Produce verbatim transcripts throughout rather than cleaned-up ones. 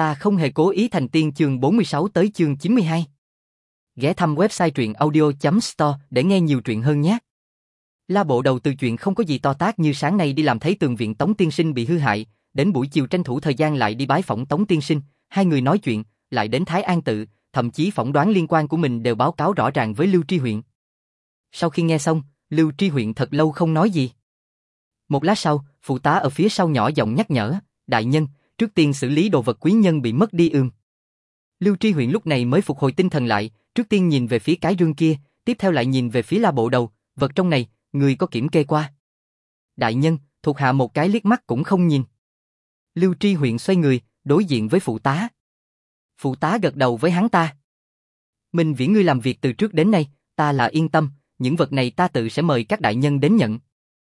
Ta không hề cố ý thành tiên chương bốn mươi sáu tới chương chín mươi hai. Ghé thăm website truyện audio chấm store để nghe nhiều truyện hơn nhé. La Bộ Đầu từ chuyện không có gì to tát như sáng nay đi làm thấy tường viện Tống tiên sinh bị hư hại, đến buổi chiều tranh thủ thời gian lại đi bái phỏng Tống tiên sinh, hai người nói chuyện, lại đến Thái An tự, thậm chí phỏng đoán liên quan của mình đều báo cáo rõ ràng với Lưu Tri Huyện. Sau khi nghe xong, Lưu Tri Huyện thật lâu không nói gì. Một lát sau, phụ tá ở phía sau nhỏ giọng nhắc nhở, đại nhân, trước tiên xử lý đồ vật quý nhân bị mất đi ương. Lưu Tri Huyện lúc này mới phục hồi tinh thần lại, trước tiên nhìn về phía cái rương kia, tiếp theo lại nhìn về phía La Bộ Đầu, vật trong này, người có kiểm kê qua. Đại nhân, thuộc hạ một cái liếc mắt cũng không nhìn. Lưu Tri Huyện xoay người, đối diện với phụ tá. Phụ tá gật đầu với hắn ta. Minh Viễn ngươi làm việc từ trước đến nay, ta là yên tâm, những vật này ta tự sẽ mời các đại nhân đến nhận.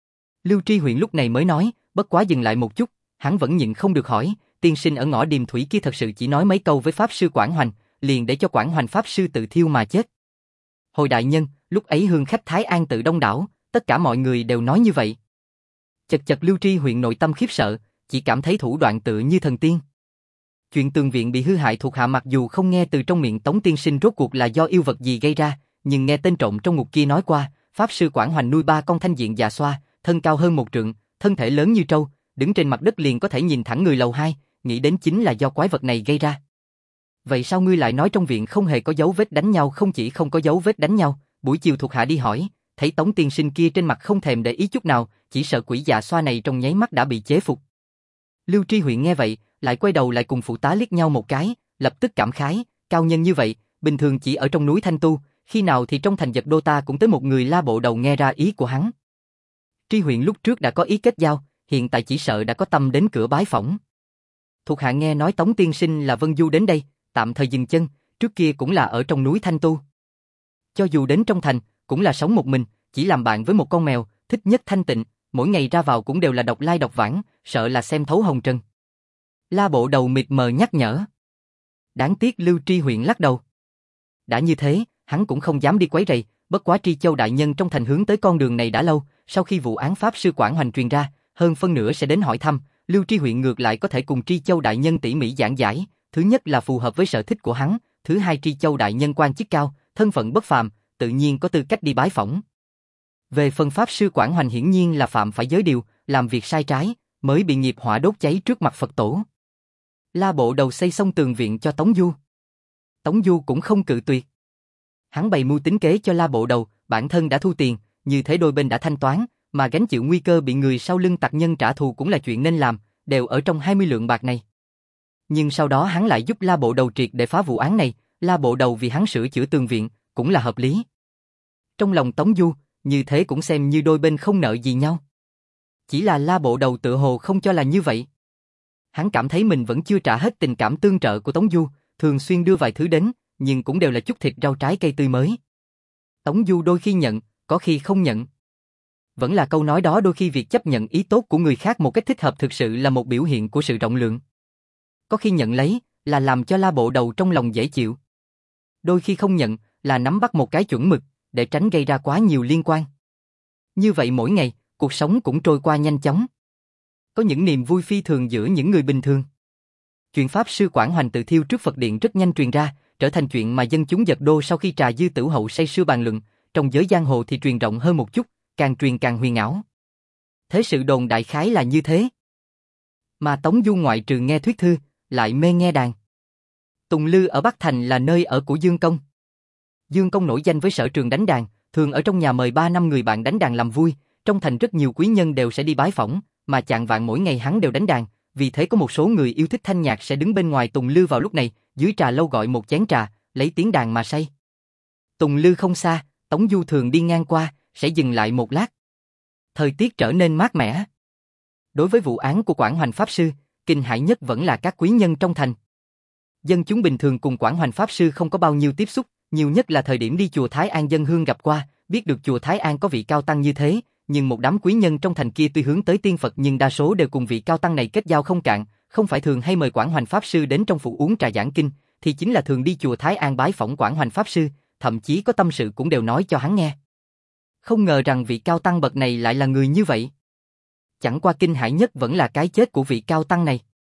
Lưu Tri Huyện lúc này mới nói, bất quá dừng lại một chút, hắn vẫn nhịn không được hỏi, tiên sinh ở ngõ Điềm Thủy kia thật sự chỉ nói mấy câu với pháp sư Quảng Hoành, liền để cho Quảng Hoành pháp sư tự thiêu mà chết. Hồi đại nhân, lúc ấy hương khách Thái An tự đông đảo, tất cả mọi người đều nói như vậy. Chật chật Lưu Tri Huyện nội tâm khiếp sợ, chỉ cảm thấy thủ đoạn tựa như thần tiên. Chuyện tường viện bị hư hại thuộc hạ mặc dù không nghe từ trong miệng Tống tiên sinh rốt cuộc là do yêu vật gì gây ra, nhưng nghe tên trộm trong ngục kia nói qua, pháp sư Quảng Hoành nuôi ba con thanh diện già xoa, thân cao hơn một trượng, thân thể lớn như trâu, đứng trên mặt đất liền có thể nhìn thẳng người lầu hai, nghĩ đến chính là do quái vật này gây ra. Vậy sao ngươi lại nói trong viện không hề có dấu vết đánh nhau? Không chỉ không có dấu vết đánh nhau, buổi chiều thuộc hạ đi hỏi, thấy Tống tiên sinh kia trên mặt không thèm để ý chút nào, chỉ sợ quỷ già xoa này trong nháy mắt đã bị chế phục. Lưu Tri Huyện nghe vậy, lại quay đầu lại cùng phụ tá liếc nhau một cái, lập tức cảm khái, cao nhân như vậy, bình thường chỉ ở trong núi Thanh Tu, khi nào thì trong thành Giật Đô ta cũng tới một người. La Bộ Đầu nghe ra ý của hắn. Tri Huyện lúc trước đã có ý kết giao, hiện tại chỉ sợ đã có tâm đến cửa bái phỏng. Thuộc hạ nghe nói Tống tiên sinh là vân du đến đây, tạm thời dừng chân, trước kia cũng là ở trong núi Thanh Tu. Cho dù đến trong thành, cũng là sống một mình, chỉ làm bạn với một con mèo, thích nhất thanh tịnh, mỗi ngày ra vào cũng đều là đọc lai đọc vãng, sợ là xem thấu hồng trần. La Bộ Đầu mịt mờ nhắc nhở. Đáng tiếc Lưu Tri Huyện lắc đầu. Đã như thế, hắn cũng không dám đi quấy rầy, bất quá Tri Châu đại nhân trong thành hướng tới con đường này đã lâu, sau khi vụ án pháp sư Quảng Hoành truyền ra, hơn phân nửa sẽ đến hỏi thăm, Lưu Tri Huyện ngược lại có thể cùng Tri Châu đại nhân tỉ mỉ giảng giải, thứ nhất là phù hợp với sở thích của hắn, thứ hai Tri Châu đại nhân quan chức cao, thân phận bất phàm, tự nhiên có tư cách đi bái phỏng. Về phần pháp sư Quảng Hoành hiển nhiên là phạm phải giới điều, làm việc sai trái, mới bị nghiệp hỏa đốt cháy trước mặt Phật tổ. La Bộ Đầu xây xong tường viện cho Tống Du. Tống Du cũng không cự tuyệt. Hắn bày mưu tính kế cho La Bộ Đầu, bản thân đã thu tiền, như thế đôi bên đã thanh toán, mà gánh chịu nguy cơ bị người sau lưng tặc nhân trả thù cũng là chuyện nên làm, đều ở trong hai mươi lượng bạc này. Nhưng sau đó hắn lại giúp La Bộ Đầu triệt để phá vụ án này, La Bộ Đầu vì hắn sửa chữa tường viện, cũng là hợp lý. Trong lòng Tống Du, như thế cũng xem như đôi bên không nợ gì nhau. Chỉ là La Bộ Đầu tự hồ không cho là như vậy. Hắn cảm thấy mình vẫn chưa trả hết tình cảm tương trợ của Tống Du, thường xuyên đưa vài thứ đến, nhưng cũng đều là chút thịt rau trái cây tươi mới. Tống Du đôi khi nhận, có khi không nhận. Vẫn là câu nói đó, đôi khi việc chấp nhận ý tốt của người khác một cách thích hợp thực sự là một biểu hiện của sự rộng lượng. Có khi nhận lấy, là làm cho La Bộ Đầu trong lòng dễ chịu. Đôi khi không nhận, là nắm bắt một cái chuẩn mực, để tránh gây ra quá nhiều liên quan. Như vậy mỗi ngày, cuộc sống cũng trôi qua nhanh chóng. Có những niềm vui phi thường giữa những người bình thường. Chuyện pháp sư Quảng Hoành tự thiêu trước Phật điện rất nhanh truyền ra, trở thành chuyện mà dân chúng Giật Đô sau khi trà dư tử hậu say sưa bàn luận, trong giới giang hồ thì truyền rộng hơn một chút, càng truyền càng huyền ảo. Thế sự đồn đại khái là như thế. Mà Tống Du ngoại trừ nghe thuyết thư, lại mê nghe đàn. Tùng Lư ở Bắc Thành là nơi ở của Dương Công. Dương Công nổi danh với sở trường đánh đàn, thường ở trong nhà mời ba năm người bạn đánh đàn làm vui, trong thành rất nhiều quý nhân đều sẽ đi bái phỏng, mà chạng vạng mỗi ngày hắn đều đánh đàn, vì thế có một số người yêu thích thanh nhạc sẽ đứng bên ngoài Tùng Lư vào lúc này, dưới trà lâu gọi một chén trà, lấy tiếng đàn mà say. Tùng Lư không xa, Tống Du thường đi ngang qua, sẽ dừng lại một lát. Thời tiết trở nên mát mẻ. Đối với vụ án của Quảng Hoành pháp sư, kinh hãi nhất vẫn là các quý nhân trong thành. Dân chúng bình thường cùng Quảng Hoành pháp sư không có bao nhiêu tiếp xúc, nhiều nhất là thời điểm đi chùa Thái An dân hương gặp qua, biết được chùa Thái An có vị cao tăng như thế, nhưng một đám quý nhân trong thành kia tuy hướng tới tiên Phật nhưng đa số đều cùng vị cao tăng này kết giao không cạn, không phải thường hay mời Quảng Hoành pháp sư đến trong phủ uống trà giảng kinh, thì chính là thường đi chùa Thái An bái phỏng Quảng Hoành pháp sư, thậm chí có tâm sự cũng đều nói cho hắn nghe. Không ngờ rằng vị cao tăng bậc này lại là người như vậy. Chẳng qua kinh hãi nhất vẫn là cái chết của vị cao tăng này.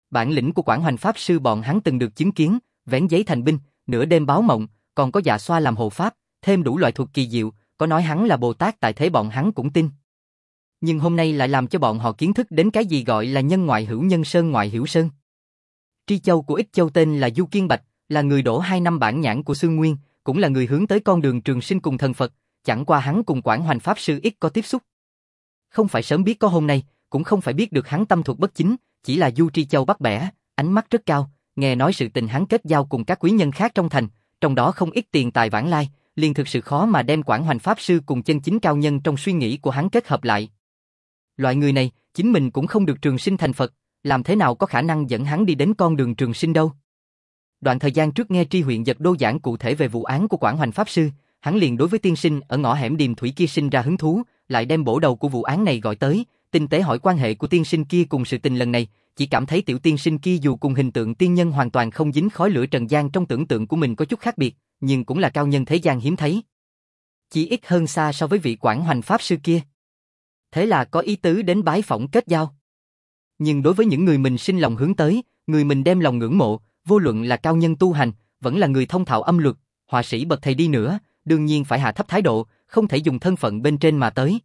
Bản lĩnh của Quảng Hoành Pháp Sư bọn hắn từng được chứng kiến, vén giấy thành binh, nửa đêm báo mộng, còn có dạ xoa làm hộ pháp, thêm đủ loại thuật kỳ diệu, có nói hắn là Bồ Tát tại thế bọn hắn cũng tin. Nhưng hôm nay lại làm cho bọn họ kiến thức đến cái gì gọi là nhân ngoại hữu nhân, sơn ngoại hữu sơn. Tri Châu của Ích Châu tên là Du Kiên Bạch, là người đổ hai năm bản nhãn của Sương Nguyên, cũng là người hướng tới con đường trường sinh cùng thần Phật, chẳng qua hắn cùng Quảng Hoành Pháp Sư ít có tiếp xúc. Không phải sớm biết có hôm nay, cũng không phải biết được hắn tâm thuật bất chính, chỉ là Du Tri Châu bắt bẻ, ánh mắt rất cao, nghe nói sự tình hắn kết giao cùng các quý nhân khác trong thành, trong đó không ít tiền tài vãng lai, liền thực sự khó mà đem Quảng Hoành Pháp Sư cùng chân chính cao nhân trong suy nghĩ của hắn kết hợp lại. Loại người này, chính mình cũng không được trường sinh thành Phật, làm thế nào có khả năng dẫn hắn đi đến con đường trường sinh đâu. Đoạn thời gian trước nghe Tri huyện Giật Đô giảng cụ thể về vụ án của Quảng Hoành Pháp Sư, hắn liền đối với tiên sinh ở ngõ hẻm điềm thủy kia sinh ra hứng thú, lại đem bổ đầu của vụ án này gọi tới, tinh tế hỏi quan hệ của tiên sinh kia cùng sự tình lần này, chỉ cảm thấy tiểu tiên sinh kia dù cùng hình tượng tiên nhân hoàn toàn không dính khói lửa trần gian trong tưởng tượng của mình có chút khác biệt, nhưng cũng là cao nhân thế gian hiếm thấy. Chỉ ít hơn xa so với vị Quảng Hoành Pháp Sư kia. Thế là có ý tứ đến bái phỏng kết giao. Nhưng đối với những người mình sinh lòng hướng tới, người mình đem lòng ngưỡng mộ, vô luận là cao nhân tu hành, vẫn là người thông thạo âm luật, họa sĩ bậc thầy đi nữa, đương nhiên phải hạ thấp thái độ, không thể dùng thân phận bên trên mà tới.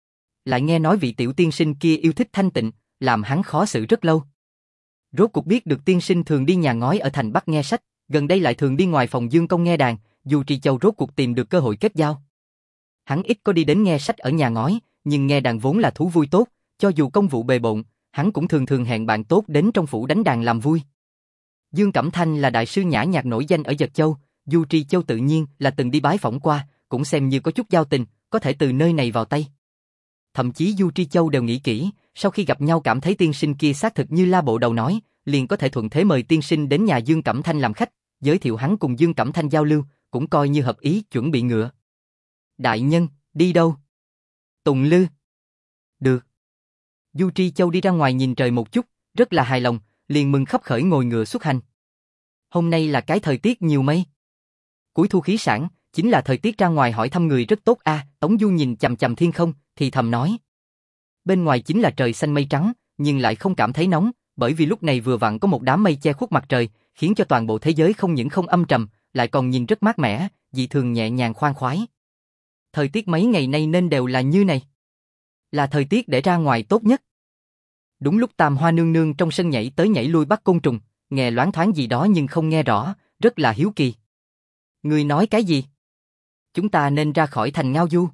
Lại nghe nói vị tiểu tiên sinh kia yêu thích thanh tịnh, làm hắn khó xử rất lâu. Rốt cuộc biết được tiên sinh thường đi nhà ngói ở thành Bắc nghe sách, gần đây lại thường đi ngoài phòng dương công nghe đàn, Du Tri Châu rốt cuộc tìm được cơ hội kết giao. Hắn ít có đi đến nghe sách ở nhà ngói, nhưng nghe đàn vốn là thú vui tốt, cho dù công vụ bề bộn, hắn cũng thường thường hẹn bạn tốt đến trong phủ đánh đàn làm vui. Dương Cẩm Thanh là đại sư nhã nhạc nổi danh ở Giật Châu, Du Tri Châu tự nhiên là từng đi bái phỏng qua, cũng xem như có chút giao tình, có thể từ nơi này vào tay. Thậm chí Du Tri Châu đều nghĩ kỹ, sau khi gặp nhau cảm thấy tiên sinh kia xác thực như La Bộ Đầu nói, liền có thể thuận thế mời tiên sinh đến nhà Dương Cẩm Thanh làm khách, giới thiệu hắn cùng Dương Cẩm Thanh giao lưu, cũng coi như hợp ý chuẩn bị ngựa. Đại nhân, đi đâu? Tùng Lư. Được. Du Tri Châu đi ra ngoài nhìn trời một chút, rất là hài lòng, liền mừng khấp khởi ngồi ngựa xuất hành. Hôm nay là cái thời tiết nhiều mây. Cuối thu khí sản, chính là thời tiết ra ngoài hỏi thăm người rất tốt a. À, Tống Du nhìn chằm chằm thiên không, thì thầm nói. Bên ngoài chính là trời xanh mây trắng, nhưng lại không cảm thấy nóng, bởi vì lúc này vừa vặn có một đám mây che khuất mặt trời, khiến cho toàn bộ thế giới không những không âm trầm, lại còn nhìn rất mát mẻ, dị thường nhẹ nhàng khoan khoái. Thời tiết mấy ngày nay nên đều là như này. Là thời tiết để ra ngoài tốt nhất. Đúng lúc Tam Hoa nương nương trong sân nhảy tới nhảy lui bắt côn trùng, nghe loáng thoáng gì đó nhưng không nghe rõ, rất là hiếu kỳ. Ngươi nói cái gì? Chúng ta nên ra khỏi thành Ngao Du.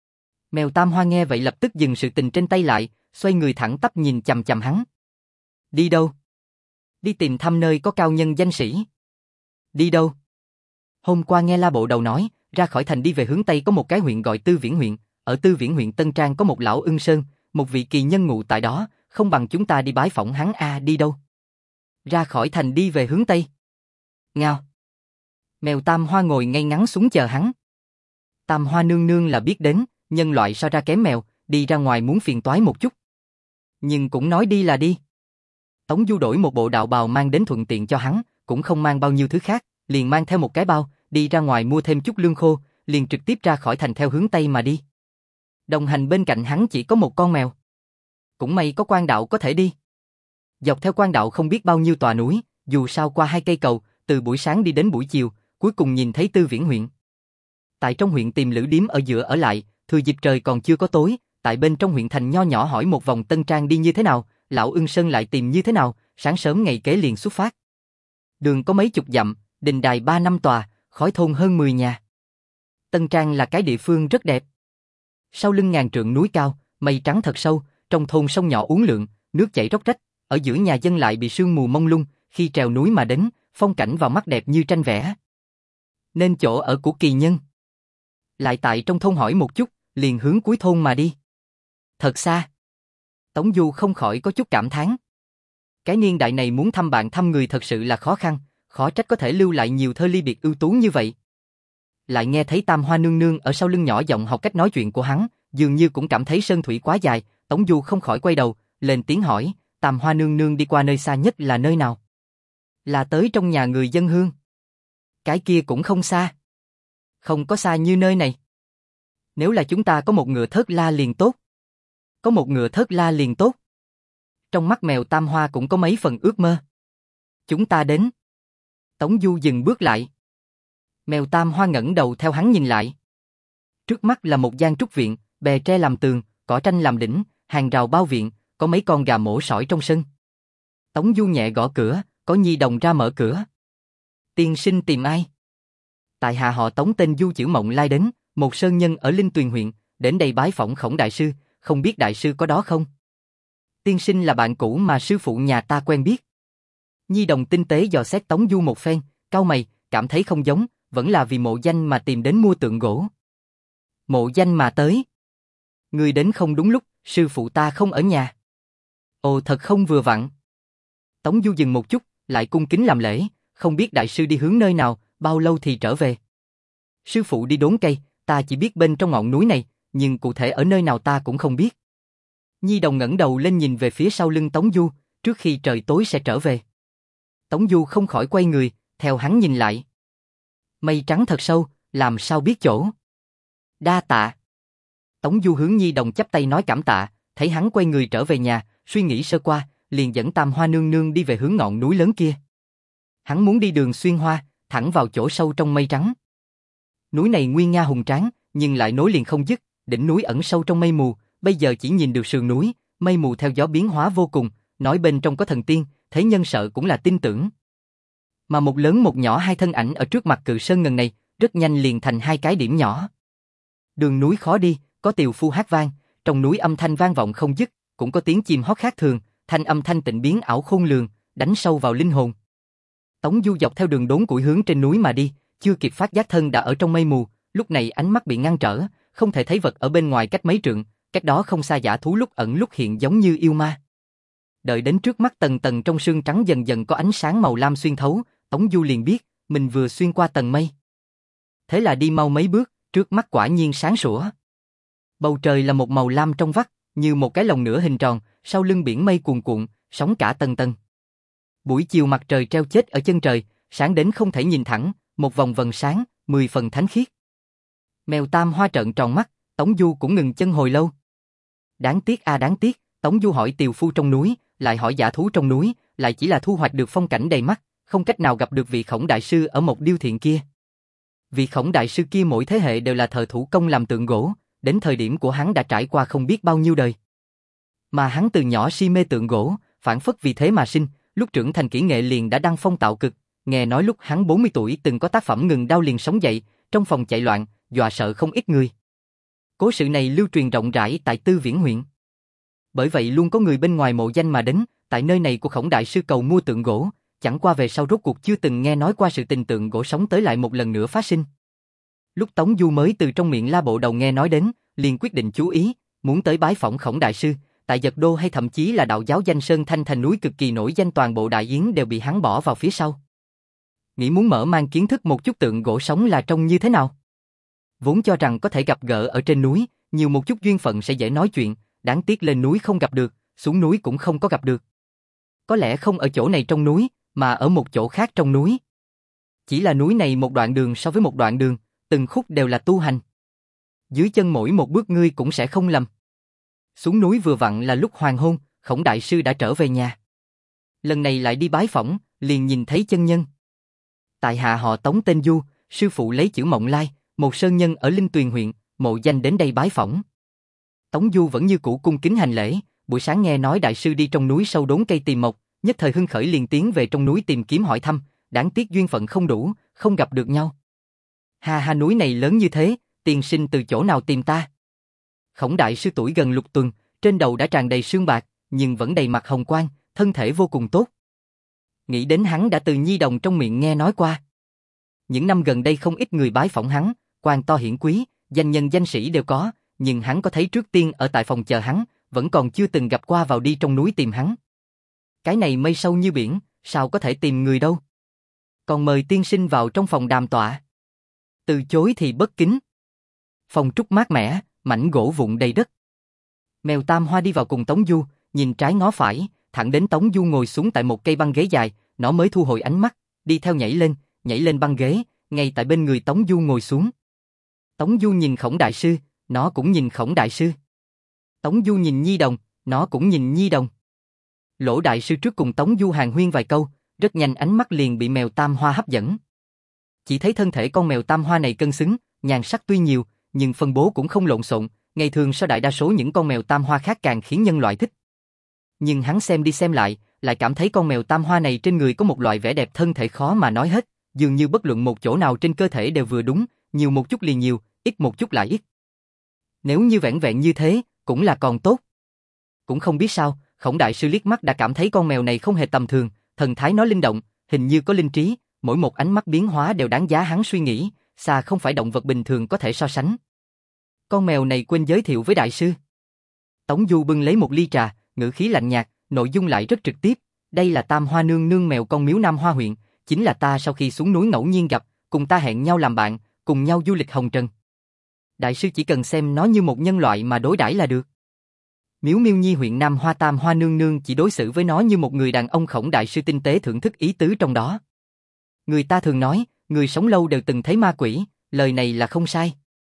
Mèo Tam Hoa nghe vậy lập tức dừng sự tình trên tay lại, xoay người thẳng tắp nhìn chằm chằm hắn. Đi đâu? Đi tìm thăm nơi có cao nhân danh sĩ. Đi đâu? Hôm qua nghe La Bộ Đầu nói, ra khỏi thành đi về hướng Tây có một cái huyện gọi Tư Viễn huyện, ở Tư Viễn huyện Tân Trang có một lão ưng sơn, một vị kỳ nhân ngụ tại đó, không bằng chúng ta đi bái phỏng hắn a. À, đi đâu? Ra khỏi thành đi về hướng Tây. Ngao. Mèo Tam Hoa ngồi ngay ngắn xuống chờ hắn. Tam Hoa nương nương là biết đến, nhân loại so ra kém mèo, đi ra ngoài muốn phiền toái một chút. Nhưng cũng nói đi là đi. Tống Du đổi một bộ đạo bào mang đến thuận tiện cho hắn, cũng không mang bao nhiêu thứ khác, liền mang theo một cái bao, đi ra ngoài mua thêm chút lương khô, liền trực tiếp ra khỏi thành theo hướng Tây mà đi. Đồng hành bên cạnh hắn chỉ có một con mèo. Cũng may có quan đạo có thể đi. Dọc theo quan đạo không biết bao nhiêu tòa núi, dù sao qua hai cây cầu, từ buổi sáng đi đến buổi chiều, cuối cùng nhìn thấy Tư Viễn huyện. Tại trong huyện tìm lữ điếm ở giữa ở lại, thừa dịp trời còn chưa có tối, tại bên trong huyện thành nho nhỏ hỏi một vòng Tân Trang đi như thế nào, lão ưng sơn lại tìm như thế nào, sáng sớm ngày kế liền xuất phát. Đường có mấy chục dặm, đình đài ba năm tòa, khói thôn hơn mười nhà. Tân Trang là cái địa phương rất đẹp. Sau lưng ngàn trượng núi cao, mây trắng thật sâu, trong thôn sông nhỏ uốn lượn, nước chảy róc rách, ở giữa nhà dân lại bị sương mù mông lung, khi trèo núi mà đến, phong cảnh vào mắt đẹp như tranh vẽ. Nên chỗ ở của kỳ nhân. Lại tại trong thôn hỏi một chút, liền hướng cuối thôn mà đi. Thật xa. Tống Du không khỏi có chút cảm thán. Cái niên đại này muốn thăm bạn thăm người thật sự là khó khăn, khó trách có thể lưu lại nhiều thơ ly biệt ưu tú như vậy. Lại nghe thấy Tam Hoa nương nương ở sau lưng nhỏ giọng học cách nói chuyện của hắn, dường như cũng cảm thấy sơn thủy quá dài, Tống Du không khỏi quay đầu, lên tiếng hỏi, Tam Hoa nương nương đi qua nơi xa nhất là nơi nào? Là tới trong nhà người dân hương. Cái kia cũng không xa. Không có xa như nơi này. Nếu là chúng ta có một ngựa thớt la liền tốt. Có một ngựa thớt la liền tốt. trong mắt mèo Tam Hoa cũng có mấy phần ước mơ. Chúng ta đến. Tống Du dừng bước lại. Mèo Tam Hoa ngẩng đầu theo hắn nhìn lại. Trước mắt là một gian trúc viện, bè tre làm tường, cỏ tranh làm đỉnh, hàng rào bao viện, có mấy con gà mổ sỏi trong sân. Tống Du nhẹ gõ cửa, có Nhi Đồng ra mở cửa. Tiên sinh tìm ai? Tại hạ họ Tống tên Du chữ Mộng Lai đến, một sơn nhân ở Linh Tuyền huyện, đến đây bái phỏng Khổng đại sư, không biết đại sư có đó không? Tiên sinh là bạn cũ mà sư phụ nhà ta quen biết. Nhi Đồng tinh tế dò xét Tống Du một phen, cau mày, cảm thấy không giống, vẫn là vì Mộ Danh mà tìm đến mua tượng gỗ. Mộ Danh mà tới. Người đến không đúng lúc, sư phụ ta không ở nhà. Ồ, thật không vừa vặn. Tống Du dừng một chút, lại cung kính làm lễ, không biết đại sư đi hướng nơi nào, bao lâu thì trở về. Sư phụ đi đốn cây, ta chỉ biết bên trong ngọn núi này, nhưng cụ thể ở nơi nào ta cũng không biết. Nhi Đồng ngẩng đầu lên nhìn về phía sau lưng Tống Du, trước khi trời tối sẽ trở về. Tống Du không khỏi quay người, theo hắn nhìn lại. Mây trắng thật sâu, làm sao biết chỗ. Đa tạ. Tống Du hướng Nhi Đồng chắp tay nói cảm tạ, thấy hắn quay người trở về nhà, suy nghĩ sơ qua, liền dẫn Tam Hoa nương nương đi về hướng ngọn núi lớn kia. Hắn muốn đi đường xuyên hoa, thẳng vào chỗ sâu trong mây trắng. Núi này nguy nga hùng tráng, nhưng lại nối liền không dứt, đỉnh núi ẩn sâu trong mây mù, bây giờ chỉ nhìn được sườn núi, mây mù theo gió biến hóa vô cùng, nói bên trong có thần tiên, thấy nhân sợ cũng là tin tưởng. Mà một lớn một nhỏ hai thân ảnh ở trước mặt cự sơn ngần này, rất nhanh liền thành hai cái điểm nhỏ. Đường núi khó đi, có tiều phu hát vang, trong núi âm thanh vang vọng không dứt, cũng có tiếng chim hót khác thường, thanh âm thanh tịnh biến ảo khôn lường, đánh sâu vào linh hồn. Tống Du dọc theo đường đốn củi hướng trên núi mà đi, chưa kịp phát giác thân đã ở trong mây mù, lúc này ánh mắt bị ngăn trở, không thể thấy vật ở bên ngoài cách mấy trượng, cách đó không xa dã thú lúc ẩn lúc hiện giống như yêu ma. Đợi đến trước mắt tầng tầng trong sương trắng dần dần có ánh sáng màu lam xuyên thấu, Tống Du liền biết, mình vừa xuyên qua tầng mây. Thế là đi mau mấy bước, trước mắt quả nhiên sáng sủa. Bầu trời là một màu lam trong vắt, như một cái lồng nửa hình tròn, sau lưng biển mây cuồn cuộn, sóng cả tầng tầng. Buổi chiều mặt trời treo chết ở chân trời, sáng đến không thể nhìn thẳng, một vòng vầng sáng, mười phần thánh khiết. Mèo Tam Hoa trợn tròn mắt, Tống Du cũng ngừng chân hồi lâu. Đáng tiếc a à đáng tiếc, Tống Du hỏi tiều phu trong núi, lại hỏi dã thú trong núi, lại chỉ là thu hoạch được phong cảnh đầy mắt, không cách nào gặp được vị Khổng đại sư ở một điêu thiện kia. Vị Khổng đại sư kia mỗi thế hệ đều là thợ thủ công làm tượng gỗ, đến thời điểm của hắn đã trải qua không biết bao nhiêu đời. Mà hắn từ nhỏ si mê tượng gỗ, phản phất vì thế mà sinh, lúc trưởng thành kỹ nghệ liền đã đăng phong tạo cực, nghe nói lúc hắn bốn mươi tuổi từng có tác phẩm ngừng đao liền sống dậy, trong phòng chạy loạn, dọa sợ không ít người. Cố sự này lưu truyền rộng rãi tại Tư Viễn huyện. Bởi vậy luôn có người bên ngoài Mộ Danh mà đến, tại nơi này của Khổng đại sư cầu mua tượng gỗ, chẳng qua về sau rốt cuộc chưa từng nghe nói qua sự tình tượng gỗ sống tới lại một lần nữa phát sinh. Lúc Tống Du mới từ trong miệng La Bộ Đầu nghe nói đến, liền quyết định chú ý, muốn tới bái phỏng Khổng đại sư, tại Dật Đô hay thậm chí là đạo giáo danh sơn thanh thành núi cực kỳ nổi danh toàn bộ Đại Yến đều bị hắn bỏ vào phía sau. Nghĩ muốn mở mang kiến thức một chút tượng gỗ sống là trông như thế nào. Vốn cho rằng có thể gặp gỡ ở trên núi, nhiều một chút duyên phận sẽ dễ nói chuyện, đáng tiếc lên núi không gặp được, xuống núi cũng không có gặp được. Có lẽ không ở chỗ này trong núi, mà ở một chỗ khác trong núi. Chỉ là núi này một đoạn đường so với một đoạn đường, từng khúc đều là tu hành. Dưới chân mỗi một bước ngươi cũng sẽ không lầm. Xuống núi vừa vặn là lúc hoàng hôn, Khổng đại sư đã trở về nhà. Lần này lại đi bái phỏng, liền nhìn thấy chân nhân. Tại hạ họ Tống tên Du, sư phụ lấy chữ Mộng Lai, một sơn nhân ở Linh Tuyền huyện, Mộ Danh đến đây bái phỏng. Tống Du vẫn như cũ cung kính hành lễ, buổi sáng nghe nói đại sư đi trong núi sâu đốn cây tìm mộc, nhất thời hưng khởi liền tiến về trong núi tìm kiếm hỏi thăm, đáng tiếc duyên phận không đủ, không gặp được nhau. Ha ha, núi này lớn như thế, tiên sinh từ chỗ nào tìm ta? Khổng đại sư tuổi gần lục tuần, trên đầu đã tràn đầy sương bạc, nhưng vẫn đầy mặt hồng quang, thân thể vô cùng tốt. Nghĩ đến hắn đã từ Nhi Đồng trong miệng nghe nói qua. Những năm gần đây không ít người bái phỏng hắn, quan to hiển quý, danh nhân danh sĩ đều có, nhưng hắn có thấy trước tiên ở tại phòng chờ hắn, vẫn còn chưa từng gặp qua vào đi trong núi tìm hắn. Cái này mây sâu như biển, sao có thể tìm người đâu? Còn mời tiên sinh vào trong phòng đàm tọa. Từ chối thì bất kính. Phòng trúc mát mẻ, mảnh gỗ vụn đầy đất. Mèo Tam Hoa đi vào cùng Tống Du, nhìn trái ngó phải, thẳng đến Tống Du ngồi xuống tại một cây băng ghế dài, nó mới thu hồi ánh mắt, đi theo nhảy lên, nhảy lên băng ghế, ngay tại bên người Tống Du ngồi xuống. Tống Du nhìn Khổng đại sư, nó cũng nhìn Khổng đại sư. Tống Du nhìn Nhi Đồng, nó cũng nhìn Nhi Đồng. Lỗ đại sư trước cùng Tống Du hàn huyên vài câu, rất nhanh ánh mắt liền bị mèo tam hoa hấp dẫn. Chỉ thấy thân thể con mèo tam hoa này cân xứng, nhan sắc tuy nhiều, nhưng phân bố cũng không lộn xộn, ngày thường so đại đa số những con mèo tam hoa khác càng khiến nhân loại thích. Nhưng hắn xem đi xem lại, lại cảm thấy con mèo tam hoa này trên người có một loại vẻ đẹp thân thể khó mà nói hết, dường như bất luận một chỗ nào trên cơ thể đều vừa đúng, nhiều một chút liền nhiều, ít một chút lại ít. Nếu như vẹn vẹn như thế, cũng là còn tốt. Cũng không biết sao, Khổng đại sư liếc mắt đã cảm thấy con mèo này không hề tầm thường, thần thái nó linh động, hình như có linh trí, mỗi một ánh mắt biến hóa đều đáng giá hắn suy nghĩ, xa không phải động vật bình thường có thể so sánh. Con mèo này quên giới thiệu với đại sư. Tống Du bưng lấy một ly trà, ngữ khí lạnh nhạt, nội dung lại rất trực tiếp. Đây là Tam Hoa nương nương mèo con Miếu Nam Hoa huyện, chính là ta sau khi xuống núi ngẫu nhiên gặp, cùng ta hẹn nhau làm bạn, cùng nhau du lịch hồng trần. Đại sư chỉ cần xem nó như một nhân loại mà đối đãi là được. Miếu Miêu Nhi huyện Nam Hoa Tam Hoa nương nương chỉ đối xử với nó như một người đàn ông. Khổng đại sư tinh tế thưởng thức ý tứ trong đó. Người ta thường nói, người sống lâu đều từng thấy ma quỷ, lời này là không sai.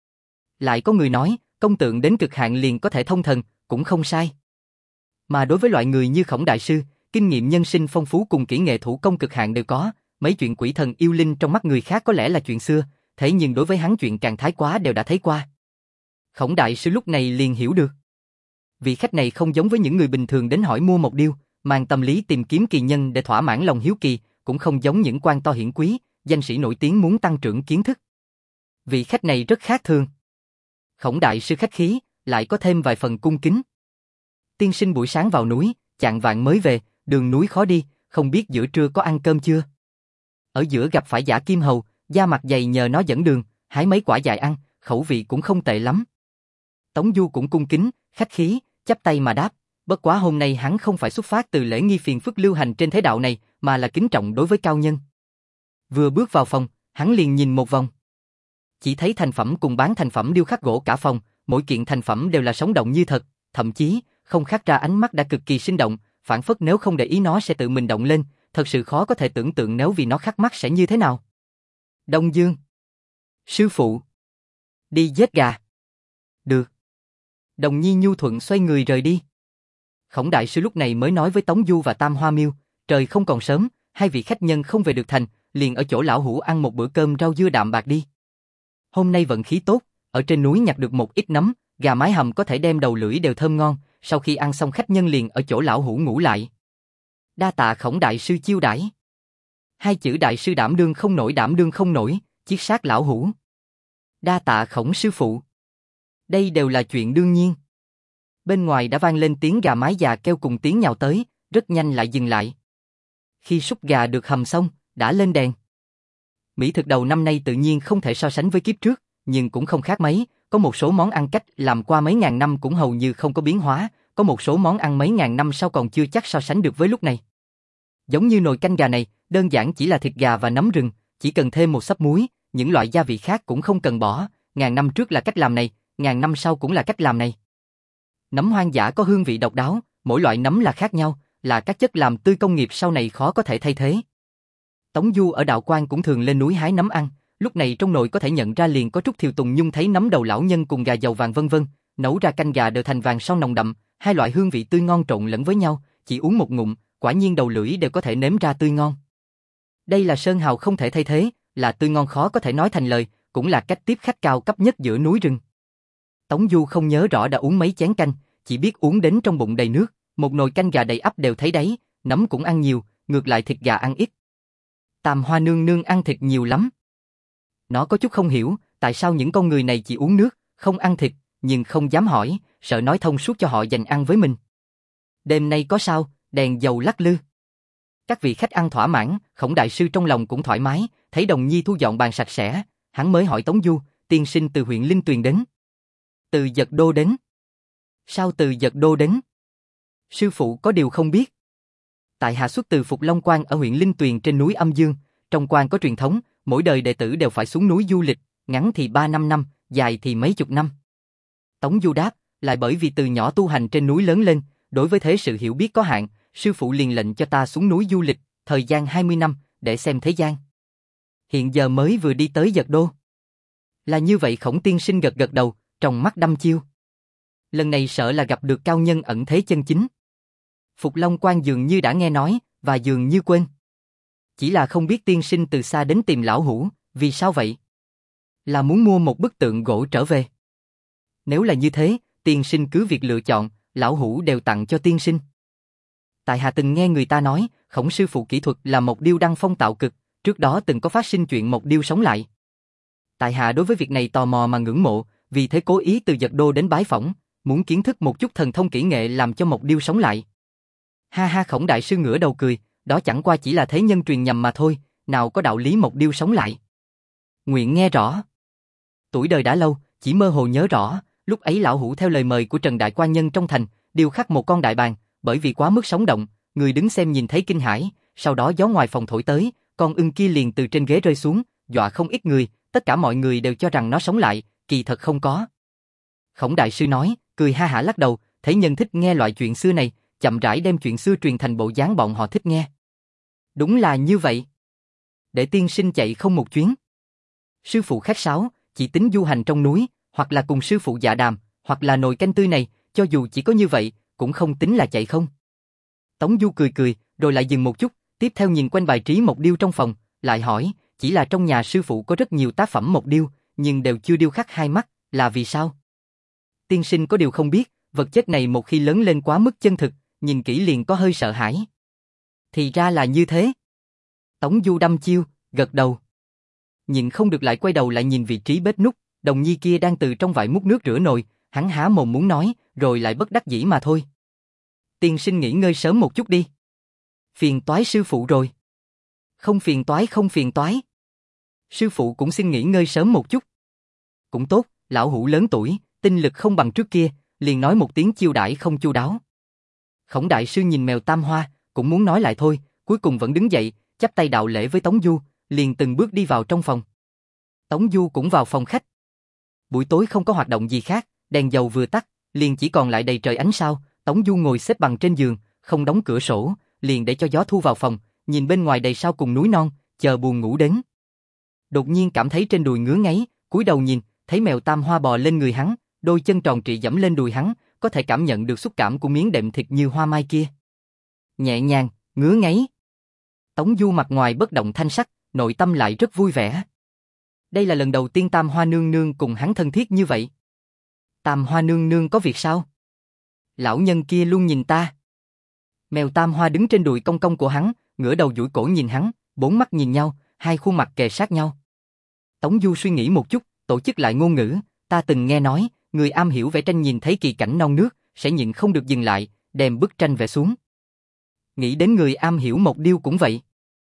Lại có người nói, công tượng đến cực hạn liền có thể thông thần, cũng không sai. Mà đối với loại người như Khổng đại sư, kinh nghiệm nhân sinh phong phú cùng kỹ nghệ thủ công cực hạn đều có, mấy chuyện quỷ thần yêu linh trong mắt người khác có lẽ là chuyện xưa, thế nhưng đối với hắn chuyện càng thái quá đều đã thấy qua. Khổng đại sư lúc này liền hiểu được. Vị khách này không giống với những người bình thường đến hỏi mua một điêu, mang tâm lý tìm kiếm kỳ nhân để thỏa mãn lòng hiếu kỳ, cũng không giống những quan to hiển quý, danh sĩ nổi tiếng muốn tăng trưởng kiến thức. Vị khách này rất khác thường. Khổng đại sư khách khí, lại có thêm vài phần cung kính. Tiên sinh buổi sáng vào núi, chạng vạng mới về, đường núi khó đi, không biết giữa trưa có ăn cơm chưa? Ở giữa gặp phải Giả Kim Hầu, da mặt dày nhờ nó dẫn đường, hái mấy quả dại ăn, khẩu vị cũng không tệ lắm. Tống Du cũng cung kính, khách khí, chắp tay mà đáp, bất quá hôm nay hắn không phải xuất phát từ lễ nghi phiền phức lưu hành trên thế đạo này, mà là kính trọng đối với cao nhân. Vừa bước vào phòng, hắn liền nhìn một vòng. Chỉ thấy thành phẩm cùng bán thành phẩm điêu khắc gỗ cả phòng, mỗi kiện thành phẩm đều là sống động như thật, thậm chí không khác ra ánh mắt đã cực kỳ sinh động, phảng phất nếu không để ý nó sẽ tự mình động lên, thật sự khó có thể tưởng tượng nếu vì nó khắc mắt sẽ như thế nào. Đông Dương. Sư phụ. Đi giết gà. Được. Đồng Nhi nhu thuận xoay người rời đi. Khổng đại sư lúc này mới nói với Tống Du và Tam Hoa Miêu, trời không còn sớm, hai vị khách nhân không về được thành, liền ở chỗ lão hủ ăn một bữa cơm rau dưa đạm bạc đi. Hôm nay vận khí tốt, ở trên núi nhặt được một ít nấm, gà mái hầm có thể đem đầu lưỡi đều thơm ngon, sau khi ăn xong khách nhân liền ở chỗ lão hủ ngủ lại. Đa tạ Khổng đại sư chiêu đãi. Hai chữ đại sư đảm đương không nổi đảm đương không nổi, chiết sát lão hủ. Đa tạ Khổng sư phụ. Đây đều là chuyện đương nhiên. Bên ngoài đã vang lên tiếng gà mái già kêu cùng tiếng nhào tới, rất nhanh lại dừng lại. Khi súp gà được hầm xong, đã lên đèn. Mỹ thực đầu năm nay tự nhiên không thể so sánh với kiếp trước, nhưng cũng không khác mấy, có một số món ăn cách làm qua mấy ngàn năm cũng hầu như không có biến hóa, có một số món ăn mấy ngàn năm sau còn chưa chắc so sánh được với lúc này. Giống như nồi canh gà này, đơn giản chỉ là thịt gà và nấm rừng, chỉ cần thêm một xấp muối, những loại gia vị khác cũng không cần bỏ, ngàn năm trước là cách làm này, ngàn năm sau cũng là cách làm này. Nấm hoang dã có hương vị độc đáo, mỗi loại nấm là khác nhau, là các chất làm tươi công nghiệp sau này khó có thể thay thế. Tống Du ở đạo quan cũng thường lên núi hái nấm ăn, lúc này trong nồi có thể nhận ra liền có chút thiều tùng nhung thấy nấm đầu lão nhân cùng gà dầu vàng vân vân, nấu ra canh gà đều thành vàng son nồng đậm, hai loại hương vị tươi ngon trộn lẫn với nhau, chỉ uống một ngụm, quả nhiên đầu lưỡi đều có thể nếm ra tươi ngon. Đây là sơn hào không thể thay thế, là tươi ngon khó có thể nói thành lời, cũng là cách tiếp khách cao cấp nhất giữa núi rừng. Tống Du không nhớ rõ đã uống mấy chén canh, chỉ biết uống đến trong bụng đầy nước, một nồi canh gà đầy ắp đều thấy đáy, nấm cũng ăn nhiều, ngược lại thịt gà ăn ít. Tam Hoa nương nương ăn thịt nhiều lắm. Nó có chút không hiểu, tại sao những con người này chỉ uống nước, không ăn thịt, nhưng không dám hỏi, sợ nói thông suốt cho họ dành ăn với mình. Đêm nay có sao, đèn dầu lắc lư. Các vị khách ăn thỏa mãn, Khổng đại sư trong lòng cũng thoải mái, thấy Đồng Nhi thu dọn bàn sạch sẽ, hắn mới hỏi Tống Du, tiên sinh từ huyện Linh Tuyền đến. Từ Dật Đô đến. Sao từ Dật Đô đến? Sư phụ có điều không biết. Tại hạ xuất từ Phục Long Quan ở huyện Linh Tuyền trên núi Âm Dương, trong quan có truyền thống, mỗi đời đệ tử đều phải xuống núi du lịch, ngắn thì ba năm năm, dài thì mấy chục năm. Tống Du đáp, lại bởi vì từ nhỏ tu hành trên núi lớn lên, đối với thế sự hiểu biết có hạn, sư phụ liền lệnh cho ta xuống núi du lịch, thời gian hai mươi năm, để xem thế gian. Hiện giờ mới vừa đi tới Dật Đô. Là như vậy. Khổng tiên sinh gật gật đầu, trong mắt đăm chiêu. Lần này sợ là gặp được cao nhân ẩn thế chân chính. Phục Long Quan dường như đã nghe nói, và dường như quên. Chỉ là không biết tiên sinh từ xa đến tìm lão hủ, vì sao vậy? Là muốn mua một bức tượng gỗ trở về. Nếu là như thế, tiên sinh cứ việc lựa chọn, lão hủ đều tặng cho tiên sinh. Tại hạ từng nghe người ta nói, Khổng sư phụ kỹ thuật là Mộc Điêu đăng phong tạo cực, trước đó từng có phát sinh chuyện Mộc Điêu sống lại. Tại hạ đối với việc này tò mò mà ngưỡng mộ, vì thế cố ý từ Giật Đô đến bái phỏng, muốn kiến thức một chút thần thông kỹ nghệ làm cho Mộc Điêu sống lại. Ha ha, Khổng đại sư ngửa đầu cười, đó chẳng qua chỉ là thế nhân truyền nhầm mà thôi, nào có đạo lý Mộc Điêu sống lại. Nguyện nghe rõ. Tuổi đời đã lâu, chỉ mơ hồ nhớ rõ, lúc ấy lão hủ theo lời mời của Trần Đại Quan Nhân trong thành, điêu khắc một con đại bàng, bởi vì quá mức sống động, người đứng xem nhìn thấy kinh hãi, sau đó gió ngoài phòng thổi tới, con ưng kia liền từ trên ghế rơi xuống, dọa không ít người, tất cả mọi người đều cho rằng nó sống lại, kỳ thật không có. Khổng đại sư nói, cười ha hả lắc đầu, thấy nhân thích nghe loại chuyện xưa này, chậm rãi đem chuyện xưa truyền thành bộ dáng bọn họ thích nghe. Đúng là như vậy. Để tiên sinh chạy không một chuyến. Sư phụ khách sáo, chỉ tính du hành trong núi, hoặc là cùng sư phụ dạ đàm, hoặc là nồi canh tươi này, cho dù chỉ có như vậy, cũng không tính là chạy không. Tống Du cười cười, rồi lại dừng một chút, tiếp theo nhìn quanh bài trí Mộc Điêu trong phòng, lại hỏi, chỉ là trong nhà sư phụ có rất nhiều tác phẩm Mộc Điêu, nhưng đều chưa điêu khắc hai mắt, là vì sao? Tiên sinh có điều không biết, vật chất này một khi lớn lên quá mức chân thực, nhìn kỹ liền có hơi sợ hãi. Thì ra là như thế. Tống Du đăm chiêu, gật đầu. Nhìn không được lại quay đầu lại nhìn vị trí bếp núc, Đồng Nhi kia đang từ trong vại múc nước rửa nồi, hắn há mồm muốn nói, rồi lại bất đắc dĩ mà thôi. Tiên sinh nghỉ ngơi sớm một chút đi. Phiền toái sư phụ rồi. Không phiền toái không phiền toái. Sư phụ cũng xin nghỉ ngơi sớm một chút. Cũng tốt, lão hủ lớn tuổi, tinh lực không bằng trước kia, liền nói một tiếng chiêu đãi không chu đáo. Khổng đại sư nhìn mèo Tam Hoa, cũng muốn nói lại thôi, cuối cùng vẫn đứng dậy, chắp tay đạo lễ với Tống Du, liền từng bước đi vào trong phòng. Tống Du cũng vào phòng khách. Buổi tối không có hoạt động gì khác, đèn dầu vừa tắt, liền chỉ còn lại đầy trời ánh sao. Tống Du ngồi xếp bằng trên giường, không đóng cửa sổ, liền để cho gió thu vào phòng, nhìn bên ngoài đầy sao cùng núi non, chờ buồn ngủ đến. Đột nhiên cảm thấy trên đùi ngứa ngáy, cúi đầu nhìn, thấy mèo Tam Hoa bò lên người hắn, đôi chân tròn trịa giẫm lên đùi hắn, có thể cảm nhận được xúc cảm của miếng đệm thịt như hoa mai kia. Nhẹ nhàng, ngứa ngáy. Tống Du mặt ngoài bất động thanh sắc, nội tâm lại rất vui vẻ. Đây là lần đầu tiên Tam Hoa nương nương cùng hắn thân thiết như vậy. Tam Hoa nương nương có việc sao? Lão nhân kia luôn nhìn ta. Mèo Tam Hoa đứng trên đùi cong cong của hắn, ngửa đầu duỗi cổ nhìn hắn, bốn mắt nhìn nhau, hai khuôn mặt kề sát nhau. Tống Du suy nghĩ một chút, tổ chức lại ngôn ngữ, ta từng nghe nói, người am hiểu vẽ tranh nhìn thấy kỳ cảnh non nước, sẽ nhịn không được dừng lại, đem bức tranh vẽ xuống. Nghĩ đến người am hiểu Mộc Điêu cũng vậy.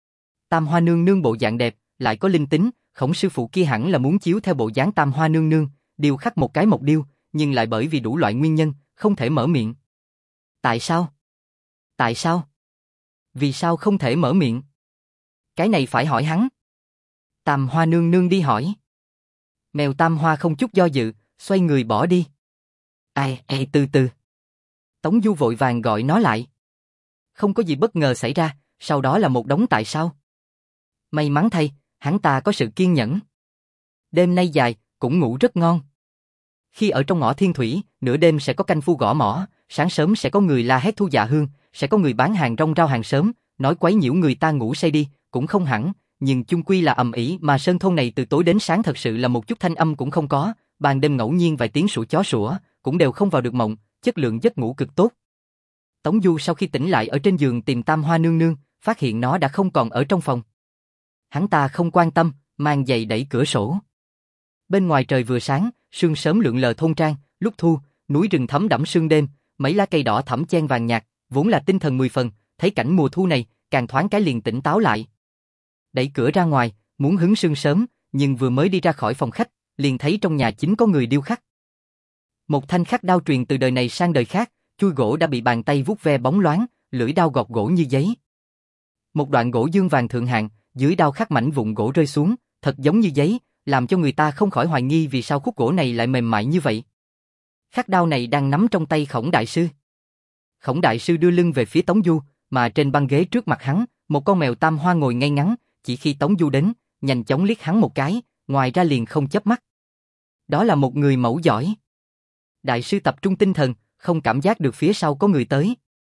Tam Hoa nương nương bộ dạng đẹp, lại có linh tính, Khổng sư phụ kia hẳn là muốn chiếu theo bộ dáng Tam Hoa nương nương, điêu khắc một cái Mộc Điêu, nhưng lại bởi vì đủ loại nguyên nhân, không thể mở miệng. Tại sao? Tại sao? Vì sao không thể mở miệng? Cái này phải hỏi hắn. Tam Hoa nương nương đi hỏi. Mèo Tam Hoa không chút do dự, xoay người bỏ đi. Ai, ai từ từ. Tống Du vội vàng gọi nó lại. Không có gì bất ngờ xảy ra, sau đó là một đống tại sao. May mắn thay, hắn ta có sự kiên nhẫn. Đêm nay dài, cũng ngủ rất ngon. Khi ở trong ngõ Thiên Thủy, nửa đêm sẽ có canh phu gõ mõ, sáng sớm sẽ có người la hét thu dạ hương, sẽ có người bán hàng rong rao hàng sớm, nói quấy nhiễu người ta ngủ say đi, cũng không hẳn, nhưng chung quy là ầm ĩ, mà sơn thôn này từ tối đến sáng thật sự là một chút thanh âm cũng không có, ban đêm ngẫu nhiên vài tiếng sủa chó sủa, cũng đều không vào được mộng, chất lượng giấc ngủ cực tốt. Tống Du sau khi tỉnh lại ở trên giường tìm Tam Hoa nương nương, phát hiện nó đã không còn ở trong phòng. Hắn ta không quan tâm, mang giày đẩy cửa sổ. Bên ngoài trời vừa sáng, sương sớm lượn lờ thôn trang, lúc thu, núi rừng thấm đẫm sương đêm, mấy lá cây đỏ thẫm chen vàng nhạt, vốn là tinh thần mười phần, thấy cảnh mùa thu này, càng thoáng cái liền tỉnh táo lại. Đẩy cửa ra ngoài, muốn hứng sương sớm, nhưng vừa mới đi ra khỏi phòng khách, liền thấy trong nhà chính có người điêu khắc. Một thanh khắc đao truyền từ đời này sang đời khác, chuôi gỗ đã bị bàn tay vuốt ve bóng loáng, lưỡi đao gọt gỗ như giấy. Một đoạn gỗ dương vàng thượng hạng, dưới đao khắc mảnh vụn gỗ rơi xuống, thật giống như giấy, làm cho người ta không khỏi hoài nghi vì sao khúc gỗ này lại mềm mại như vậy. Khắc đao này đang nắm trong tay Khổng đại sư. Khổng đại sư đưa lưng về phía Tống Du, mà trên băng ghế trước mặt hắn, một con mèo Tam Hoa ngồi ngay ngắn, chỉ khi Tống Du đến, nhanh chóng liếc hắn một cái, ngoài ra liền không chớp mắt. Đó là một người mẫu giỏi. Đại sư tập trung tinh thần, không cảm giác được phía sau có người tới.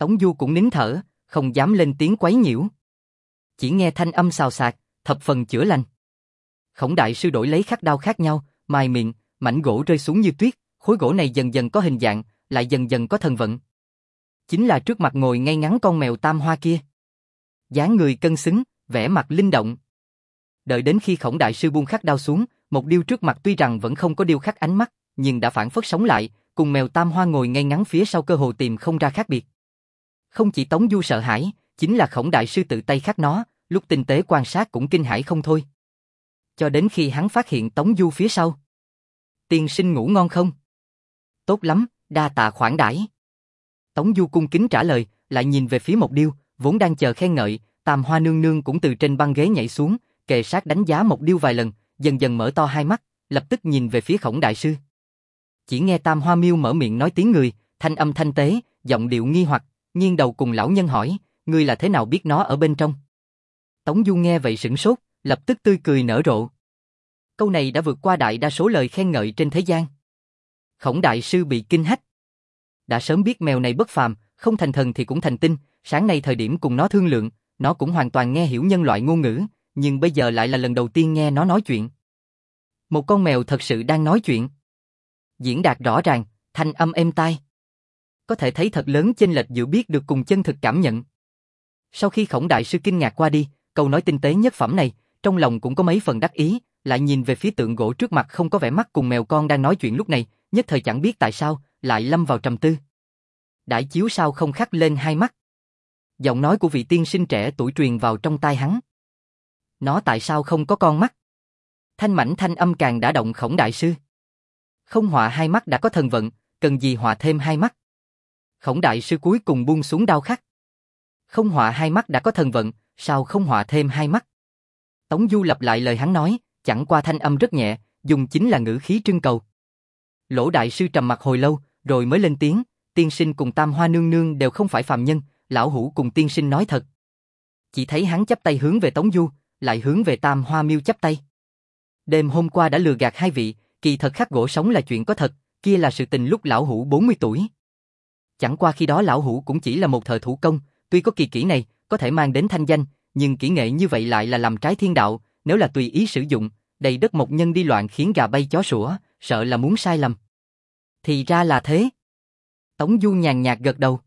Tống Du cũng nín thở, không dám lên tiếng quấy nhiễu. Chỉ nghe thanh âm xào xạc, thập phần chữa lành. Khổng đại sư đổi lấy khắc đao khác nhau, mài miệng, mảnh gỗ rơi xuống như tuyết, khối gỗ này dần dần có hình dạng, lại dần dần có thần vận. Chính là trước mặt ngồi ngay ngắn con mèo tam hoa kia. Dáng người cân xứng, vẻ mặt linh động. Đợi đến khi Khổng đại sư buông khắc đao xuống, một điêu trước mặt tuy rằng vẫn không có điêu khắc ánh mắt, nhưng đã phản phất sống lại, cùng mèo tam hoa ngồi ngay ngắn phía sau cơ hồ tìm không ra khác biệt. Không chỉ Tống Du sợ hãi, chính là Khổng đại sư tự tay khắc nó, lúc tinh tế quan sát cũng kinh hãi không thôi. Cho đến khi hắn phát hiện Tống Du phía sau. Tiên sinh ngủ ngon không? Tốt lắm, đa tạ khoản đãi. Tống Du cung kính trả lời, lại nhìn về phía Mộc Điêu, vốn đang chờ khen ngợi, Tam Hoa nương nương cũng từ trên băng ghế nhảy xuống, kề sát đánh giá Mộc Điêu vài lần, dần dần mở to hai mắt, lập tức nhìn về phía Khổng đại sư. Chỉ nghe Tam Hoa Miêu mở miệng nói tiếng người, thanh âm thanh tế, giọng điệu nghi hoặc, nghiêng đầu cùng lão nhân hỏi, ngươi là thế nào biết nó ở bên trong? Tống Du nghe vậy sửng sốt, lập tức tươi cười nở rộ. Câu này đã vượt qua đại đa số lời khen ngợi trên thế gian. Khổng đại sư bị kinh hách. Đã sớm biết mèo này bất phàm, không thành thần thì cũng thành tinh, sáng nay thời điểm cùng nó thương lượng, nó cũng hoàn toàn nghe hiểu nhân loại ngôn ngữ, nhưng bây giờ lại là lần đầu tiên nghe nó nói chuyện. Một con mèo thật sự đang nói chuyện. Diễn đạt rõ ràng, thanh âm êm tai. Có thể thấy thật lớn chênh lệch giữa biết được cùng chân thực cảm nhận. Sau khi Khổng đại sư kinh ngạc qua đi, câu nói tinh tế nhất phẩm này, trong lòng cũng có mấy phần đắc ý, lại nhìn về phía tượng gỗ trước mặt không có vẻ mắt cùng mèo con đang nói chuyện lúc này, nhất thời chẳng biết tại sao, lại lâm vào trầm tư. Đại chiếu sao không khắc lên hai mắt? Giọng nói của vị tiên sinh trẻ tuổi truyền vào trong tai hắn. Nó tại sao không có con mắt? Thanh mảnh thanh âm càng đã động Khổng đại sư. Không họa hai mắt đã có thần vận, cần gì họa thêm hai mắt? Khổng đại sư cuối cùng buông xuống đao khắc. Không họa hai mắt đã có thần vận, sao không họa thêm hai mắt? Tống Du lặp lại lời hắn nói, chẳng qua thanh âm rất nhẹ, dùng chính là ngữ khí trưng cầu. Lỗ đại sư trầm mặt hồi lâu, rồi mới lên tiếng, tiên sinh cùng Tam Hoa nương nương đều không phải phàm nhân, lão hủ cùng tiên sinh nói thật. Chỉ thấy hắn chắp tay hướng về Tống Du, lại hướng về Tam Hoa Miêu chắp tay. Đêm hôm qua đã lừa gạt hai vị, kỳ thật khắc gỗ sống là chuyện có thật, kia là sự tình lúc lão hủ bốn mươi tuổi. Chẳng qua khi đó lão hủ cũng chỉ là một thợ thủ công, tuy có kỳ kỹ này, có thể mang đến thanh danh, nhưng kỹ nghệ như vậy lại là làm trái thiên đạo, nếu là tùy ý sử dụng, đầy đất một nhân đi loạn khiến gà bay chó sủa, sợ là muốn sai lầm. Thì ra là thế. Tống Du nhàn nhạt gật đầu.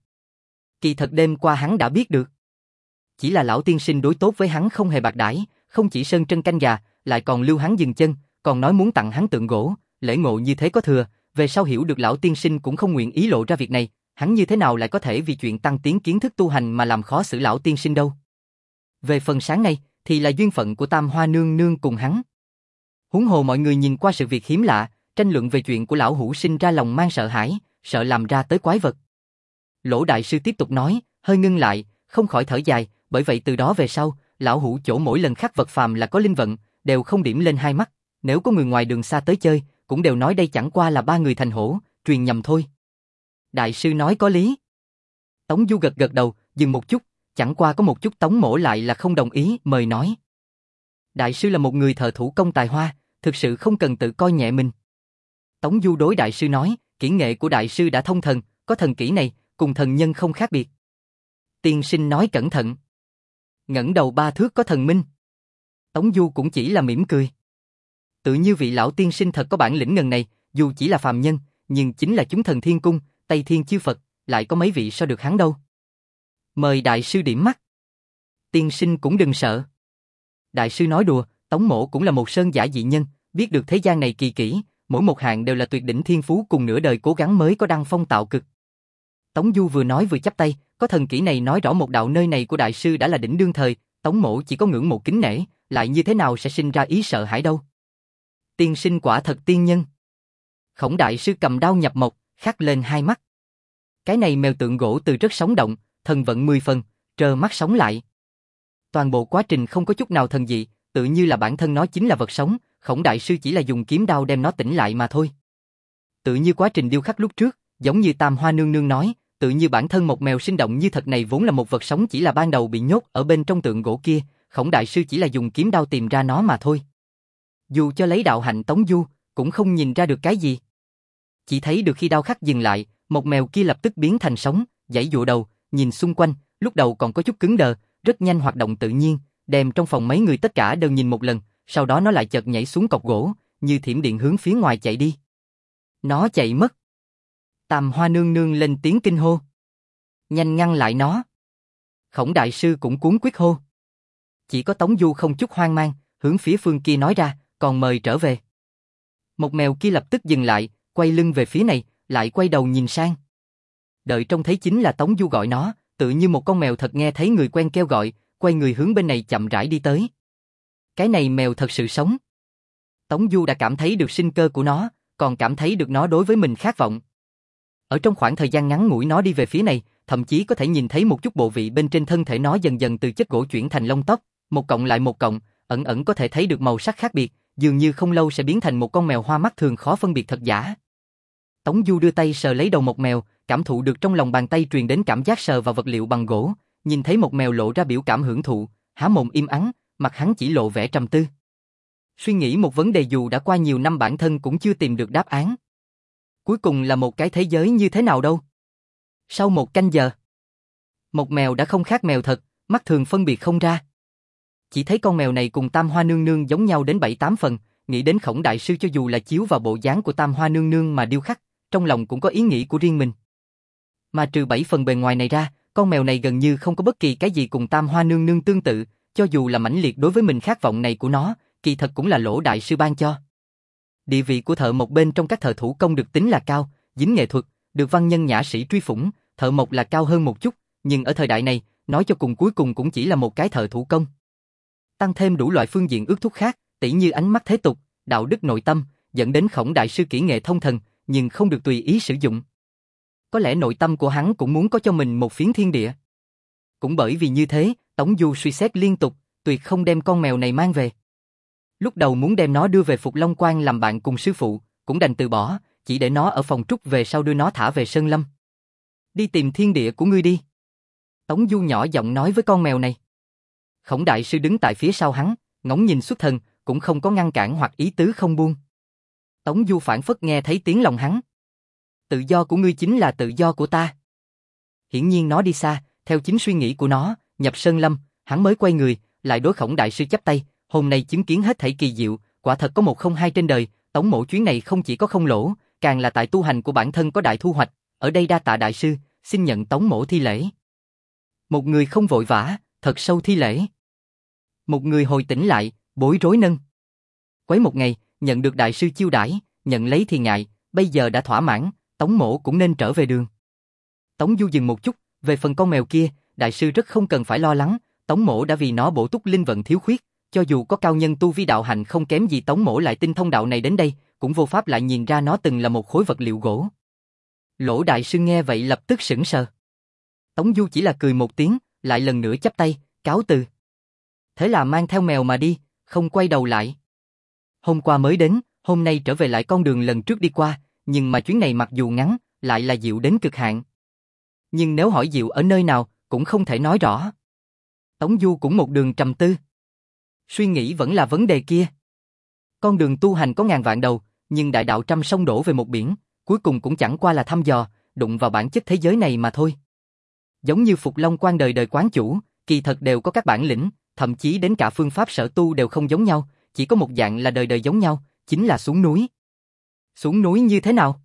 Kỳ thật đêm qua hắn đã biết được. Chỉ là lão tiên sinh đối tốt với hắn không hề bạc đãi, không chỉ sơn trân canh gà, lại còn lưu hắn dừng chân, còn nói muốn tặng hắn tượng gỗ, lễ ngộ như thế có thừa, về sau hiểu được lão tiên sinh cũng không nguyện ý lộ ra việc này, hắn như thế nào lại có thể vì chuyện tăng tiến kiến thức tu hành mà làm khó xử lão tiên sinh đâu. Về phần sáng nay, thì là duyên phận của Tam Hoa nương nương cùng hắn. Huống hồ mọi người nhìn qua sự việc hiếm lạ, tranh luận về chuyện của lão hủ sinh ra lòng mang sợ hãi, sợ làm ra tới quái vật. Lỗ đại sư tiếp tục nói, hơi ngưng lại, không khỏi thở dài, bởi vậy từ đó về sau, lão hủ chỗ mỗi lần khắc vật phàm là có linh vận, đều không điểm lên hai mắt, nếu có người ngoài đường xa tới chơi, cũng đều nói đây chẳng qua là ba người thành hổ, truyền nhầm thôi. Đại sư nói có lý. Tống Du gật gật đầu, dừng một chút, chẳng qua có một chút Tống Mỗ lại là không đồng ý, mời nói. Đại sư là một người thợ thủ công tài hoa, thực sự không cần tự coi nhẹ mình. Tống Du đối đại sư nói, kỹ nghệ của đại sư đã thông thần, có thần kỹ này, cùng thần nhân không khác biệt. Tiên sinh nói cẩn thận. Ngẩng đầu ba thước có thần minh. Tống Du cũng chỉ là mỉm cười. Tự như vị lão tiên sinh thật có bản lĩnh ngần này, dù chỉ là phàm nhân, nhưng chính là chúng thần thiên cung, Tây Thiên chư Phật, lại có mấy vị so được hắn đâu. Mời đại sư điểm mắt. Tiên sinh cũng đừng sợ. Đại sư nói đùa, Tống Mỗ cũng là một sơn giả dị nhân, biết được thế gian này kỳ kỹ, mỗi một hạng đều là tuyệt đỉnh thiên phú cùng nửa đời cố gắng mới có đăng phong tạo cực. Tống Du vừa nói vừa chắp tay, có thần kỹ này nói rõ một đạo nơi này của đại sư đã là đỉnh đương thời, Tống Mỗ chỉ có ngưỡng mộ kính nể, lại như thế nào sẽ sinh ra ý sợ hãi đâu. Tiên sinh quả thật tiên nhân. Khổng đại sư cầm đao nhập mộc, khắc lên hai mắt. Cái này mèo tượng gỗ từ rất sống động, thần vận mười phần, trơ mắt sống lại. Toàn bộ quá trình không có chút nào thần dị, tự như là bản thân nó chính là vật sống, Khổng đại sư chỉ là dùng kiếm đao đem nó tỉnh lại mà thôi. Tự như quá trình điêu khắc lúc trước, giống như Tam Hoa nương nương nói, tự như bản thân một mèo sinh động như thật này vốn là một vật sống chỉ là ban đầu bị nhốt ở bên trong tượng gỗ kia, Khổng đại sư chỉ là dùng kiếm đao tìm ra nó mà thôi. Dù cho lấy đạo hạnh Tống Du, cũng không nhìn ra được cái gì. Chỉ thấy được khi đao khắc dừng lại, một mèo kia lập tức biến thành sống, giãy giụa đầu, nhìn xung quanh, lúc đầu còn có chút cứng đờ, rất nhanh hoạt động tự nhiên, đem trong phòng mấy người tất cả đều nhìn một lần, sau đó nó lại chợt nhảy xuống cọc gỗ, như thiểm điện hướng phía ngoài chạy đi. Nó chạy mất. Tam Hoa nương nương lên tiếng kinh hô. Nhanh ngăn lại nó. Khổng đại sư cũng cuống quyết hô. Chỉ có Tống Du không chút hoang mang, hướng phía phương kia nói ra, còn mời trở về. Một mèo kia lập tức dừng lại, quay lưng về phía này, lại quay đầu nhìn sang. Đợi trông thấy chính là Tống Du gọi nó, tự như một con mèo thật nghe thấy người quen kêu gọi, quay người hướng bên này chậm rãi đi tới. Cái này mèo thật sự sống. Tống Du đã cảm thấy được sinh cơ của nó, còn cảm thấy được nó đối với mình khát vọng. Ở trong khoảng thời gian ngắn ngủi nó đi về phía này, thậm chí có thể nhìn thấy một chút bộ vị bên trên thân thể nó dần dần từ chất gỗ chuyển thành lông tóc, một cộng lại một cộng, ẩn ẩn có thể thấy được màu sắc khác biệt, dường như không lâu sẽ biến thành một con mèo hoa mắt thường khó phân biệt thật giả. Tống Du đưa tay sờ lấy đầu một mèo, cảm thụ được trong lòng bàn tay truyền đến cảm giác sờ vào vật liệu bằng gỗ, nhìn thấy một mèo lộ ra biểu cảm hưởng thụ, há mồm im ắng, mặt hắn chỉ lộ vẻ trầm tư. Suy nghĩ một vấn đề dù đã qua nhiều năm bản thân cũng chưa tìm được đáp án. Cuối cùng là một cái thế giới như thế nào đâu? Sau một canh giờ, một mèo đã không khác mèo thật, mắt thường phân biệt không ra. Chỉ thấy con mèo này cùng Tam Hoa nương nương giống nhau đến bảy tám phần, nghĩ đến Khổng đại sư cho dù là chiếu vào bộ dáng của Tam Hoa nương nương mà điêu khắc, trong lòng cũng có ý nghĩ của riêng mình. Mà trừ bảy phần bề ngoài này ra, con mèo này gần như không có bất kỳ cái gì cùng Tam Hoa nương nương tương tự, cho dù là mãnh liệt đối với mình khát vọng này của nó, kỳ thật cũng là Lỗ đại sư ban cho. Địa vị của thợ mộc bên trong các thợ thủ công được tính là cao, dính nghệ thuật, được văn nhân nhã sĩ truy phủng, thợ mộc là cao hơn một chút, nhưng ở thời đại này, nói cho cùng cuối cùng cũng chỉ là một cái thợ thủ công. Tăng thêm đủ loại phương diện ước thúc khác, tỉ như ánh mắt thế tục, đạo đức nội tâm, dẫn đến Khổng đại sư kỹ nghệ thông thần, nhưng không được tùy ý sử dụng. Có lẽ nội tâm của hắn cũng muốn có cho mình một phiến thiên địa. Cũng bởi vì như thế, Tống Du suy xét liên tục, tuyệt không đem con mèo này mang về. Lúc đầu muốn đem nó đưa về Phục Long Quan làm bạn cùng sư phụ, cũng đành từ bỏ, chỉ để nó ở phòng trúc về sau đưa nó thả về Sơn Lâm. Đi tìm thiên địa của ngươi đi. Tống Du nhỏ giọng nói với con mèo này. Khổng đại sư đứng tại phía sau hắn, ngóng nhìn xuất thần, cũng không có ngăn cản hoặc ý tứ không buông. Tống Du phản phất nghe thấy tiếng lòng hắn. Tự do của ngươi chính là tự do của ta. Hiển nhiên nó đi xa, theo chính suy nghĩ của nó, nhập Sơn Lâm, hắn mới quay người, lại đối Khổng đại sư chắp tay, hôm nay chứng kiến hết thảy kỳ diệu, quả thật có một không hai trên đời, Tống mỗ chuyến này không chỉ có không lỗ, càng là tại tu hành của bản thân có đại thu hoạch, ở đây đa tạ đại sư, xin nhận Tống mỗ thi lễ. Một người không vội vã, thật sâu thi lễ. Một người hồi tỉnh lại, bối rối nâng. Quấy một ngày, nhận được đại sư chiêu đãi, nhận lấy thì ngại, bây giờ đã thỏa mãn, Tống mỗ cũng nên trở về đường. Tống Du dừng một chút, về phần con mèo kia, đại sư rất không cần phải lo lắng, Tống mỗ đã vì nó bổ túc linh vận thiếu khuyết, cho dù có cao nhân tu vi đạo hành không kém gì Tống mỗ lại tinh thông đạo này đến đây, cũng vô pháp lại nhìn ra nó từng là một khối vật liệu gỗ. Lỗ đại sư nghe vậy lập tức sững sờ. Tống Du chỉ là cười một tiếng, lại lần nữa chắp tay, cáo từ. Thế là mang theo mèo mà đi, không quay đầu lại. Hôm qua mới đến, hôm nay trở về lại con đường lần trước đi qua, nhưng mà chuyến này mặc dù ngắn, lại là dịu đến cực hạn. Nhưng nếu hỏi dịu ở nơi nào, cũng không thể nói rõ. Tống Du cũng một đường trầm tư. Suy nghĩ vẫn là vấn đề kia. Con đường tu hành có ngàn vạn đầu, nhưng đại đạo trăm sông đổ về một biển, cuối cùng cũng chẳng qua là thăm dò, đụng vào bản chất thế giới này mà thôi. Giống như Phục Long Quan đời đời quán chủ, kỳ thật đều có các bản lĩnh, thậm chí đến cả phương pháp sở tu đều không giống nhau, chỉ có một dạng là đời đời giống nhau, chính là xuống núi. Xuống núi như thế nào?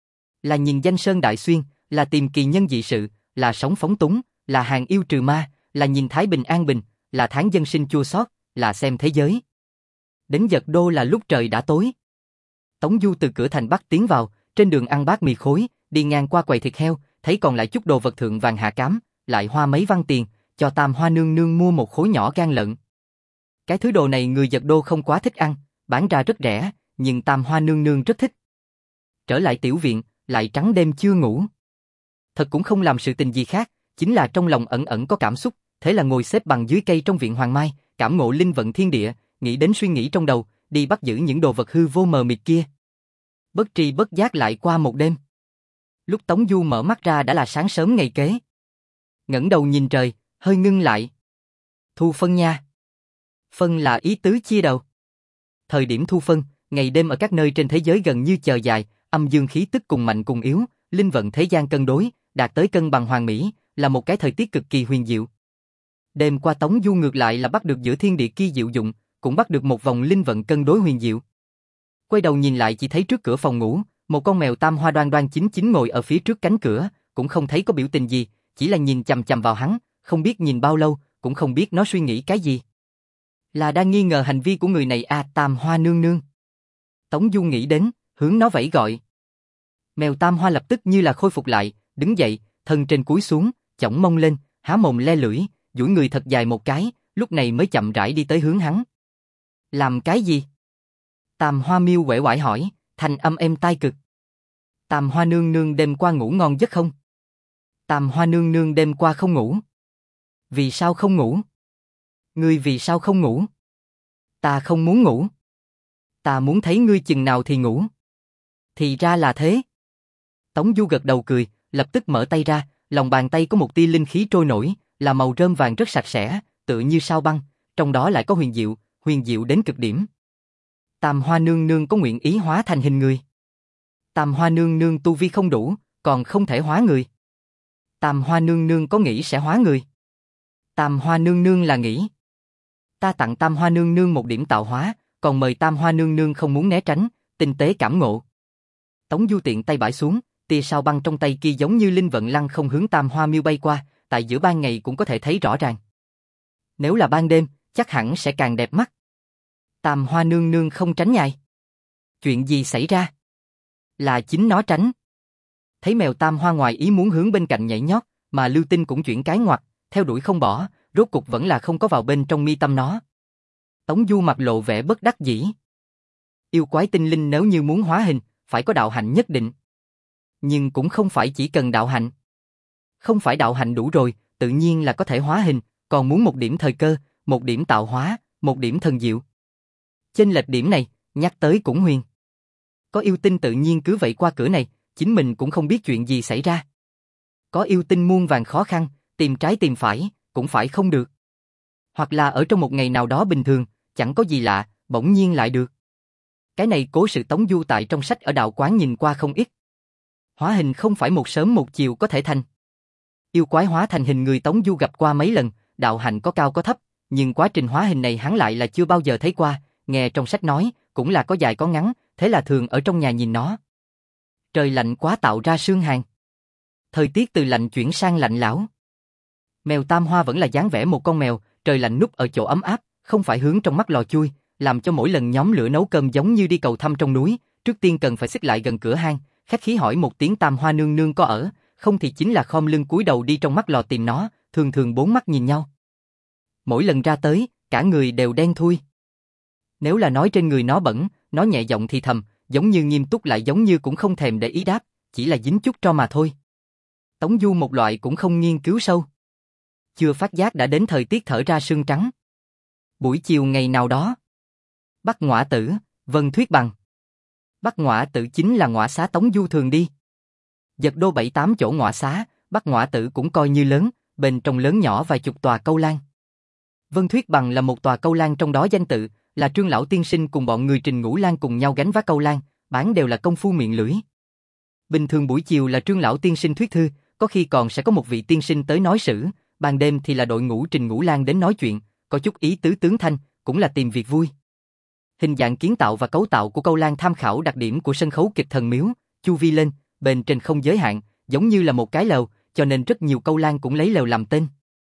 Là nhìn danh sơn đại xuyên, là tìm kỳ nhân dị sự, là sống phóng túng, là hàng yêu trừ ma, là nhìn thái bình an bình, là tháng dân sinh chua xót, là xem thế giới. Đến Giật Đô là lúc trời đã tối. Tống Du từ cửa thành Bắc tiến vào, trên đường ăn bát mì khối, đi ngang qua quầy thịt heo, thấy còn lại chút đồ vật thượng vàng hạ cám, lại hoa mấy văn tiền, cho Tam Hoa nương nương mua một khối nhỏ gan lợn. Cái thứ đồ này người Giật Đô không quá thích ăn, bán ra rất rẻ, nhưng Tam Hoa nương nương rất thích. Trở lại tiểu viện, lại trắng đêm chưa ngủ. Thật cũng không làm sự tình gì khác, chính là trong lòng ẩn ẩn có cảm xúc, thế là ngồi xếp bằng dưới cây trong viện Hoàng Mai, cảm ngộ linh vận thiên địa, nghĩ đến suy nghĩ trong đầu, đi bắt giữ những đồ vật hư vô mờ mịt kia. Bất tri bất giác lại qua một đêm. Lúc Tống Du mở mắt ra đã là sáng sớm ngày kế. Ngẩng đầu nhìn trời, hơi ngưng lại. Thu phân nha. Phân là ý tứ chia đầu. Thời điểm thu phân, ngày đêm ở các nơi trên thế giới gần như chờ dài, âm dương khí tức cùng mạnh cùng yếu, linh vận thế gian cân đối, đạt tới cân bằng hoàn mỹ, là một cái thời tiết cực kỳ huyền diệu. Đêm qua Tống Du ngược lại là bắt được giữa thiên địa kỳ diệu dụng, cũng bắt được một vòng linh vận cân đối huyền diệu. Quay đầu nhìn lại chỉ thấy trước cửa phòng ngủ, một con mèo tam hoa đoan đoan chính chính ngồi ở phía trước cánh cửa, cũng không thấy có biểu tình gì, chỉ là nhìn chằm chằm vào hắn, không biết nhìn bao lâu, cũng không biết nó suy nghĩ cái gì. Là đang nghi ngờ hành vi của người này à, Tam Hoa nương nương. Tống Du nghĩ đến, hướng nó vẫy gọi. Mèo Tam Hoa lập tức như là khôi phục lại, đứng dậy, thân trên cúi xuống, chổng mông lên, há mồm le lưỡi, duỗi người thật dài một cái, lúc này mới chậm rãi đi tới hướng hắn. Làm cái gì? Tam Hoa miêu uể oải hỏi, thanh âm êm tai cực. Tam Hoa nương nương đêm qua ngủ ngon giấc không? Tam Hoa nương nương đêm qua không ngủ. Vì sao không ngủ? Ngươi vì sao không ngủ? Ta không muốn ngủ. Ta muốn thấy ngươi chừng nào thì ngủ. Thì ra là thế. Tống Du gật đầu cười, lập tức mở tay ra, lòng bàn tay có một tia linh khí trôi nổi, là màu rơm vàng rất sạch sẽ, tựa như sao băng, trong đó lại có huyền diệu, huyền diệu đến cực điểm. Tam Hoa nương nương có nguyện ý hóa thành hình người. Tam Hoa nương nương tu vi không đủ, còn không thể hóa người. Tam Hoa nương nương có nghĩ sẽ hóa người. Tam Hoa nương nương là nghĩ. Ta tặng Tam Hoa nương nương một điểm tạo hóa, còn mời Tam Hoa nương nương không muốn né tránh, tinh tế cảm ngộ. Tống Du tiện tay bãi xuống, tia sao băng trong tay kia giống như linh vận lăng không hướng Tam Hoa miêu bay qua, tại giữa ban ngày cũng có thể thấy rõ ràng. Nếu là ban đêm, chắc hẳn sẽ càng đẹp mắt. Tam Hoa nương nương không tránh nhai. Chuyện gì xảy ra? Là chính nó tránh. Thấy mèo Tam Hoa ngoài ý muốn hướng bên cạnh nhảy nhót, mà Lưu Tinh cũng chuyển cái ngoặt, theo đuổi không bỏ, rốt cục vẫn là không có vào bên trong mi tâm nó. Tống Du mặt lộ vẻ bất đắc dĩ. Yêu quái tinh linh nếu như muốn hóa hình, phải có đạo hạnh nhất định. Nhưng cũng không phải chỉ cần đạo hạnh. Không phải đạo hạnh đủ rồi, tự nhiên là có thể hóa hình, còn muốn một điểm thời cơ, một điểm tạo hóa, một điểm thần diệu. Chênh lệch điểm này, nhắc tới cũng huyền. Có yêu tinh tự nhiên cứ vậy qua cửa này, chính mình cũng không biết chuyện gì xảy ra. Có yêu tinh muôn vàn khó khăn, tìm trái tìm phải, cũng phải không được. Hoặc là ở trong một ngày nào đó bình thường, chẳng có gì lạ, bỗng nhiên lại được. Cái này cố sự Tống Du tại trong sách ở đạo quán nhìn qua không ít. Hóa hình không phải một sớm một chiều có thể thành. Yêu quái hóa thành hình người Tống Du gặp qua mấy lần, đạo hạnh có cao có thấp, nhưng quá trình hóa hình này hắn lại là chưa bao giờ thấy qua, nghe trong sách nói, cũng là có dài có ngắn, thế là thường ở trong nhà nhìn nó. Trời lạnh quá tạo ra sương hàn. Thời tiết từ lạnh chuyển sang lạnh lẽo. Mèo Tam Hoa vẫn là dáng vẻ một con mèo, trời lạnh núp ở chỗ ấm áp, không phải hướng trong mắt lò chui, làm cho mỗi lần nhóm lửa nấu cơm giống như đi cầu thăm trong núi, trước tiên cần phải xích lại gần cửa hang, khách khí hỏi một tiếng Tam Hoa nương nương có ở, không thì chính là khom lưng cúi đầu đi trong mắt lò tìm nó, thường thường bốn mắt nhìn nhau. Mỗi lần ra tới, cả người đều đen thui. Nếu là nói trên người nó bẩn, nó nhẹ giọng thì thầm, giống như nghiêm túc lại giống như cũng không thèm để ý đáp, chỉ là dính chút tro mà thôi. Tống Du một loại cũng không nghiên cứu sâu. Chưa phát giác đã đến thời tiết thở ra sương trắng. Buổi chiều ngày nào đó. Bắc Ngõa Tử, Vân Thuyết Bằng. Bắc Ngõa Tử chính là ngõa xá Tống Du thường đi. Giật đô bảy tám chỗ ngõa xá, Bắc Ngõa Tử cũng coi như lớn, bên trong lớn nhỏ vài chục tòa câu lan. Vân Thuyết Bằng là một tòa câu lan, trong đó danh tự là Trương lão tiên sinh cùng bọn người Trình Ngũ Lan cùng nhau gánh vác câu lan, bán đều là công phu miệng lưỡi. Bình thường buổi chiều là Trương lão tiên sinh thuyết thư, có khi còn sẽ có một vị tiên sinh tới nói sử, ban đêm thì là đội ngũ Trình Ngũ Lan đến nói chuyện, có chút ý tứ tướng thanh, cũng là tìm việc vui. Hình dạng kiến tạo và cấu tạo của câu lan tham khảo đặc điểm của sân khấu kịch Thần Miếu, chu vi lên, bên trên không giới hạn, giống như là một cái lều, cho nên rất nhiều câu lan cũng lấy lều làm tên.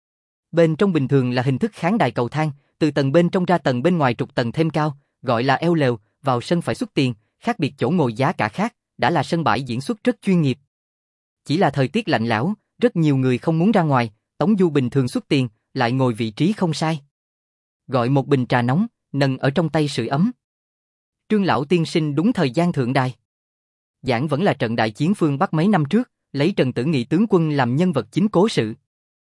Bên trong bình thường là hình thức khán đài cầu thang, từ tầng bên trong ra tầng bên ngoài trục tầng thêm cao, gọi là eo lều, vào sân phải xuất tiền, khác biệt chỗ ngồi giá cả khác, đã là sân bãi diễn xuất rất chuyên nghiệp. Chỉ là thời tiết lạnh lẽo, rất nhiều người không muốn ra ngoài, Tống Du bình thường xuất tiền, lại ngồi vị trí không sai. Gọi một bình trà nóng, nâng ở trong tay sưởi ấm. Trương lão tiên sinh đúng thời gian thượng đài. Giảng vẫn là trận đại chiến phương Bắc mấy năm trước, lấy Trần Tử Nghị tướng quân làm nhân vật chính cố sự.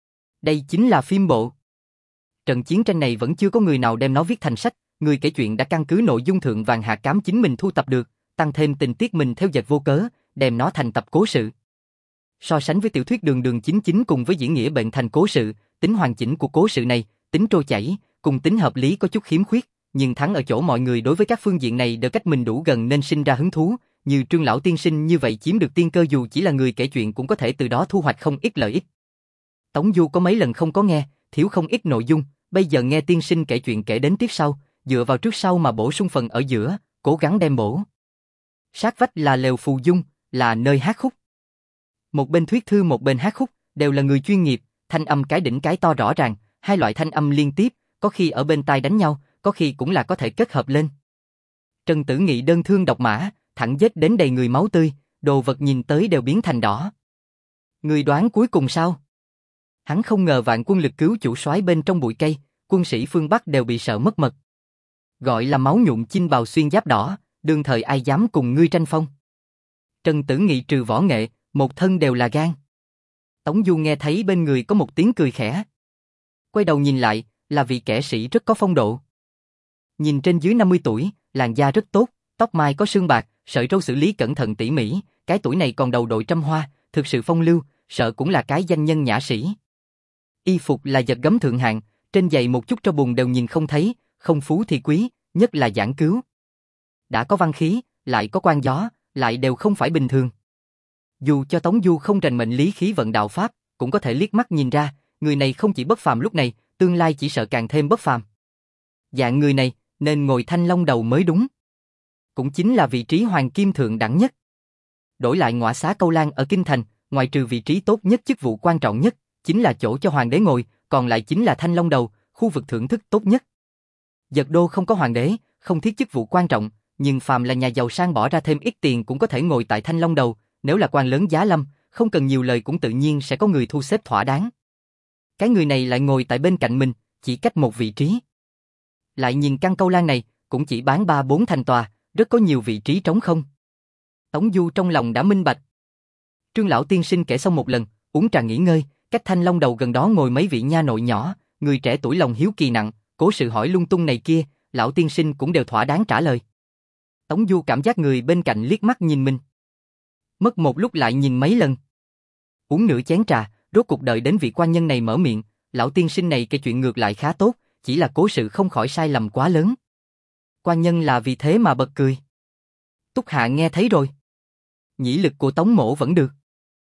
Đây chính là phim bộ. Trận chiến tranh này vẫn chưa có người nào đem nó viết thành sách, người kể chuyện đã căn cứ nội dung thượng vàng hạ cám chính mình thu tập được, tăng thêm tình tiết mình theo dệt vô cớ, đem nó thành tập cố sự. So sánh với tiểu thuyết Đường Đường Chính Chính cùng với diễn nghĩa bệnh thành cố sự, tính hoàn chỉnh của cố sự này, tính trôi chảy, cùng tính hợp lý có chút khiếm khuyết, nhưng thắng ở chỗ mọi người đối với các phương diện này đều cách mình đủ gần nên sinh ra hứng thú, như Trương lão tiên sinh như vậy chiếm được tiên cơ, dù chỉ là người kể chuyện cũng có thể từ đó thu hoạch không ít lợi ích. Tống Du có mấy lần không có nghe, thiếu không ít nội dung, bây giờ nghe tiên sinh kể chuyện kể đến tiếp sau, dựa vào trước sau mà bổ sung phần ở giữa, cố gắng đem bổ. Sát vách là lều phù dung, là nơi hát khúc. Một bên thuyết thư một bên hát khúc, đều là người chuyên nghiệp, thanh âm cái đỉnh cái to rõ ràng, hai loại thanh âm liên tiếp, có khi ở bên tai đánh nhau, có khi cũng là có thể kết hợp lên. Trần Tử Nghị đơn thương độc mã, thẳng giết đến đầy người máu tươi, đồ vật nhìn tới đều biến thành đỏ. Người đoán cuối cùng sao? Hắn không ngờ vạn quân lực cứu chủ soái bên trong bụi cây, quân sĩ phương Bắc đều bị sợ mất mật. Gọi là máu nhuộm chinh bào xuyên giáp đỏ, đương thời ai dám cùng ngươi tranh phong. Trần Tử Nghị trừ võ nghệ, một thân đều là gan. Tống Du nghe thấy bên người có một tiếng cười khẽ. Quay đầu nhìn lại, là vị kẻ sĩ rất có phong độ. Nhìn trên dưới năm mươi tuổi, làn da rất tốt, tóc mai có sương bạc, sợi râu xử lý cẩn thận tỉ mỉ, cái tuổi này còn đầu đội trăm hoa, thực sự phong lưu, sợ cũng là cái danh nhân nhã sĩ. Y phục là giật gấm thượng hạng, trên giày một chút tro bùn đều nhìn không thấy, không phú thì quý, nhất là giảng cứu. Đã có văn khí, lại có quan gió, lại đều không phải bình thường. Dù cho Tống Du không rành mệnh lý khí vận đạo pháp, cũng có thể liếc mắt nhìn ra, người này không chỉ bất phàm lúc này, tương lai chỉ sợ càng thêm bất phàm. Dạng người này, nên ngồi thanh long đầu mới đúng. Cũng chính là vị trí hoàng kim thượng đẳng nhất. Đổi lại ngõa xá Câu Lan ở Kinh Thành, ngoài trừ vị trí tốt nhất chức vụ quan trọng nhất, chính là chỗ cho hoàng đế ngồi, còn lại chính là thanh long đầu, khu vực thưởng thức tốt nhất. Giật đô không có hoàng đế, không thiết chức vụ quan trọng, nhưng phàm là nhà giàu sang bỏ ra thêm ít tiền cũng có thể ngồi tại thanh long đầu, nếu là quan lớn giá lâm, không cần nhiều lời cũng tự nhiên sẽ có người thu xếp thỏa đáng. Cái người này lại ngồi tại bên cạnh mình, chỉ cách một vị trí. Lại nhìn căn Câu Lan này, cũng chỉ bán ba bốn thành tòa, rất có nhiều vị trí trống không. Tống Du trong lòng đã minh bạch. Trương lão tiên sinh kể xong một lần, uống trà nghỉ ngơi, cách thanh long đầu gần đó ngồi mấy vị nha nội nhỏ, người trẻ tuổi lòng hiếu kỳ nặng, cố sự hỏi lung tung này kia, lão tiên sinh cũng đều thỏa đáng trả lời. Tống Du cảm giác người bên cạnh liếc mắt nhìn mình. Mất một lúc lại nhìn mấy lần. Uống nửa chén trà, rốt cuộc đợi đến vị quan nhân này mở miệng, lão tiên sinh này kể chuyện ngược lại khá tốt, chỉ là cố sự không khỏi sai lầm quá lớn. Quan nhân là vì thế mà bật cười. Túc Hạ nghe thấy rồi. Nhĩ lực của Tống mỗ vẫn được.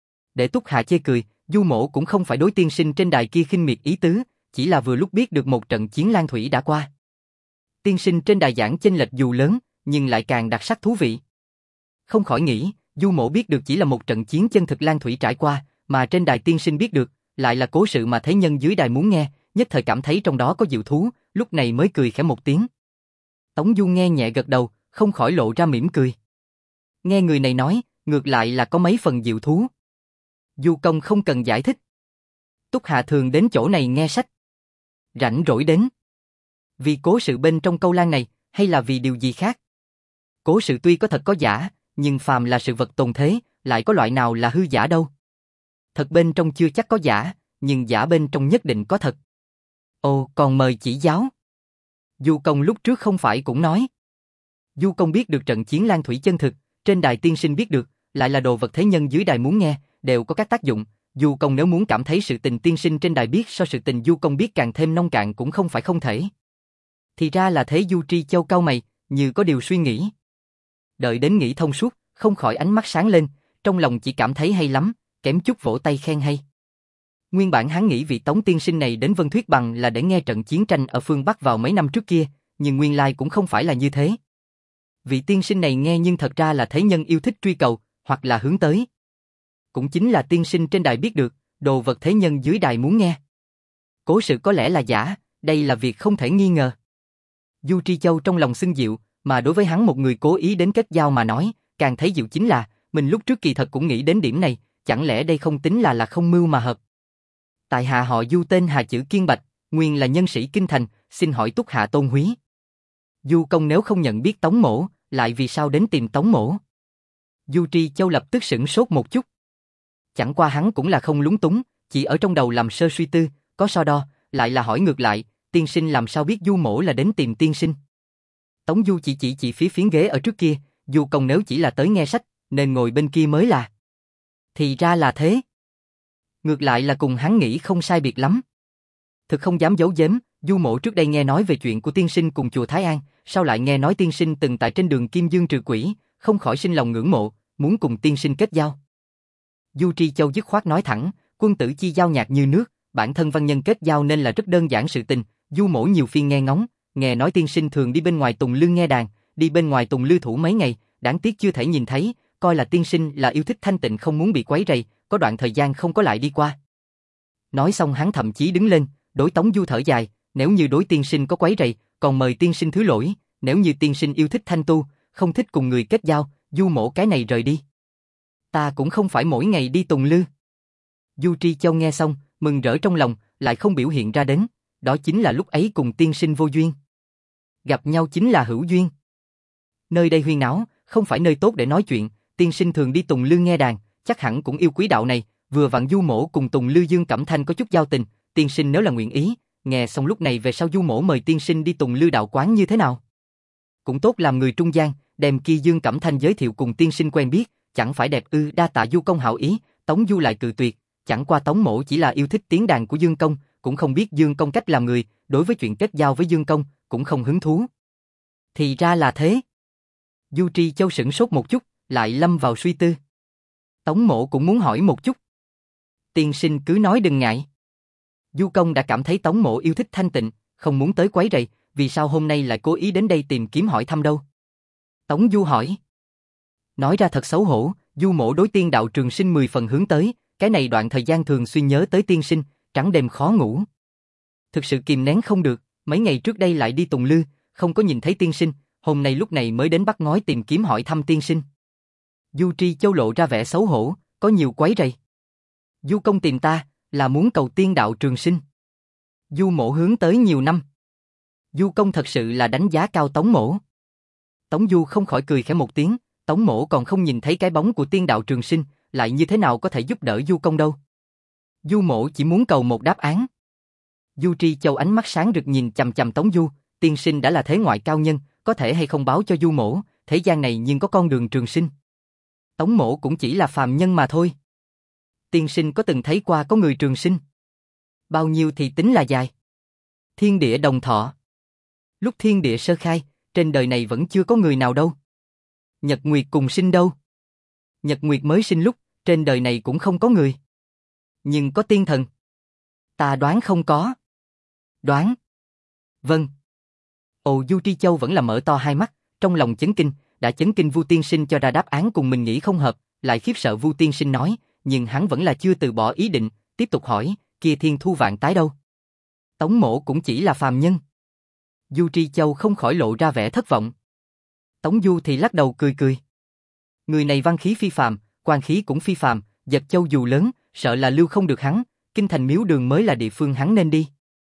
Để Túc Hạ chê cười, Du mỗ cũng không phải đối tiên sinh trên đài kia khinh miệt ý tứ, chỉ là vừa lúc biết được một trận chiến Lan Thủy đã qua. Tiên sinh trên đài giảng chênh lệch dù lớn, nhưng lại càng đặc sắc thú vị. Không khỏi nghĩ, Du mỗ biết được chỉ là một trận chiến chân thực Lan Thủy trải qua, mà trên đài tiên sinh biết được, lại là cố sự mà thế nhân dưới đài muốn nghe, nhất thời cảm thấy trong đó có diệu thú, lúc này mới cười khẽ một tiếng. Tống Du nghe nhẹ gật đầu, không khỏi lộ ra mỉm cười. Nghe người này nói, ngược lại là có mấy phần diệu thú. Du công không cần giải thích. Túc Hạ thường đến chỗ này nghe sách. Rảnh rỗi đến. Vì cố sự bên trong Câu Lan này, hay là vì điều gì khác? Cố sự tuy có thật có giả, nhưng phàm là sự vật tồn thế, lại có loại nào là hư giả đâu. Thật bên trong chưa chắc có giả, nhưng giả bên trong nhất định có thật. Ồ, còn mời chỉ giáo. Du công lúc trước không phải cũng nói. Du công biết được trận chiến Lan Thủy chân thực, trên đài tiên sinh biết được, lại là đồ vật thế nhân dưới đài muốn nghe, đều có các tác dụng. Du công nếu muốn cảm thấy sự tình tiên sinh trên đài biết so sự tình Du công biết càng thêm nông cạn cũng không phải không thể. Thì ra là thế. Du Tri Châu cau mày, như có điều suy nghĩ. Đợi đến nghĩ thông suốt, không khỏi ánh mắt sáng lên, trong lòng chỉ cảm thấy hay lắm, kém chút vỗ tay khen hay. Nguyên bản hắn nghĩ vị Tống tiên sinh này đến Vân Thuyết Bằng là để nghe trận chiến tranh ở phương Bắc vào mấy năm trước kia, nhưng nguyên lai cũng không phải là như thế. Vị tiên sinh này nghe nhưng thật ra là thế nhân yêu thích truy cầu, hoặc là hướng tới. Cũng chính là tiên sinh trên đài biết được, đồ vật thế nhân dưới đài muốn nghe. Cố sự có lẽ là giả, đây là việc không thể nghi ngờ. Du Tri Châu trong lòng xưng diệu, mà đối với hắn một người cố ý đến kết giao mà nói, càng thấy diệu chính là, mình lúc trước kỳ thật cũng nghĩ đến điểm này, chẳng lẽ đây không tính là là không mưu mà hợp. Tại hạ họ Du tên Hà chữ Kiên Bạch, nguyên là nhân sĩ kinh thành, xin hỏi Túc Hạ tôn húy. Du công nếu không nhận biết Tống mỗ, lại vì sao đến tìm Tống mỗ? Du Tri Châu lập tức sửng sốt một chút. Chẳng qua hắn cũng là không lúng túng, chỉ ở trong đầu làm sơ suy tư, có so đo, lại là hỏi ngược lại, tiên sinh làm sao biết Du mỗ là đến tìm tiên sinh? Tống Du chỉ chỉ chỉ phía phiến ghế ở trước kia, Du công nếu chỉ là tới nghe sách, nên ngồi bên kia mới là. Thì ra là thế. Ngược lại là cùng hắn nghĩ không sai biệt lắm. Thực không dám giấu giếm, Du mỗ trước đây nghe nói về chuyện của tiên sinh cùng chùa Thái An, sau lại nghe nói tiên sinh từng tại trên đường Kim Dương trừ quỷ, không khỏi sinh lòng ngưỡng mộ, muốn cùng tiên sinh kết giao. Du Tri Châu dứt khoát nói thẳng, quân tử chi giao nhạt như nước, bản thân văn nhân kết giao nên là rất đơn giản sự tình, Du Mỗ nhiều phiên nghe ngóng, nghe nói tiên sinh thường đi bên ngoài tùng lư nghe đàn, đi bên ngoài tùng lư thủ mấy ngày, đáng tiếc chưa thể nhìn thấy, coi là tiên sinh là yêu thích thanh tịnh không muốn bị quấy rầy, có đoạn thời gian không có lại đi qua. Nói xong hắn thậm chí đứng lên, đối Tống Du thở dài, nếu như đối tiên sinh có quấy rầy, còn mời tiên sinh thứ lỗi, nếu như tiên sinh yêu thích thanh tu, không thích cùng người kết giao, Du Mỗ cái này rời đi. Ta cũng không phải mỗi ngày đi tùng lư. Du Tri Châu nghe xong, mừng rỡ trong lòng, lại không biểu hiện ra đến, đó chính là lúc ấy cùng tiên sinh vô duyên. Gặp nhau chính là hữu duyên. Nơi đây huyên náo, không phải nơi tốt để nói chuyện, tiên sinh thường đi tùng lư nghe đàn, chắc hẳn cũng yêu quý đạo này, vừa vặn Du Mỗ cùng tùng lư Dương Cẩm Thanh có chút giao tình, tiên sinh nếu là nguyện ý, nghe xong lúc này về sau Du Mỗ mời tiên sinh đi tùng lư đạo quán như thế nào? Cũng tốt làm người trung gian, đem kia Dương Cẩm Thanh giới thiệu cùng tiên sinh quen biết, chẳng phải đẹp ư? Đa tạ Du công hảo ý, Tống Du lại cự tuyệt, chẳng qua Tống Mỗ chỉ là yêu thích tiếng đàn của Dương công, cũng không biết Dương công cách làm người, đối với chuyện kết giao với Dương công cũng không hứng thú. Thì ra là thế. Du Tri Châu sửng sốt một chút, lại lâm vào suy tư. Tống Mỗ cũng muốn hỏi một chút. Tiên sinh cứ nói đừng ngại. Du công đã cảm thấy Tống Mỗ yêu thích thanh tịnh, không muốn tới quấy rầy, vì sao hôm nay lại cố ý đến đây tìm kiếm hỏi thăm đâu? Tống Du hỏi. Nói ra thật xấu hổ, Du Mỗ đối tiên đạo trường sinh mười phần hướng tới, cái này đoạn thời gian thường xuyên nhớ tới tiên sinh, trắng đêm khó ngủ. Thực sự kìm nén không được, mấy ngày trước đây lại đi tùng lư, không có nhìn thấy tiên sinh, hôm nay lúc này mới đến bắt ngói tìm kiếm hỏi thăm tiên sinh. Du Tri Châu lộ ra vẻ xấu hổ, có nhiều quấy rầy. Du công tìm ta, là muốn cầu tiên đạo trường sinh. Du Mỗ hướng tới nhiều năm. Du công thật sự là đánh giá cao Tống Mỗ. Tống Du không khỏi cười khẽ một tiếng, Tống Mỗ còn không nhìn thấy cái bóng của tiên đạo trường sinh, lại như thế nào có thể giúp đỡ Du công đâu. Du Mỗ chỉ muốn cầu một đáp án. Du Tri Châu ánh mắt sáng rực nhìn chằm chằm Tống Du, tiên sinh đã là thế ngoại cao nhân, có thể hay không báo cho Du Mỗ, thế gian này nhưng có con đường trường sinh. Tống Mỗ cũng chỉ là phàm nhân mà thôi. Tiên sinh có từng thấy qua có người trường sinh? Bao nhiêu thì tính là dài? Thiên địa đồng thọ. Lúc thiên địa sơ khai, trên đời này vẫn chưa có người nào đâu. Nhật Nguyệt cùng sinh đâu? Nhật Nguyệt mới sinh lúc, trên đời này cũng không có người. Nhưng có tiên thần. Ta đoán không có. Đoán. Vâng. Ồ, Du Tri Châu vẫn là mở to hai mắt, trong lòng chấn kinh, đã chấn kinh Vu tiên sinh cho ra đáp án cùng mình nghĩ không hợp, lại khiếp sợ Vu tiên sinh nói, nhưng hắn vẫn là chưa từ bỏ ý định, tiếp tục hỏi, kia thiên thu vạn tái đâu? Tống Mỗ cũng chỉ là phàm nhân. Du Tri Châu không khỏi lộ ra vẻ thất vọng. Tống Du thì lắc đầu cười cười. Người này văn khí phi phàm, quan khí cũng phi phàm, giật châu dù lớn, sợ là lưu không được hắn, kinh thành miếu đường mới là địa phương hắn nên đi.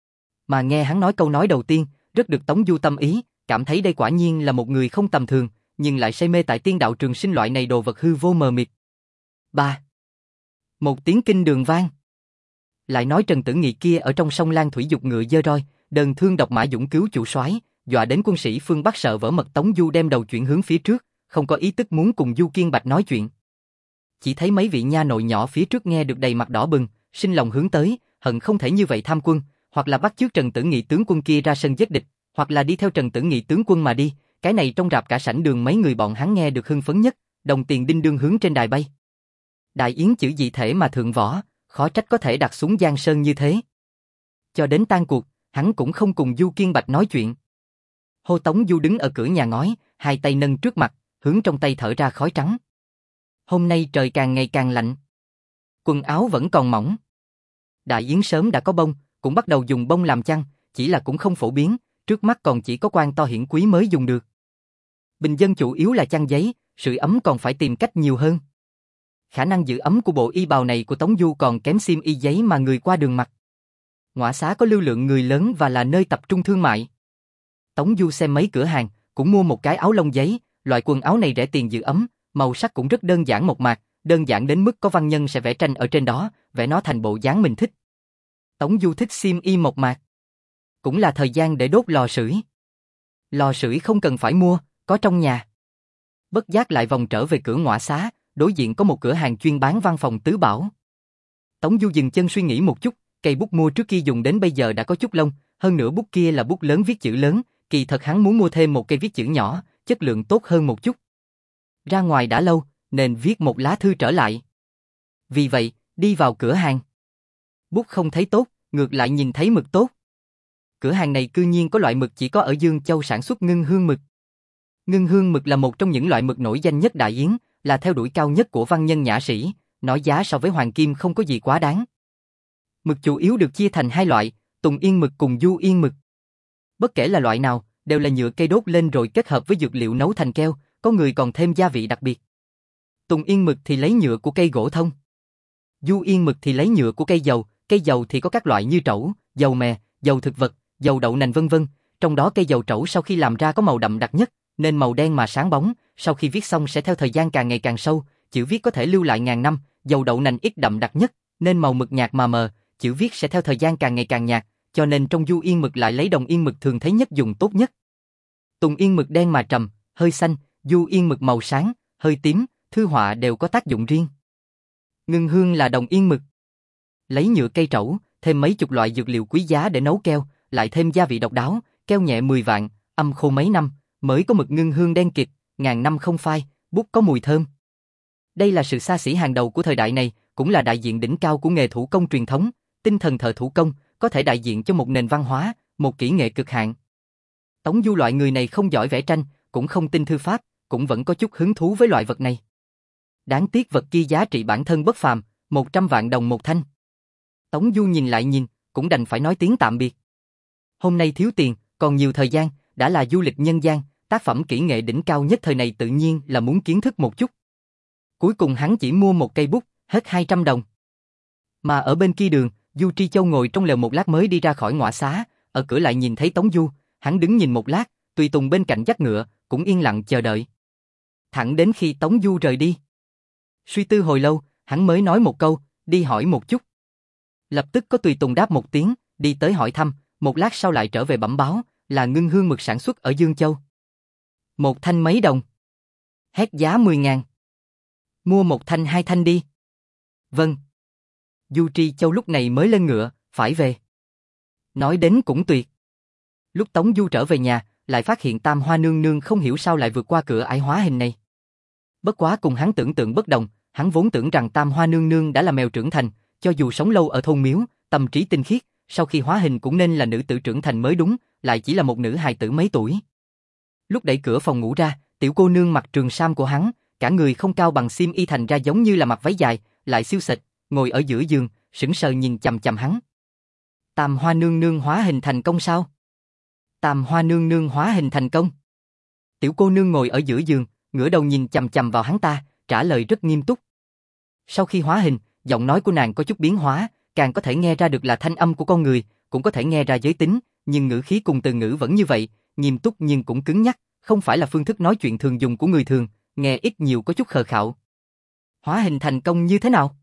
Mà nghe hắn nói câu nói đầu tiên, rất được Tống Du tâm ý, cảm thấy đây quả nhiên là một người không tầm thường, nhưng lại say mê tại tiên đạo trường sinh loại này đồ vật hư vô mờ mịt. Ba. Một tiếng kinh đường vang. Lại nói Trần Tử Nghị kia ở trong sông Lan thủy dục ngựa dơ roi, đơn thương độc mã dũng cứu chủ soái, dọa đến quân sĩ phương Bắc sợ vỡ mật. Tống Du đem đầu chuyển hướng phía trước, không có ý tức muốn cùng Du Kiên Bạch nói chuyện. Chỉ thấy mấy vị nha nội nhỏ phía trước nghe được đầy mặt đỏ bừng, sinh lòng hướng tới, hận không thể như vậy tham quân, hoặc là bắt chước Trần Tử Nghị tướng quân kia ra sân giết địch, hoặc là đi theo Trần Tử Nghị tướng quân mà đi. Cái này trong rạp cả sảnh đường mấy người bọn hắn nghe được hưng phấn nhất, đồng tiền đinh đương hướng trên đài bay. Đại yến chữ dị thể mà thượng võ, khó trách có thể đặt xuống Giang Sơn như thế. Cho đến tan cuộc, hắn cũng không cùng Du Kiên Bạch nói chuyện. Hô Tống Du đứng ở cửa nhà ngói, hai tay nâng trước mặt, hướng trong tay thở ra khói trắng. Hôm nay trời càng ngày càng lạnh. Quần áo vẫn còn mỏng. Đại yến sớm đã có bông, cũng bắt đầu dùng bông làm chăn, chỉ là cũng không phổ biến, trước mắt còn chỉ có quan to hiển quý mới dùng được. Bình dân chủ yếu là chăn giấy, sưởi ấm còn phải tìm cách nhiều hơn. Khả năng giữ ấm của bộ y bào này của Tống Du còn kém xiêm y giấy mà người qua đường mặc. Ngõa xá có lưu lượng người lớn và là nơi tập trung thương mại. Tống Du xem mấy cửa hàng, cũng mua một cái áo lông giấy, loại quần áo này rẻ tiền giữ ấm, màu sắc cũng rất đơn giản mộc mạc, đơn giản đến mức có văn nhân sẽ vẽ tranh ở trên đó, vẽ nó thành bộ dáng mình thích. Tống Du thích xiêm y mộc mạc. Cũng là thời gian để đốt lò sưởi. Lò sưởi không cần phải mua, có trong nhà. Bất giác lại vòng trở về cửa ngõa xá, đối diện có một cửa hàng chuyên bán văn phòng tứ bảo. Tống Du dừng chân suy nghĩ một chút, cây bút mua trước kia dùng đến bây giờ đã có chút lông, hơn nữa bút kia là bút lớn viết chữ lớn, kỳ thật hắn muốn mua thêm một cây viết chữ nhỏ, chất lượng tốt hơn một chút. Ra ngoài đã lâu, nên viết một lá thư trở lại. Vì vậy, đi vào cửa hàng. Bút không thấy tốt, ngược lại nhìn thấy mực tốt. Cửa hàng này cư nhiên có loại mực chỉ có ở Dương Châu sản xuất ngưng hương mực. Ngưng hương mực là một trong những loại mực nổi danh nhất Đại Yến, là theo đuổi cao nhất của văn nhân nhã sĩ, nói giá so với hoàng kim không có gì quá đáng. Mực chủ yếu được chia thành hai loại, Tùng Yên mực cùng Du Yên mực. Bất kể là loại nào, đều là nhựa cây đốt lên rồi kết hợp với dược liệu nấu thành keo, có người còn thêm gia vị đặc biệt. Tùng Yên mực thì lấy nhựa của cây gỗ thông. Du Yên mực thì lấy nhựa của cây dầu, cây dầu thì có các loại như trẩu, dầu mè, dầu thực vật, dầu đậu nành vân vân, trong đó cây dầu trẩu sau khi làm ra có màu đậm đặc nhất, nên màu đen mà sáng bóng, sau khi viết xong sẽ theo thời gian càng ngày càng sâu, chữ viết có thể lưu lại ngàn năm, dầu đậu nành ít đậm đặc nhất, nên màu mực nhạt mà mờ, chữ viết sẽ theo thời gian càng ngày càng nhạt, cho nên trong Du Yên mực lại lấy Đồng Yên mực thường thấy nhất dùng tốt nhất. Tùng Yên mực đen mà trầm, hơi xanh, Du Yên mực màu sáng, hơi tím, thư họa đều có tác dụng riêng. Ngưng hương là Đồng Yên mực. Lấy nhựa cây trẩu, thêm mấy chục loại dược liệu quý giá để nấu keo, lại thêm gia vị độc đáo, keo nhẹ mười vạn, âm khô mấy năm, mới có mực ngưng hương đen kịt, ngàn năm không phai, bút có mùi thơm. Đây là sự xa xỉ hàng đầu của thời đại này, cũng là đại diện đỉnh cao của nghề thủ công truyền thống, tinh thần thợ thủ công, có thể đại diện cho một nền văn hóa, một kỹ nghệ cực hạn. Tống Du loại người này không giỏi vẽ tranh, cũng không tin thư pháp, cũng vẫn có chút hứng thú với loại vật này. Đáng tiếc vật kia giá trị bản thân bất phàm, một trăm vạn đồng một thanh. Tống Du nhìn lại nhìn, cũng đành phải nói tiếng tạm biệt. Hôm nay thiếu tiền, còn nhiều thời gian, đã là du lịch nhân gian, tác phẩm kỹ nghệ đỉnh cao nhất thời này tự nhiên là muốn kiến thức một chút. Cuối cùng hắn chỉ mua một cây bút, hết hai trăm đồng. Mà ở bên kia đường, Du Tri Châu ngồi trong lều một lát mới đi ra khỏi ngõa xá, ở cửa lại nhìn thấy Tống Du, hắn đứng nhìn một lát, tùy tùng bên cạnh dắt ngựa, cũng yên lặng chờ đợi. Thẳng đến khi Tống Du rời đi. Suy tư hồi lâu, hắn mới nói một câu, đi hỏi một chút. Lập tức có tùy tùng đáp một tiếng, đi tới hỏi thăm, một lát sau lại trở về bẩm báo, là ngưng hương mực sản xuất ở Dương Châu. Một thanh mấy đồng? Hét giá mười ngàn. Mua một thanh hai thanh đi. Vâng. Du Tri Châu lúc này mới lên ngựa, phải về. Nói đến cũng tuyệt. Lúc Tống Du trở về nhà, lại phát hiện Tam Hoa nương nương không hiểu sao lại vượt qua cửa ải hóa hình này. Bất quá cùng hắn tưởng tượng bất đồng, hắn vốn tưởng rằng Tam Hoa nương nương đã là mèo trưởng thành, cho dù sống lâu ở thôn miếu, tâm trí tinh khiết, sau khi hóa hình cũng nên là nữ tử trưởng thành mới đúng, lại chỉ là một nữ hài tử mấy tuổi. Lúc đẩy cửa phòng ngủ ra, tiểu cô nương mặc trường sam của hắn, cả người không cao bằng xiêm y thành ra giống như là mặc váy dài, lại siêu xịt, ngồi ở giữa giường, sững sờ nhìn chằm chằm hắn. Tam Hoa nương nương hóa hình thành công sao? Tam Hoa nương nương hóa hình thành công. Tiểu cô nương ngồi ở giữa giường, ngửa đầu nhìn chằm chằm vào hắn ta, trả lời rất nghiêm túc. Sau khi hóa hình, giọng nói của nàng có chút biến hóa, càng có thể nghe ra được là thanh âm của con người, cũng có thể nghe ra giới tính, nhưng ngữ khí cùng từ ngữ vẫn như vậy, nghiêm túc nhưng cũng cứng nhắc, không phải là phương thức nói chuyện thường dùng của người thường, nghe ít nhiều có chút khờ khạo. Hóa hình thành công như thế nào?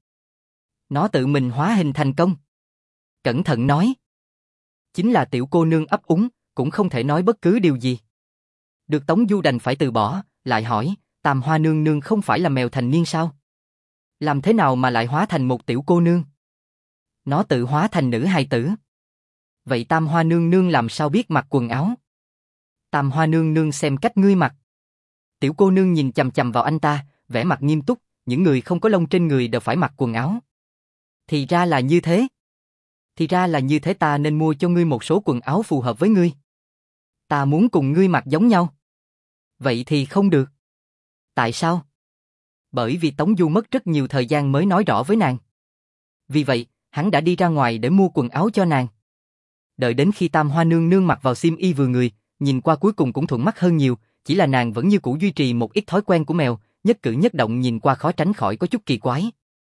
Nó tự mình hóa hình thành công. Cẩn thận nói. Chính là tiểu cô nương ấp úng, cũng không thể nói bất cứ điều gì. Được Tống Du đành phải từ bỏ, lại hỏi, Tam Hoa nương nương không phải là mèo thành niên sao? Làm thế nào mà lại hóa thành một tiểu cô nương? Nó tự hóa thành nữ hài tử. Vậy Tam Hoa nương nương làm sao biết mặc quần áo? Tam Hoa nương nương xem cách ngươi mặc. Tiểu cô nương nhìn chằm chằm vào anh ta, vẻ mặt nghiêm túc, những người không có lông trên người đều phải mặc quần áo. Thì ra là như thế. Thì ra là như thế, ta nên mua cho ngươi một số quần áo phù hợp với ngươi. Ta muốn cùng ngươi mặc giống nhau. Vậy thì không được. Tại sao? Bởi vì Tống Du mất rất nhiều thời gian mới nói rõ với nàng. Vì vậy, hắn đã đi ra ngoài để mua quần áo cho nàng. Đợi đến khi Tam Hoa nương nương mặc vào xiêm y vừa người, nhìn qua cuối cùng cũng thuận mắt hơn nhiều, chỉ là nàng vẫn như cũ duy trì một ít thói quen của mèo, nhất cử nhất động nhìn qua khó tránh khỏi có chút kỳ quái.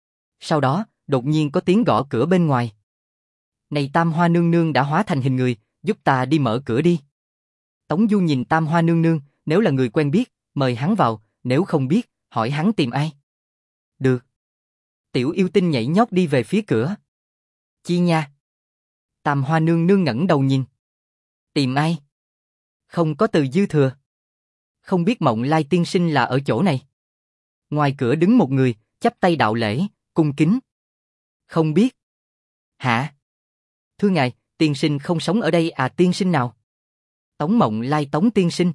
Sau đó, đột nhiên có tiếng gõ cửa bên ngoài. Này Tam Hoa nương nương đã hóa thành hình người, giúp ta đi mở cửa đi. Tống Du nhìn Tam Hoa nương nương, nếu là người quen biết, mời hắn vào, nếu không biết, hỏi hắn tìm ai. Được. Tiểu yêu tinh nhảy nhót đi về phía cửa. Chi nha. Tam Hoa nương nương ngẩng đầu nhìn. Tìm ai? Không có từ dư thừa. Không biết Mộng Lai tiên sinh là ở chỗ này. Ngoài cửa đứng một người, chắp tay đạo lễ, cung kính. Không biết. Hả? Thưa ngài, tiên sinh không sống ở đây à? Tiên sinh nào? Tống Mộng Lai Tống tiên sinh.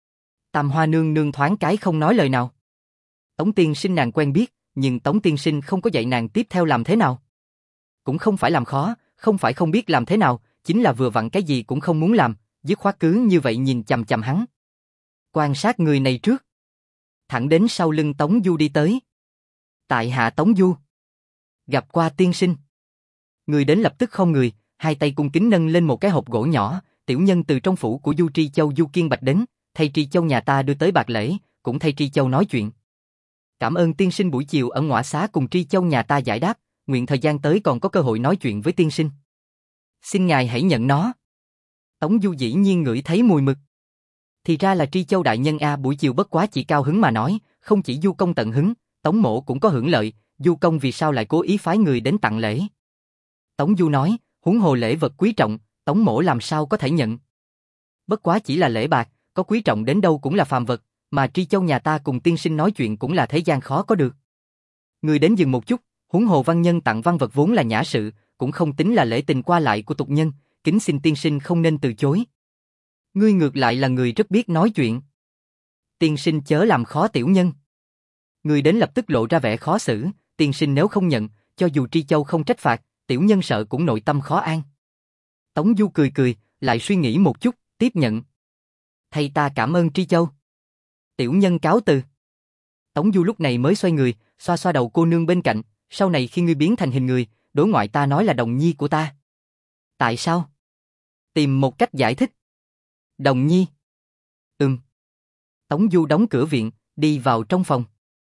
Tam Hoa nương nương thoáng cái không nói lời nào. Tống tiên sinh nàng quen biết, nhưng Tống tiên sinh không có dạy nàng tiếp theo làm thế nào. Cũng không phải làm khó, không phải không biết làm thế nào, chính là vừa vặn cái gì cũng không muốn làm, dứt khoát cứ như vậy nhìn chằm chằm hắn. Quan sát người này trước. Thẳng đến sau lưng Tống Du đi tới. Tại hạ Tống Du. Gặp qua tiên sinh. Người đến lập tức không người, hai tay cung kính nâng lên một cái hộp gỗ nhỏ, tiểu nhân từ trong phủ của Du Tri Châu Du Kiên Bạch đến, thay Tri Châu nhà ta đưa tới bạc lễ, cũng thay Tri Châu nói chuyện. Cảm ơn tiên sinh buổi chiều ở ngõa xá cùng Tri Châu nhà ta giải đáp, nguyện thời gian tới còn có cơ hội nói chuyện với tiên sinh. Xin ngài hãy nhận nó. Tống Du dĩ nhiên ngửi thấy mùi mực. Thì ra là Tri Châu đại nhân a, buổi chiều bất quá chỉ cao hứng mà nói, không chỉ Du công tận hứng, Tống mỗ cũng có hưởng lợi, Du công vì sao lại cố ý phái người đến tặng lễ? Tống Du nói, huống hồ lễ vật quý trọng, Tống mỗ làm sao có thể nhận? Bất quá chỉ là lễ bạc, có quý trọng đến đâu cũng là phàm vật, mà Tri Châu nhà ta cùng tiên sinh nói chuyện cũng là thế gian khó có được. Người đến dừng một chút, huống hồ văn nhân tặng văn vật vốn là nhã sự, cũng không tính là lễ tình qua lại của tục nhân, kính xin tiên sinh không nên từ chối. Ngươi ngược lại là người rất biết nói chuyện. Tiên sinh chớ làm khó tiểu nhân. Người đến lập tức lộ ra vẻ khó xử, tiên sinh nếu không nhận, cho dù Tri Châu không trách phạt, tiểu nhân sợ cũng nội tâm khó an. Tống Du cười cười, lại suy nghĩ một chút, tiếp nhận. Thầy ta cảm ơn Tri Châu. Tiểu nhân cáo từ. Tống Du lúc này mới xoay người, xoa xoa đầu cô nương bên cạnh, sau này khi ngươi biến thành hình người, đối ngoại ta nói là đồng nhi của ta. Tại sao? Tìm một cách giải thích. Đồng nhi. Ừm. Tống Du đóng cửa viện, đi vào trong phòng.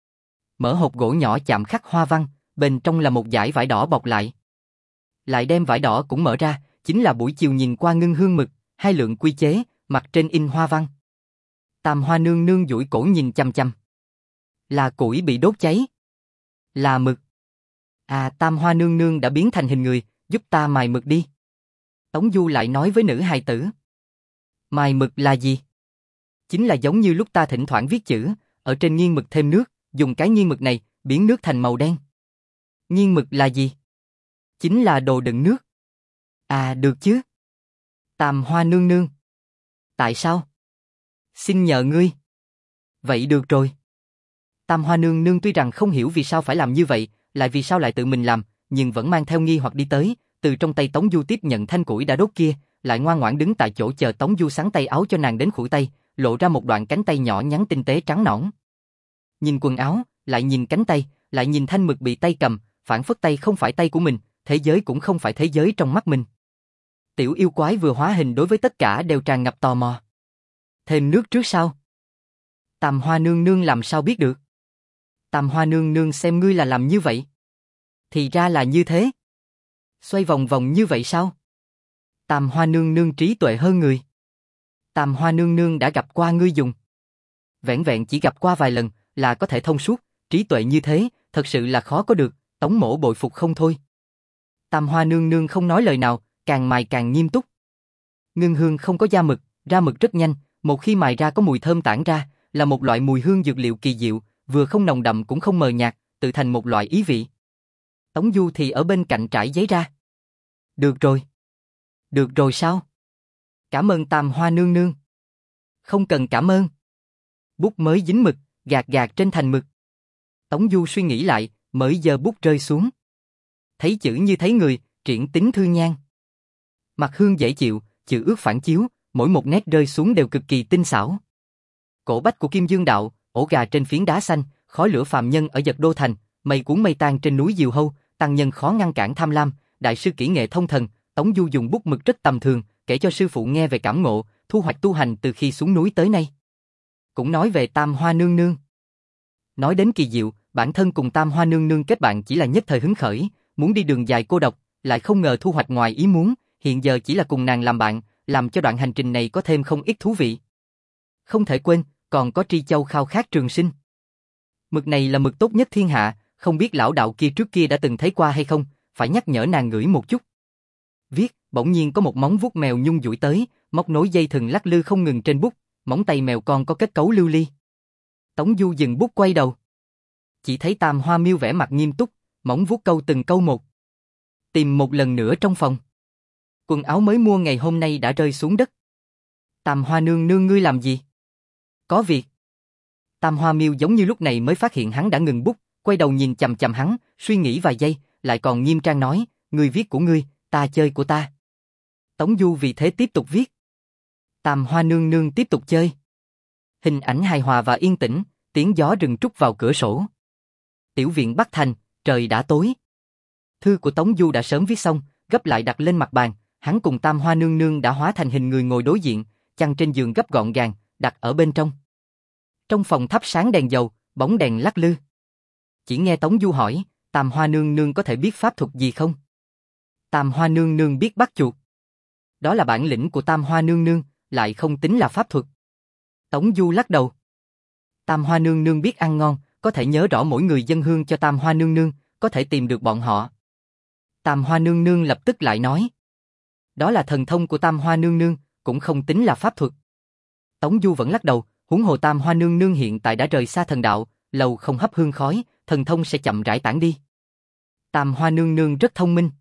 Mở hộp gỗ nhỏ chạm khắc hoa văn, bên trong là một dải vải đỏ bọc lại. Lại đem vải đỏ cũng mở ra, chính là buổi chiều nhìn qua ngưng hương mực, hai lượng quy chế, mặt trên in hoa văn. Tam Hoa nương nương duỗi cổ nhìn chăm chăm. Là củi bị đốt cháy. Là mực. À, Tam Hoa nương nương đã biến thành hình người, giúp ta mài mực đi. Tống Du lại nói với nữ hài tử. Mài mực là gì? Chính là giống như lúc ta thỉnh thoảng viết chữ, ở trên nghiêng mực thêm nước, dùng cái nghiêng mực này, biến nước thành màu đen. Nghiêng mực là gì? Chính là đồ đựng nước. À, được chứ. Tam Hoa nương nương. Tại sao? Xin nhờ ngươi. Vậy được rồi. Tam Hoa nương nương tuy rằng không hiểu vì sao phải làm như vậy, lại vì sao lại tự mình làm, nhưng vẫn mang theo nghi hoặc đi tới, từ trong tay Tống Du tiếp nhận thanh củi đã đốt kia, lại ngoan ngoãn đứng tại chỗ chờ Tống Du xắn tay áo cho nàng đến khuỷu tay, lộ ra một đoạn cánh tay nhỏ nhắn tinh tế trắng nõn. Nhìn quần áo, lại nhìn cánh tay, lại nhìn thanh mực bị tay cầm, phản phất tay không phải tay của mình, thế giới cũng không phải thế giới trong mắt mình. Tiểu yêu quái vừa hóa hình đối với tất cả đều tràn ngập tò mò. Thêm nước trước sau. Tam Hoa nương nương làm sao biết được? Tam Hoa nương nương xem ngươi là làm như vậy. Thì ra là như thế. Xoay vòng vòng như vậy sao? Tam Hoa nương nương trí tuệ hơn người. Tam Hoa nương nương đã gặp qua ngươi dùng. Vẹn vẹn chỉ gặp qua vài lần là có thể thông suốt, trí tuệ như thế, thật sự là khó có được, Tống mỗ bội phục không thôi. Tam Hoa nương nương không nói lời nào, càng mài càng nghiêm túc. Ngưng hương không có da mực, ra mực rất nhanh, một khi mài ra có mùi thơm tản ra, là một loại mùi hương dược liệu kỳ diệu, vừa không nồng đậm cũng không mờ nhạt, tự thành một loại ý vị. Tống Du thì ở bên cạnh trải giấy ra. Được rồi. Được rồi sao? Cảm ơn Tam Hoa nương nương. Không cần cảm ơn. Bút mới dính mực, gạt gạt trên thành mực. Tống Du suy nghĩ lại, mới giơ bút rơi xuống. Thấy chữ như thấy người, triển tính thư nhan. Mặt hương dễ chịu, chữ ước phản chiếu, mỗi một nét rơi xuống đều cực kỳ tinh xảo. Cổ bách của Kim Dương Đạo, ổ gà trên phiến đá xanh, khói lửa phàm nhân ở Dật Đô Thành, mây cuốn mây tan trên núi Diều Hâu, tăng nhân khó ngăn cản tham lam, đại sư kỹ nghệ thông thần, Tống Du dùng bút mực rất tầm thường, kể cho sư phụ nghe về cảm ngộ, thu hoạch tu hành từ khi xuống núi tới nay. Cũng nói về Tam Hoa nương nương. Nói đến kỳ diệu, bản thân cùng Tam Hoa nương nương kết bạn chỉ là nhất thời hứng khởi, muốn đi đường dài cô độc, lại không ngờ thu hoạch ngoài ý muốn, hiện giờ chỉ là cùng nàng làm bạn, làm cho đoạn hành trình này có thêm không ít thú vị. Không thể quên, còn có Tri Châu khao khát trường sinh. Mực này là mực tốt nhất thiên hạ, không biết lão đạo kia trước kia đã từng thấy qua hay không, phải nhắc nhở nàng ngửi một chút. Viết, bỗng nhiên có một móng vuốt mèo nhung duỗi tới, móc nối dây thừng lắc lư không ngừng trên bút, móng tay mèo con có kết cấu lưu ly. Tống Du dừng bút quay đầu. Chỉ thấy Tam Hoa miêu vẻ mặt nghiêm túc, móng vuốt câu từng câu một. Tìm một lần nữa trong phòng. Quần áo mới mua ngày hôm nay đã rơi xuống đất. Tam Hoa nương nương ngươi làm gì? Có việc. Tam Hoa miêu giống như lúc này mới phát hiện hắn đã ngừng bút, quay đầu nhìn chằm chằm hắn, suy nghĩ vài giây, lại còn nghiêm trang nói, ngươi viết của ngươi, ta chơi của ta. Tống Du vì thế tiếp tục viết. Tam Hoa nương nương tiếp tục chơi. Hình ảnh hài hòa và yên tĩnh, tiếng gió rừng trút vào cửa sổ. Tiểu viện Bắc Thành, trời đã tối. Thư của Tống Du đã sớm viết xong, gấp lại đặt lên mặt bàn, hắn cùng Tam Hoa nương nương đã hóa thành hình người ngồi đối diện, chăn trên giường gấp gọn gàng, đặt ở bên trong. Trong phòng thắp sáng đèn dầu, bóng đèn lắc lư. Chỉ nghe Tống Du hỏi, Tam Hoa nương nương có thể biết pháp thuật gì không? Tam Hoa nương nương biết bắt chuột. Đó là bản lĩnh của Tam Hoa nương nương, lại không tính là pháp thuật. Tống Du lắc đầu. Tam Hoa nương nương biết ăn ngon, có thể nhớ rõ mỗi người dân hương cho Tam Hoa nương nương, có thể tìm được bọn họ. Tam Hoa nương nương lập tức lại nói. Đó là thần thông của Tam Hoa nương nương, cũng không tính là pháp thuật. Tống Du vẫn lắc đầu, huống hồ Tam Hoa nương nương hiện tại đã rời xa thần đạo, lâu không hấp hương khói, thần thông sẽ chậm rãi tản đi. Tam Hoa nương nương rất thông minh.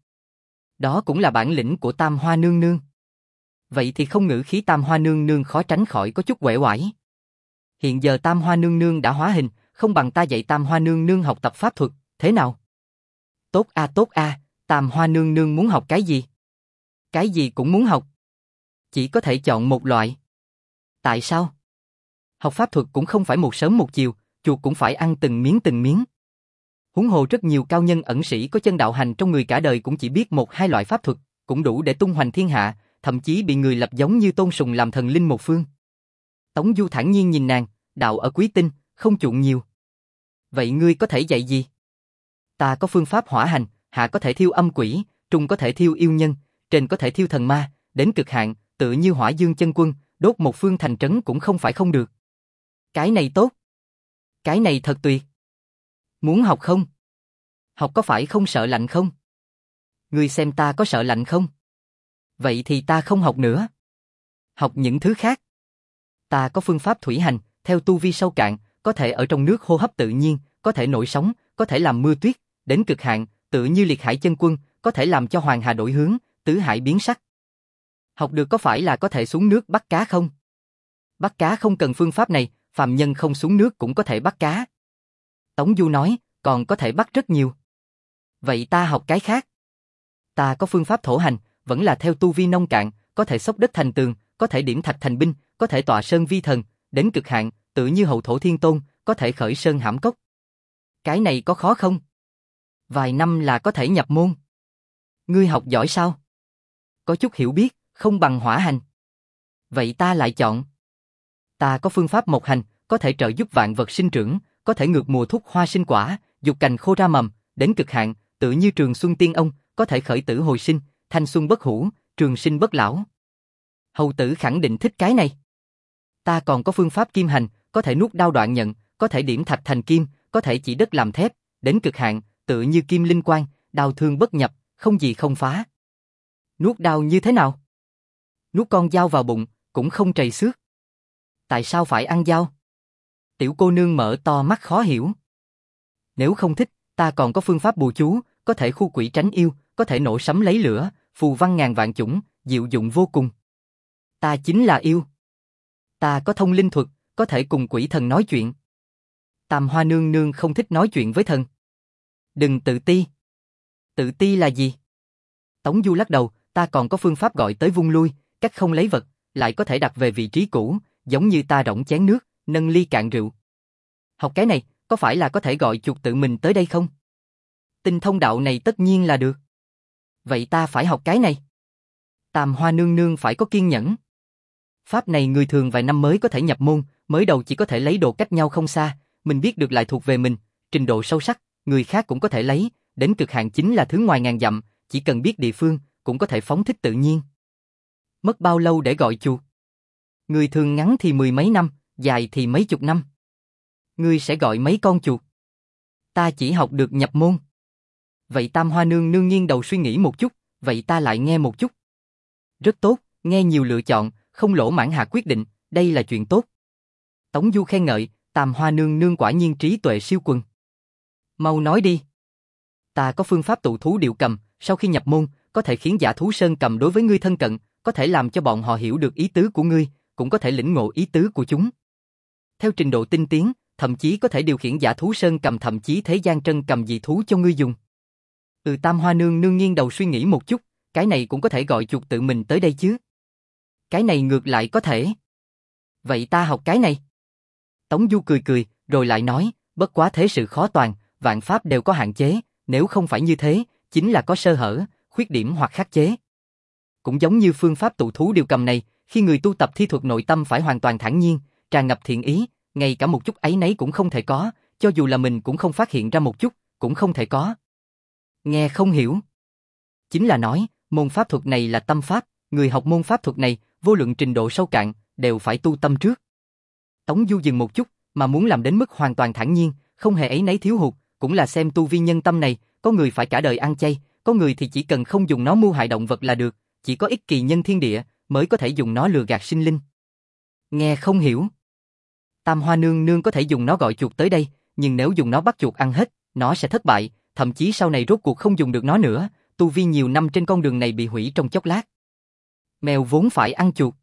Đó cũng là bản lĩnh của Tam Hoa nương nương. Vậy thì không ngữ khí Tam Hoa nương nương khó tránh khỏi có chút uể oải. Hiện giờ Tam Hoa nương nương đã hóa hình, không bằng ta dạy Tam Hoa nương nương học tập pháp thuật, thế nào? Tốt a tốt a, Tam Hoa nương nương muốn học cái gì? Cái gì cũng muốn học. Chỉ có thể chọn một loại. Tại sao? Học pháp thuật cũng không phải một sớm một chiều, chuột cũng phải ăn từng miếng từng miếng. Huống hồ rất nhiều cao nhân ẩn sĩ có chân đạo hành trong người cả đời cũng chỉ biết một hai loại pháp thuật, cũng đủ để tung hoành thiên hạ, thậm chí bị người lập giống như tôn sùng làm thần linh một phương. Tống Du thản nhiên nhìn nàng, đạo ở quý tinh, không chuộng nhiều. Vậy ngươi có thể dạy gì? Ta có phương pháp hỏa hành, hạ có thể thiêu âm quỷ, trung có thể thiêu yêu nhân, trên có thể thiêu thần ma, đến cực hạn, tự như Hỏa Dương chân quân, đốt một phương thành trấn cũng không phải không được. Cái này tốt. Cái này thật tuyệt. Muốn học không? Học có phải không sợ lạnh không? Ngươi xem ta có sợ lạnh không? Vậy thì ta không học nữa. Học những thứ khác. Ta có phương pháp thủy hành, theo tu vi sâu cạn, có thể ở trong nước hô hấp tự nhiên, có thể nổi sóng, có thể làm mưa tuyết, đến cực hạn, tự như Liệt Hải chân quân, có thể làm cho hoàng hà đổi hướng, tứ hải biến sắc. Học được có phải là có thể xuống nước bắt cá không? Bắt cá không cần phương pháp này, phàm nhân không xuống nước cũng có thể bắt cá. Tống Du nói, còn có thể bắt rất nhiều. Vậy ta học cái khác. Ta có phương pháp thổ hành, vẫn là theo tu vi nông cạn, có thể xốc đất thành tường, có thể điểm thạch thành binh, có thể tọa sơn vi thần, đến cực hạn, tự như hậu thổ thiên tôn, có thể khởi sơn hãm cốc. Cái này có khó không? Vài năm là có thể nhập môn. Ngươi học giỏi sao? Có chút hiểu biết, không bằng hỏa hành. Vậy ta lại chọn. Ta có phương pháp mộc hành, có thể trợ giúp vạn vật sinh trưởng, có thể ngược mùa thúc hoa sinh quả, dục cành khô ra mầm, đến cực hạn, tự như trường xuân tiên ông, có thể khởi tử hồi sinh, thanh xuân bất hủ, trường sinh bất lão. Hầu tử khẳng định thích cái này. Ta còn có phương pháp kim hành, có thể nuốt đao đoạn nhận, có thể điểm thạch thành kim, có thể chỉ đất làm thép, đến cực hạn, tự như kim linh quang, đao thương bất nhập, không gì không phá. Nuốt đao như thế nào? Nuốt con dao vào bụng, cũng không trầy xước. Tại sao phải ăn dao? Tiểu cô nương mở to mắt khó hiểu. Nếu không thích, ta còn có phương pháp bùa chú, có thể khu quỷ tránh yêu, có thể nổ sấm lấy lửa, phù văn ngàn vạn chủng, diệu dụng vô cùng. Ta chính là yêu. Ta có thông linh thuật, có thể cùng quỷ thần nói chuyện. Tam Hoa nương nương không thích nói chuyện với thần. Đừng tự ti. Tự ti là gì? Tống Du lắc đầu, ta còn có phương pháp gọi tới vung lui, cách không lấy vật, lại có thể đặt về vị trí cũ, giống như ta rỗng chén nước, nâng ly cạn rượu. Học cái này, có phải là có thể gọi chuột tự mình tới đây không? Tinh thông đạo này tất nhiên là được. Vậy ta phải học cái này. Tam Hoa nương nương phải có kiên nhẫn. Pháp này người thường vài năm mới có thể nhập môn, mới đầu chỉ có thể lấy đồ cách nhau không xa, mình biết được lại thuộc về mình, trình độ sâu sắc, người khác cũng có thể lấy, đến cực hạn chính là thứ ngoài ngàn dặm, chỉ cần biết địa phương, cũng có thể phóng thích tự nhiên. Mất bao lâu để gọi chuột? Người thường ngắn thì mười mấy năm, dài thì mấy chục năm. Ngươi sẽ gọi mấy con chuột? Ta chỉ học được nhập môn. Vậy Tam Hoa nương nương nghiêng đầu suy nghĩ một chút, vậy ta lại nghe một chút. Rất tốt, nghe nhiều lựa chọn, không lỗ mãn hạ quyết định, đây là chuyện tốt. Tống Du khen ngợi, Tam Hoa nương nương quả nhiên trí tuệ siêu quần. Mau nói đi. Ta có phương pháp tụ thú điệu cầm, sau khi nhập môn, có thể khiến giả thú sơn cầm đối với ngươi thân cận, có thể làm cho bọn họ hiểu được ý tứ của ngươi, cũng có thể lĩnh ngộ ý tứ của chúng. Theo trình độ tinh tiến, thậm chí có thể điều khiển giả thú sơn cầm, thậm chí thế gian trân cầm dị thú cho ngươi dùng. Ừ, Tam Hoa nương nương nghiêng đầu suy nghĩ một chút, cái này cũng có thể gọi chuột tự mình tới đây chứ. Cái này ngược lại có thể. Vậy ta học cái này. Tống Du cười cười, rồi lại nói, bất quá thế sự khó toàn, vạn pháp đều có hạn chế, nếu không phải như thế, chính là có sơ hở, khuyết điểm hoặc khắc chế. Cũng giống như phương pháp tụ thú điều cầm này, khi người tu tập thi thuật nội tâm phải hoàn toàn thản nhiên, tràn ngập thiện ý, ngay cả một chút áy náy cũng không thể có, cho dù là mình cũng không phát hiện ra một chút, cũng không thể có. Nghe không hiểu. Chính là nói, môn pháp thuật này là tâm pháp, người học môn pháp thuật này, vô luận trình độ sâu cạn, đều phải tu tâm trước. Tống Du dừng một chút, mà muốn làm đến mức hoàn toàn thản nhiên, không hề áy náy thiếu hụt, cũng là xem tu vi nhân tâm này, có người phải cả đời ăn chay, có người thì chỉ cần không dùng nó mưu hại động vật là được, chỉ có ích kỳ nhân thiên địa mới có thể dùng nó lừa gạt sinh linh. Nghe không hiểu. Tam Hoa nương nương có thể dùng nó gọi chuột tới đây, nhưng nếu dùng nó bắt chuột ăn hết, nó sẽ thất bại, thậm chí sau này rốt cuộc không dùng được nó nữa, tu vi nhiều năm trên con đường này bị hủy trong chốc lát. Mèo vốn phải ăn chuột.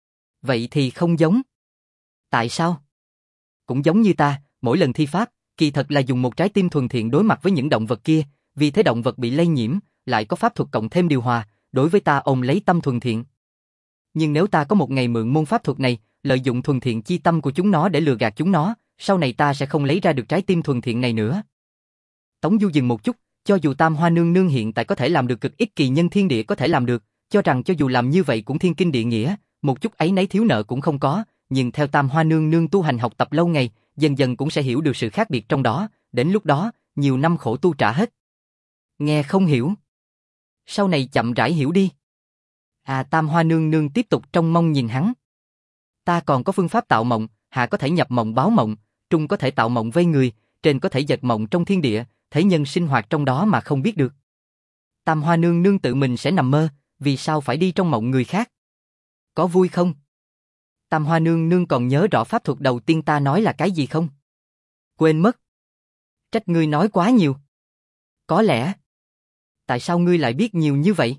Vậy thì không giống. Tại sao? Cũng giống như ta, mỗi lần thi pháp, kỳ thật là dùng một trái tim thuần thiện đối mặt với những động vật kia, vì thế động vật bị lây nhiễm, lại có pháp thuật cộng thêm điều hòa, đối với ta ôm lấy tâm thuần thiện. Nhưng nếu ta có một ngày mượn môn pháp thuật này, lợi dụng thuần thiện chi tâm của chúng nó để lừa gạt chúng nó, sau này ta sẽ không lấy ra được trái tim thuần thiện này nữa. Tống Du dừng một chút, cho dù Tam Hoa nương nương hiện tại có thể làm được cực ích kỳ nhân thiên địa có thể làm được, cho rằng cho dù làm như vậy cũng thiên kinh địa nghĩa, một chút ấy nấy thiếu nợ cũng không có, nhưng theo Tam Hoa nương nương tu hành học tập lâu ngày, dần dần cũng sẽ hiểu được sự khác biệt trong đó, đến lúc đó, nhiều năm khổ tu trả hết. Nghe không hiểu. Sau này chậm rãi hiểu đi. À, Tam Hoa nương nương tiếp tục trông mong nhìn hắn. Ta còn có phương pháp tạo mộng, hạ có thể nhập mộng báo mộng, trung có thể tạo mộng vây người, trên có thể giật mộng trong thiên địa, thế nhân sinh hoạt trong đó mà không biết được. Tam Hoa nương nương tự mình sẽ nằm mơ, vì sao phải đi trong mộng người khác? Có vui không? Tam Hoa nương nương còn nhớ rõ pháp thuật đầu tiên ta nói là cái gì không? Quên mất. Trách ngươi nói quá nhiều. Có lẽ. Tại sao ngươi lại biết nhiều như vậy?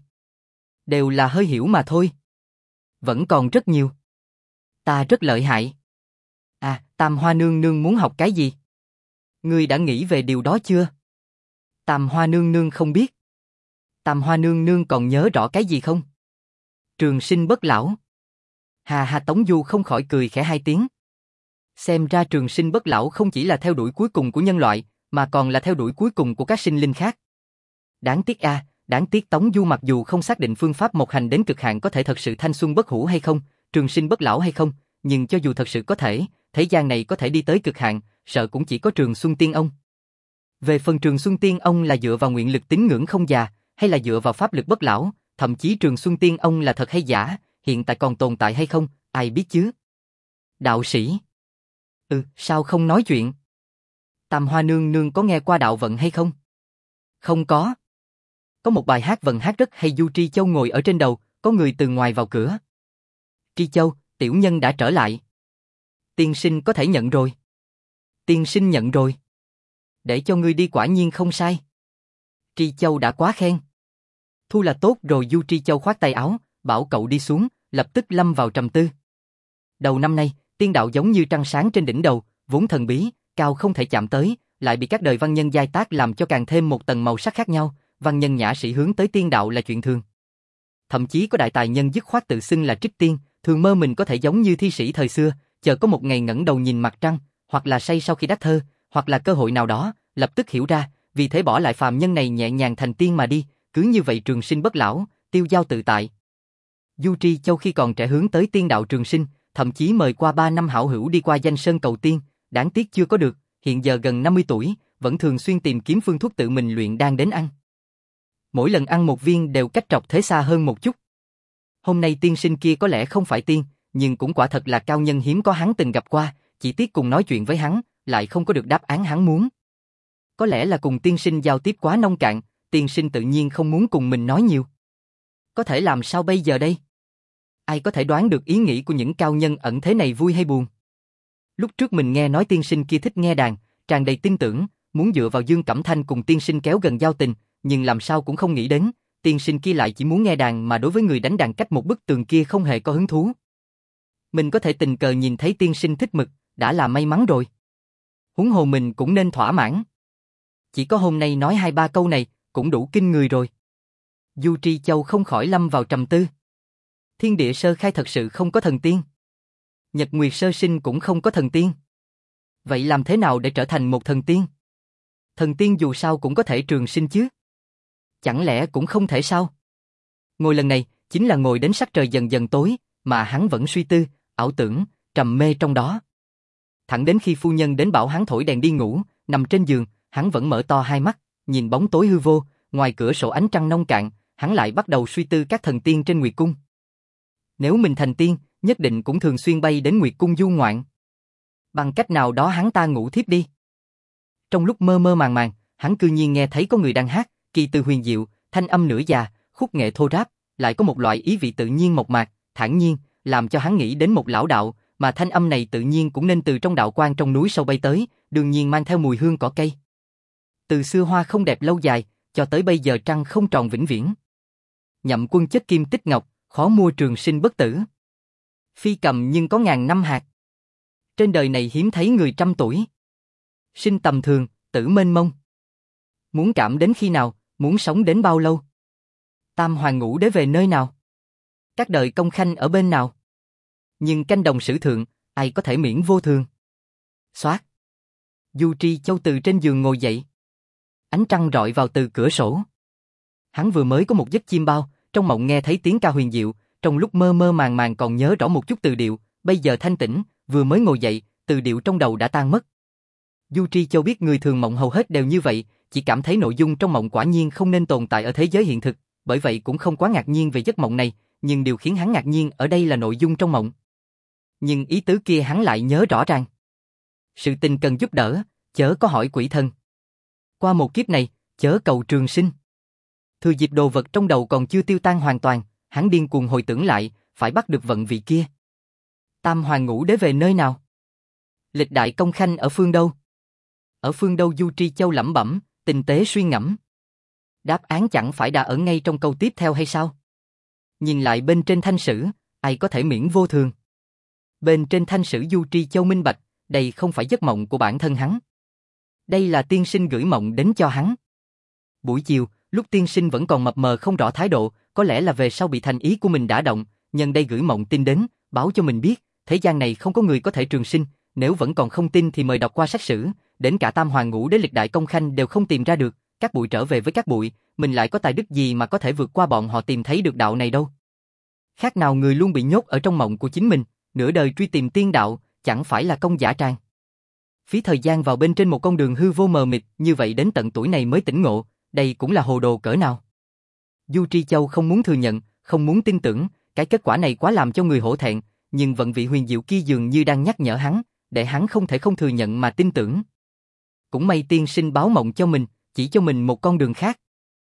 Đều là hơi hiểu mà thôi. Vẫn còn rất nhiều. Ta rất lợi hại. À, Tam Hoa nương nương muốn học cái gì? Ngươi đã nghĩ về điều đó chưa? Tam Hoa nương nương không biết. Tam Hoa nương nương còn nhớ rõ cái gì không? Trường sinh bất lão. Hà hà, Tống Du không khỏi cười khẽ hai tiếng. Xem ra trường sinh bất lão không chỉ là theo đuổi cuối cùng của nhân loại, mà còn là theo đuổi cuối cùng của các sinh linh khác. Đáng tiếc a, à, đáng tiếc Tống Du mặc dù không xác định phương pháp một hành đến cực hạn có thể thật sự thanh xuân bất hủ hay không, trường sinh bất lão hay không, nhưng cho dù thật sự có thể, thế gian này có thể đi tới cực hạn, sợ cũng chỉ có Trường Xuân Tiên Ông. Về phần Trường Xuân Tiên Ông là dựa vào nguyện lực tín ngưỡng không già, hay là dựa vào pháp lực bất lão, thậm chí Trường Xuân Tiên Ông là thật hay giả, hiện tại còn tồn tại hay không, ai biết chứ? Đạo sĩ. Ừ, sao không nói chuyện? Tam Hoa nương nương có nghe qua đạo vận hay không? Không có. Có một bài hát vận hát rất hay, Du Tri Châu ngồi ở trên đầu, có người từ ngoài vào cửa. Tri Châu, tiểu nhân đã trở lại. Tiên sinh có thể nhận rồi. Tiên sinh nhận rồi. Để cho ngươi đi quả nhiên không sai. Tri Châu đã quá khen. Thu là tốt rồi. Du Tri Châu khoát tay áo, bảo cậu đi xuống, lập tức lâm vào trầm tư. Đầu năm nay, tiên đạo giống như trăng sáng trên đỉnh đầu, vốn thần bí, cao không thể chạm tới, lại bị các đời văn nhân giai tác làm cho càng thêm một tầng màu sắc khác nhau. Văn nhân nhã sĩ hướng tới tiên đạo là chuyện thường. Thậm chí có đại tài nhân dứt khoát tự xưng là trích tiên, thường mơ mình có thể giống như thi sĩ thời xưa, chờ có một ngày ngẩng đầu nhìn mặt trăng, hoặc là say sau khi đắc thơ, hoặc là cơ hội nào đó, lập tức hiểu ra, vì thế bỏ lại phàm nhân này nhẹ nhàng thành tiên mà đi, cứ như vậy trường sinh bất lão, tiêu dao tự tại. Du Tri Châu khi còn trẻ hướng tới tiên đạo trường sinh, thậm chí mời qua ba năm hảo hữu đi qua danh sơn cầu tiên, đáng tiếc chưa có được, hiện giờ gần năm mươi tuổi, vẫn thường xuyên tìm kiếm phương thuốc tự mình luyện đan đến ăn. Mỗi lần ăn một viên đều cách trọc thế xa hơn một chút. Hôm nay tiên sinh kia có lẽ không phải tiên, nhưng cũng quả thật là cao nhân hiếm có hắn từng gặp qua, chỉ tiếc cùng nói chuyện với hắn, lại không có được đáp án hắn muốn. Có lẽ là cùng tiên sinh giao tiếp quá nông cạn, tiên sinh tự nhiên không muốn cùng mình nói nhiều. Có thể làm sao bây giờ đây? Ai có thể đoán được ý nghĩ của những cao nhân ẩn thế này vui hay buồn? Lúc trước mình nghe nói tiên sinh kia thích nghe đàn, tràn đầy tin tưởng, muốn dựa vào Dương Cẩm Thanh cùng tiên sinh kéo gần giao tình, nhưng làm sao cũng không nghĩ đến, tiên sinh kia lại chỉ muốn nghe đàn mà đối với người đánh đàn cách một bức tường kia không hề có hứng thú. Mình có thể tình cờ nhìn thấy tiên sinh thích mực, đã là may mắn rồi. Huống hồ mình cũng nên thỏa mãn. Chỉ có hôm nay nói hai ba câu này, cũng đủ kinh người rồi. Du Tri Châu không khỏi lâm vào trầm tư. Thiên địa sơ khai thật sự không có thần tiên. Nhật Nguyệt sơ sinh cũng không có thần tiên. Vậy làm thế nào để trở thành một thần tiên? Thần tiên dù sao cũng có thể trường sinh chứ. Chẳng lẽ cũng không thể sao? Ngồi lần này, chính là ngồi đến sắc trời dần dần tối, mà hắn vẫn suy tư, ảo tưởng, trầm mê trong đó. Thẳng đến khi phu nhân đến bảo hắn thổi đèn đi ngủ, nằm trên giường, hắn vẫn mở to hai mắt, nhìn bóng tối hư vô, ngoài cửa sổ ánh trăng nông cạn, hắn lại bắt đầu suy tư các thần tiên trên Nguyệt Cung. Nếu mình thành tiên, nhất định cũng thường xuyên bay đến Nguyệt Cung du ngoạn. Bằng cách nào đó hắn ta ngủ thiếp đi. Trong lúc mơ mơ màng màng, hắn cư nhiên nghe thấy có người đang hát, kỳ từ huyền diệu, thanh âm nửa già, khúc nghệ thô ráp, lại có một loại ý vị tự nhiên mộc mạc, thản nhiên, làm cho hắn nghĩ đến một lão đạo, mà thanh âm này tự nhiên cũng nên từ trong đạo quan trong núi sâu bay tới, đương nhiên mang theo mùi hương cỏ cây. Từ xưa hoa không đẹp lâu dài, cho tới bây giờ trăng không tròn vĩnh viễn. Nhậm quân chất kim tích ngọc, khó mua trường sinh bất tử. Phi cầm nhưng có ngàn năm hạt. Trên đời này hiếm thấy người trăm tuổi. Sinh tầm thường, tử mênh mông. Muốn cảm đến khi nào, muốn sống đến bao lâu? Tam hoàng ngũ đế về nơi nào? Các đời công khanh ở bên nào? Nhưng canh đồng sử thượng, ai có thể miễn vô thường? Xoát. Du Tri Châu từ trên giường ngồi dậy. Ánh trăng rọi vào từ cửa sổ. Hắn vừa mới có một giấc chiêm bao, trong mộng nghe thấy tiếng ca huyền diệu, trong lúc mơ mơ màng màng còn nhớ rõ một chút từ điệu, bây giờ thanh tĩnh, vừa mới ngồi dậy, từ điệu trong đầu đã tan mất. Du Tri Châu biết người thường mộng hầu hết đều như vậy, chỉ cảm thấy nội dung trong mộng quả nhiên không nên tồn tại ở thế giới hiện thực, bởi vậy cũng không quá ngạc nhiên về giấc mộng này, nhưng điều khiến hắn ngạc nhiên ở đây là nội dung trong mộng. Nhưng ý tứ kia hắn lại nhớ rõ ràng. Sự tình cần giúp đỡ, chớ có hỏi quỷ thần. Qua một kiếp này, chớ cầu trường sinh. Thừa dịp đồ vật trong đầu còn chưa tiêu tan hoàn toàn, hắn điên cuồng hồi tưởng lại, phải bắt được vận vị kia. Tam hoàng ngũ đế về nơi nào? Lịch đại công khanh ở phương đâu? Ở phương đâu? Du Tri Châu lẩm bẩm, tinh tế suy ngẫm. Đáp án chẳng phải đã ở ngay trong câu tiếp theo hay sao? Nhìn lại bên trên thanh sử, ai có thể miễn vô thường? Bên trên thanh sử Du Tri Châu minh bạch, đây không phải giấc mộng của bản thân hắn. Đây là tiên sinh gửi mộng đến cho hắn. Buổi chiều, lúc tiên sinh vẫn còn mập mờ không rõ thái độ, có lẽ là về sau bị thành ý của mình đả động, nhân đây gửi mộng tin đến, báo cho mình biết, thế gian này không có người có thể trường sinh, nếu vẫn còn không tin thì mời đọc qua sách sử, đến cả tam hoàng ngũ đế lịch đại công khanh đều không tìm ra được, các bụi trở về với các bụi, mình lại có tài đức gì mà có thể vượt qua bọn họ tìm thấy được đạo này đâu. Khác nào người luôn bị nhốt ở trong mộng của chính mình, nửa đời truy tìm tiên đạo, chẳng phải là công giả tràng. Phí thời gian vào bên trên một con đường hư vô mờ mịt, như vậy đến tận tuổi này mới tỉnh ngộ, đây cũng là hồ đồ cỡ nào. Du Tri Châu không muốn thừa nhận, không muốn tin tưởng, cái kết quả này quá làm cho người hổ thẹn, nhưng vận vị huyền diệu kia dường như đang nhắc nhở hắn, để hắn không thể không thừa nhận mà tin tưởng. Cũng may tiên sinh báo mộng cho mình, chỉ cho mình một con đường khác.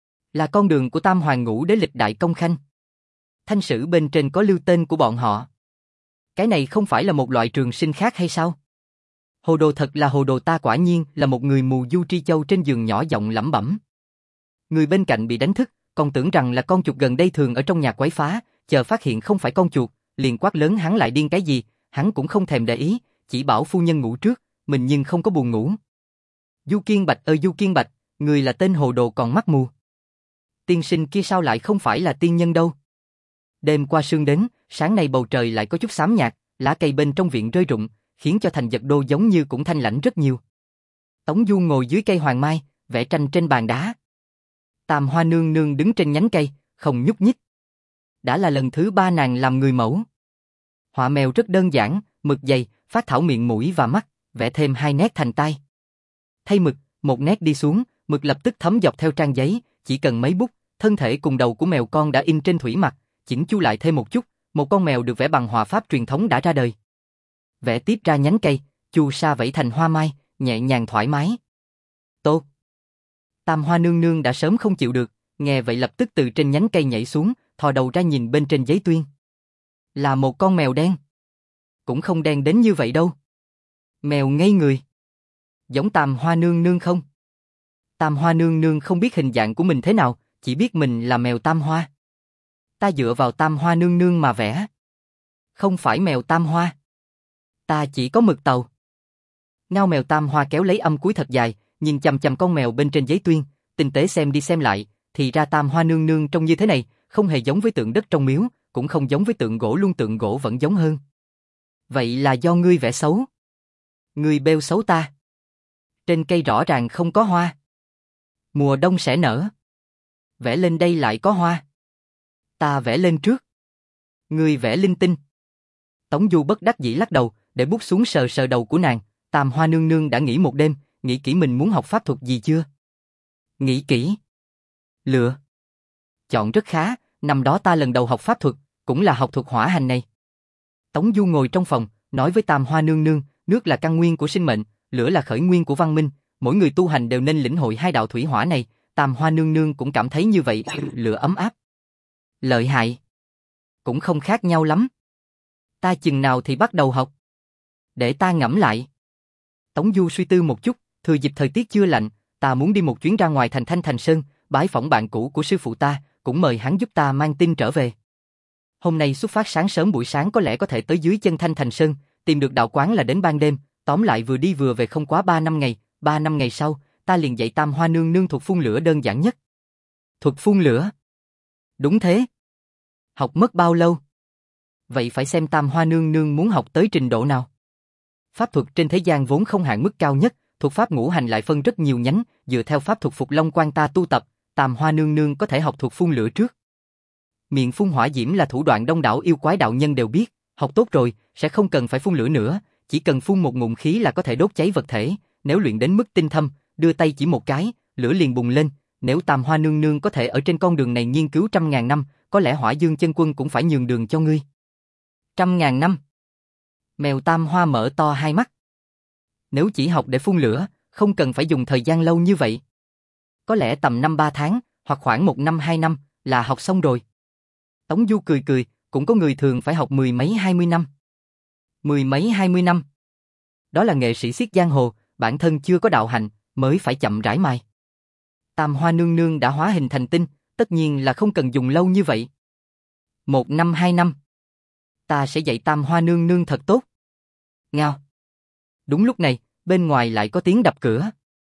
Là con đường của tam hoàng ngũ đế lịch đại công khanh. Thanh sử bên trên có lưu tên của bọn họ. Cái này không phải là một loại trường sinh khác hay sao? Hồ đồ thật là hồ đồ, ta quả nhiên là một người mù. Du Tri Châu trên giường nhỏ giọng lẩm bẩm. Người bên cạnh bị đánh thức, còn tưởng rằng là con chuột gần đây thường ở trong nhà quấy phá, chờ phát hiện không phải con chuột, liền quát lớn hắn lại điên cái gì, hắn cũng không thèm để ý, chỉ bảo phu nhân ngủ trước, mình nhưng không có buồn ngủ. Du Kiên Bạch ơi Du Kiên Bạch, người là tên hồ đồ còn mắt mù. Tiên sinh kia sao lại không phải là tiên nhân đâu? Đêm qua sương đến, sáng nay bầu trời lại có chút xám nhạt, lá cây bên trong viện rơi rụng, khiến cho thành Giật Đô giống như cũng thanh lãnh rất nhiều. Tống Du ngồi dưới cây hoàng mai, vẽ tranh trên bàn đá. Tam Hoa nương nương đứng trên nhánh cây, không nhúc nhích. Đã là lần thứ ba nàng làm người mẫu. Họa mèo rất đơn giản, mực dày, phác thảo miệng mũi và mắt, vẽ thêm hai nét thành tai. Thay mực, một nét đi xuống, mực lập tức thấm dọc theo trang giấy, chỉ cần mấy bút, thân thể cùng đầu của mèo con đã in trên thủy mặc, chỉnh chu lại thêm một chút, một con mèo được vẽ bằng họa pháp truyền thống đã ra đời. Vẽ tiếp ra nhánh cây, chu sa vẫy thành hoa mai, nhẹ nhàng thoải mái. Tốt. Tam Hoa nương nương đã sớm không chịu được, nghe vậy lập tức từ trên nhánh cây nhảy xuống, thò đầu ra nhìn bên trên giấy tuyên. Là một con mèo đen. Cũng không đen đến như vậy đâu. Mèo ngây người. Giống Tam Hoa nương nương không? Tam Hoa nương nương không biết hình dạng của mình thế nào, chỉ biết mình là mèo Tam Hoa. Ta dựa vào Tam Hoa nương nương mà vẽ. Không phải mèo Tam Hoa. Ta chỉ có mực tàu. Ngao mèo Tam Hoa kéo lấy âm cuối thật dài, nhìn chằm chằm con mèo bên trên giấy tuyên, tinh tế xem đi xem lại, thì ra Tam Hoa Nương Nương trông như thế này, không hề giống với tượng đất trong miếu, cũng không giống với tượng gỗ, luôn tượng gỗ vẫn giống hơn. Vậy là do ngươi vẽ xấu. Ngươi bêu xấu ta. Trên cây rõ ràng không có hoa. Mùa đông sẽ nở. Vẽ lên đây lại có hoa. Ta vẽ lên trước. Ngươi vẽ linh tinh. Tống Du bất đắc dĩ lắc đầu, để bút xuống sờ sờ đầu của nàng. Tam Hoa Nương Nương đã nghĩ một đêm, nghĩ kỹ mình muốn học pháp thuật gì chưa? Nghĩ kỹ. Lựa. Chọn rất khá, năm đó ta lần đầu học pháp thuật, cũng là học thuật hỏa hành này. Tống Du ngồi trong phòng, nói với Tam Hoa Nương Nương, nước là căn nguyên của sinh mệnh, lửa là khởi nguyên của văn minh, mỗi người tu hành đều nên lĩnh hội hai đạo thủy hỏa này. Tam Hoa Nương Nương cũng cảm thấy như vậy, lửa ấm áp. Lợi hại. Cũng không khác nhau lắm. Ta chừng nào thì bắt đầu học? Để ta ngẫm lại. Tống Du suy tư một chút, thừa dịp thời tiết chưa lạnh, ta muốn đi một chuyến ra ngoài thành Thanh Thành Sơn, bái phỏng bạn cũ của sư phụ ta, cũng mời hắn giúp ta mang tin trở về. Hôm nay xuất phát sáng sớm, buổi sáng có lẽ có thể tới dưới chân Thanh Thành Sơn, tìm được đạo quán là đến ban đêm, tóm lại vừa đi vừa về không quá ba năm ngày, ba năm ngày sau, ta liền dạy Tam Hoa Nương Nương thuật phun lửa đơn giản nhất. Thuật phun lửa? Đúng thế. Học mất bao lâu? Vậy phải xem Tam Hoa Nương Nương muốn học tới trình độ nào. Pháp thuật trên thế gian vốn không hạn mức cao nhất, thuật pháp ngũ hành lại phân rất nhiều nhánh, dựa theo pháp thuật Phục Long Quan ta tu tập, Tam Hoa Nương Nương có thể học thuật phun lửa trước. Miệng phun hỏa diễm là thủ đoạn đông đảo yêu quái đạo nhân đều biết, học tốt rồi sẽ không cần phải phun lửa nữa, chỉ cần phun một ngụm khí là có thể đốt cháy vật thể, nếu luyện đến mức tinh thâm, đưa tay chỉ một cái, lửa liền bùng lên. Nếu Tam Hoa Nương Nương có thể ở trên con đường này nghiên cứu trăm ngàn năm, có lẽ Hỏa Dương Chân Quân cũng phải nhường đường cho ngươi. Trăm ngàn năm? Mèo Tam Hoa mở to hai mắt. Nếu chỉ học để phun lửa, không cần phải dùng thời gian lâu như vậy. Có lẽ tầm năm ba tháng, hoặc khoảng một năm hai năm, là học xong rồi. Tống Du cười cười, cũng có người thường phải học mười mấy hai mươi năm. Mười mấy hai mươi năm? Đó là nghệ sĩ xiết giang hồ, bản thân chưa có đạo hạnh, mới phải chậm rãi mài. Tam Hoa Nương Nương đã hóa hình thành tinh, tất nhiên là không cần dùng lâu như vậy. Một năm hai năm. Ta sẽ dạy Tam Hoa Nương Nương thật tốt. Ngao. Đúng lúc này, bên ngoài lại có tiếng đập cửa.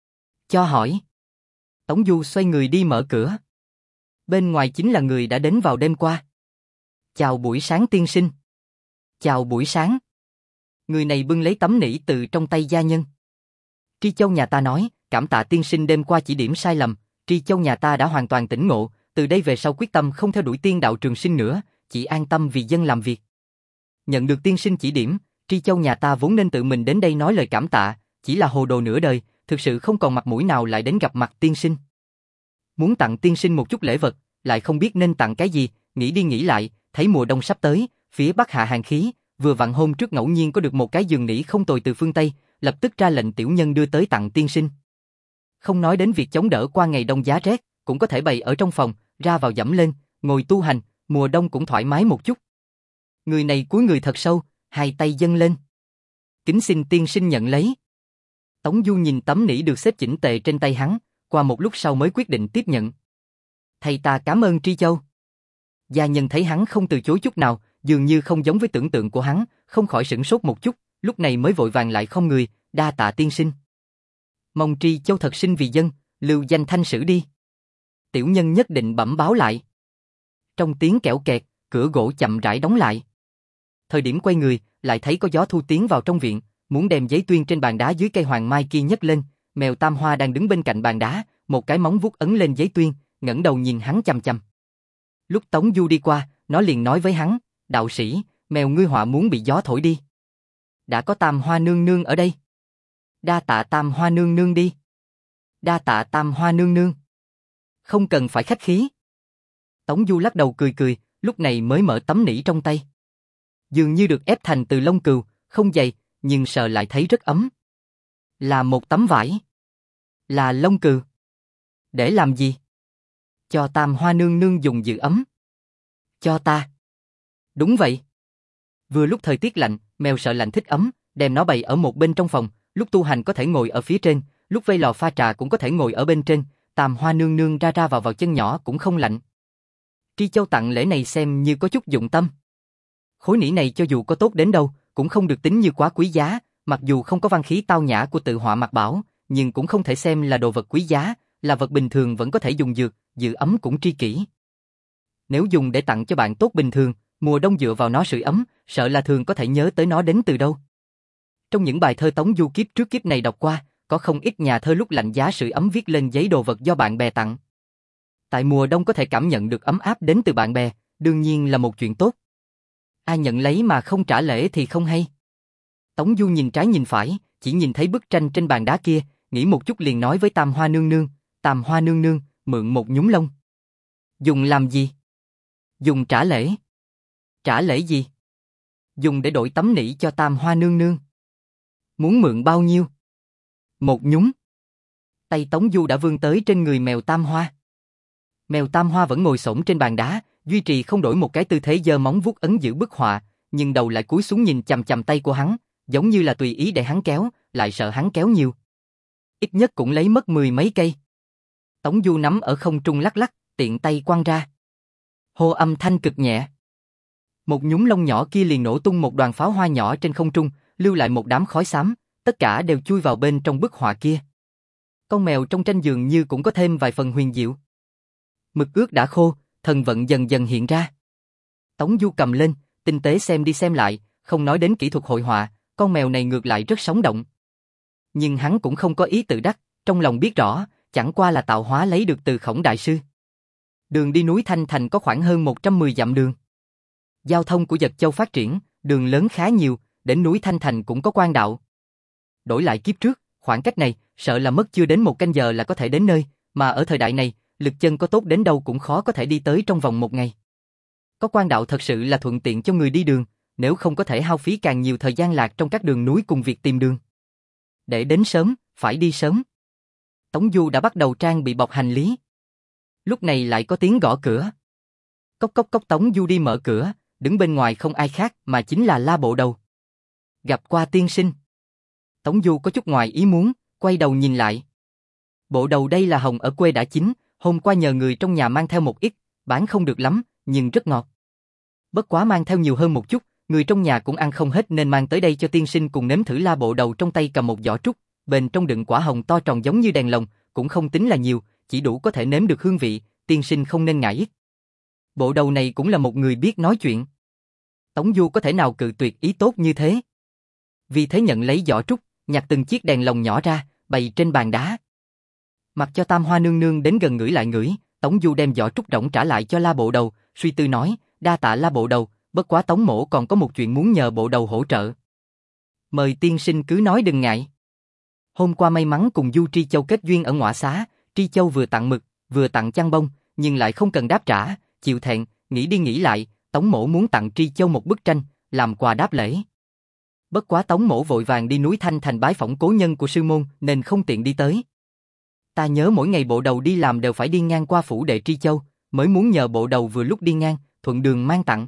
Cho hỏi. Tống Du xoay người đi mở cửa. Bên ngoài chính là người đã đến vào đêm qua. Chào buổi sáng tiên sinh. Chào buổi sáng. Người này bưng lấy tấm nỉ từ trong tay gia nhân. Tri Châu nhà ta nói, cảm tạ tiên sinh đêm qua chỉ điểm sai lầm, Tri Châu nhà ta đã hoàn toàn tỉnh ngộ, từ đây về sau quyết tâm không theo đuổi tiên đạo trường sinh nữa, chỉ an tâm vì dân làm việc. Nhận được tiên sinh chỉ điểm, Tri Châu nhà ta vốn nên tự mình đến đây nói lời cảm tạ, chỉ là hồ đồ nửa đời, thực sự không còn mặt mũi nào lại đến gặp mặt tiên sinh. Muốn tặng tiên sinh một chút lễ vật, lại không biết nên tặng cái gì, nghĩ đi nghĩ lại, thấy mùa đông sắp tới, phía Bắc hạ hàn khí, vừa vặn hôm trước ngẫu nhiên có được một cái giường nỉ không tồi từ phương Tây, lập tức ra lệnh tiểu nhân đưa tới tặng tiên sinh. Không nói đến việc chống đỡ qua ngày đông giá rét, cũng có thể bày ở trong phòng, ra vào dẫm lên, ngồi tu hành, mùa đông cũng thoải mái một chút. Người này cúi người thật sâu, hai tay dâng lên. Kính xin tiên sinh nhận lấy. Tống Du nhìn tấm nỉ được xếp chỉnh tề trên tay hắn, qua một lúc sau mới quyết định tiếp nhận. Thầy ta cảm ơn Tri Châu. Gia nhân thấy hắn không từ chối chút nào, dường như không giống với tưởng tượng của hắn, không khỏi sửng sốt một chút, lúc này mới vội vàng lại không người, đa tạ tiên sinh. Mong Tri Châu thật sinh vì dân, lưu danh thanh sử đi. Tiểu nhân nhất định bẩm báo lại. Trong tiếng kẽo kẹt, cửa gỗ chậm rãi đóng lại. Thời điểm quay người, lại thấy có gió thu tiến vào trong viện, muốn đem giấy tuyên trên bàn đá dưới cây hoàng mai kia nhấc lên, mèo Tam Hoa đang đứng bên cạnh bàn đá, một cái móng vuốt ấn lên giấy tuyên, ngẩng đầu nhìn hắn chằm chằm. Lúc Tống Du đi qua, nó liền nói với hắn, đạo sĩ, mèo ngươi họa muốn bị gió thổi đi. Đã có Tam Hoa Nương Nương ở đây. Đa tạ Tam Hoa Nương Nương đi. Đa tạ Tam Hoa Nương Nương. Không cần phải khách khí. Tống Du lắc đầu cười cười, lúc này mới mở tấm nỉ trong tay. Dường như được ép thành từ lông cừu, không dày, nhưng sờ lại thấy rất ấm. Là một tấm vải. Là lông cừu. Để làm gì? Cho Tam Hoa Nương Nương dùng giữ ấm. Cho ta. Đúng vậy. Vừa lúc thời tiết lạnh, mèo sợ lạnh thích ấm, đem nó bày ở một bên trong phòng, lúc tu hành có thể ngồi ở phía trên, lúc vây lò pha trà cũng có thể ngồi ở bên trên, Tam Hoa Nương Nương ra ra vào vào chân nhỏ cũng không lạnh. Tri Châu tặng lễ này xem như có chút dụng tâm. Khối nỉ này cho dù có tốt đến đâu, cũng không được tính như quá quý giá, mặc dù không có văn khí tao nhã của tự họa Mạc Bảo, nhưng cũng không thể xem là đồ vật quý giá, là vật bình thường vẫn có thể dùng dược, giữ ấm cũng tri kỷ. Nếu dùng để tặng cho bạn tốt bình thường, mùa đông dựa vào nó sưởi ấm, sợ là thường có thể nhớ tới nó đến từ đâu. Trong những bài thơ Tống Du kiếp trước kiếp này đọc qua, có không ít nhà thơ lúc lạnh giá sưởi ấm viết lên giấy đồ vật do bạn bè tặng. Tại mùa đông có thể cảm nhận được ấm áp đến từ bạn bè, đương nhiên là một chuyện tốt. Ai nhận lấy mà không trả lễ thì không hay. Tống Du nhìn trái nhìn phải, chỉ nhìn thấy bức tranh trên bàn đá kia, nghĩ một chút liền nói với Tam Hoa nương nương, Tam Hoa nương nương, mượn một nhúng lông. Dùng làm gì? Dùng trả lễ. Trả lễ gì? Dùng để đổi tấm nỉ cho Tam Hoa nương nương. Muốn mượn bao nhiêu? Một nhúng. Tay Tống Du đã vươn tới trên người mèo Tam Hoa. Mèo Tam Hoa vẫn ngồi xổm trên bàn đá, duy trì không đổi một cái tư thế giơ móng vuốt ấn giữ bức họa, nhưng đầu lại cúi xuống nhìn chằm chằm tay của hắn, giống như là tùy ý để hắn kéo, lại sợ hắn kéo nhiều. Ít nhất cũng lấy mất mười mấy cây. Tống Du nắm ở không trung lắc lắc, tiện tay quăng ra. Hô âm thanh cực nhẹ. Một nhúng lông nhỏ kia liền nổ tung một đoàn pháo hoa nhỏ trên không trung, lưu lại một đám khói xám, tất cả đều chui vào bên trong bức họa kia. Con mèo trong tranh dường như cũng có thêm vài phần huyền diệu. Mực ướt đã khô, thần vận dần dần hiện ra. Tống Du cầm lên, tinh tế xem đi xem lại, không nói đến kỹ thuật hội họa, con mèo này ngược lại rất sống động. Nhưng hắn cũng không có ý tự đắc, trong lòng biết rõ, chẳng qua là tạo hóa lấy được từ Khổng đại sư. Đường đi núi Thanh Thành có khoảng hơn một trăm mười dặm đường. Giao thông của Dật Châu phát triển, đường lớn khá nhiều, đến núi Thanh Thành cũng có quan đạo. Đổi lại kiếp trước, khoảng cách này, sợ là mất chưa đến một canh giờ là có thể đến nơi, mà ở thời đại này, lực chân có tốt đến đâu cũng khó có thể đi tới trong vòng một ngày. Có quan đạo thật sự là thuận tiện cho người đi đường, nếu không có thể hao phí càng nhiều thời gian lạc trong các đường núi cùng việc tìm đường. Để đến sớm, phải đi sớm. Tống Du đã bắt đầu trang bị bọc hành lý. Lúc này lại có tiếng gõ cửa. Cốc cốc cốc. Tống Du đi mở cửa, đứng bên ngoài không ai khác mà chính là La Bộ Đầu. Gặp qua tiên sinh. Tống Du có chút ngoài ý muốn, quay đầu nhìn lại. Bộ Đầu đây là hồng ở quê đã chín, hôm qua nhờ người trong nhà mang theo một ít, bán không được lắm, nhưng rất ngọt. Bất quá mang theo nhiều hơn một chút, người trong nhà cũng ăn không hết nên mang tới đây cho tiên sinh cùng nếm thử. La Bộ Đầu trong tay cầm một giỏ trúc, bên trong đựng quả hồng to tròn giống như đèn lồng, cũng không tính là nhiều, chỉ đủ có thể nếm được hương vị, tiên sinh không nên ngại ít. Bộ Đầu này cũng là một người biết nói chuyện. Tống Du có thể nào cự tuyệt ý tốt như thế? Vì thế nhận lấy giỏ trúc, nhặt từng chiếc đèn lồng nhỏ ra, bày trên bàn đá. Mặc cho Tam Hoa nương nương đến gần ngửi lại ngửi, Tống Du đem giỏ trúc rỗng trả lại cho La Bộ Đầu, suy tư nói, đa tạ La Bộ Đầu, bất quá Tống mỗ còn có một chuyện muốn nhờ Bộ Đầu hỗ trợ. Mời tiên sinh cứ nói đừng ngại. Hôm qua may mắn cùng Du Tri Châu kết duyên ở Ngọa Xá, Tri Châu vừa tặng mực, vừa tặng chăn bông, nhưng lại không cần đáp trả, chịu thẹn, nghĩ đi nghĩ lại, Tống mỗ muốn tặng Tri Châu một bức tranh, làm quà đáp lễ. Bất quá Tống mỗ vội vàng đi núi Thanh Thành bái phỏng cố nhân của sư môn nên không tiện đi tới. Ta nhớ mỗi ngày Bộ Đầu đi làm đều phải đi ngang qua phủ đệ Tri Châu, mới muốn nhờ Bộ Đầu vừa lúc đi ngang, thuận đường mang tặng.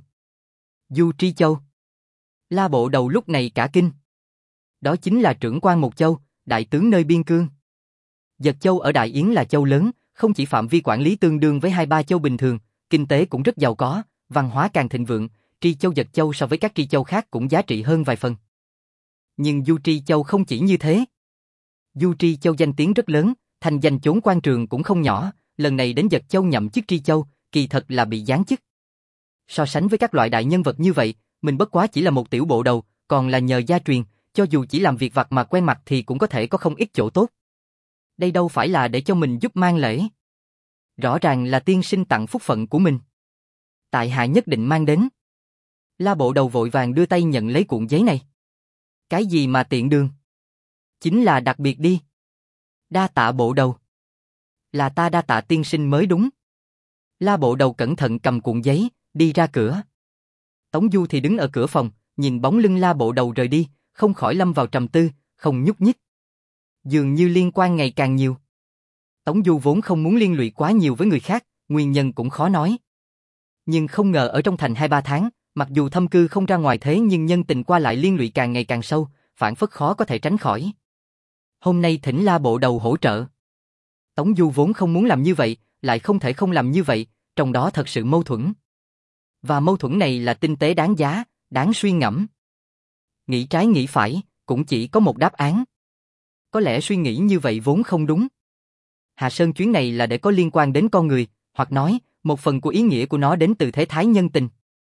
Du Tri Châu. La Bộ Đầu lúc này cả kinh. Đó chính là trưởng quan một châu, đại tướng nơi biên cương. Dật Châu ở Đại Yến là châu lớn, không chỉ phạm vi quản lý tương đương với hai ba châu bình thường, kinh tế cũng rất giàu có, văn hóa càng thịnh vượng, Tri Châu Dật Châu so với các Tri Châu khác cũng giá trị hơn vài phần. Nhưng Du Tri Châu không chỉ như thế. Du Tri Châu danh tiếng rất lớn, thành danh chốn quan trường cũng không nhỏ, lần này đến Dật Châu nhậm chức Tri Châu, kỳ thật là bị giáng chức. So sánh với các loại đại nhân vật như vậy, mình bất quá chỉ là một tiểu bộ đầu, còn là nhờ gia truyền, cho dù chỉ làm việc vặt mà quen mặt thì cũng có thể có không ít chỗ tốt. Đây đâu phải là để cho mình giúp mang lễ. Rõ ràng là tiên sinh tặng phúc phận của mình. Tại hạ nhất định mang đến. La Bộ Đầu vội vàng đưa tay nhận lấy cuộn giấy này. Cái gì mà tiện đường? Chính là đặc biệt đi. Đa tạ Bộ Đầu. Là ta đa tạ tiên sinh mới đúng. La Bộ Đầu cẩn thận cầm cuộn giấy, đi ra cửa. Tống Du thì đứng ở cửa phòng, nhìn bóng lưng La Bộ Đầu rời đi, không khỏi lâm vào trầm tư, không nhúc nhích. Dường như liên quan ngày càng nhiều. Tống Du vốn không muốn liên lụy quá nhiều với người khác, nguyên nhân cũng khó nói. Nhưng không ngờ ở trong thành hai ba tháng, mặc dù thâm cư không ra ngoài thế nhưng nhân tình qua lại liên lụy càng ngày càng sâu, phản phất khó có thể tránh khỏi. Hôm nay thỉnh La Bộ Đầu hỗ trợ. Tống Du vốn không muốn làm như vậy, lại không thể không làm như vậy, trong đó thật sự mâu thuẫn. Và mâu thuẫn này là tinh tế đáng giá, đáng suy ngẫm. Nghĩ trái nghĩ phải, cũng chỉ có một đáp án. Có lẽ suy nghĩ như vậy vốn không đúng. Hà Sơn chuyến này là để có liên quan đến con người, hoặc nói, một phần của ý nghĩa của nó đến từ thế thái nhân tình.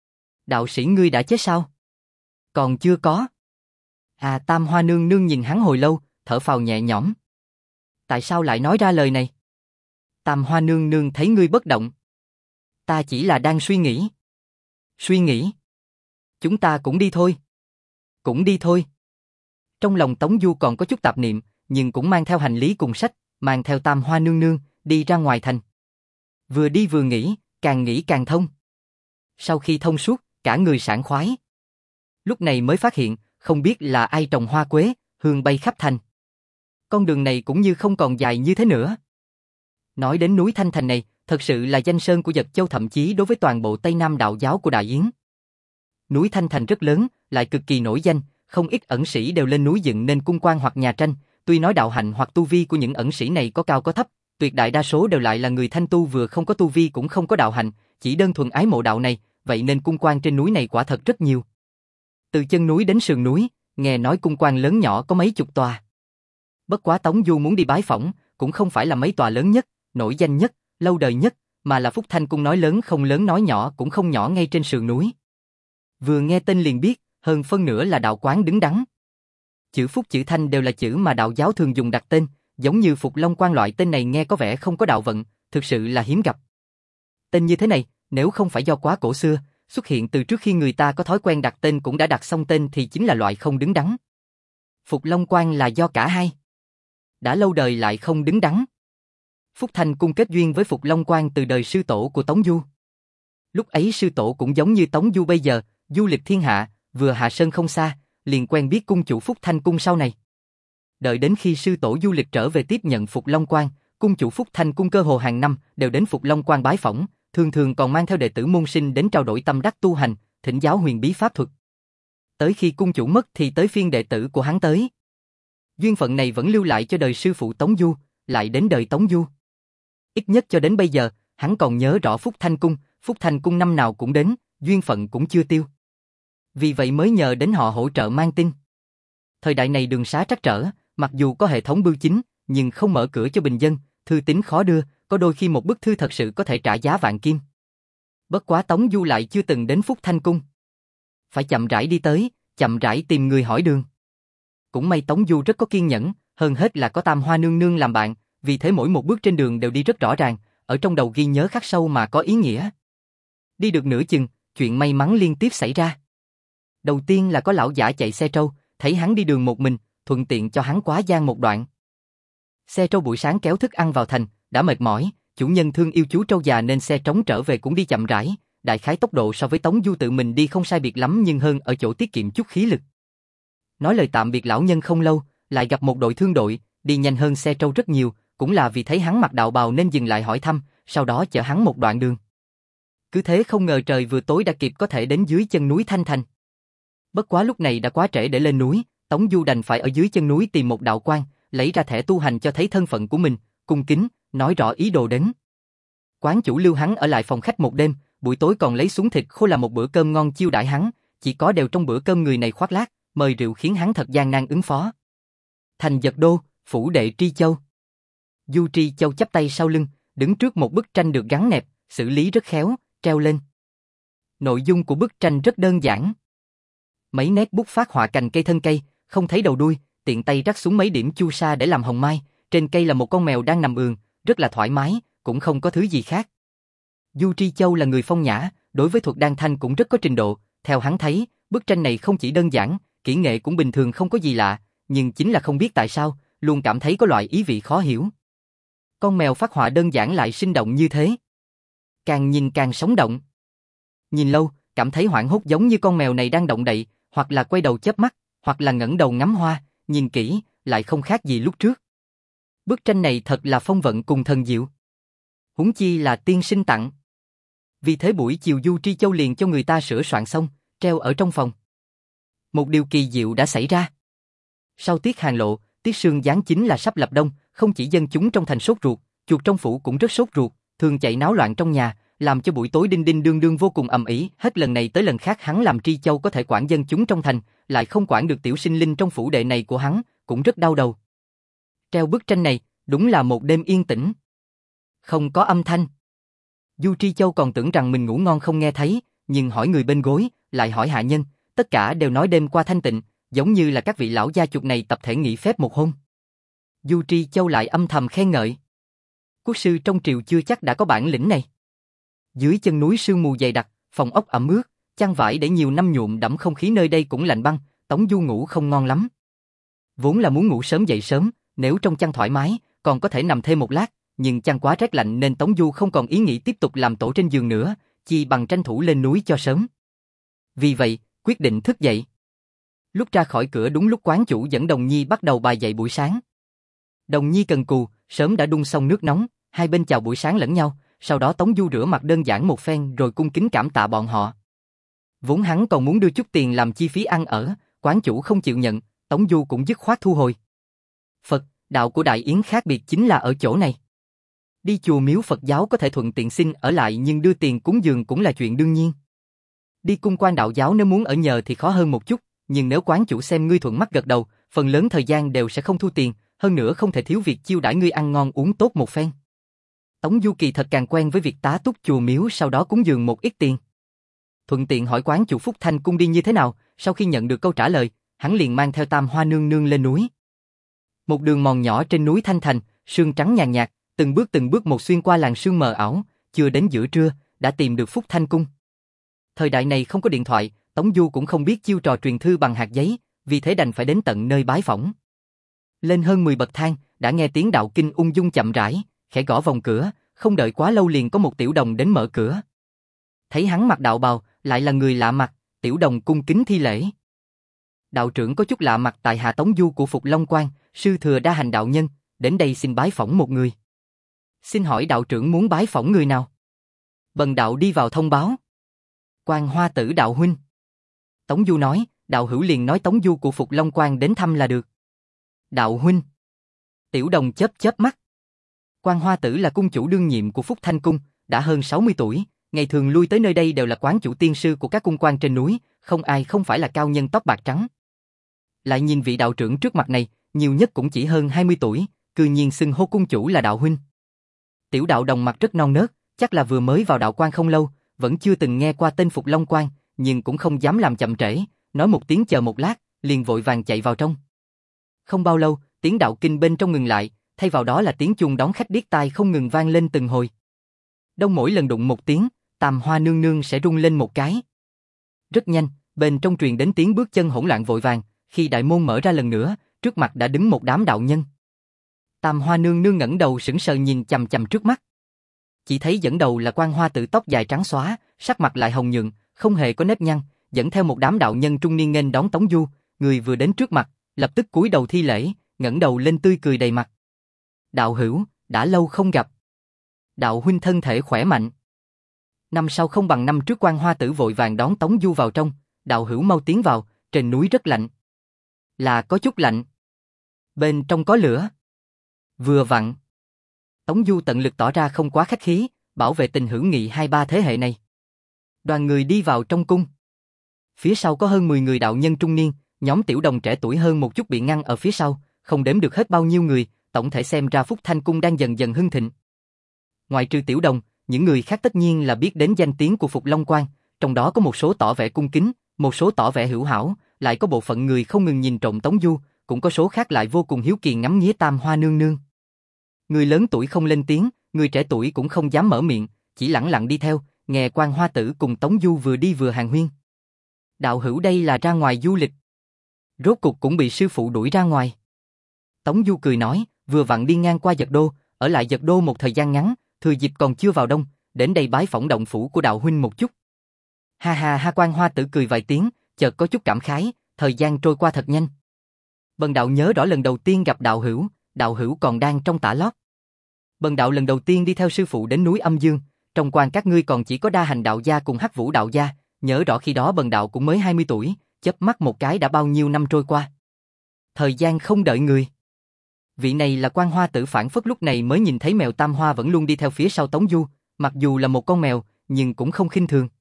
Đạo sĩ ngươi đã chết sao? Còn chưa có. À, Tam Hoa nương nương nhìn hắn hồi lâu, thở phào nhẹ nhõm. Tại sao lại nói ra lời này? Tam Hoa nương nương thấy ngươi bất động. Ta chỉ là đang suy nghĩ. Suy nghĩ? Chúng ta cũng đi thôi. Cũng đi thôi. Trong lòng Tống Du còn có chút tạp niệm, nhưng cũng mang theo hành lý cùng sách, mang theo Tam Hoa nương nương, đi ra ngoài thành. Vừa đi vừa nghĩ, càng nghĩ càng thông. Sau khi thông suốt, cả người sảng khoái. Lúc này mới phát hiện, không biết là ai trồng hoa quế, hương bay khắp thành. Con đường này cũng như không còn dài như thế nữa. Nói đến núi Thanh Thành này, thật sự là danh sơn của Dật Châu, thậm chí đối với toàn bộ Tây Nam đạo giáo của Đại Yến. Núi Thanh Thành rất lớn, lại cực kỳ nổi danh, không ít ẩn sĩ đều lên núi dựng nên cung quan hoặc nhà tranh, tuy nói đạo hạnh hoặc tu vi của những ẩn sĩ này có cao có thấp, tuyệt đại đa số đều lại là người thanh tu vừa không có tu vi cũng không có đạo hạnh, chỉ đơn thuần ái mộ đạo này, vậy nên cung quan trên núi này quả thật rất nhiều. Từ chân núi đến sườn núi, nghe nói cung quan lớn nhỏ có mấy chục tòa. Bất quá Tống Du muốn đi bái phỏng, cũng không phải là mấy tòa lớn nhất, nổi danh nhất, lâu đời nhất, mà là Phúc Thanh cung, nói lớn không lớn nói nhỏ cũng không nhỏ, ngay trên sườn núi. Vừa nghe tên liền biết, hơn phân nửa là đạo quán đứng đắn. Chữ Phúc chữ Thanh đều là chữ mà đạo giáo thường dùng đặt tên, giống như Phục Long Quan loại tên này nghe có vẻ không có đạo vận, thực sự là hiếm gặp. Tên như thế này, nếu không phải do quá cổ xưa, xuất hiện từ trước khi người ta có thói quen đặt tên cũng đã đặt xong tên thì chính là loại không đứng đắn. Phục Long Quan là do cả hai. Đã lâu đời lại không đứng đắn. Phúc Thanh cung kết duyên với Phục Long Quan từ đời sư tổ của Tống Du. Lúc ấy sư tổ cũng giống như Tống Du bây giờ, du lịch thiên hạ, vừa hạ sơn không xa, liền quen biết cung chủ Phúc Thanh cung sau này. Đợi đến khi sư tổ du lịch trở về tiếp nhận Phục Long Quan, cung chủ Phúc Thanh cung cơ hồ hàng năm đều đến Phục Long Quan bái phỏng, thường thường còn mang theo đệ tử môn sinh đến trao đổi tâm đắc tu hành, thỉnh giáo huyền bí pháp thuật. Tới khi cung chủ mất thì tới phiên đệ tử của hắn tới. Duyên phận này vẫn lưu lại cho đời sư phụ Tống Du, lại đến đời Tống Du. Ít nhất cho đến bây giờ, hắn còn nhớ rõ Phúc Thanh cung, Phúc Thanh cung năm nào cũng đến, duyên phận cũng chưa tiêu. Vì vậy mới nhờ đến họ hỗ trợ mang tin. Thời đại này đường xá trắc trở, mặc dù có hệ thống bưu chính, nhưng không mở cửa cho bình dân, thư tín khó đưa, có đôi khi một bức thư thật sự có thể trả giá vạn kim. Bất quá Tống Du lại chưa từng đến Phúc Thanh cung. Phải chậm rãi đi tới, chậm rãi tìm người hỏi đường. Cũng may Tống Du rất có kiên nhẫn, hơn hết là có Tam Hoa nương nương làm bạn, vì thế mỗi một bước trên đường đều đi rất rõ ràng, ở trong đầu ghi nhớ khắc sâu mà có ý nghĩa. Đi được nửa chừng, chuyện may mắn liên tiếp xảy ra. Đầu tiên là có lão giả chạy xe trâu, thấy hắn đi đường một mình, thuận tiện cho hắn quá gian một đoạn. Xe trâu buổi sáng kéo thức ăn vào thành, đã mệt mỏi, chủ nhân thương yêu chú trâu già nên xe trống trở về cũng đi chậm rãi, đại khái tốc độ so với Tống Du tự mình đi không sai biệt lắm, nhưng hơn ở chỗ tiết kiệm chút khí lực. Nói lời tạm biệt lão nhân không lâu, lại gặp một đội thương đội, đi nhanh hơn xe trâu rất nhiều, cũng là vì thấy hắn mặc đạo bào nên dừng lại hỏi thăm, sau đó chở hắn một đoạn đường. Cứ thế không ngờ trời vừa tối đã kịp có thể đến dưới chân núi Thanh Thành. Bất quá lúc này đã quá trễ để lên núi, Tống Du đành phải ở dưới chân núi tìm một đạo quan, lấy ra thẻ tu hành cho thấy thân phận của mình, cung kính, nói rõ ý đồ đến. Quán chủ lưu hắn ở lại phòng khách một đêm, buổi tối còn lấy súng thịt khô làm một bữa cơm ngon chiêu đãi hắn, chỉ có đều trong bữa cơm người này khoác lác, mời rượu khiến hắn thật gian nan ứng phó. Thành Dật Đô, phủ đệ Tri Châu. Du Tri Châu chắp tay sau lưng, đứng trước một bức tranh được gắn nẹp, xử lý rất khéo, treo lên. Nội dung của bức tranh rất đơn giản. Mấy nét bút phát họa cành cây thân cây, không thấy đầu đuôi, tiện tay rắc xuống mấy điểm chu sa để làm hồng mai, trên cây là một con mèo đang nằm ườn, rất là thoải mái, cũng không có thứ gì khác. Du Tri Châu là người phong nhã, đối với thuật đan thanh cũng rất có trình độ, theo hắn thấy, bức tranh này không chỉ đơn giản, kỹ nghệ cũng bình thường không có gì lạ, nhưng chính là không biết tại sao, luôn cảm thấy có loại ý vị khó hiểu. Con mèo phát họa đơn giản lại sinh động như thế. Càng nhìn càng sống động. Nhìn lâu, cảm thấy hoảng hốt giống như con mèo này đang động đậy, hoặc là quay đầu chớp mắt, hoặc là ngẩng đầu ngắm hoa, nhìn kỹ, lại không khác gì lúc trước. Bức tranh này thật là phong vận cùng thần diệu. Huống chi là tiên sinh tặng. Vì thế buổi chiều Du Tri Châu liền cho người ta sửa soạn xong, treo ở trong phòng. Một điều kỳ diệu đã xảy ra. Sau tiết hàng lộ, tiết sương giáng chính là sắp lập đông, không chỉ dân chúng trong thành sốt ruột, chuột trong phủ cũng rất sốt ruột, thường chạy náo loạn trong nhà, làm cho buổi tối đinh đinh đương đương vô cùng ầm ĩ. Hết lần này tới lần khác hắn làm Tri Châu có thể quản dân chúng trong thành, lại không quản được tiểu sinh linh trong phủ đệ này của hắn, cũng rất đau đầu. Treo bức tranh này, Đúng là một đêm yên tĩnh. Không có âm thanh. Du Tri Châu còn tưởng rằng mình ngủ ngon không nghe thấy, nhưng hỏi người bên gối, lại hỏi hạ nhân, tất cả đều nói đêm qua thanh tịnh, giống như là các vị lão gia chục này tập thể nghỉ phép một hôm. Du Tri Châu lại âm thầm khen ngợi. Quốc sư trong triều chưa chắc đã có bản lĩnh này. Dưới chân núi sương mù dày đặc, phòng ốc ẩm ướt, chăn vải để nhiều năm nhuộm đẫm không khí nơi đây cũng lạnh băng, Tống Du ngủ không ngon lắm. Vốn là muốn ngủ sớm dậy sớm, nếu trong chăn thoải mái, còn có thể nằm thêm một lát, nhưng chăn quá rét lạnh nên Tống Du không còn ý nghĩ tiếp tục làm tổ trên giường nữa, chi bằng tranh thủ lên núi cho sớm. Vì vậy, quyết định thức dậy. Lúc ra khỏi cửa đúng lúc quán chủ dẫn Đồng Nhi bắt đầu bài dậy buổi sáng. Đồng Nhi cần cù, sớm đã đun xong nước nóng, hai bên chào buổi sáng lẫn nhau, sau đó Tống Du rửa mặt đơn giản một phen rồi cung kính cảm tạ bọn họ. Vốn hắn còn muốn đưa chút tiền làm chi phí ăn ở, quán chủ không chịu nhận, Tống Du cũng dứt khoát thu hồi. Phật, đạo của Đại Yến khác biệt chính là ở chỗ này. Đi chùa miếu Phật giáo có thể thuận tiện xin ở lại nhưng đưa tiền cúng dường cũng là chuyện đương nhiên. Đi cung quan đạo giáo nếu muốn ở nhờ thì khó hơn một chút, nhưng nếu quán chủ xem ngươi thuận mắt gật đầu, phần lớn thời gian đều sẽ không thu tiền, hơn nữa không thể thiếu việc chiêu đãi ngươi ăn ngon uống tốt một phen. Tống Du kỳ thật càng quen với việc tá túc chùa miếu sau đó cúng dường một ít tiền. Thuận tiện hỏi quán chủ Phúc Thanh cung đi như thế nào, sau khi nhận được câu trả lời, hắn liền mang theo Tam Hoa nương nương lên núi. Một đường mòn nhỏ trên núi Thanh Thành, sương trắng nhàn nhạt, từng bước từng bước một xuyên qua làn sương mờ ảo, chưa đến giữa trưa, đã tìm được Phúc Thanh cung. Thời đại này không có điện thoại, Tống Du cũng không biết chiêu trò truyền thư bằng hạt giấy, vì thế đành phải đến tận nơi bái phỏng. Lên hơn mười bậc thang, đã nghe tiếng đạo kinh ung dung chậm rãi, khẽ gõ vòng cửa, không đợi quá lâu liền có một tiểu đồng đến mở cửa. Thấy hắn mặc đạo bào, lại là người lạ mặt, tiểu đồng cung kính thi lễ. Đạo trưởng có chút lạ mặt tại hạ Tống Du của Phục Long Quan, sư thừa đa hành đạo nhân, đến đây xin bái phỏng một người. Xin hỏi đạo trưởng muốn bái phỏng người nào? Bần đạo đi vào thông báo. Quan Hoa Tử đạo huynh. Tống Du nói, đạo hữu liền nói Tống Du của Phục Long Quan đến thăm là được. Đạo huynh. Tiểu đồng chớp chớp mắt. Quan Hoa Tử là cung chủ đương nhiệm của Phúc Thanh cung, đã hơn sáu mươi tuổi, ngày thường lui tới nơi đây đều là quán chủ tiên sư của các cung quan trên núi, không ai không phải là cao nhân tóc bạc trắng. Lại nhìn vị đạo trưởng trước mặt này, nhiều nhất cũng chỉ hơn hai mươi tuổi, cư nhiên xưng hô cung chủ là đạo huynh. Tiểu đạo đồng mặt rất non nớt, chắc là vừa mới vào đạo quan không lâu, vẫn chưa từng nghe qua tên Phục Long Quan, nhưng cũng không dám làm chậm trễ, nói một tiếng chờ một lát, liền vội vàng chạy vào trong. Không bao lâu, tiếng đạo kinh bên trong ngừng lại, thay vào đó là tiếng chuông đón khách điếc tai không ngừng vang lên từng hồi. Đông mỗi lần đụng một tiếng, Tam Hoa nương nương sẽ rung lên một cái. Rất nhanh, bên trong truyền đến tiếng bước chân hỗn loạn vội vàng, khi đại môn mở ra lần nữa, trước mặt đã đứng một đám đạo nhân. Tam Hoa nương nương ngẩng đầu sững sờ nhìn chằm chằm trước mắt. Chỉ thấy dẫn đầu là Quan Hoa Tử tóc dài trắng xóa, sắc mặt lại hồng nhuận, không hề có nếp nhăn, dẫn theo một đám đạo nhân trung niên nghênh đón Tống Du, người vừa đến trước mặt, lập tức cúi đầu thi lễ, ngẩng đầu lên tươi cười đầy mặt. Đạo hữu, đã lâu không gặp. Đạo huynh thân thể khỏe mạnh. Năm sau không bằng năm trước. Quan Hoa Tử vội vàng đón Tống Du vào trong, đạo hữu mau tiến vào, trên núi rất lạnh. Là có chút lạnh. Bên trong có lửa. Vừa vặn. Tống Du tận lực tỏ ra không quá khách khí, bảo vệ tình hữu nghị hai ba thế hệ này. Đoàn người đi vào trong cung. Phía sau có hơn mười người đạo nhân trung niên, nhóm tiểu đồng trẻ tuổi hơn một chút bị ngăn ở phía sau, không đếm được hết bao nhiêu người, tổng thể xem ra Phúc Thanh cung đang dần dần hưng thịnh. Ngoài trừ tiểu đồng, những người khác tất nhiên là biết đến danh tiếng của Phục Long Quan, trong đó có một số tỏ vẻ cung kính, một số tỏ vẻ hữu hảo, lại có bộ phận người không ngừng nhìn trộm Tống Du, cũng có số khác lại vô cùng hiếu kỳ ngắm nghía Tam Hoa nương nương. Người lớn tuổi không lên tiếng, người trẻ tuổi cũng không dám mở miệng, chỉ lặng lặng đi theo, nghe Quan Hoa Tử cùng Tống Du vừa đi vừa hàn huyên. Đạo hữu đây là ra ngoài du lịch. Rốt cục cũng bị sư phụ đuổi ra ngoài. Tống Du cười nói, vừa vặn đi ngang qua Dật Đô, ở lại Dật Đô một thời gian ngắn, thừa dịp còn chưa vào đông, đến đây bái phỏng động phủ của đạo huynh một chút. Ha ha ha. Quan Hoa Tử cười vài tiếng, chợt có chút cảm khái, thời gian trôi qua thật nhanh. Bần đạo nhớ rõ lần đầu tiên gặp đạo hữu, đạo hữu còn đang trong tả lót. Bần đạo lần đầu tiên đi theo sư phụ đến núi Âm Dương, trong quan các ngươi còn chỉ có Đa Hành đạo gia cùng Hắc Vũ đạo gia, nhớ rõ khi đó bần đạo cũng mới hai mươi tuổi, chớp mắt một cái đã bao nhiêu năm trôi qua. Thời gian không đợi người. Vị này là Quan Hoa Tử phản phất lúc này mới nhìn thấy mèo Tam Hoa vẫn luôn đi theo phía sau Tống Du, mặc dù là một con mèo, nhưng cũng không khinh thường.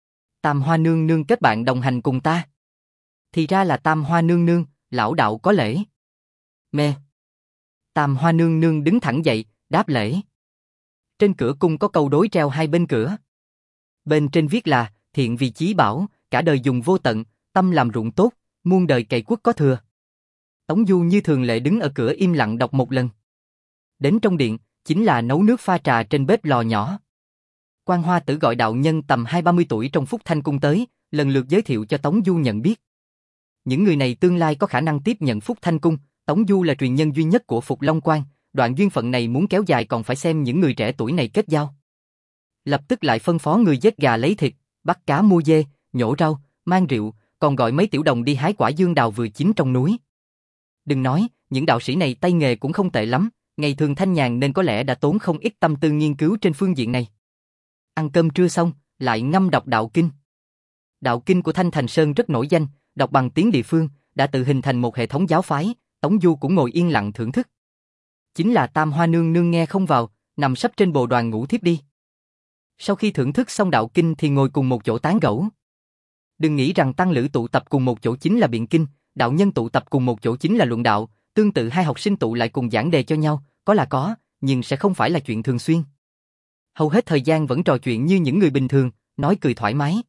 Tam Hoa nương nương kết bạn đồng hành cùng ta. Thì ra là Tam Hoa nương nương, lão đạo có lễ. Mê. Tam Hoa nương nương đứng thẳng dậy, đáp lễ. Trên cửa cung có câu đối treo hai bên cửa. Bên trên viết là, thiện vì chí bảo, cả đời dùng vô tận, tâm làm ruộng tốt, muôn đời cày quốc có thừa. Tống Du như thường lệ đứng ở cửa im lặng đọc một lần. Đến trong điện, chính là nấu nước pha trà trên bếp lò nhỏ. Quan Hoa Tử gọi đạo nhân tầm hai ba mươi tuổi trong Phúc Thanh Cung tới, lần lượt giới thiệu cho Tống Du nhận biết. Những người này tương lai có khả năng tiếp nhận Phúc Thanh Cung, Tống Du là truyền nhân duy nhất của Phục Long Quan, đoạn duyên phận này muốn kéo dài còn phải xem những người trẻ tuổi này kết giao. Lập tức lại phân phó người giết gà lấy thịt, bắt cá mua dê, nhổ rau, mang rượu, còn gọi mấy tiểu đồng đi hái quả dương đào vừa chín trong núi. Đừng nói, những đạo sĩ này tay nghề cũng không tệ lắm, ngày thường thanh nhàn nên có lẽ đã tốn không ít tâm tư nghiên cứu trên phương diện này. Ăn cơm trưa xong, lại ngâm đọc đạo kinh. Đạo kinh của Thanh Thành Sơn rất nổi danh, đọc bằng tiếng địa phương, đã tự hình thành một hệ thống giáo phái, Tống Du cũng ngồi yên lặng thưởng thức. Chính là Tam Hoa nương nương nghe không vào, nằm sấp trên bồ đoàn ngủ thiếp đi. Sau khi thưởng thức xong đạo kinh thì ngồi cùng một chỗ tán gẫu. Đừng nghĩ rằng tăng lữ tụ tập cùng một chỗ chính là biện kinh, đạo nhân tụ tập cùng một chỗ chính là luận đạo, tương tự hai học sinh tụ lại cùng giảng đề cho nhau, có là có, nhưng sẽ không phải là chuyện thường xuyên. Hầu hết thời gian vẫn trò chuyện như những người bình thường, nói cười thoải mái.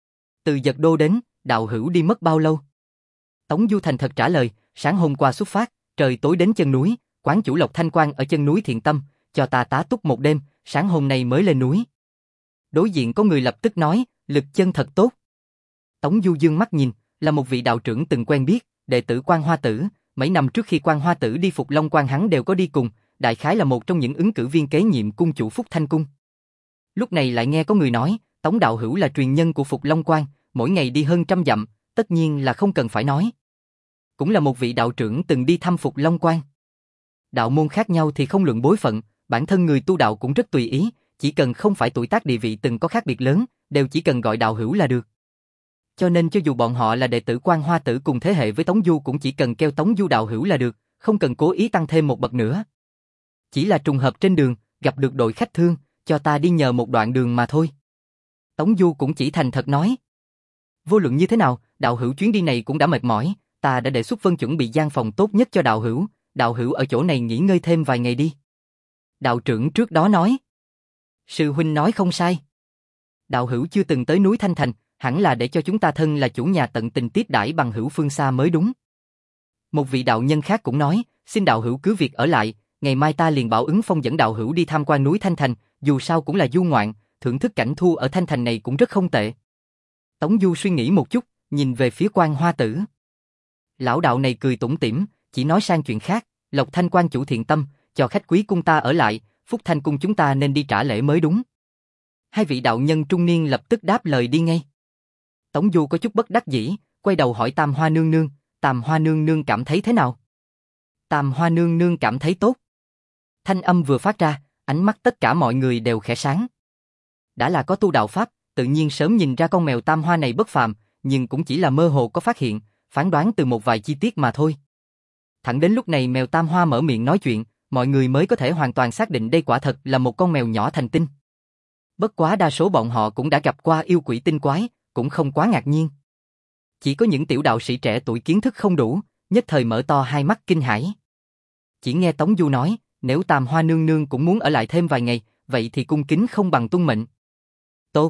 Từ Giật Đô đến, đạo hữu đi mất bao lâu? Tống Du thành thật trả lời, sáng hôm qua xuất phát, trời tối đến chân núi, quán chủ Lộc Thanh Quan ở chân núi Thiện Tâm, cho ta tá túc một đêm, sáng hôm nay mới lên núi. Đối diện có người lập tức nói, lực chân thật tốt. Tống Du dương mắt nhìn, là một vị đạo trưởng từng quen biết, đệ tử Quan Hoa Tử, mấy năm trước khi Quan Hoa Tử đi Phục Long Quan hắn đều có đi cùng, đại khái là một trong những ứng cử viên kế nhiệm cung chủ Phúc Thanh Cung. Lúc này lại nghe có người nói, Tống đạo hữu là truyền nhân của Phục Long Quan, mỗi ngày đi hơn trăm dặm, tất nhiên là không cần phải nói. Cũng là một vị đạo trưởng từng đi thăm Phục Long Quan. Đạo môn khác nhau thì không luận bối phận, bản thân người tu đạo cũng rất tùy ý, chỉ cần không phải tuổi tác địa vị từng có khác biệt lớn, đều chỉ cần gọi đạo hữu là được. Cho nên cho dù bọn họ là đệ tử Quan Hoa Tử cùng thế hệ với Tống Du cũng chỉ cần kêu Tống Du đạo hữu là được, không cần cố ý tăng thêm một bậc nữa. Chỉ là trùng hợp trên đường, gặp được đội khách thương, cho ta đi nhờ một đoạn đường mà thôi. Tống Du cũng chỉ thành thật nói. Vô luận như thế nào, đạo hữu chuyến đi này cũng đã mệt mỏi, ta đã đề xuất Vân chuẩn bị gian phòng tốt nhất cho đạo hữu, đạo hữu ở chỗ này nghỉ ngơi thêm vài ngày đi. Đạo trưởng trước đó nói. Sư huynh nói không sai. Đạo hữu chưa từng tới núi Thanh Thành, hẳn là để cho chúng ta thân là chủ nhà tận tình tiếp đãi bằng hữu phương xa mới đúng. Một vị đạo nhân khác cũng nói, xin đạo hữu cứ việc ở lại, ngày mai ta liền bảo ứng phong dẫn đạo hữu đi tham quan núi Thanh Thành, dù sao cũng là du ngoạn, thưởng thức cảnh thu ở Thanh Thành này cũng rất không tệ. Tống Du suy nghĩ một chút, nhìn về phía Quan Hoa Tử. Lão đạo này cười tủm tỉm, chỉ nói sang chuyện khác, Lộc Thanh Quan chủ Thiện Tâm, cho khách quý cung ta ở lại, Phúc Thanh Cung chúng ta nên đi trả lễ mới đúng. Hai vị đạo nhân trung niên lập tức đáp lời đi ngay. Tống Du có chút bất đắc dĩ, quay đầu hỏi Tam Hoa nương nương, Tam Hoa nương nương cảm thấy thế nào? Tam Hoa nương nương cảm thấy tốt. Thanh âm vừa phát ra, ánh mắt tất cả mọi người đều khẽ sáng. Đã là có tu đạo pháp, tự nhiên sớm nhìn ra con mèo Tam Hoa này bất phàm, nhưng cũng chỉ là mơ hồ có phát hiện, phán đoán từ một vài chi tiết mà thôi. Thẳng đến lúc này mèo Tam Hoa mở miệng nói chuyện, mọi người mới có thể hoàn toàn xác định đây quả thật là một con mèo nhỏ thành tinh. Bất quá đa số bọn họ cũng đã gặp qua yêu quỷ tinh quái, cũng không quá ngạc nhiên. Chỉ có những tiểu đạo sĩ trẻ tuổi kiến thức không đủ, nhất thời mở to hai mắt kinh hãi. Chỉ nghe Tống Du nói, nếu Tam Hoa nương nương cũng muốn ở lại thêm vài ngày, vậy thì cung kính không bằng tuân mệnh. Tốt.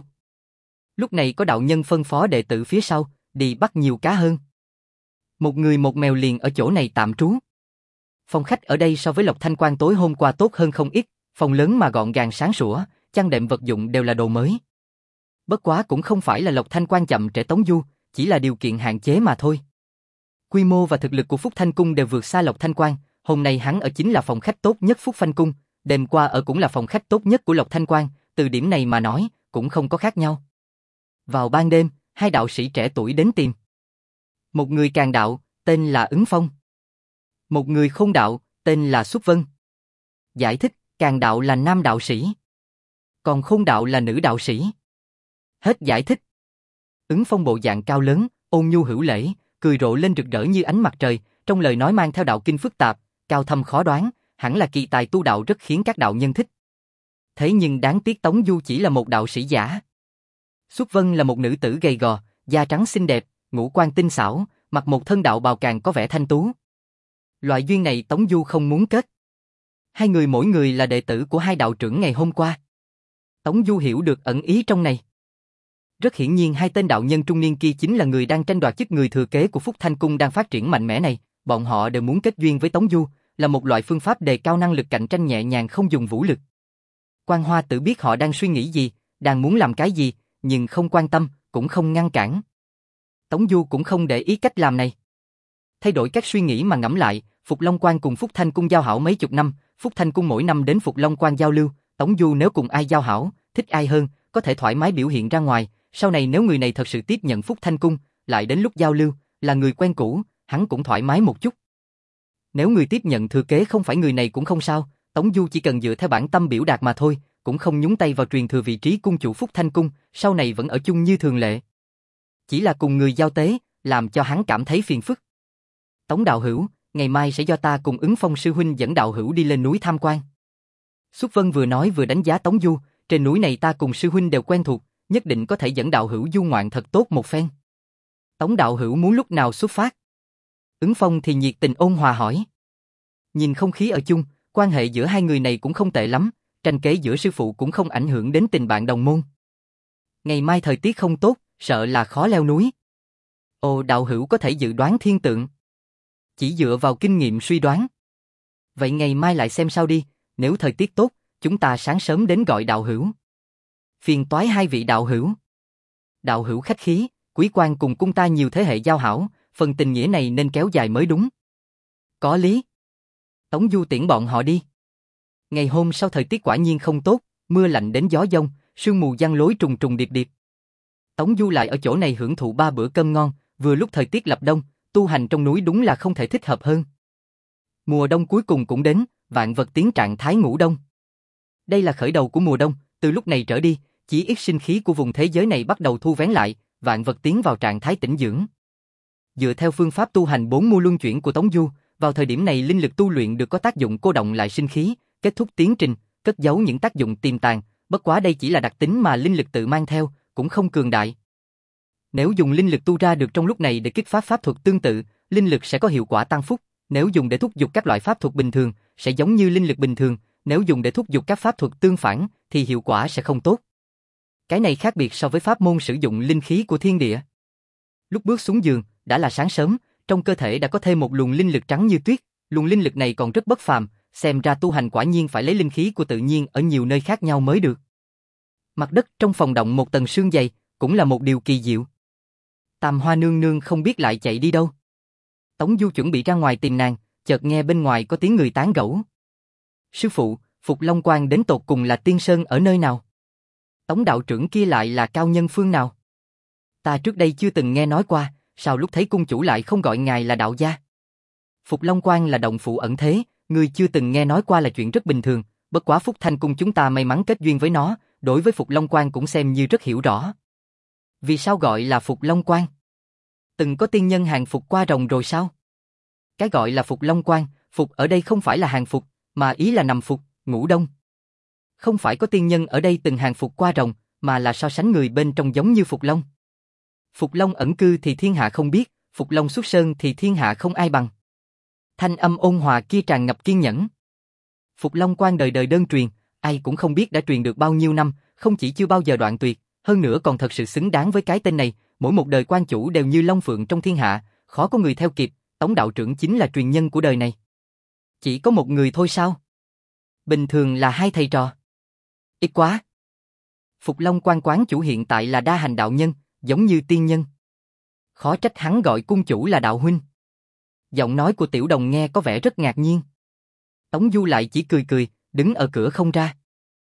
Lúc này có đạo nhân phân phó đệ tử phía sau, đi bắt nhiều cá hơn. Một người một mèo liền ở chỗ này tạm trú. Phòng khách ở đây so với Lộc Thanh Quan tối hôm qua tốt hơn không ít, phòng lớn mà gọn gàng sáng sủa, chăn đệm vật dụng đều là đồ mới. Bất quá cũng không phải là Lộc Thanh Quan chậm trễ Tống Du, chỉ là điều kiện hạn chế mà thôi. Quy mô và thực lực của Phúc Thanh Cung đều vượt xa Lộc Thanh Quan, hôm nay hắn ở chính là phòng khách tốt nhất Phúc Thanh Cung, đêm qua ở cũng là phòng khách tốt nhất của Lộc Thanh Quan, từ điểm này mà nói, cũng không có khác nhau. Vào ban đêm, hai đạo sĩ trẻ tuổi đến tìm. Một người càn đạo, tên là Ứng Phong. Một người khôn đạo, tên là Xuất Vân. Giải thích, càn đạo là nam đạo sĩ, còn khôn đạo là nữ đạo sĩ. Hết giải thích. Ứng Phong bộ dạng cao lớn, ôn nhu hữu lễ, cười rộ lên rực rỡ như ánh mặt trời, trong lời nói mang theo đạo kinh phức tạp, cao thâm khó đoán, hẳn là kỳ tài tu đạo rất khiến các đạo nhân thích. Thế nhưng đáng tiếc Tống Du chỉ là một đạo sĩ giả. Xuất Vân là một nữ tử gầy gò, da trắng xinh đẹp, ngũ quan tinh xảo, mặc một thân đạo bào càng có vẻ thanh tú. Loại duyên này Tống Du không muốn kết. Hai người mỗi người là đệ tử của hai đạo trưởng ngày hôm qua. Tống Du hiểu được ẩn ý trong này. Rất hiển nhiên hai tên đạo nhân trung niên kia chính là người đang tranh đoạt chức người thừa kế của Phúc Thanh Cung đang phát triển mạnh mẽ này, bọn họ đều muốn kết duyên với Tống Du, là một loại phương pháp đề cao năng lực cạnh tranh nhẹ nhàng không dùng vũ lực. Quan Hoa Tử biết họ đang suy nghĩ gì, đang muốn làm cái gì, nhưng không quan tâm, cũng không ngăn cản. Tống Du cũng không để ý cách làm này. Thay đổi các suy nghĩ mà ngẫm lại, Phục Long Quan cùng Phúc Thanh Cung giao hảo mấy chục năm, Phúc Thanh Cung mỗi năm đến Phục Long Quan giao lưu, Tống Du nếu cùng ai giao hảo, thích ai hơn, có thể thoải mái biểu hiện ra ngoài, sau này nếu người này thật sự tiếp nhận Phúc Thanh Cung, lại đến lúc giao lưu, là người quen cũ, hắn cũng thoải mái một chút. Nếu người tiếp nhận thừa kế không phải người này cũng không sao, Tống Du chỉ cần dựa theo bản tâm biểu đạt mà thôi, cũng không nhúng tay vào truyền thừa vị trí cung chủ Phúc Thanh Cung, sau này vẫn ở chung như thường lệ. Chỉ là cùng người giao tế, làm cho hắn cảm thấy phiền phức. Tống đạo hữu, ngày mai sẽ do ta cùng Ứng Phong sư huynh dẫn đạo hữu đi lên núi tham quan. Xuất Vân vừa nói vừa đánh giá Tống Du, trên núi này ta cùng sư huynh đều quen thuộc, nhất định có thể dẫn đạo hữu du ngoạn thật tốt một phen. Tống đạo hữu muốn lúc nào xuất phát? Ứng Phong thì nhiệt tình ôn hòa hỏi. Nhìn không khí ở chung, quan hệ giữa hai người này cũng không tệ lắm, tranh kế giữa sư phụ cũng không ảnh hưởng đến tình bạn đồng môn. Ngày mai thời tiết không tốt, sợ là khó leo núi. Ồ, đạo hữu có thể dự đoán thiên tượng. Chỉ dựa vào kinh nghiệm suy đoán. Vậy ngày mai lại xem sao đi, nếu thời tiết tốt, chúng ta sáng sớm đến gọi đạo hữu. Phiền toái hai vị đạo hữu. Đạo hữu khách khí, quý quan cùng cung ta nhiều thế hệ giao hảo, phần tình nghĩa này nên kéo dài mới đúng. Có lý. Tống Du tiễn bọn họ đi. Ngày hôm sau thời tiết quả nhiên không tốt, mưa lạnh đến gió giông, sương mù giăng lối trùng trùng điệp điệp. Tống Du lại ở chỗ này hưởng thụ ba bữa cơm ngon, vừa lúc thời tiết lập đông, tu hành trong núi đúng là không thể thích hợp hơn. Mùa đông cuối cùng cũng đến, vạn vật tiến trạng thái ngủ đông. Đây là khởi đầu của mùa đông, từ lúc này trở đi, chỉ ít sinh khí của vùng thế giới này bắt đầu thu vén lại, vạn vật tiến vào trạng thái tĩnh dưỡng. Dựa theo phương pháp tu hành bốn mùa luân chuyển của Tống Du, vào thời điểm này linh lực tu luyện được có tác dụng cô động lại sinh khí, kết thúc tiến trình, cất giấu những tác dụng tiềm tàng, bất quá đây chỉ là đặc tính mà linh lực tự mang theo, cũng không cường đại. Nếu dùng linh lực tu ra được trong lúc này để kích phát pháp thuật tương tự, linh lực sẽ có hiệu quả tăng phúc, nếu dùng để thúc giục các loại pháp thuật bình thường, sẽ giống như linh lực bình thường, nếu dùng để thúc giục các pháp thuật tương phản, thì hiệu quả sẽ không tốt. Cái này khác biệt so với pháp môn sử dụng linh khí của thiên địa. Lúc bước xuống giường, đã là sáng sớm, trong cơ thể đã có thêm một luồng linh lực trắng như tuyết, luồng linh lực này còn rất bất phàm, xem ra tu hành quả nhiên phải lấy linh khí của tự nhiên ở nhiều nơi khác nhau mới được. Mặt đất trong phòng động một tầng sương dày, cũng là một điều kỳ diệu. Tam Hoa nương nương không biết lại chạy đi đâu. Tống Du chuẩn bị ra ngoài tìm nàng, chợt nghe bên ngoài có tiếng người tán gẫu. Sư phụ, Phục Long Quan đến tột cùng là tiên sơn ở nơi nào? Tống đạo trưởng kia lại là cao nhân phương nào? Ta trước đây chưa từng nghe nói qua, sao lúc thấy cung chủ lại không gọi ngài là đạo gia? Phục Long Quan là động phủ ẩn thế, người chưa từng nghe nói qua là chuyện rất bình thường, bất quá Phúc Thanh Cung chúng ta may mắn kết duyên với nó, đối với Phục Long Quan cũng xem như rất hiểu rõ. Vì sao gọi là Phục Long Quan? Từng có tiên nhân hàng phục qua rồng rồi sao? Cái gọi là Phục Long Quan, phục ở đây không phải là hàng phục, mà ý là nằm phục, ngủ đông. Không phải có tiên nhân ở đây từng hàng phục qua rồng, mà là so sánh người bên trong giống như Phục Long. Phục Long ẩn cư thì thiên hạ không biết, Phục Long xuất sơn thì thiên hạ không ai bằng. Thanh âm ôn hòa kia tràn ngập kiên nhẫn. Phục Long Quan đời đời đơn truyền, ai cũng không biết đã truyền được bao nhiêu năm, không chỉ chưa bao giờ đoạn tuyệt, hơn nữa còn thật sự xứng đáng với cái tên này, mỗi một đời quan chủ đều như long phượng trong thiên hạ, khó có người theo kịp, Tống đạo trưởng chính là truyền nhân của đời này. Chỉ có một người thôi sao? Bình thường là hai thầy trò. Ít quá. Phục Long Quan quán chủ hiện tại là đa hành đạo nhân, giống như tiên nhân. Khó trách hắn gọi cung chủ là đạo huynh. Giọng nói của Tiểu Đồng nghe có vẻ rất ngạc nhiên. Tống Du lại chỉ cười cười, đứng ở cửa không ra.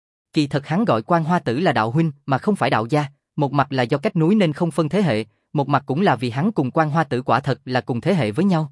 Kỳ thật hắn gọi Quan Hoa Tử là đạo huynh mà không phải đạo gia, một mặt là do cách núi nên không phân thế hệ, một mặt cũng là vì hắn cùng Quan Hoa Tử quả thật là cùng thế hệ với nhau.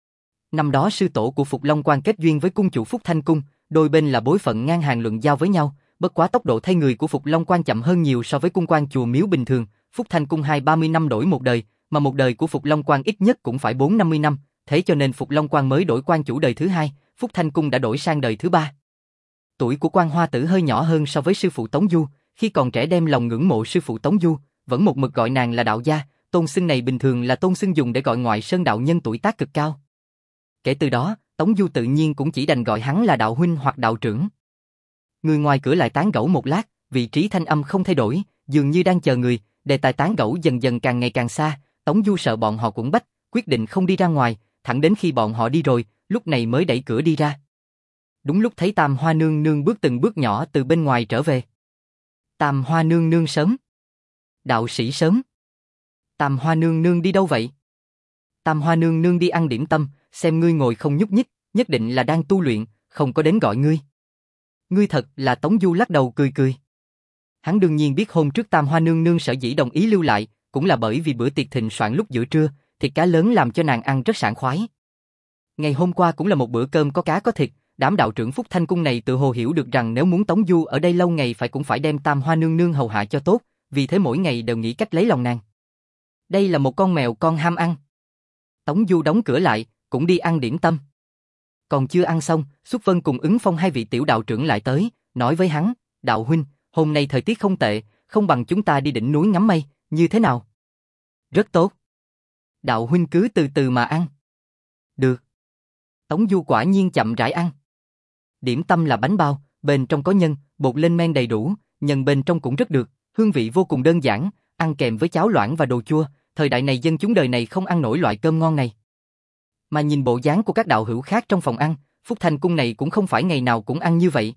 Năm đó sư tổ của Phục Long Quan kết duyên với cung chủ Phúc Thanh Cung, đôi bên là bối phận ngang hàng luận giao với nhau, bất quá tốc độ thay người của Phục Long Quan chậm hơn nhiều so với cung quan chùa miếu bình thường, Phúc Thanh Cung hai ba mươi năm đổi một đời, mà một đời của Phục Long Quan ít nhất cũng phải bốn năm mươi năm, thế cho nên Phục Long Quan mới đổi quan chủ đời thứ hai, Phúc Thanh Cung đã đổi sang đời thứ ba. Tuổi của Quan Hoa Tử hơi nhỏ hơn so với sư phụ Tống Du, khi còn trẻ đem lòng ngưỡng mộ sư phụ Tống Du, vẫn một mực gọi nàng là đạo gia, tôn xưng này bình thường là tôn xưng dùng để gọi ngoại sơn đạo nhân tuổi tác cực cao. Kể từ đó, Tống Du tự nhiên cũng chỉ đành gọi hắn là đạo huynh hoặc đạo trưởng. Người ngoài cửa lại tán gẫu một lát, vị trí thanh âm không thay đổi, dường như đang chờ người, đề tài tán gẫu dần dần càng ngày càng xa, Tống Du sợ bọn họ cũng bách, quyết định không đi ra ngoài, thẳng đến khi bọn họ đi rồi, lúc này mới đẩy cửa đi ra. Đúng lúc thấy Tam Hoa nương nương bước từng bước nhỏ từ bên ngoài trở về. Tam Hoa nương nương sớm. Đạo sĩ sớm. Tam Hoa nương nương đi đâu vậy? Tam Hoa nương nương đi ăn điểm tâm, xem ngươi ngồi không nhúc nhích, nhất định là đang tu luyện, không có đến gọi ngươi. Ngươi thật là Tống Du lắc đầu cười cười. Hắn đương nhiên biết hôm trước Tam Hoa nương nương sở dĩ đồng ý lưu lại, cũng là bởi vì bữa tiệc thịnh soạn lúc giữa trưa, thịt cá lớn làm cho nàng ăn rất sảng khoái. Ngày hôm qua cũng là một bữa cơm có cá có thịt, đám đạo trưởng Phúc Thanh Cung này tự hồ hiểu được rằng nếu muốn Tống Du ở đây lâu ngày phải cũng phải đem Tam Hoa nương nương hầu hạ cho tốt, vì thế mỗi ngày đều nghĩ cách lấy lòng nàng. Đây là một con mèo con ham ăn. Tống Du đóng cửa lại, cũng đi ăn điểm tâm. Còn chưa ăn xong, Xuất Vân cùng Ứng Phong hai vị tiểu đạo trưởng lại tới, nói với hắn, đạo huynh, hôm nay thời tiết không tệ, không bằng chúng ta đi đỉnh núi ngắm mây, như thế nào? Rất tốt. Đạo huynh cứ từ từ mà ăn. Được. Tống Du quả nhiên chậm rãi ăn. Điểm tâm là bánh bao, bên trong có nhân, bột lên men đầy đủ, nhân bên trong cũng rất được, hương vị vô cùng đơn giản, ăn kèm với cháo loãng và đồ chua, thời đại này dân chúng đời này không ăn nổi loại cơm ngon này. Mà nhìn bộ dáng của các đạo hữu khác trong phòng ăn, Phúc Thanh Cung này cũng không phải ngày nào cũng ăn như vậy.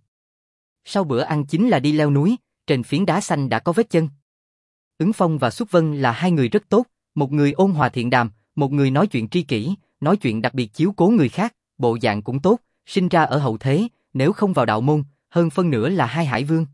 Sau bữa ăn chính là đi leo núi, trên phiến đá xanh đã có vết chân. Ứng Phong và Xuất Vân là hai người rất tốt, một người ôn hòa thiện đàm, một người nói chuyện tri kỷ, nói chuyện đặc biệt chiếu cố người khác, bộ dạng cũng tốt, sinh ra ở hậu thế, nếu không vào đạo môn, hơn phân nửa là hai hải vương.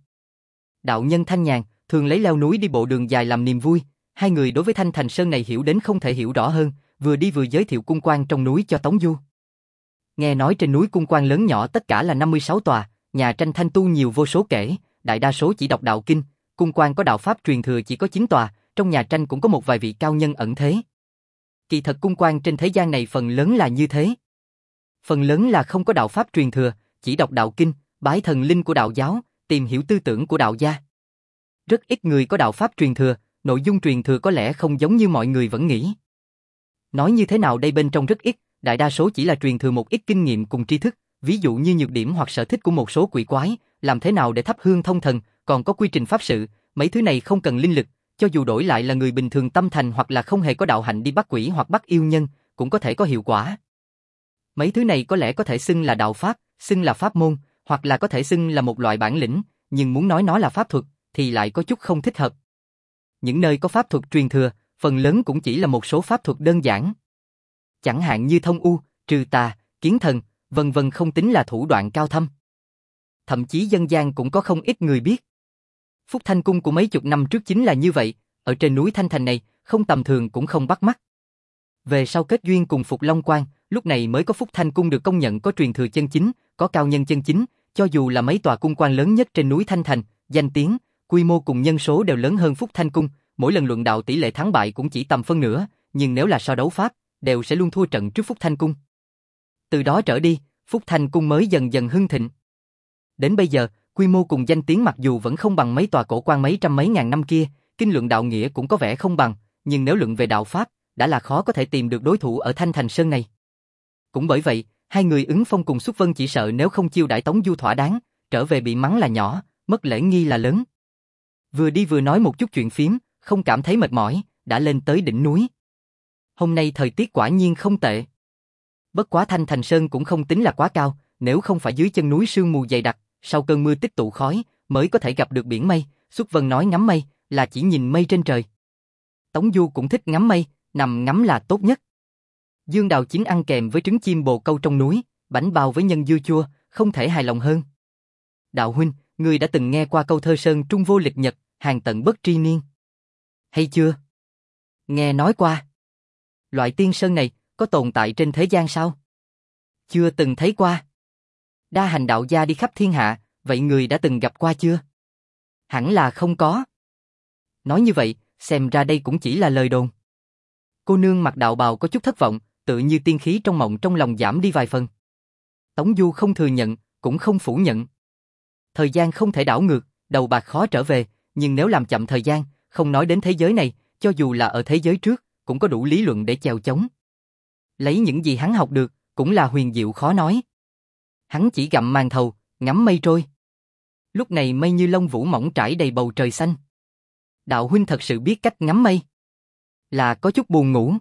Đạo nhân thanh nhàn, thường lấy leo núi đi bộ đường dài làm niềm vui, hai người đối với Thanh Thành Sơn này hiểu đến không thể hiểu rõ hơn, vừa đi vừa giới thiệu cung quan trong núi cho Tống Du. Nghe nói trên núi cung quan lớn nhỏ tất cả là năm mươi sáu tòa, nhà tranh thanh tu nhiều vô số kể, đại đa số chỉ đọc đạo kinh, cung quan có đạo pháp truyền thừa chỉ có chín tòa, trong nhà tranh cũng có một vài vị cao nhân ẩn thế. Kỳ thật cung quan trên thế gian này phần lớn là như thế. Phần lớn là không có đạo pháp truyền thừa, chỉ đọc đạo kinh, bái thần linh của đạo giáo, tìm hiểu tư tưởng của đạo gia. Rất ít người có đạo pháp truyền thừa, nội dung truyền thừa có lẽ không giống như mọi người vẫn nghĩ. Nói như thế nào đây, bên trong rất ít, đại đa số chỉ là truyền thừa một ít kinh nghiệm cùng tri thức, ví dụ như nhược điểm hoặc sở thích của một số quỷ quái, làm thế nào để thắp hương thông thần, còn có quy trình pháp sự, mấy thứ này không cần linh lực, cho dù đổi lại là người bình thường tâm thành hoặc là không hề có đạo hạnh đi bắt quỷ hoặc bắt yêu nhân, cũng có thể có hiệu quả. Mấy thứ này có lẽ có thể xưng là đạo pháp, xưng là pháp môn, hoặc là có thể xưng là một loại bản lĩnh, nhưng muốn nói nó là pháp thuật, thì lại có chút không thích hợp. Những nơi có pháp thuật truyền thừa, phần lớn cũng chỉ là một số pháp thuật đơn giản. Chẳng hạn như thông u, trừ tà, kiến thần, vân vân không tính là thủ đoạn cao thâm. Thậm chí dân gian cũng có không ít người biết. Phúc Thanh Cung của mấy chục năm trước chính là như vậy, ở trên núi Thanh Thành này, không tầm thường cũng không bắt mắt. Về sau kết duyên cùng Phục Long Quan, lúc này mới có Phúc Thanh Cung được công nhận có truyền thừa chân chính, có cao nhân chân chính, cho dù là mấy tòa cung quan lớn nhất trên núi Thanh Thành, danh tiếng, quy mô cùng nhân số đều lớn hơn Phúc Thanh Cung, mỗi lần luận đạo tỷ lệ thắng bại cũng chỉ tầm phân nửa, nhưng nếu là so đấu pháp, đều sẽ luôn thua trận trước Phúc Thanh Cung. Từ đó trở đi, Phúc Thanh Cung mới dần dần hưng thịnh. Đến bây giờ, quy mô cùng danh tiếng mặc dù vẫn không bằng mấy tòa cổ quan mấy trăm mấy ngàn năm kia, kinh luận đạo nghĩa cũng có vẻ không bằng, nhưng nếu luận về đạo pháp, đã là khó có thể tìm được đối thủ ở Thanh Thành Sơn này. Cũng bởi vậy, hai người Ứng Phong cùng Xuất Vân chỉ sợ nếu không chiêu đãi Tống Du thỏa đáng, trở về bị mắng là nhỏ, mất lễ nghi là lớn. Vừa đi vừa nói một chút chuyện phiếm, không cảm thấy mệt mỏi, đã lên tới đỉnh núi. Hôm nay thời tiết quả nhiên không tệ. Bất quá Thanh Thành Sơn cũng không tính là quá cao, nếu không phải dưới chân núi sương mù dày đặc, sau cơn mưa tích tụ khói, mới có thể gặp được biển mây. Xuất Vân nói ngắm mây, là chỉ nhìn mây trên trời. Tống Du cũng thích ngắm mây, nằm ngắm là tốt nhất. Dương đào chín ăn kèm với trứng chim bồ câu trong núi, bánh bao với nhân dưa chua, không thể hài lòng hơn. Đạo huynh, ngươi đã từng nghe qua câu thơ sơn trung vô lịch nhật, hàng tận bất tri niên. Hay chưa? Nghe nói qua. Loại tiên sơn này, có tồn tại trên thế gian sao? Chưa từng thấy qua. Đa hành đạo gia đi khắp thiên hạ, vậy người đã từng gặp qua chưa? Hẳn là không có. Nói như vậy, xem ra đây cũng chỉ là lời đồn. Cô nương mặc đạo bào có chút thất vọng, tự như tiên khí trong mộng trong lòng giảm đi vài phần. Tống Du không thừa nhận, cũng không phủ nhận. Thời gian không thể đảo ngược, đầu bạc khó trở về, nhưng nếu làm chậm thời gian, không nói đến thế giới này, cho dù là ở thế giới trước, cũng có đủ lý luận để chèo chống. Lấy những gì hắn học được, cũng là huyền diệu khó nói. Hắn chỉ gặm màn thầu, ngắm mây trôi. Lúc này mây như lông vũ mỏng trải đầy bầu trời xanh. Đạo huynh thật sự biết cách ngắm mây. Là có chút buồn ngủ.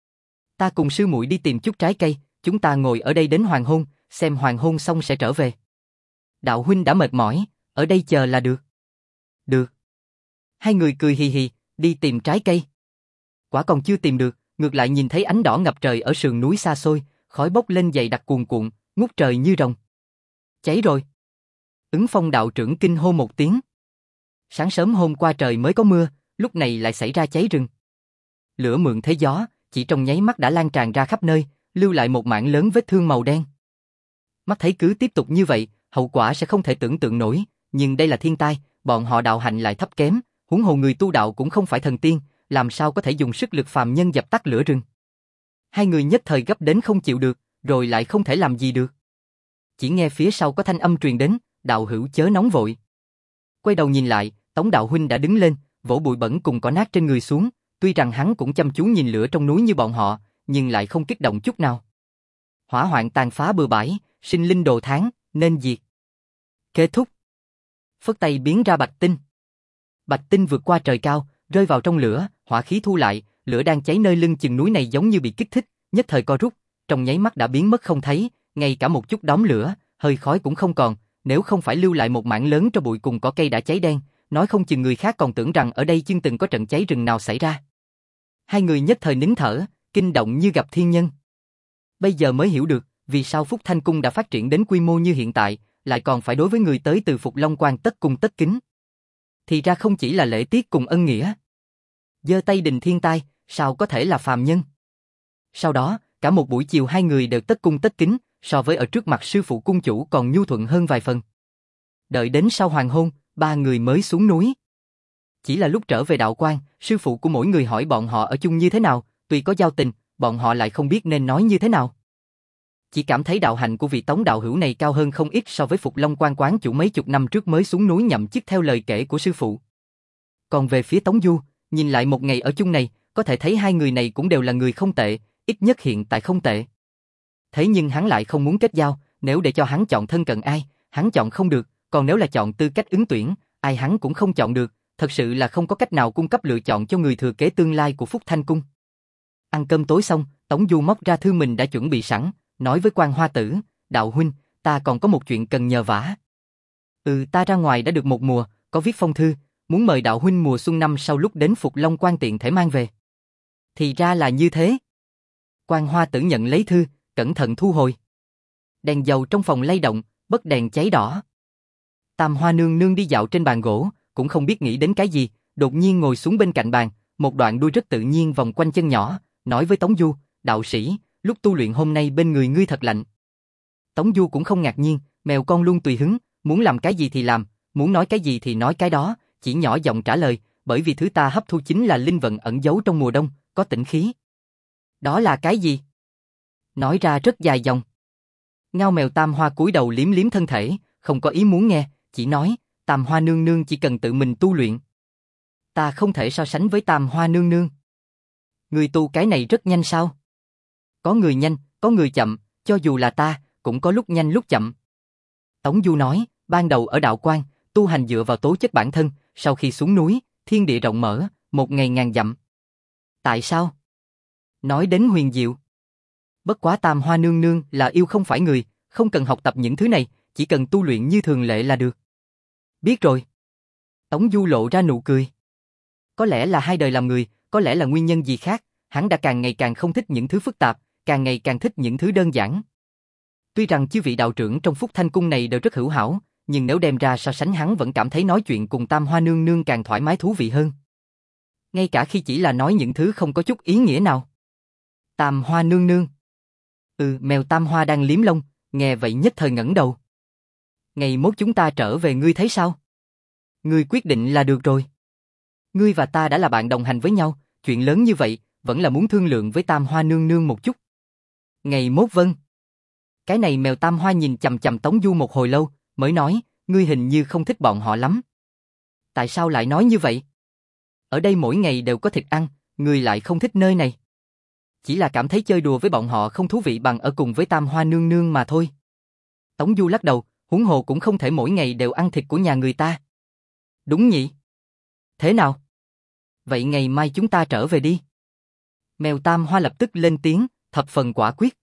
Ta cùng sư muội đi tìm chút trái cây, chúng ta ngồi ở đây đến hoàng hôn, xem hoàng hôn xong sẽ trở về. Đạo huynh đã mệt mỏi, ở đây chờ là được. Được. Hai người cười hì hì, đi tìm trái cây. Quả còn chưa tìm được, ngược lại nhìn thấy ánh đỏ ngập trời ở sườn núi xa xôi, khói bốc lên dày đặc cuồn cuộn, ngút trời như rồng. Cháy rồi. Ứng Phong đạo trưởng kinh hô một tiếng. Sáng sớm hôm qua trời mới có mưa, lúc này lại xảy ra cháy rừng. Lửa mượn thế gió, chỉ trong nháy mắt đã lan tràn ra khắp nơi, lưu lại một mảng lớn vết thương màu đen. Mắt thấy cứ tiếp tục như vậy, hậu quả sẽ không thể tưởng tượng nổi, nhưng đây là thiên tai, bọn họ đạo hạnh lại thấp kém, huống hồ người tu đạo cũng không phải thần tiên, làm sao có thể dùng sức lực phàm nhân dập tắt lửa rừng. Hai người nhất thời gấp đến không chịu được, rồi lại không thể làm gì được. Chỉ nghe phía sau có thanh âm truyền đến, đạo hữu chớ nóng vội. Quay đầu nhìn lại, Tống đạo huynh đã đứng lên, vỗ bụi bẩn cùng cỏ nát trên người xuống, tuy rằng hắn cũng chăm chú nhìn lửa trong núi như bọn họ, nhưng lại không kích động chút nào. Hỏa hoạn tàn phá bừa bãi, sinh linh đồ tháng, nên diệt. Kết thúc. Phất tay biến ra bạch tinh. Bạch tinh vượt qua trời cao, rơi vào trong lửa, hỏa khí thu lại, lửa đang cháy nơi lưng chừng núi này giống như bị kích thích, nhất thời co rút, trong nháy mắt đã biến mất không thấy, ngay cả một chút đốm lửa, hơi khói cũng không còn, nếu không phải lưu lại một mảng lớn tro bụi cùng cỏ cây đã cháy đen, nói không chừng người khác còn tưởng rằng ở đây chưa từng có trận cháy rừng nào xảy ra. Hai người nhất thời nín thở, kinh động như gặp thiên nhân. Bây giờ mới hiểu được, vì sao Phúc Thanh Cung đã phát triển đến quy mô như hiện tại, lại còn phải đối với người tới từ Phục Long Quan tất cung tất kính. Thì ra không chỉ là lễ tiết cùng ân nghĩa. Giơ tay đình thiên tai, sao có thể là phàm nhân? Sau đó, cả một buổi chiều hai người đều tất cung tất kính, so với ở trước mặt sư phụ cung chủ còn nhu thuận hơn vài phần. Đợi đến sau hoàng hôn, ba người mới xuống núi. Chỉ là lúc trở về đạo quan, sư phụ của mỗi người hỏi bọn họ ở chung như thế nào, tuy có giao tình, bọn họ lại không biết nên nói như thế nào. Chỉ cảm thấy đạo hạnh của vị Tống đạo hữu này cao hơn không ít so với Phục Long Quan quán chủ mấy chục năm trước mới xuống núi nhậm chức theo lời kể của sư phụ. Còn về phía Tống Du, nhìn lại một ngày ở chung này, có thể thấy hai người này cũng đều là người không tệ, ít nhất hiện tại không tệ. Thế nhưng hắn lại không muốn kết giao, nếu để cho hắn chọn thân cận ai, hắn chọn không được, còn nếu là chọn tư cách ứng tuyển, ai hắn cũng không chọn được, thật sự là không có cách nào cung cấp lựa chọn cho người thừa kế tương lai của Phúc Thanh Cung. Ăn cơm tối xong, Tống Du móc ra thư mình đã chuẩn bị sẵn, nói với Quan Hoa Tử, đạo huynh, ta còn có một chuyện cần nhờ vả. Ừ, ta ra ngoài đã được một mùa, có viết phong thư, muốn mời đạo huynh mùa xuân năm sau lúc đến Phục Long Quan tiện thể mang về. Thì ra là như thế. Quan Hoa Tử nhận lấy thư, cẩn thận thu hồi. Đèn dầu trong phòng lay động, bất đèn cháy đỏ. Tam Hoa nương nương đi dạo trên bàn gỗ, cũng không biết nghĩ đến cái gì, đột nhiên ngồi xuống bên cạnh bàn, một đoạn đuôi rất tự nhiên vòng quanh chân nhỏ, nói với Tống Du, đạo sĩ, lúc tu luyện hôm nay bên người ngươi thật lạnh. Tống Du cũng không ngạc nhiên, mèo con luôn tùy hứng, muốn làm cái gì thì làm, muốn nói cái gì thì nói cái đó, chỉ nhỏ giọng trả lời, bởi vì thứ ta hấp thu chính là linh vận ẩn giấu trong mùa đông, có tĩnh khí. Đó là cái gì? Nói ra rất dài dòng. Ngao mèo Tam Hoa cúi đầu liếm liếm thân thể, không có ý muốn nghe, chỉ nói, Tam Hoa nương nương chỉ cần tự mình tu luyện. Ta không thể so sánh với Tam Hoa nương nương. Người tu cái này rất nhanh sao? Có người nhanh, có người chậm, cho dù là ta, cũng có lúc nhanh lúc chậm. Tống Du nói, ban đầu ở đạo quan, tu hành dựa vào tố chất bản thân, sau khi xuống núi, thiên địa rộng mở, một ngày ngàn dặm. Tại sao? Nói đến huyền diệu. Bất quá Tam Hoa nương nương là yêu không phải người, không cần học tập những thứ này, chỉ cần tu luyện như thường lệ là được. Biết rồi. Tống Du lộ ra nụ cười. Có lẽ là hai đời làm người, có lẽ là nguyên nhân gì khác, hắn đã càng ngày càng không thích những thứ phức tạp, càng ngày càng thích những thứ đơn giản. Tuy rằng chư vị đạo trưởng trong Phúc Thanh Cung này đều rất hữu hảo, nhưng nếu đem ra so sánh hắn vẫn cảm thấy nói chuyện cùng Tam Hoa nương nương càng thoải mái thú vị hơn. Ngay cả khi chỉ là nói những thứ không có chút ý nghĩa nào. Tam Hoa nương nương. Ừ, mèo Tam Hoa đang liếm lông, nghe vậy nhất thời ngẩng đầu. Ngày mốt chúng ta trở về ngươi thấy sao? Ngươi quyết định là được rồi. Ngươi và ta đã là bạn đồng hành với nhau, chuyện lớn như vậy, vẫn là muốn thương lượng với Tam Hoa nương nương một chút. Ngày mốt vâng. Cái này mèo Tam Hoa nhìn chằm chằm Tống Du một hồi lâu, mới nói, ngươi hình như không thích bọn họ lắm. Tại sao lại nói như vậy? Ở đây mỗi ngày đều có thịt ăn, ngươi lại không thích nơi này. chỉ là cảm thấy chơi đùa với bọn họ không thú vị bằng ở cùng với Tam Hoa nương nương mà thôi. Tống Du lắc đầu, huống hồ cũng không thể mỗi ngày đều ăn thịt của nhà người ta. Đúng nhỉ? Thế nào? Vậy ngày mai chúng ta trở về đi. Mèo Tam Hoa lập tức lên tiếng, thập phần quả quyết.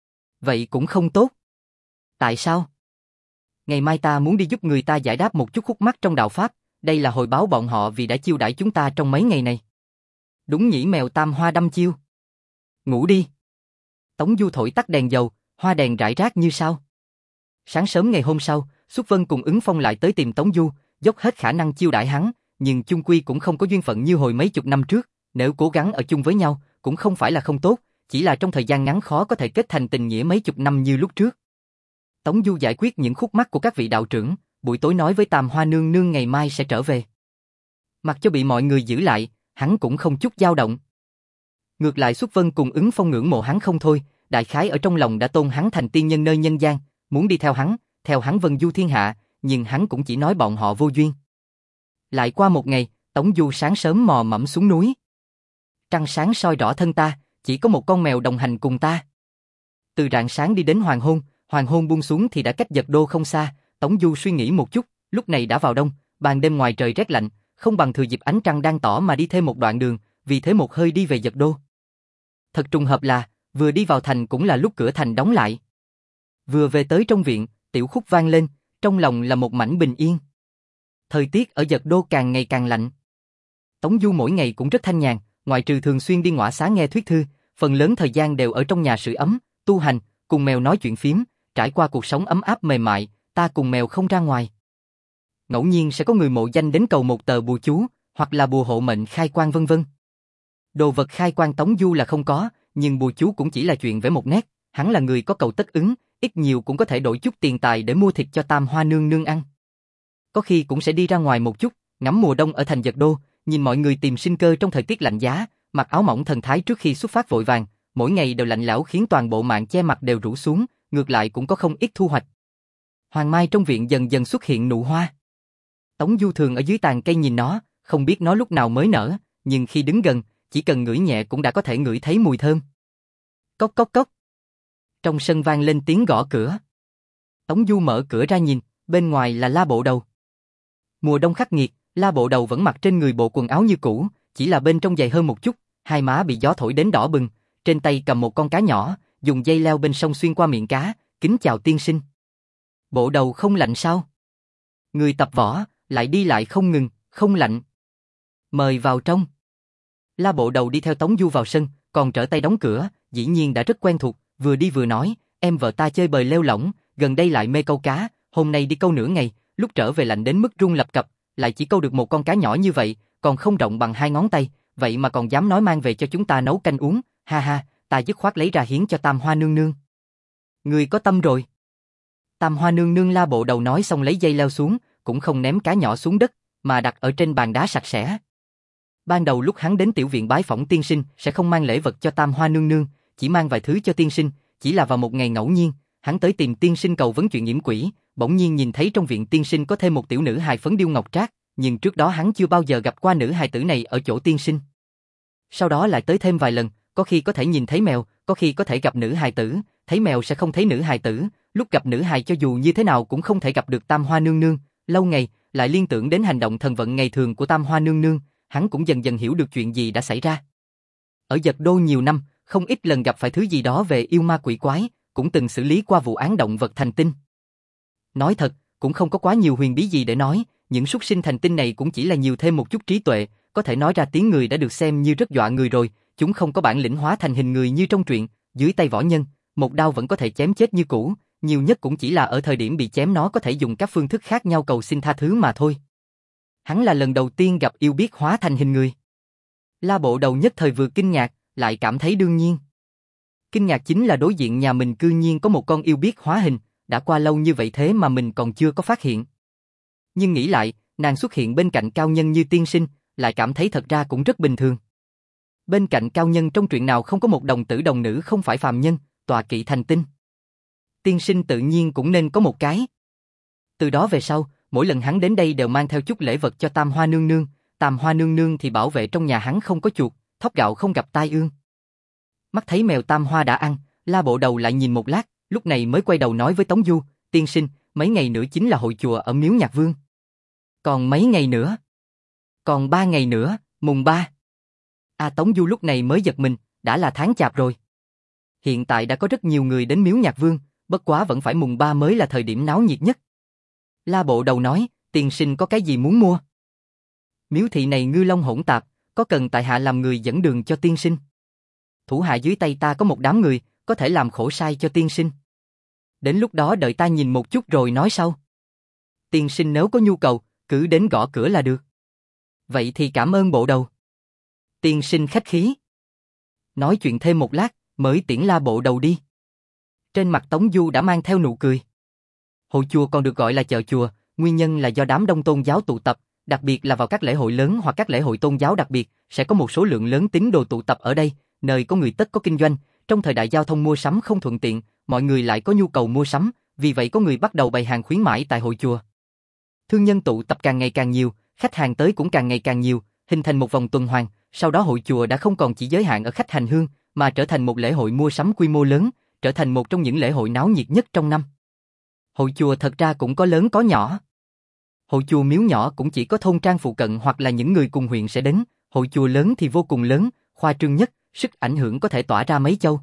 Vậy cũng không tốt. Tại sao? Ngày mai ta muốn đi giúp người ta giải đáp một chút khúc mắc trong đạo Pháp, đây là hồi báo bọn họ vì đã chiêu đãi chúng ta trong mấy ngày này. Đúng nhỉ, mèo Tam Hoa đăm chiêu. Ngủ đi. Tống Du thổi tắt đèn dầu, hoa đèn rải rác như sao. Sáng sớm ngày hôm sau, Xuất Vân cùng Ứng Phong lại tới tìm Tống Du, dốc hết khả năng chiêu đãi hắn, nhưng chung quy cũng không có duyên phận như hồi mấy chục năm trước, nếu cố gắng ở chung với nhau, cũng không phải là không tốt, chỉ là trong thời gian ngắn khó có thể kết thành tình nghĩa mấy chục năm như lúc trước. Tống Du giải quyết những khúc mắc của các vị đạo trưởng, buổi tối nói với Tam Hoa nương nương ngày mai sẽ trở về. Mặc cho bị mọi người giữ lại, hắn cũng không chút dao động. Ngược lại Xuất Vân cùng Ứng Phong ngưỡng mộ hắn không thôi, đại khái ở trong lòng đã tôn hắn thành tiên nhân nơi nhân gian, muốn đi theo hắn, theo hắn vân du thiên hạ, nhưng hắn cũng chỉ nói bọn họ vô duyên. Lại qua một ngày, Tống Du sáng sớm mò mẫm xuống núi. Trăng sáng soi rõ thân ta, chỉ có một con mèo đồng hành cùng ta. Từ rạng sáng đi đến hoàng hôn, hoàng hôn buông xuống thì đã cách Dật Đô không xa, Tống Du suy nghĩ một chút, lúc này đã vào đông, ban đêm ngoài trời rét lạnh, không bằng thừa dịp ánh trăng đang tỏ mà đi thêm một đoạn đường, vì thế một hơi đi về Dật Đô. Thật trùng hợp là, vừa đi vào thành cũng là lúc cửa thành đóng lại. Vừa về tới trong viện, tiểu khúc vang lên, trong lòng là một mảnh bình yên. Thời tiết ở Dật Đô càng ngày càng lạnh. Tống Du mỗi ngày cũng rất thanh nhàn, ngoại trừ thường xuyên đi ngõ xá nghe thuyết thư, phần lớn thời gian đều ở trong nhà sưởi ấm, tu hành, cùng mèo nói chuyện phiếm, trải qua cuộc sống ấm áp mềm mại, ta cùng mèo không ra ngoài. Ngẫu nhiên sẽ có người mộ danh đến cầu một tờ bùa chú, hoặc là bùa hộ mệnh khai quan vân vân. Đồ vật khai quan Tống Du là không có, nhưng bùa chú cũng chỉ là chuyện vẽ một nét, hắn là người có cầu tất ứng, ít nhiều cũng có thể đổi chút tiền tài để mua thịt cho Tam Hoa nương nương ăn. Có khi cũng sẽ đi ra ngoài một chút, ngắm mùa đông ở thành Dật Đô, nhìn mọi người tìm sinh cơ trong thời tiết lạnh giá, mặc áo mỏng thần thái trước khi xuất phát vội vàng, mỗi ngày đều lạnh lẽo khiến toàn bộ màn che mặt đều rũ xuống, ngược lại cũng có không ít thu hoạch. Hoàng mai trong viện dần dần xuất hiện nụ hoa. Tống Du thường ở dưới tàn cây nhìn nó, không biết nó lúc nào mới nở, nhưng khi đứng gần, chỉ cần ngửi nhẹ cũng đã có thể ngửi thấy mùi thơm. Cốc cốc cốc. Trong sân vang lên tiếng gõ cửa. Tống Du mở cửa ra nhìn, bên ngoài là La Bộ Đầu. Mùa đông khắc nghiệt, La Bộ Đầu vẫn mặc trên người bộ quần áo như cũ, chỉ là bên trong dày hơn một chút, hai má bị gió thổi đến đỏ bừng, trên tay cầm một con cá nhỏ, dùng dây leo bên sông xuyên qua miệng cá, kính chào tiên sinh. Bộ Đầu không lạnh sao? Người tập võ, lại đi lại không ngừng, không lạnh. Mời vào trong. La Bộ Đầu đi theo Tống Du vào sân, còn trở tay đóng cửa, dĩ nhiên đã rất quen thuộc, vừa đi vừa nói, em vợ ta chơi bời lêu lỏng, gần đây lại mê câu cá, hôm nay đi câu nửa ngày, lúc trở về lạnh đến mức run lập cập, lại chỉ câu được một con cá nhỏ như vậy, còn không rộng bằng hai ngón tay, vậy mà còn dám nói mang về cho chúng ta nấu canh uống, ha ha, ta dứt khoát lấy ra hiến cho Tam Hoa nương nương. Người có tâm rồi. Tam Hoa nương nương La Bộ Đầu nói xong lấy dây leo xuống, cũng không ném cá nhỏ xuống đất, mà đặt ở trên bàn đá sạch sẽ. Ban đầu lúc hắn đến tiểu viện bái phỏng tiên sinh sẽ không mang lễ vật cho Tam Hoa nương nương, chỉ mang vài thứ cho tiên sinh, chỉ là vào một ngày ngẫu nhiên, hắn tới tìm tiên sinh cầu vấn chuyện nhiễm quỷ, bỗng nhiên nhìn thấy trong viện tiên sinh có thêm một tiểu nữ hài phấn điêu ngọc trác, nhưng trước đó hắn chưa bao giờ gặp qua nữ hài tử này ở chỗ tiên sinh. Sau đó lại tới thêm vài lần, có khi có thể nhìn thấy mèo, có khi có thể gặp nữ hài tử, thấy mèo sẽ không thấy nữ hài tử, lúc gặp nữ hài cho dù như thế nào cũng không thể gặp được Tam Hoa nương nương, lâu ngày lại liên tưởng đến hành động thần vận ngày thường của Tam Hoa nương nương, hắn cũng dần dần hiểu được chuyện gì đã xảy ra. Ở Dật Đô nhiều năm, không ít lần gặp phải thứ gì đó về yêu ma quỷ quái, cũng từng xử lý qua vụ án động vật thành tinh. Nói thật, cũng không có quá nhiều huyền bí gì để nói, những súc sinh thành tinh này cũng chỉ là nhiều thêm một chút trí tuệ, có thể nói ra tiếng người đã được xem như rất dọa người rồi, chúng không có bản lĩnh hóa thành hình người như trong truyện, dưới tay võ nhân, một đao vẫn có thể chém chết như cũ, nhiều nhất cũng chỉ là ở thời điểm bị chém nó có thể dùng các phương thức khác nhau cầu xin tha thứ mà thôi. Hắn là lần đầu tiên gặp yêu biết hóa thành hình người. La Bộ Đầu nhất thời vừa kinh ngạc, lại cảm thấy đương nhiên. Kinh ngạc chính là đối diện nhà mình cư nhiên có một con yêu biết hóa hình, đã qua lâu như vậy thế mà mình còn chưa có phát hiện. Nhưng nghĩ lại, nàng xuất hiện bên cạnh cao nhân như tiên sinh, lại cảm thấy thật ra cũng rất bình thường. Bên cạnh cao nhân trong truyện nào không có một đồng tử đồng nữ không phải phàm nhân, tọa kỵ thành tinh. Tiên sinh tự nhiên cũng nên có một cái. Từ đó về sau, mỗi lần hắn đến đây đều mang theo chút lễ vật cho Tam Hoa nương nương, Tam Hoa nương nương thì bảo vệ trong nhà hắn không có chuột, thóc gạo không gặp tai ương. Mắt thấy mèo Tam Hoa đã ăn, La Bộ Đầu lại nhìn một lát, lúc này mới quay đầu nói với Tống Du, tiên sinh, mấy ngày nữa chính là hội chùa ở Miếu Nhạc Vương. Còn mấy ngày nữa? Còn ba ngày nữa, mùng ba. À, Tống Du lúc này mới giật mình, đã là tháng chạp rồi. Hiện tại đã có rất nhiều người đến Miếu Nhạc Vương, bất quá vẫn phải mùng ba mới là thời điểm náo nhiệt nhất. La Bộ Đầu nói, tiên sinh có cái gì muốn mua? Miếu thị này ngư long hỗn tạp, có cần tại hạ làm người dẫn đường cho tiên sinh? Thủ hạ dưới tay ta có một đám người, có thể làm khổ sai cho tiên sinh. Đến lúc đó đợi ta nhìn một chút rồi nói sau. Tiên sinh nếu có nhu cầu, cứ đến gõ cửa là được. Vậy thì cảm ơn Bộ Đầu. Tiên sinh khách khí. Nói chuyện thêm một lát, mới tiễn La Bộ Đầu đi. Trên mặt Tống Du đã mang theo nụ cười. Hội chùa còn được gọi là chợ chùa, nguyên nhân là do đám đông tôn giáo tụ tập, đặc biệt là vào các lễ hội lớn hoặc các lễ hội tôn giáo đặc biệt, sẽ có một số lượng lớn tín đồ tụ tập ở đây, nơi có người tất có kinh doanh, trong thời đại giao thông mua sắm không thuận tiện, mọi người lại có nhu cầu mua sắm, vì vậy có người bắt đầu bày hàng khuyến mãi tại hội chùa. Thương nhân tụ tập càng ngày càng nhiều, khách hàng tới cũng càng ngày càng nhiều, hình thành một vòng tuần hoàn, sau đó hội chùa đã không còn chỉ giới hạn ở khách hành hương, mà trở thành một lễ hội mua sắm quy mô lớn, trở thành một trong những lễ hội náo nhiệt nhất trong năm. Hội chùa thật ra cũng có lớn có nhỏ. Hội chùa miếu nhỏ cũng chỉ có thôn trang phụ cận hoặc là những người cùng huyện sẽ đến, hội chùa lớn thì vô cùng lớn, khoa trương nhất, sức ảnh hưởng có thể tỏa ra mấy châu.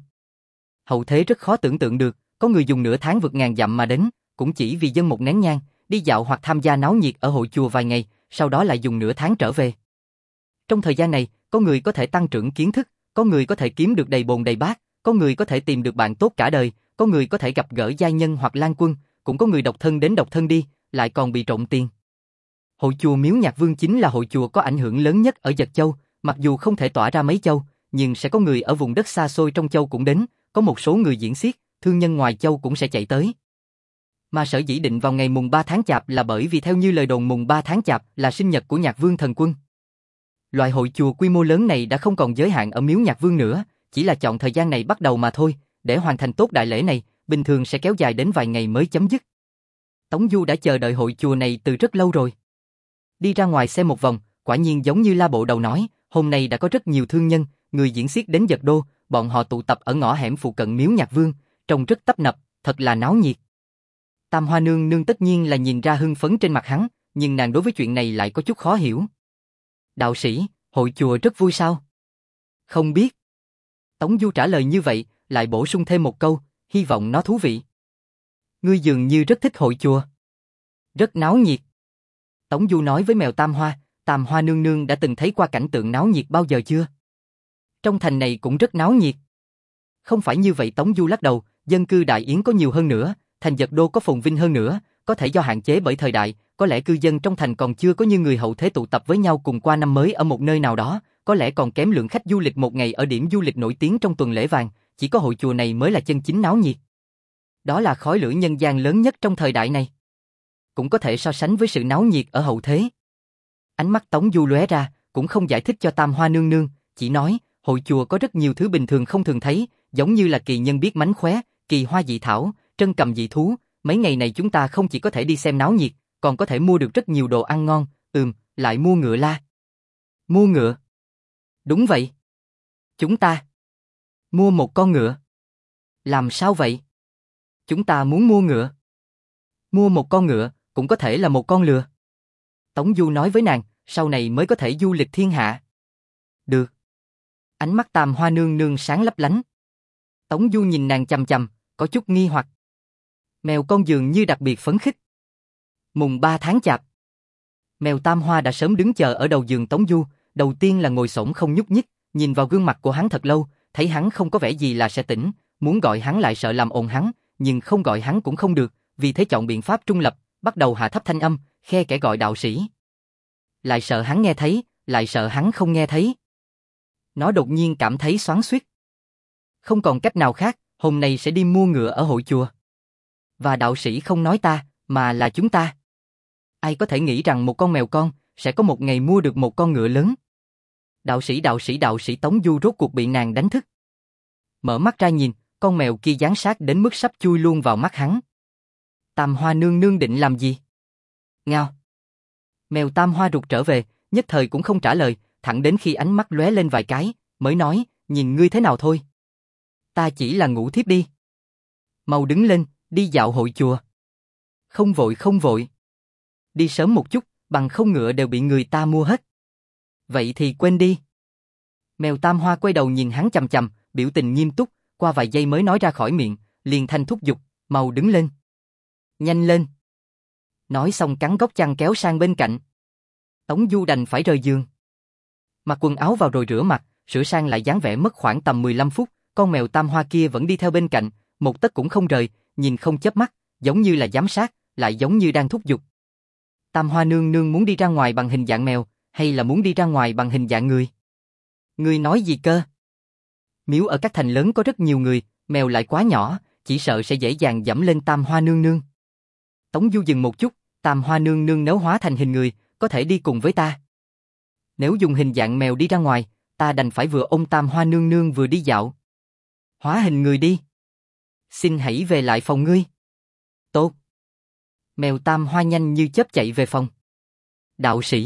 Hậu thế rất khó tưởng tượng được, có người dùng nửa tháng vượt ngàn dặm mà đến, cũng chỉ vì dâng một nén nhang, đi dạo hoặc tham gia náo nhiệt ở hội chùa vài ngày, sau đó lại dùng nửa tháng trở về. Trong thời gian này, có người có thể tăng trưởng kiến thức, có người có thể kiếm được đầy bồn đầy bát, có người có thể tìm được bạn tốt cả đời, có người có thể gặp gỡ giai nhân hoặc lang quân, cũng có người độc thân đến độc thân đi, lại còn bị trộm tiền. Hội chùa Miếu Nhạc Vương chính là hội chùa có ảnh hưởng lớn nhất ở Dật Châu, mặc dù không thể tỏa ra mấy châu, nhưng sẽ có người ở vùng đất xa xôi trong châu cũng đến, có một số người diễn xiếc, thương nhân ngoài châu cũng sẽ chạy tới. Mà sở dĩ định vào ngày mùng ba tháng Chạp là bởi vì theo như lời đồn mùng ba tháng Chạp là sinh nhật của Nhạc Vương Thần Quân. Loại hội chùa quy mô lớn này đã không còn giới hạn ở Miếu Nhạc Vương nữa, chỉ là chọn thời gian này bắt đầu mà thôi, để hoàn thành tốt đại lễ này, bình thường sẽ kéo dài đến vài ngày mới chấm dứt. Tống Du đã chờ đợi hội chùa này từ rất lâu rồi. Đi ra ngoài xem một vòng, quả nhiên giống như La Bộ Đầu nói, hôm nay đã có rất nhiều thương nhân, người diễn xiếc đến Dật Đô, bọn họ tụ tập ở ngõ hẻm phụ cận Miếu Nhạc Vương, trông rất tấp nập, thật là náo nhiệt. Tam Hoa Nương Nương tất nhiên là nhìn ra hưng phấn trên mặt hắn, nhưng nàng đối với chuyện này lại có chút khó hiểu. Đạo sĩ, hội chùa rất vui sao? Không biết. Tống Du trả lời như vậy, lại bổ sung thêm một câu, hy vọng nó thú vị. Ngươi dường như rất thích hội chùa. Rất náo nhiệt. Tống Du nói với mèo Tam Hoa, Tam Hoa Nương Nương đã từng thấy qua cảnh tượng náo nhiệt bao giờ chưa? Trong thành này cũng rất náo nhiệt. Không phải như vậy, Tống Du lắc đầu, dân cư Đại Yến có nhiều hơn nữa, thành Dật Đô có phồn vinh hơn nữa, có thể do hạn chế bởi thời đại, có lẽ cư dân trong thành còn chưa có như người hậu thế tụ tập với nhau cùng qua năm mới ở một nơi nào đó, có lẽ còn kém lượng khách du lịch một ngày ở điểm du lịch nổi tiếng trong tuần lễ vàng, chỉ có hội chùa này mới là chân chính náo nhiệt. Đó là khói lửa nhân gian lớn nhất trong thời đại này. Cũng có thể so sánh với sự náo nhiệt ở hậu thế. Ánh mắt Tống Du lóe ra, cũng không giải thích cho Tam Hoa Nương Nương, chỉ nói, hội chùa có rất nhiều thứ bình thường không thường thấy, giống như là kỳ nhân biết mánh khóe, kỳ hoa dị thảo, trân cầm dị thú, mấy ngày này chúng ta không chỉ có thể đi xem náo nhiệt, còn có thể mua được rất nhiều đồ ăn ngon, ừm, lại mua ngựa la. Mua ngựa? Đúng vậy. Chúng ta mua một con ngựa. Làm sao vậy? Chúng ta muốn mua ngựa. Mua một con ngựa, cũng có thể là một con lừa. Tống Du nói với nàng, sau này mới có thể du lịch thiên hạ. Được. Ánh mắt Tam Hoa Nương Nương sáng lấp lánh. Tống Du nhìn nàng chằm chằm, có chút nghi hoặc. Mèo con dường như đặc biệt phấn khích. Mùng ba tháng Chạp. Mèo Tam Hoa đã sớm đứng chờ ở đầu giường Tống Du, đầu tiên là ngồi xổm không nhúc nhích, nhìn vào gương mặt của hắn thật lâu, thấy hắn không có vẻ gì là sẽ tỉnh, muốn gọi hắn lại sợ làm ồn hắn, nhưng không gọi hắn cũng không được, vì thế chọn biện pháp trung lập, bắt đầu hạ thấp thanh âm, khe kẽ gọi đạo sĩ. Lại sợ hắn nghe thấy, lại sợ hắn không nghe thấy. Nó đột nhiên cảm thấy xoắn xuýt. Không còn cách nào khác, hôm nay sẽ đi mua ngựa ở hội chùa. Và đạo sĩ không nói ta, mà là chúng ta. Ai có thể nghĩ rằng một con mèo con sẽ có một ngày mua được một con ngựa lớn? Đạo sĩ đạo sĩ đạo sĩ Tống Du rốt cuộc bị nàng đánh thức. Mở mắt ra nhìn, con mèo kia dán sát đến mức sắp chui luôn vào mắt hắn. Tam Hoa Nương Nương định làm gì? Ngao. Mèo Tam Hoa rụt trở về, nhất thời cũng không trả lời, thẳng đến khi ánh mắt lóe lên vài cái, mới nói, nhìn ngươi thế nào thôi. Ta chỉ là ngủ thiếp đi. Mau đứng lên, đi dạo hội chùa. Không vội không vội. Đi sớm một chút, bằng không ngựa đều bị người ta mua hết. Vậy thì quên đi. Mèo Tam Hoa quay đầu nhìn hắn chằm chằm, biểu tình nghiêm túc, qua vài giây mới nói ra khỏi miệng, liền thanh thúc giục, mau đứng lên. Nhanh lên. Nói xong cắn góc chăn kéo sang bên cạnh. Tống Du đành phải rời giường. Mặc quần áo vào rồi rửa mặt, sửa sang lại dáng vẻ mất khoảng tầm mười lăm phút, con mèo Tam Hoa kia vẫn đi theo bên cạnh, một tấc cũng không rời, nhìn không chớp mắt, giống như là giám sát, lại giống như đang thúc giục. Tam Hoa nương nương muốn đi ra ngoài bằng hình dạng mèo, hay là muốn đi ra ngoài bằng hình dạng người? Ngươi nói gì cơ? Miếu ở các thành lớn có rất nhiều người, mèo lại quá nhỏ, chỉ sợ sẽ dễ dàng dẫm lên Tam Hoa nương nương. Tống Du dừng một chút, Tam Hoa nương nương nếu hóa thành hình người, có thể đi cùng với ta. Nếu dùng hình dạng mèo đi ra ngoài, ta đành phải vừa ôm Tam Hoa nương nương vừa đi dạo. Hóa hình người đi. Xin hãy về lại phòng ngươi. Tốt. Mèo Tam Hoa nhanh như chớp chạy về phòng. Đạo sĩ.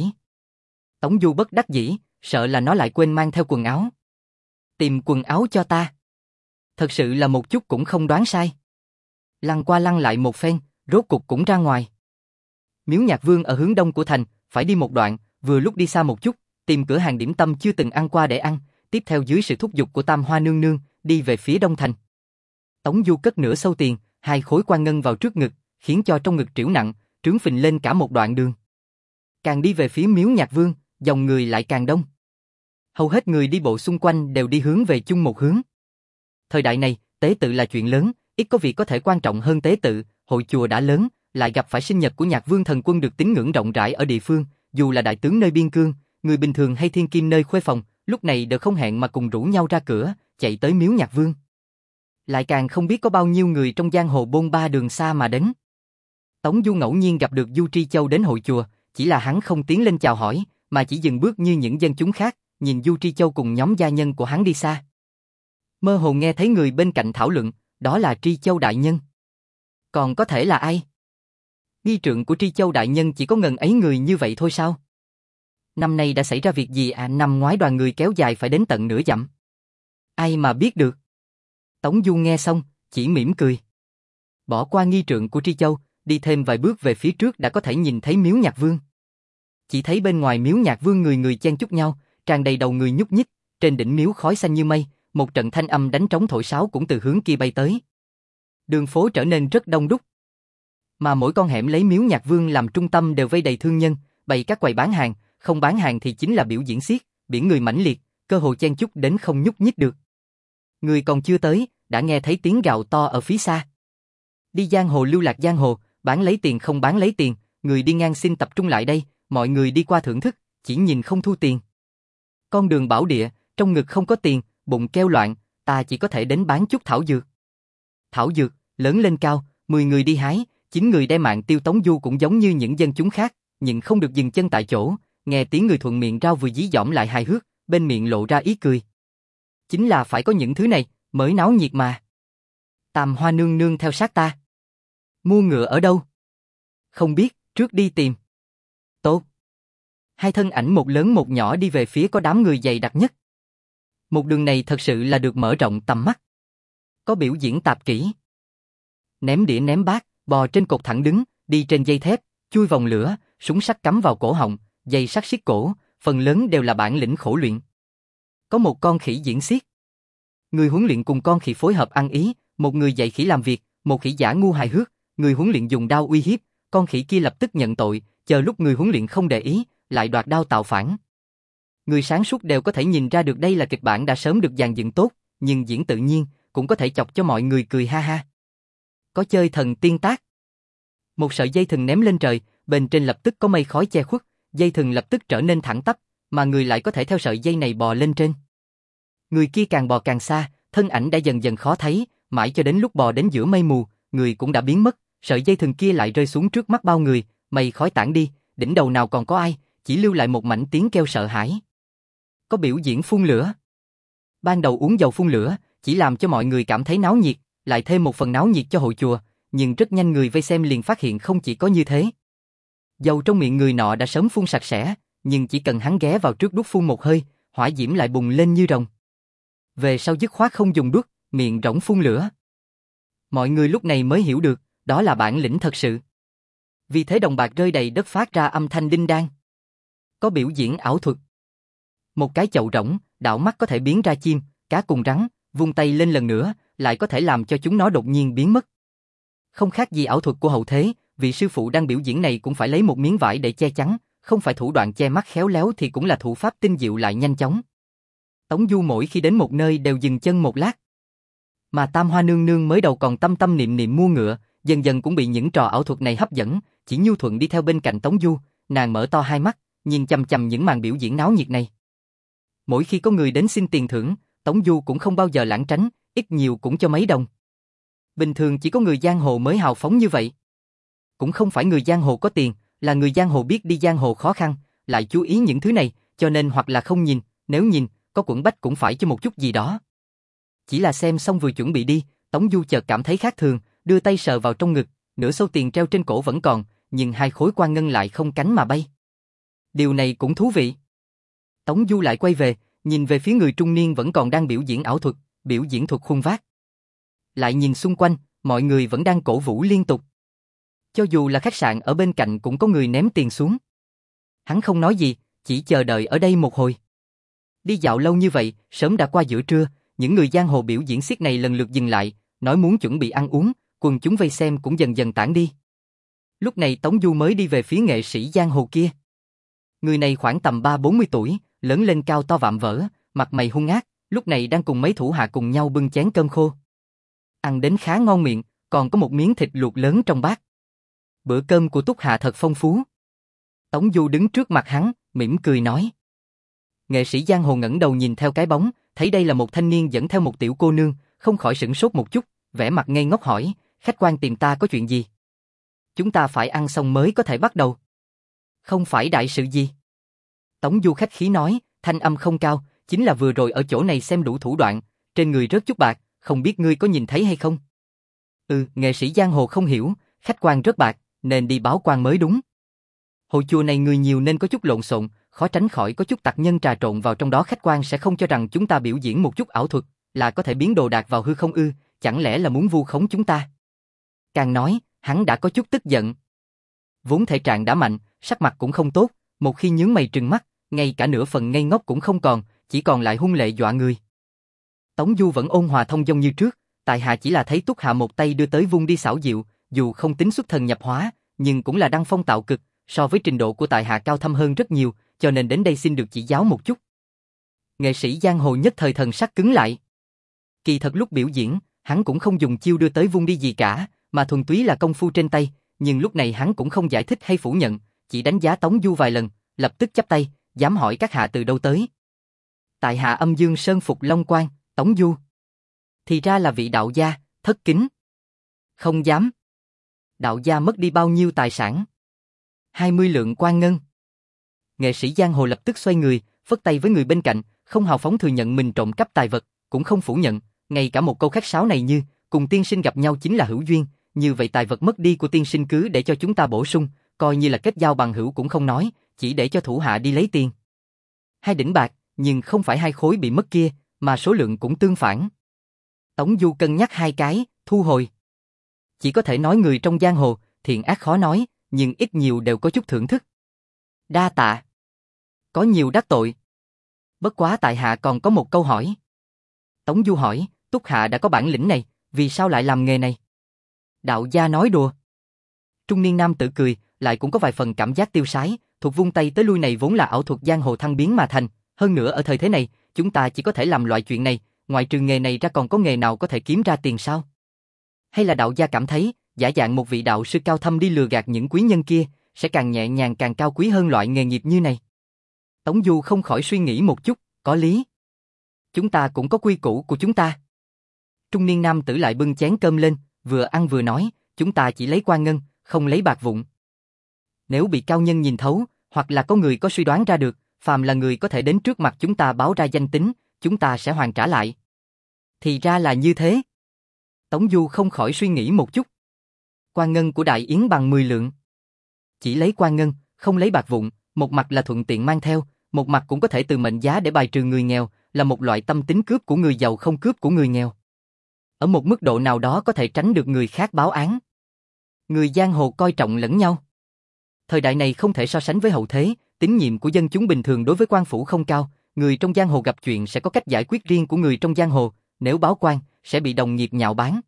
Tống Du bất đắc dĩ, sợ là nó lại quên mang theo quần áo. Tìm quần áo cho ta. Thật sự là một chút cũng không đoán sai. Lăn qua lăn lại một phen, rốt cục cũng ra ngoài. Miếu Nhạc Vương ở hướng đông của thành, phải đi một đoạn, vừa lúc đi xa một chút, tìm cửa hàng điểm tâm chưa từng ăn qua để ăn, tiếp theo dưới sự thúc giục của Tam Hoa nương nương, đi về phía đông thành. Tống Du cất nửa sâu tiền, hai khối quan ngân vào trước ngực, khiến cho trong ngực trĩu nặng, trướng phình lên cả một đoạn đường. Càng đi về phía miếu Nhạc Vương, dòng người lại càng đông. Hầu hết người đi bộ xung quanh đều đi hướng về chung một hướng. Thời đại này, tế tự là chuyện lớn, ít có việc có thể quan trọng hơn tế tự, hội chùa đã lớn, lại gặp phải sinh nhật của Nhạc Vương thần quân được tín ngưỡng rộng rãi ở địa phương, dù là đại tướng nơi biên cương, người bình thường hay thiên kim nơi khuê phòng, lúc này đều không hẹn mà cùng rủ nhau ra cửa, chạy tới miếu Nhạc Vương. Lại càng không biết có bao nhiêu người trong giang hồ bôn ba đường xa mà đến. Tống Du ngẫu nhiên gặp được Du Tri Châu đến hội chùa, chỉ là hắn không tiến lên chào hỏi, mà chỉ dừng bước như những dân chúng khác, nhìn Du Tri Châu cùng nhóm gia nhân của hắn đi xa. Mơ hồ nghe thấy người bên cạnh thảo luận, đó là Tri Châu đại nhân. Còn có thể là ai? Nghi trượng của Tri Châu đại nhân chỉ có ngần ấy người như vậy thôi sao? Năm nay đã xảy ra việc gì à? Năm ngoái đoàn người kéo dài phải đến tận nửa dặm. Ai mà biết được? Tống Du nghe xong, chỉ mỉm cười. Bỏ qua nghi trượng của Tri Châu, đi thêm vài bước về phía trước đã có thể nhìn thấy miếu Nhạc Vương. Chỉ thấy bên ngoài miếu Nhạc Vương người người chen chúc nhau, tràn đầy đầu người nhúc nhích, trên đỉnh miếu khói xanh như mây, một trận thanh âm đánh trống thổi sáo cũng từ hướng kia bay tới. Đường phố trở nên rất đông đúc. Mà mỗi con hẻm lấy miếu Nhạc Vương làm trung tâm đều vây đầy thương nhân, bày các quầy bán hàng, không bán hàng thì chính là biểu diễn xiếc, biển người mãnh liệt, cơ hồ chen chúc đến không nhúc nhích được. Người còn chưa tới, đã nghe thấy tiếng gào to ở phía xa. Đi giang hồ lưu lạc giang hồ, bán lấy tiền không bán lấy tiền, người đi ngang xin tập trung lại đây, mọi người đi qua thưởng thức, chỉ nhìn không thu tiền. Con đường bảo địa, trong ngực không có tiền, bụng kêu loạn, ta chỉ có thể đến bán chút thảo dược. Thảo dược, lớn lên cao, mười người đi hái, chín người đem mạng tiêu. Tống Du cũng giống như những dân chúng khác, nhưng không được dừng chân tại chỗ, nghe tiếng người thuận miệng rao vừa dí dỏm lại hài hước, bên miệng lộ ra ý cười. Chính là phải có những thứ này, mới náo nhiệt mà. Tam Hoa nương nương theo sát ta. Mua ngựa ở đâu? Không biết, trước đi tìm. Tốt. Hai thân ảnh một lớn một nhỏ đi về phía có đám người dày đặc nhất. Một đường này thật sự là được mở rộng tầm mắt. Có biểu diễn tạp kỹ. Ném đĩa ném bát, bò trên cột thẳng đứng, đi trên dây thép, chui vòng lửa, súng sắt cắm vào cổ họng, dây sắt siết cổ, phần lớn đều là bản lĩnh khổ luyện. Có một con khỉ diễn xiếc. Người huấn luyện cùng con khỉ phối hợp ăn ý, một người dạy khỉ làm việc, một khỉ giả ngu hài hước, người huấn luyện dùng đao uy hiếp, con khỉ kia lập tức nhận tội, chờ lúc người huấn luyện không để ý, lại đoạt đao tạo phản. Người sáng suốt đều có thể nhìn ra được đây là kịch bản đã sớm được dàn dựng tốt, nhưng diễn tự nhiên, cũng có thể chọc cho mọi người cười ha ha. Có chơi thần tiên tác. Một sợi dây thừng ném lên trời, bên trên lập tức có mây khói che khuất, dây thừng lập tức trở nên thẳng tắp, mà người lại có thể theo sợi dây này bò lên trên. Người kia càng bò càng xa, thân ảnh đã dần dần khó thấy, mãi cho đến lúc bò đến giữa mây mù, người cũng đã biến mất, sợi dây thừng kia lại rơi xuống trước mắt bao người, mây khói tản đi, đỉnh đầu nào còn có ai, chỉ lưu lại một mảnh tiếng kêu sợ hãi. Có biểu diễn phun lửa. Ban đầu uống dầu phun lửa, chỉ làm cho mọi người cảm thấy náo nhiệt, lại thêm một phần náo nhiệt cho hội chùa, nhưng rất nhanh người vây xem liền phát hiện không chỉ có như thế. Dầu trong miệng người nọ đã sớm phun sạch sẽ, nhưng chỉ cần hắn ghé vào trước đuốc phun một hơi, hỏa diễm lại bùng lên như rồng. Về sau dứt khoát không dùng đuốc, miệng rỗng phun lửa. Mọi người lúc này mới hiểu được, đó là bản lĩnh thật sự. Vì thế đồng bạc rơi đầy đất phát ra âm thanh đinh đan. Có biểu diễn ảo thuật. Một cái chậu rỗng, đảo mắt có thể biến ra chim, cá cùng rắn, vung tay lên lần nữa, lại có thể làm cho chúng nó đột nhiên biến mất. Không khác gì ảo thuật của hậu thế, vị sư phụ đang biểu diễn này cũng phải lấy một miếng vải để che chắn, không phải thủ đoạn che mắt khéo léo thì cũng là thủ pháp tinh diệu lại nhanh chóng. Tống Du mỗi khi đến một nơi đều dừng chân một lát. Mà Tam Hoa nương nương mới đầu còn tâm tâm niệm niệm mua ngựa, dần dần cũng bị những trò ảo thuật này hấp dẫn, chỉ nhu thuận đi theo bên cạnh Tống Du, nàng mở to hai mắt, nhìn chằm chằm những màn biểu diễn náo nhiệt này. Mỗi khi có người đến xin tiền thưởng, Tống Du cũng không bao giờ lảng tránh, ít nhiều cũng cho mấy đồng. Bình thường chỉ có người giang hồ mới hào phóng như vậy. Cũng không phải người giang hồ có tiền, là người giang hồ biết đi giang hồ khó khăn, lại chú ý những thứ này, cho nên hoặc là không nhìn, nếu nhìn, có quẩn bách cũng phải cho một chút gì đó. Chỉ là xem xong vừa chuẩn bị đi, Tống Du chợt cảm thấy khác thường, đưa tay sờ vào trong ngực, nửa xu tiền treo trên cổ vẫn còn, nhưng hai khối quan ngân lại không cánh mà bay. Điều này cũng thú vị. Tống Du lại quay về, nhìn về phía người trung niên vẫn còn đang biểu diễn ảo thuật, biểu diễn thuật khuôn vác. Lại nhìn xung quanh, mọi người vẫn đang cổ vũ liên tục. Cho dù là khách sạn ở bên cạnh cũng có người ném tiền xuống. Hắn không nói gì, chỉ chờ đợi ở đây một hồi. Đi dạo lâu như vậy, sớm đã qua giữa trưa, những người giang hồ biểu diễn xiếc này lần lượt dừng lại, nói muốn chuẩn bị ăn uống, quần chúng vây xem cũng dần dần tản đi. Lúc này Tống Du mới đi về phía nghệ sĩ giang hồ kia. Người này khoảng tầm ba bốn mươi tuổi, lớn lên cao to vạm vỡ, mặt mày hung ác, lúc này đang cùng mấy thủ hạ cùng nhau bưng chén cơm khô. Ăn đến khá ngon miệng, còn có một miếng thịt luộc lớn trong bát. Bữa cơm của Túc Hạ thật phong phú. Tống Du đứng trước mặt hắn, mỉm cười nói. Nghệ sĩ giang hồ ngẩng đầu nhìn theo cái bóng, thấy đây là một thanh niên dẫn theo một tiểu cô nương, không khỏi sửng sốt một chút, vẻ mặt ngây ngốc hỏi, khách quan tìm ta có chuyện gì? Chúng ta phải ăn xong mới có thể bắt đầu. Không phải đại sự gì. Tống Du khách khí nói, thanh âm không cao, chính là vừa rồi ở chỗ này xem đủ thủ đoạn, trên người rớt chút bạc, không biết ngươi có nhìn thấy hay không? Ừ, nghệ sĩ giang hồ không hiểu, khách quan rớt bạc, nên đi báo quan mới đúng. Hội chùa này người nhiều nên có chút lộn xộn, khó tránh khỏi có chút tặc nhân trà trộn vào trong đó, khách quan sẽ không cho rằng chúng ta biểu diễn một chút ảo thuật là có thể biến đồ đạc vào hư không ư, chẳng lẽ là muốn vu khống chúng ta? Càng nói, hắn đã có chút tức giận. Vốn thể trạng đã mạnh, sắc mặt cũng không tốt, một khi nhướng mày trừng mắt, ngay cả nửa phần ngây ngốc cũng không còn, chỉ còn lại hung lệ dọa người. Tống Du vẫn ôn hòa thông dong như trước, tại hạ chỉ là thấy Túc Hạ một tay đưa tới vung đi xảo diệu, dù không tính xuất thần nhập hóa, nhưng cũng là đăng phong tạo cực, so với trình độ của tại hạ cao thâm hơn rất nhiều, cho nên đến đây xin được chỉ giáo một chút. Nghệ sĩ giang hồ nhất thời thần sắc cứng lại. Kỳ thật lúc biểu diễn, hắn cũng không dùng chiêu đưa tới vung đi gì cả, mà thuần túy là công phu trên tay, nhưng lúc này hắn cũng không giải thích hay phủ nhận, chỉ đánh giá Tống Du vài lần, lập tức chắp tay, dám hỏi các hạ từ đâu tới. Tại hạ Âm Dương Sơn Phục Long Quan, Tống Du. Thì ra là vị đạo gia, thất kính. Không dám. Đạo gia mất đi bao nhiêu tài sản? hai mươi lượng quan ngân. Nghệ sĩ giang hồ lập tức xoay người, phất tay với người bên cạnh, không hào phóng thừa nhận mình trộm cắp tài vật, cũng không phủ nhận, ngay cả một câu khách sáo này như, cùng tiên sinh gặp nhau chính là hữu duyên, như vậy tài vật mất đi của tiên sinh cứ để cho chúng ta bổ sung, coi như là kết giao bằng hữu cũng không nói, chỉ để cho thủ hạ đi lấy tiền. Hai đỉnh bạc, nhưng không phải hai khối bị mất kia, mà số lượng cũng tương phản. Tống Du cân nhắc hai cái, thu hồi. Chỉ có thể nói người trong giang hồ, thiện ác khó nói, nhưng ít nhiều đều có chút thưởng thức. Đa tạ. Có nhiều đắc tội. Bất quá tại hạ còn có một câu hỏi. Tống Du hỏi, Túc Hạ đã có bản lĩnh này, vì sao lại làm nghề này? Đạo gia nói đùa. Trung niên nam tử cười, lại cũng có vài phần cảm giác tiêu sái, thuộc vung tay tới lui này vốn là ảo thuật giang hồ thăng biến mà thành, hơn nữa ở thời thế này, chúng ta chỉ có thể làm loại chuyện này, ngoài trừ nghề này ra còn có nghề nào có thể kiếm ra tiền sao? Hay là đạo gia cảm thấy, giả dạng một vị đạo sư cao thâm đi lừa gạt những quý nhân kia, sẽ càng nhẹ nhàng càng cao quý hơn loại nghề nghiệp như này? Tống Du không khỏi suy nghĩ một chút, có lý. Chúng ta cũng có quy củ của chúng ta. Trung niên nam tử lại bưng chén cơm lên, vừa ăn vừa nói, chúng ta chỉ lấy quan ngân, không lấy bạc vụn. Nếu bị cao nhân nhìn thấu, hoặc là có người có suy đoán ra được, phàm là người có thể đến trước mặt chúng ta báo ra danh tính, chúng ta sẽ hoàn trả lại. Thì ra là như thế. Tống Du không khỏi suy nghĩ một chút. Quan ngân của Đại Yến bằng mười lượng. Chỉ lấy quan ngân, không lấy bạc vụn, một mặt là thuận tiện mang theo, một mặt cũng có thể từ mệnh giá để bài trừ người nghèo, là một loại tâm tính cướp của người giàu không cướp của người nghèo. Ở một mức độ nào đó có thể tránh được người khác báo án. Người giang hồ coi trọng lẫn nhau. Thời đại này không thể so sánh với hậu thế, tín nhiệm của dân chúng bình thường đối với quan phủ không cao, người trong giang hồ gặp chuyện sẽ có cách giải quyết riêng của người trong giang hồ, nếu báo quan, sẽ bị đồng nghiệp nhạo báng.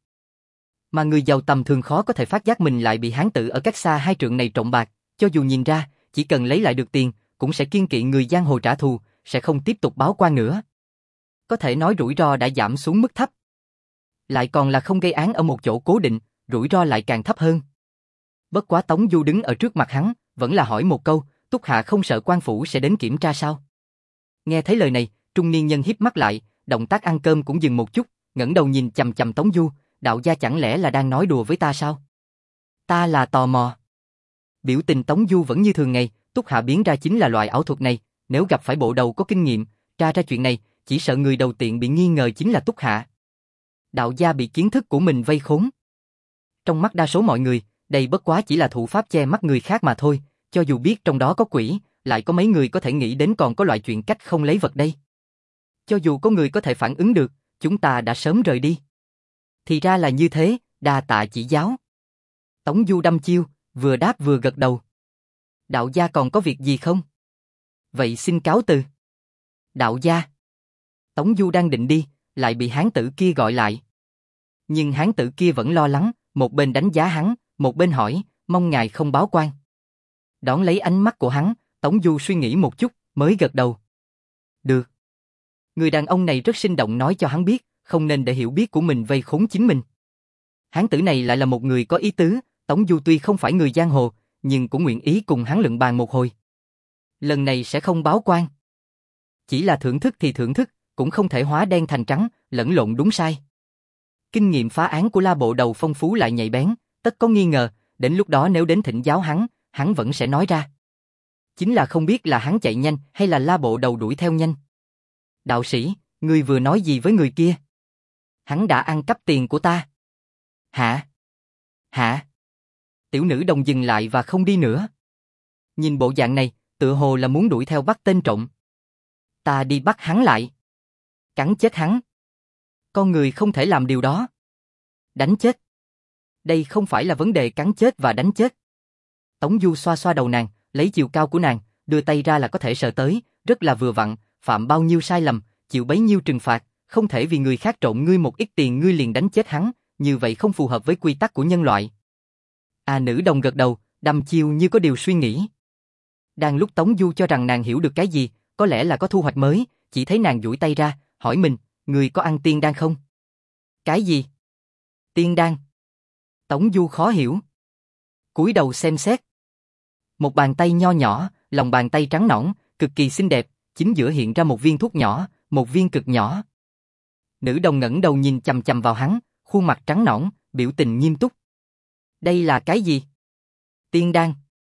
Mà người giàu tầm thường khó có thể phát giác mình lại bị hán tử ở cách xa hai trượng này trộm bạc, cho dù nhìn ra, chỉ cần lấy lại được tiền, cũng sẽ kiêng kỵ người giang hồ trả thù, sẽ không tiếp tục báo quan nữa. Có thể nói rủi ro đã giảm xuống mức thấp. Lại còn là không gây án ở một chỗ cố định, rủi ro lại càng thấp hơn. Bất quá Tống Du đứng ở trước mặt hắn, vẫn là hỏi một câu, Túc Hạ không sợ quan phủ sẽ đến kiểm tra sao? Nghe thấy lời này, trung niên nhân híp mắt lại, động tác ăn cơm cũng dừng một chút, ngẩng đầu nhìn chằm chằm Tống Du, đạo gia chẳng lẽ là đang nói đùa với ta sao? Ta là tò mò. Biểu tình Tống Du vẫn như thường ngày, Túc Hạ biến ra chính là loại ảo thuật này, nếu gặp phải bộ đầu có kinh nghiệm, tra ra chuyện này, chỉ sợ người đầu tiên bị nghi ngờ chính là Túc Hạ. Đạo gia bị kiến thức của mình vây khốn. Trong mắt đa số mọi người, đây bất quá chỉ là thủ pháp che mắt người khác mà thôi, cho dù biết trong đó có quỷ, lại có mấy người có thể nghĩ đến còn có loại chuyện cách không lấy vật đây. Cho dù có người có thể phản ứng được, chúng ta đã sớm rời đi. Thì ra là như thế, đa tạ chỉ giáo. Tống Du đăm chiêu, vừa đáp vừa gật đầu. Đạo gia còn có việc gì không? Vậy xin cáo từ. Đạo gia. Tống Du đang định đi, lại bị hán tử kia gọi lại. Nhưng hán tử kia vẫn lo lắng, một bên đánh giá hắn, một bên hỏi, mong ngài không báo quan. Đón lấy ánh mắt của hắn, Tống Du suy nghĩ một chút, mới gật đầu. Được. Người đàn ông này rất sinh động nói cho hắn biết, không nên để hiểu biết của mình vây khốn chính mình. Hán tử này lại là một người có ý tứ, Tống Du tuy không phải người giang hồ, nhưng cũng nguyện ý cùng hắn luận bàn một hồi. Lần này sẽ không báo quan. Chỉ là thưởng thức thì thưởng thức, cũng không thể hóa đen thành trắng, lẫn lộn đúng sai. Kinh nghiệm phá án của La Bộ Đầu phong phú lại nhạy bén, tất có nghi ngờ, đến lúc đó nếu đến thỉnh giáo hắn, hắn vẫn sẽ nói ra. Chính là không biết là hắn chạy nhanh hay là La Bộ Đầu đuổi theo nhanh. Đạo sĩ, ngươi vừa nói gì với người kia? Hắn đã ăn cắp tiền của ta. Hả? Hả? Tiểu nữ đồng dừng lại và không đi nữa. Nhìn bộ dạng này, tựa hồ là muốn đuổi theo bắt tên trộm. Ta đi bắt hắn lại. Cắn chết hắn. Con người không thể làm điều đó. Đánh chết. Đây không phải là vấn đề cắn chết và đánh chết. Tống Du xoa xoa đầu nàng, lấy chiều cao của nàng, đưa tay ra là có thể sờ tới, rất là vừa vặn, phạm bao nhiêu sai lầm, chịu bấy nhiêu trừng phạt, không thể vì người khác trộm ngươi một ít tiền ngươi liền đánh chết hắn, như vậy không phù hợp với quy tắc của nhân loại. À, nữ đồng gật đầu, đăm chiêu như có điều suy nghĩ. Đang lúc Tống Du cho rằng nàng hiểu được cái gì, có lẽ là có thu hoạch mới, chỉ thấy nàng duỗi tay ra, hỏi mình, người có ăn tiên đan không? Cái gì? Tiên đan? Tống Du khó hiểu. Cúi đầu xem xét. Một bàn tay nho nhỏ, lòng bàn tay trắng nõn, cực kỳ xinh đẹp, chính giữa hiện ra một viên thuốc nhỏ, một viên cực nhỏ. Nữ đồng ngẩng đầu nhìn chằm chằm vào hắn, khuôn mặt trắng nõn, biểu tình nghiêm túc. Đây là cái gì? Tiên đan.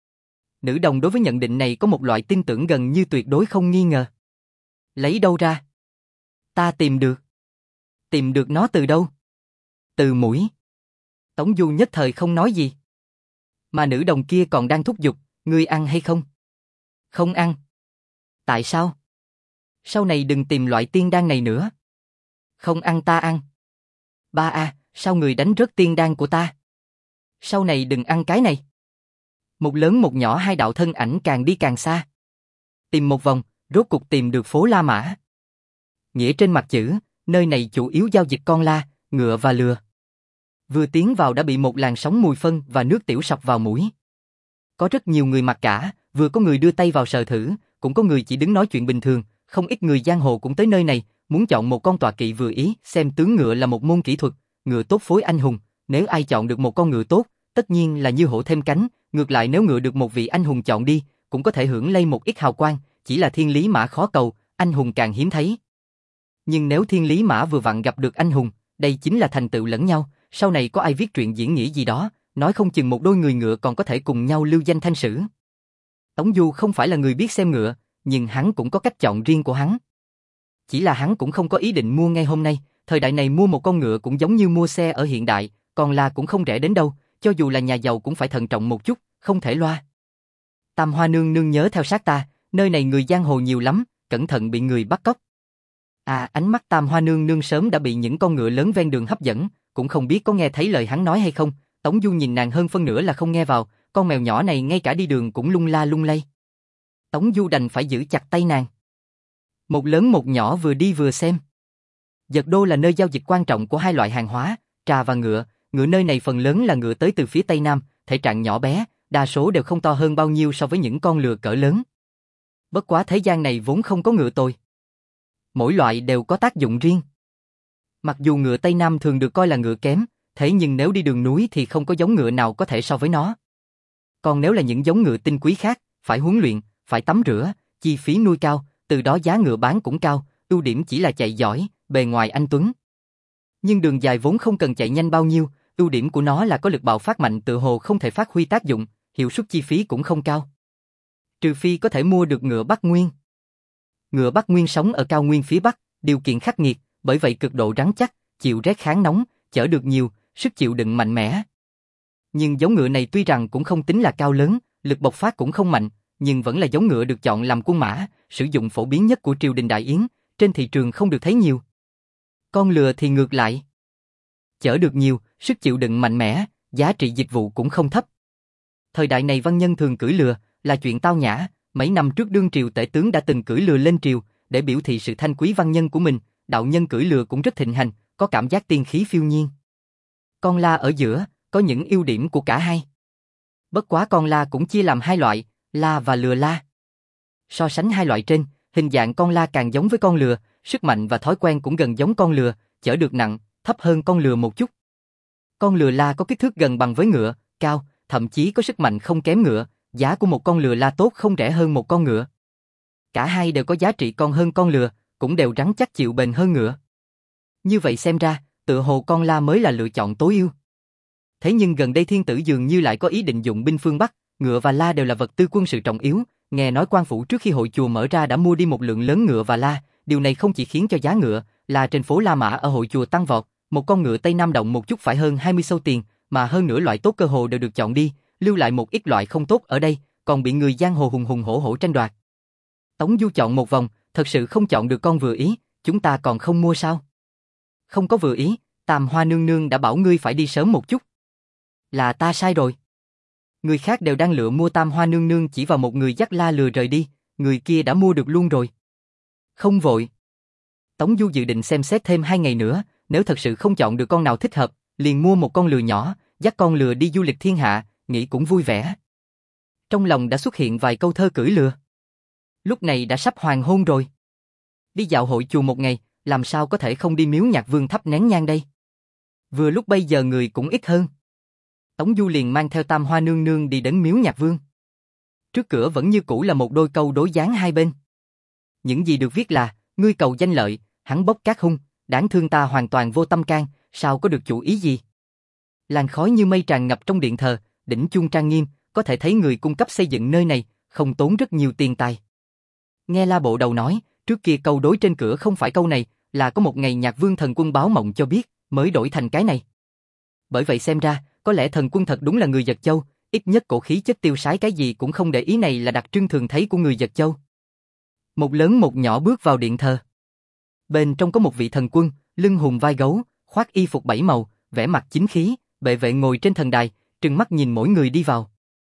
Nữ đồng đối với nhận định này có một loại tin tưởng gần như tuyệt đối không nghi ngờ. Lấy đâu ra? Ta tìm được. Tìm được nó từ đâu? Từ mũi. Tống Du nhất thời không nói gì. Mà nữ đồng kia còn đang thúc giục, ngươi ăn hay không? Không ăn. Tại sao? Sau này đừng tìm loại tiên đan này nữa. Không ăn ta ăn. Ba a, sao người đánh rớt tiên đan của ta? Sau này đừng ăn cái này. Một lớn một nhỏ hai đạo thân ảnh càng đi càng xa. Tìm một vòng, rốt cục tìm được phố La Mã. Nghĩa trên mặt chữ, nơi này chủ yếu giao dịch con la, ngựa và lừa. Vừa tiến vào đã bị một làn sóng mùi phân và nước tiểu sộc vào mũi. Có rất nhiều người mặc cả, vừa có người đưa tay vào sờ thử, cũng có người chỉ đứng nói chuyện bình thường, không ít người giang hồ cũng tới nơi này, muốn chọn một con tọa kỵ vừa ý, xem tướng ngựa là một môn kỹ thuật, ngựa tốt phối anh hùng, nếu ai chọn được một con ngựa tốt, tất nhiên là như hổ thêm cánh, ngược lại nếu ngựa được một vị anh hùng chọn đi, cũng có thể hưởng lây một ít hào quang, chỉ là thiên lý mã khó cầu, anh hùng càng hiếm thấy. Nhưng nếu thiên lý mã vừa vặn gặp được anh hùng, đây chính là thành tựu lẫn nhau, sau này có ai viết truyện diễn nghĩa gì đó, nói không chừng một đôi người ngựa còn có thể cùng nhau lưu danh thanh sử. Tống Du không phải là người biết xem ngựa, nhưng hắn cũng có cách chọn riêng của hắn. Chỉ là hắn cũng không có ý định mua ngay hôm nay, thời đại này mua một con ngựa cũng giống như mua xe ở hiện đại, còn là cũng không rẻ đến đâu, cho dù là nhà giàu cũng phải thận trọng một chút, không thể loa. Tam Hoa nương nương nhớ theo sát ta, nơi này người giang hồ nhiều lắm, cẩn thận bị người bắt cóc. À, ánh mắt Tam Hoa nương nương sớm đã bị những con ngựa lớn ven đường hấp dẫn, cũng không biết có nghe thấy lời hắn nói hay không. Tống Du nhìn nàng hơn phân nửa là không nghe vào, con mèo nhỏ này ngay cả đi đường cũng lung la lung lay. Tống Du đành phải giữ chặt tay nàng. Một lớn một nhỏ vừa đi vừa xem. Giật Đô là nơi giao dịch quan trọng của hai loại hàng hóa, trà và ngựa. Ngựa nơi này phần lớn là ngựa tới từ phía Tây Nam, thể trạng nhỏ bé, đa số đều không to hơn bao nhiêu so với những con lừa cỡ lớn. Bất quá thế gian này vốn không có ngựa tồi. Mỗi loại đều có tác dụng riêng. Mặc dù ngựa Tây Nam thường được coi là ngựa kém, thế nhưng nếu đi đường núi thì không có giống ngựa nào có thể so với nó. Còn nếu là những giống ngựa tinh quý khác, phải huấn luyện, phải tắm rửa, chi phí nuôi cao, từ đó giá ngựa bán cũng cao, ưu điểm chỉ là chạy giỏi, bề ngoài anh tuấn. Nhưng đường dài vốn không cần chạy nhanh bao nhiêu, ưu điểm của nó là có lực bạo phát mạnh tự hồ không thể phát huy tác dụng, hiệu suất chi phí cũng không cao. Trừ phi có thể mua được ngựa Bắc Nguyên. Ngựa Bắc Nguyên sống ở cao nguyên phía Bắc, điều kiện khắc nghiệt, bởi vậy cực độ rắn chắc, chịu rét kháng nóng, chở được nhiều, sức chịu đựng mạnh mẽ. Nhưng giống ngựa này tuy rằng cũng không tính là cao lớn, lực bộc phát cũng không mạnh, nhưng vẫn là giống ngựa được chọn làm quân mã, sử dụng phổ biến nhất của triều đình Đại Yến, trên thị trường không được thấy nhiều. Con lừa thì ngược lại. Chở được nhiều, sức chịu đựng mạnh mẽ, giá trị dịch vụ cũng không thấp. Thời đại này văn nhân thường cưỡi lừa, là chuyện tao nhã, mấy năm trước đương triều tể tướng đã từng cưỡi lừa lên triều, để biểu thị sự thanh quý văn nhân của mình, đạo nhân cưỡi lừa cũng rất thịnh hành, có cảm giác tiên khí phiêu nhiên. Con la ở giữa, có những ưu điểm của cả hai. Bất quá con la cũng chia làm hai loại, la và lừa la. So sánh hai loại trên, hình dạng con la càng giống với con lừa, sức mạnh và thói quen cũng gần giống con lừa, chở được nặng, thấp hơn con lừa một chút. Con lừa la có kích thước gần bằng với ngựa, cao, thậm chí có sức mạnh không kém ngựa, giá của một con lừa la tốt không rẻ hơn một con ngựa. Cả hai đều có giá trị con hơn con lừa, cũng đều rắn chắc chịu bền hơn ngựa. Như vậy xem ra, tựa hồ con la mới là lựa chọn tối ưu. Thế nhưng gần đây thiên tử dường như lại có ý định dụng binh phương Bắc, ngựa và la đều là vật tư quân sự trọng yếu, nghe nói quan phủ trước khi hội chùa mở ra đã mua đi một lượng lớn ngựa và la, điều này không chỉ khiến cho giá ngựa, la trên phố La Mã ở hội chùa tăng vọt, một con ngựa Tây Nam động một chút phải hơn hai mươi sâu tiền, mà hơn nữa loại tốt cơ hồ đều được chọn đi, lưu lại một ít loại không tốt ở đây, còn bị người giang hồ hùng hùng hổ hổ tranh đoạt. Tống Du chọn một vòng, thật sự không chọn được con vừa ý, chúng ta còn không mua sao? Không có vừa ý, Tam Hoa nương nương đã bảo ngươi phải đi sớm một chút. Là ta sai rồi. Người khác đều đang lựa mua, Tam Hoa nương nương chỉ vào một người dắt la lừa rời đi, người kia đã mua được luôn rồi. Không vội. Tống Du dự định xem xét thêm hai ngày nữa, nếu thật sự không chọn được con nào thích hợp, liền mua một con lừa nhỏ, dắt con lừa đi du lịch thiên hạ, nghĩ cũng vui vẻ. Trong lòng đã xuất hiện vài câu thơ cưỡi lừa. Lúc này đã sắp hoàng hôn rồi. Đi dạo hội chùa một ngày, làm sao có thể không đi miếu Nhạc Vương thắp nén nhang đây? Vừa lúc bây giờ người cũng ít hơn. Tống Du liền mang theo Tam Hoa nương nương đi đến miếu Nhạc Vương. Trước cửa vẫn như cũ là một đôi câu đối dán hai bên. Những gì được viết là, ngươi cầu danh lợi, hắn bốc cát hung, đáng thương ta hoàn toàn vô tâm can, sao có được chủ ý gì? Làn khói như mây tràn ngập trong điện thờ, đỉnh chuông trang nghiêm, có thể thấy người cung cấp xây dựng nơi này, không tốn rất nhiều tiền tài. Nghe La Bộ Đầu nói, trước kia câu đối trên cửa không phải câu này, là có một ngày Nhạc Vương thần quân báo mộng cho biết, mới đổi thành cái này. Bởi vậy xem ra, có lẽ thần quân thật đúng là người Giật Châu, ít nhất cổ khí chất tiêu sái cái gì cũng không để ý này là đặc trưng thường thấy của người Giật Châu. Một lớn một nhỏ bước vào điện thờ. Bên trong có một vị thần quân, lưng hùm vai gấu, khoác y phục bảy màu, vẻ mặt chính khí, bệ vệ ngồi trên thần đài, trừng mắt nhìn mỗi người đi vào.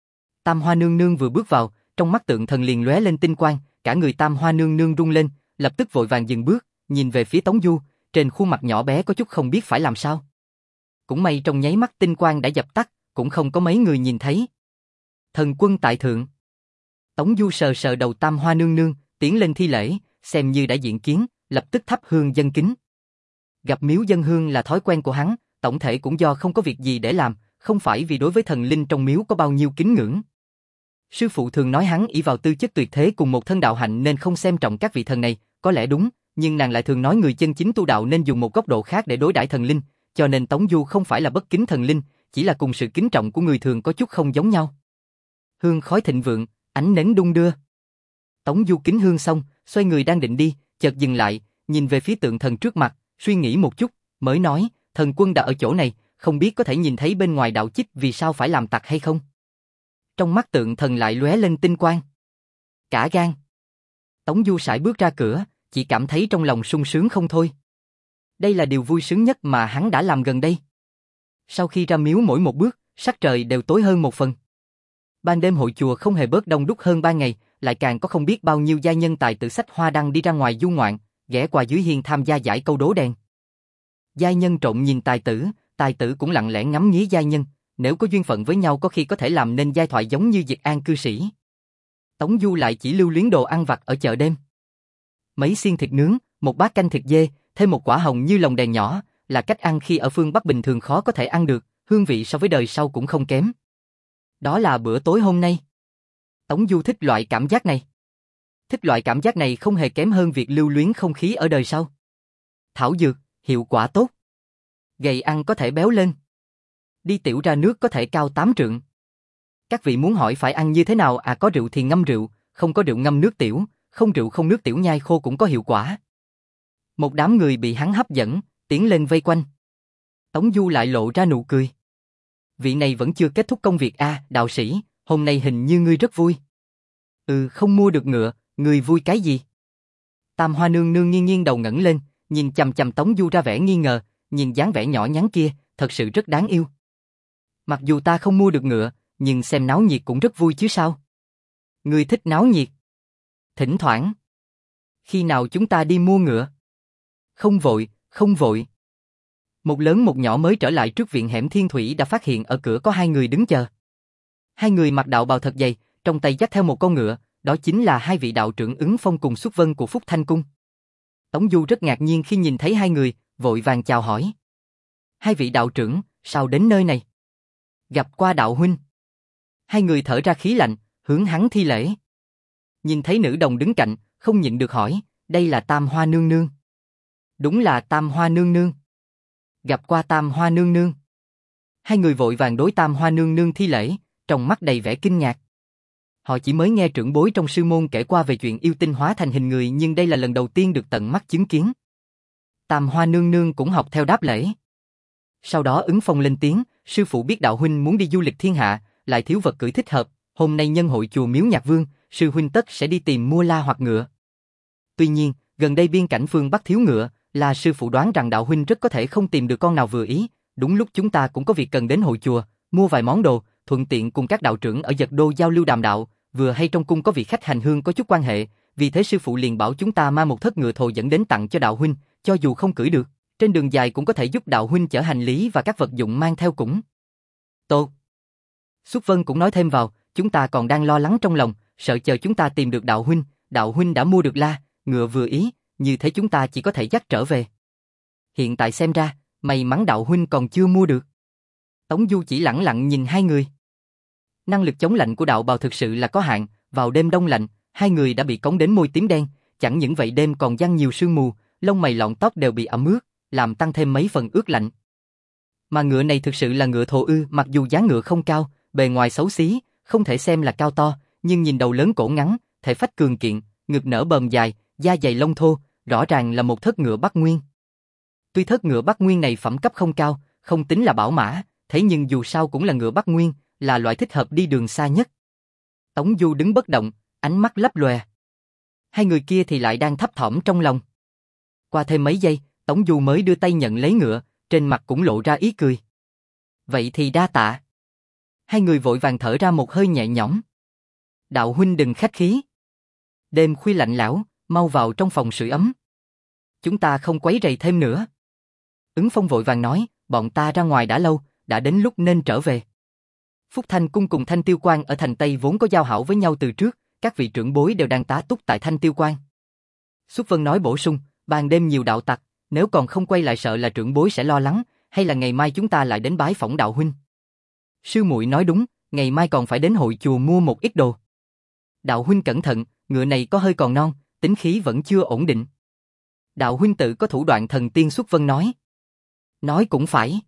Tam Hoa nương nương vừa bước vào, trong mắt tượng thần liền lóe lên tinh quang, cả người Tam Hoa nương nương rung lên, lập tức vội vàng dừng bước, nhìn về phía Tống Du, trên khuôn mặt nhỏ bé có chút không biết phải làm sao. Cũng may trong nháy mắt tinh quang đã dập tắt, cũng không có mấy người nhìn thấy. Thần quân tại thượng. Tống Du sờ sờ đầu Tam Hoa nương nương, tiến lên thi lễ, xem như đã diện kiến, lập tức thắp hương dâng kính. Gặp miếu dân hương là thói quen của hắn, tổng thể cũng do không có việc gì để làm, không phải vì đối với thần linh trong miếu có bao nhiêu kính ngưỡng. Sư phụ thường nói hắn ỷ vào tư chất tuyệt thế cùng một thân đạo hạnh nên không xem trọng các vị thần này, có lẽ đúng, nhưng nàng lại thường nói người chân chính tu đạo nên dùng một góc độ khác để đối đãi thần linh, cho nên Tống Du không phải là bất kính thần linh, chỉ là cùng sự kính trọng của người thường có chút không giống nhau. Hương khói thịnh vượng, ánh nến đung đưa. Tống Du kính hương xong, xoay người đang định đi, chợt dừng lại, nhìn về phía tượng thần trước mặt, suy nghĩ một chút, mới nói, thần quân đã ở chỗ này, không biết có thể nhìn thấy bên ngoài đạo chích vì sao phải làm tặc hay không? Trong mắt tượng thần lại lóe lên tinh quang. Cả gan. Tống Du sải bước ra cửa, chỉ cảm thấy trong lòng sung sướng không thôi. Đây là điều vui sướng nhất mà hắn đã làm gần đây. Sau khi ra miếu mỗi một bước, sắc trời đều tối hơn một phần. Ban đêm hội chùa không hề bớt đông đúc hơn ban ngày, lại càng có không biết bao nhiêu giai nhân tài tử xách hoa đăng đi ra ngoài du ngoạn, ghé qua dưới hiên tham gia giải câu đố đen. Giai nhân trộm nhìn tài tử, tài tử cũng lặng lẽ ngắm nghía giai nhân, nếu có duyên phận với nhau có khi có thể làm nên giai thoại giống như Diệt An cư sĩ. Tống Du lại chỉ lưu luyến đồ ăn vặt ở chợ đêm. Mấy xiên thịt nướng, một bát canh thịt dê, thêm một quả hồng như lồng đèn nhỏ, là cách ăn khi ở phương Bắc bình thường khó có thể ăn được, hương vị so với đời sau cũng không kém. Đó là bữa tối hôm nay. Tống Du thích loại cảm giác này. Thích loại cảm giác này không hề kém hơn việc lưu luyến không khí ở đời sau. Thảo dược, hiệu quả tốt. Gầy ăn có thể béo lên. Đi tiểu ra nước có thể cao tám trượng. Các vị muốn hỏi phải ăn như thế nào? À, có rượu thì ngâm rượu, không có rượu ngâm nước tiểu, không rượu không nước tiểu nhai khô cũng có hiệu quả. Một đám người bị hắn hấp dẫn, tiến lên vây quanh. Tống Du lại lộ ra nụ cười. Vị này vẫn chưa kết thúc công việc à, đạo sĩ, hôm nay hình như ngươi rất vui. Ừ, không mua được ngựa, ngươi vui cái gì? Tam Hoa nương nương nghiêng nghiêng đầu ngẩng lên, nhìn chằm chằm Tống Du ra vẻ nghi ngờ, nhìn dáng vẻ nhỏ nhắn kia, thật sự rất đáng yêu. Mặc dù ta không mua được ngựa, nhưng xem náo nhiệt cũng rất vui chứ sao? Ngươi thích náo nhiệt? Thỉnh thoảng. Khi nào chúng ta đi mua ngựa? Không vội, không vội. Một lớn một nhỏ mới trở lại trước viện hẻm Thiên Thủy đã phát hiện ở cửa có hai người đứng chờ. Hai người mặc đạo bào thật dày, trong tay dắt theo một con ngựa, đó chính là hai vị đạo trưởng Ứng Phong cùng Xuất Vân của Phúc Thanh Cung. Tống Du rất ngạc nhiên khi nhìn thấy hai người, vội vàng chào hỏi. Hai vị đạo trưởng, sao đến nơi này? Gặp qua đạo huynh. Hai người thở ra khí lạnh, hướng hắn thi lễ. Nhìn thấy nữ đồng đứng cạnh, không nhịn được hỏi, đây là Tam Hoa nương nương. Đúng là Tam Hoa nương nương. Gặp qua Tam Hoa nương nương. Hai người vội vàng đối Tam Hoa nương nương thi lễ, trong mắt đầy vẻ kinh ngạc. Họ chỉ mới nghe trưởng bối trong sư môn kể qua về chuyện yêu tinh hóa thành hình người, nhưng đây là lần đầu tiên được tận mắt chứng kiến. Tam Hoa nương nương cũng học theo đáp lễ. Sau đó Ứng Phong lên tiếng, sư phụ biết đạo huynh muốn đi du lịch thiên hạ, lại thiếu vật cưỡi thích hợp, hôm nay nhân hội chùa Miếu Nhạc Vương, sư huynh tất sẽ đi tìm mua la hoặc ngựa. Tuy nhiên, gần đây biên cảnh phương Bắc thiếu ngựa, là sư phụ đoán rằng đạo huynh rất có thể không tìm được con nào vừa ý, đúng lúc chúng ta cũng có việc cần đến hội chùa, mua vài món đồ, thuận tiện cùng các đạo trưởng ở Dật Đô giao lưu đàm đạo, vừa hay trong cung có vị khách hành hương có chút quan hệ, vì thế sư phụ liền bảo chúng ta mang một thất ngựa thồ dẫn đến tặng cho đạo huynh, cho dù không cưỡi được, trên đường dài cũng có thể giúp đạo huynh chở hành lý và các vật dụng mang theo cũng. Tốt. Xuất Vân cũng nói thêm vào, chúng ta còn đang lo lắng trong lòng, sợ chờ chúng ta tìm được đạo huynh, đạo huynh đã mua được la, ngựa vừa ý, như thế chúng ta chỉ có thể dắt trở về. Hiện tại xem ra, may mắn đạo huynh còn chưa mua được. Tống Du chỉ lẳng lặng nhìn hai người. Năng lực chống lạnh của đạo bào thực sự là có hạn, vào đêm đông lạnh, hai người đã bị cống đến môi tím đen, chẳng những vậy đêm còn giăng nhiều sương mù, lông mày lọn tóc đều bị ẩm ướt, làm tăng thêm mấy phần ướt lạnh. Mà ngựa này thực sự là ngựa thồ ư, mặc dù dáng ngựa không cao, bề ngoài xấu xí, không thể xem là cao to, nhưng nhìn đầu lớn cổ ngắn, thể phách cường kiện, ngực nở bờm dài, da dày lông thô, rõ ràng là một thất ngựa Bắc Nguyên. Tuy thất ngựa Bắc Nguyên này phẩm cấp không cao, không tính là bảo mã, thế nhưng dù sao cũng là ngựa Bắc Nguyên, là loại thích hợp đi đường xa nhất. Tống Du đứng bất động, ánh mắt lấp lòe. Hai người kia thì lại đang thấp thỏm trong lòng. Qua thêm mấy giây, Tống Du mới đưa tay nhận lấy ngựa, trên mặt cũng lộ ra ý cười. Vậy thì đa tạ. Hai người vội vàng thở ra một hơi nhẹ nhõm. Đạo huynh đừng khách khí. Đêm khuya lạnh lẽo, mau vào trong phòng sưởi ấm. Chúng ta không quấy rầy thêm nữa. Ứng Phong vội vàng nói, bọn ta ra ngoài đã lâu, đã đến lúc nên trở về. Phúc Thanh Cung cùng Thanh Tiêu Quan ở thành Tây vốn có giao hảo với nhau từ trước, các vị trưởng bối đều đang tá túc tại Thanh Tiêu Quan. Xuất Vân nói bổ sung, ban đêm nhiều đạo tặc, nếu còn không quay lại sợ là trưởng bối sẽ lo lắng, hay là ngày mai chúng ta lại đến bái phỏng đạo huynh. Sư muội nói đúng, ngày mai còn phải đến hội chùa mua một ít đồ. Đạo huynh cẩn thận, ngựa này có hơi còn non, tính khí vẫn chưa ổn định. Đạo huynh tự có thủ đoạn thần tiên. Xuất Vân nói. Nói cũng phải.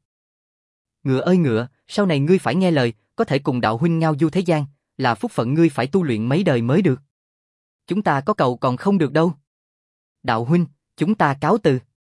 Ngựa ơi ngựa, sau này ngươi phải nghe lời, có thể cùng đạo huynh ngao du thế gian, là phúc phận ngươi phải tu luyện mấy đời mới được. Chúng ta có cầu còn không được đâu. Đạo huynh, chúng ta cáo từ.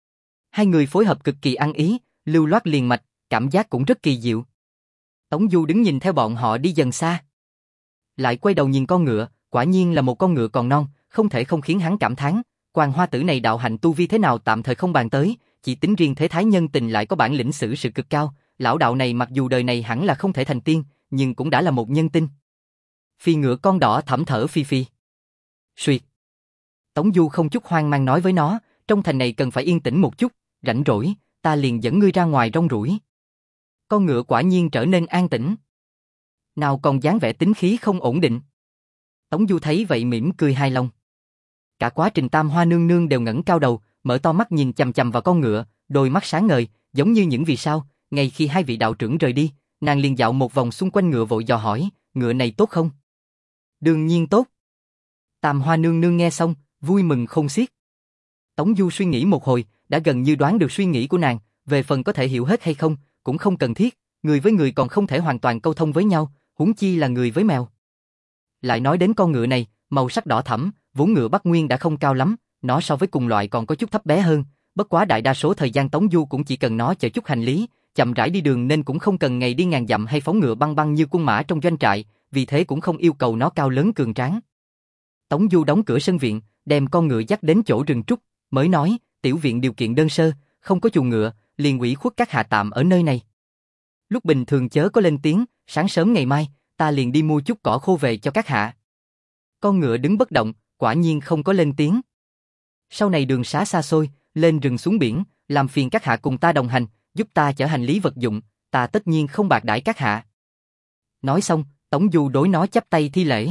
Hai người phối hợp cực kỳ ăn ý, lưu loát liền mạch, cảm giác cũng rất kỳ diệu. Tống Du đứng nhìn theo bọn họ đi dần xa. Lại quay đầu nhìn con ngựa, quả nhiên là một con ngựa còn non, không thể không khiến hắn cảm thán, Quan Hoa Tử này đạo hạnh tu vi thế nào tạm thời không bàn tới, chỉ tính riêng thế thái nhân tình lại có bản lĩnh xử sự cực cao, lão đạo này mặc dù đời này hẳn là không thể thành tiên, nhưng cũng đã là một nhân tinh. Phi ngựa con đỏ thẫm thở phi phi. Suyệt. Tống Du không chút hoang mang nói với nó, trong thành này cần phải yên tĩnh một chút, rảnh rỗi, ta liền dẫn ngươi ra ngoài rong ruổi. Con ngựa quả nhiên trở nên an tĩnh. Nào còn dáng vẻ tính khí không ổn định. Tống Du thấy vậy mỉm cười hài lòng. Cả quá trình Tam Hoa nương nương đều ngẩng cao đầu, mở to mắt nhìn chằm chằm vào con ngựa, đôi mắt sáng ngời, giống như những vì sao. Ngay khi hai vị đạo trưởng rời đi, nàng liền dạo một vòng xung quanh ngựa vội dò hỏi, ngựa này tốt không? Đương nhiên tốt. Tam Hoa nương nương nghe xong, vui mừng không xiết. Tống Du suy nghĩ một hồi, đã gần như đoán được suy nghĩ của nàng, về phần có thể hiểu hết hay không, cũng không cần thiết, người với người còn không thể hoàn toàn câu thông với nhau, huống chi là người với mèo. Lại nói đến con ngựa này, màu sắc đỏ thẫm, vốn ngựa Bắc Nguyên đã không cao lắm, nó so với cùng loại còn có chút thấp bé hơn, bất quá đại đa số thời gian Tống Du cũng chỉ cần nó chở chút hành lý, chậm rãi đi đường nên cũng không cần ngày đi ngàn dặm hay phóng ngựa băng băng như quân mã trong doanh trại, vì thế cũng không yêu cầu nó cao lớn cường tráng. Tống Du đóng cửa sân viện, đem con ngựa dắt đến chỗ rừng trúc, mới nói, tiểu viện điều kiện đơn sơ, không có chuồng ngựa, liền ủy khuất các hạ tạm ở nơi này. Lúc bình thường chớ có lên tiếng, sáng sớm ngày mai, ta liền đi mua chút cỏ khô về cho các hạ. Con ngựa đứng bất động, quả nhiên không có lên tiếng. Sau này đường xá xa xôi, lên rừng xuống biển, làm phiền các hạ cùng ta đồng hành, giúp ta chở hành lý vật dụng, ta tất nhiên không bạc đãi các hạ. Nói xong, Tống Du đối nó chắp tay thi lễ.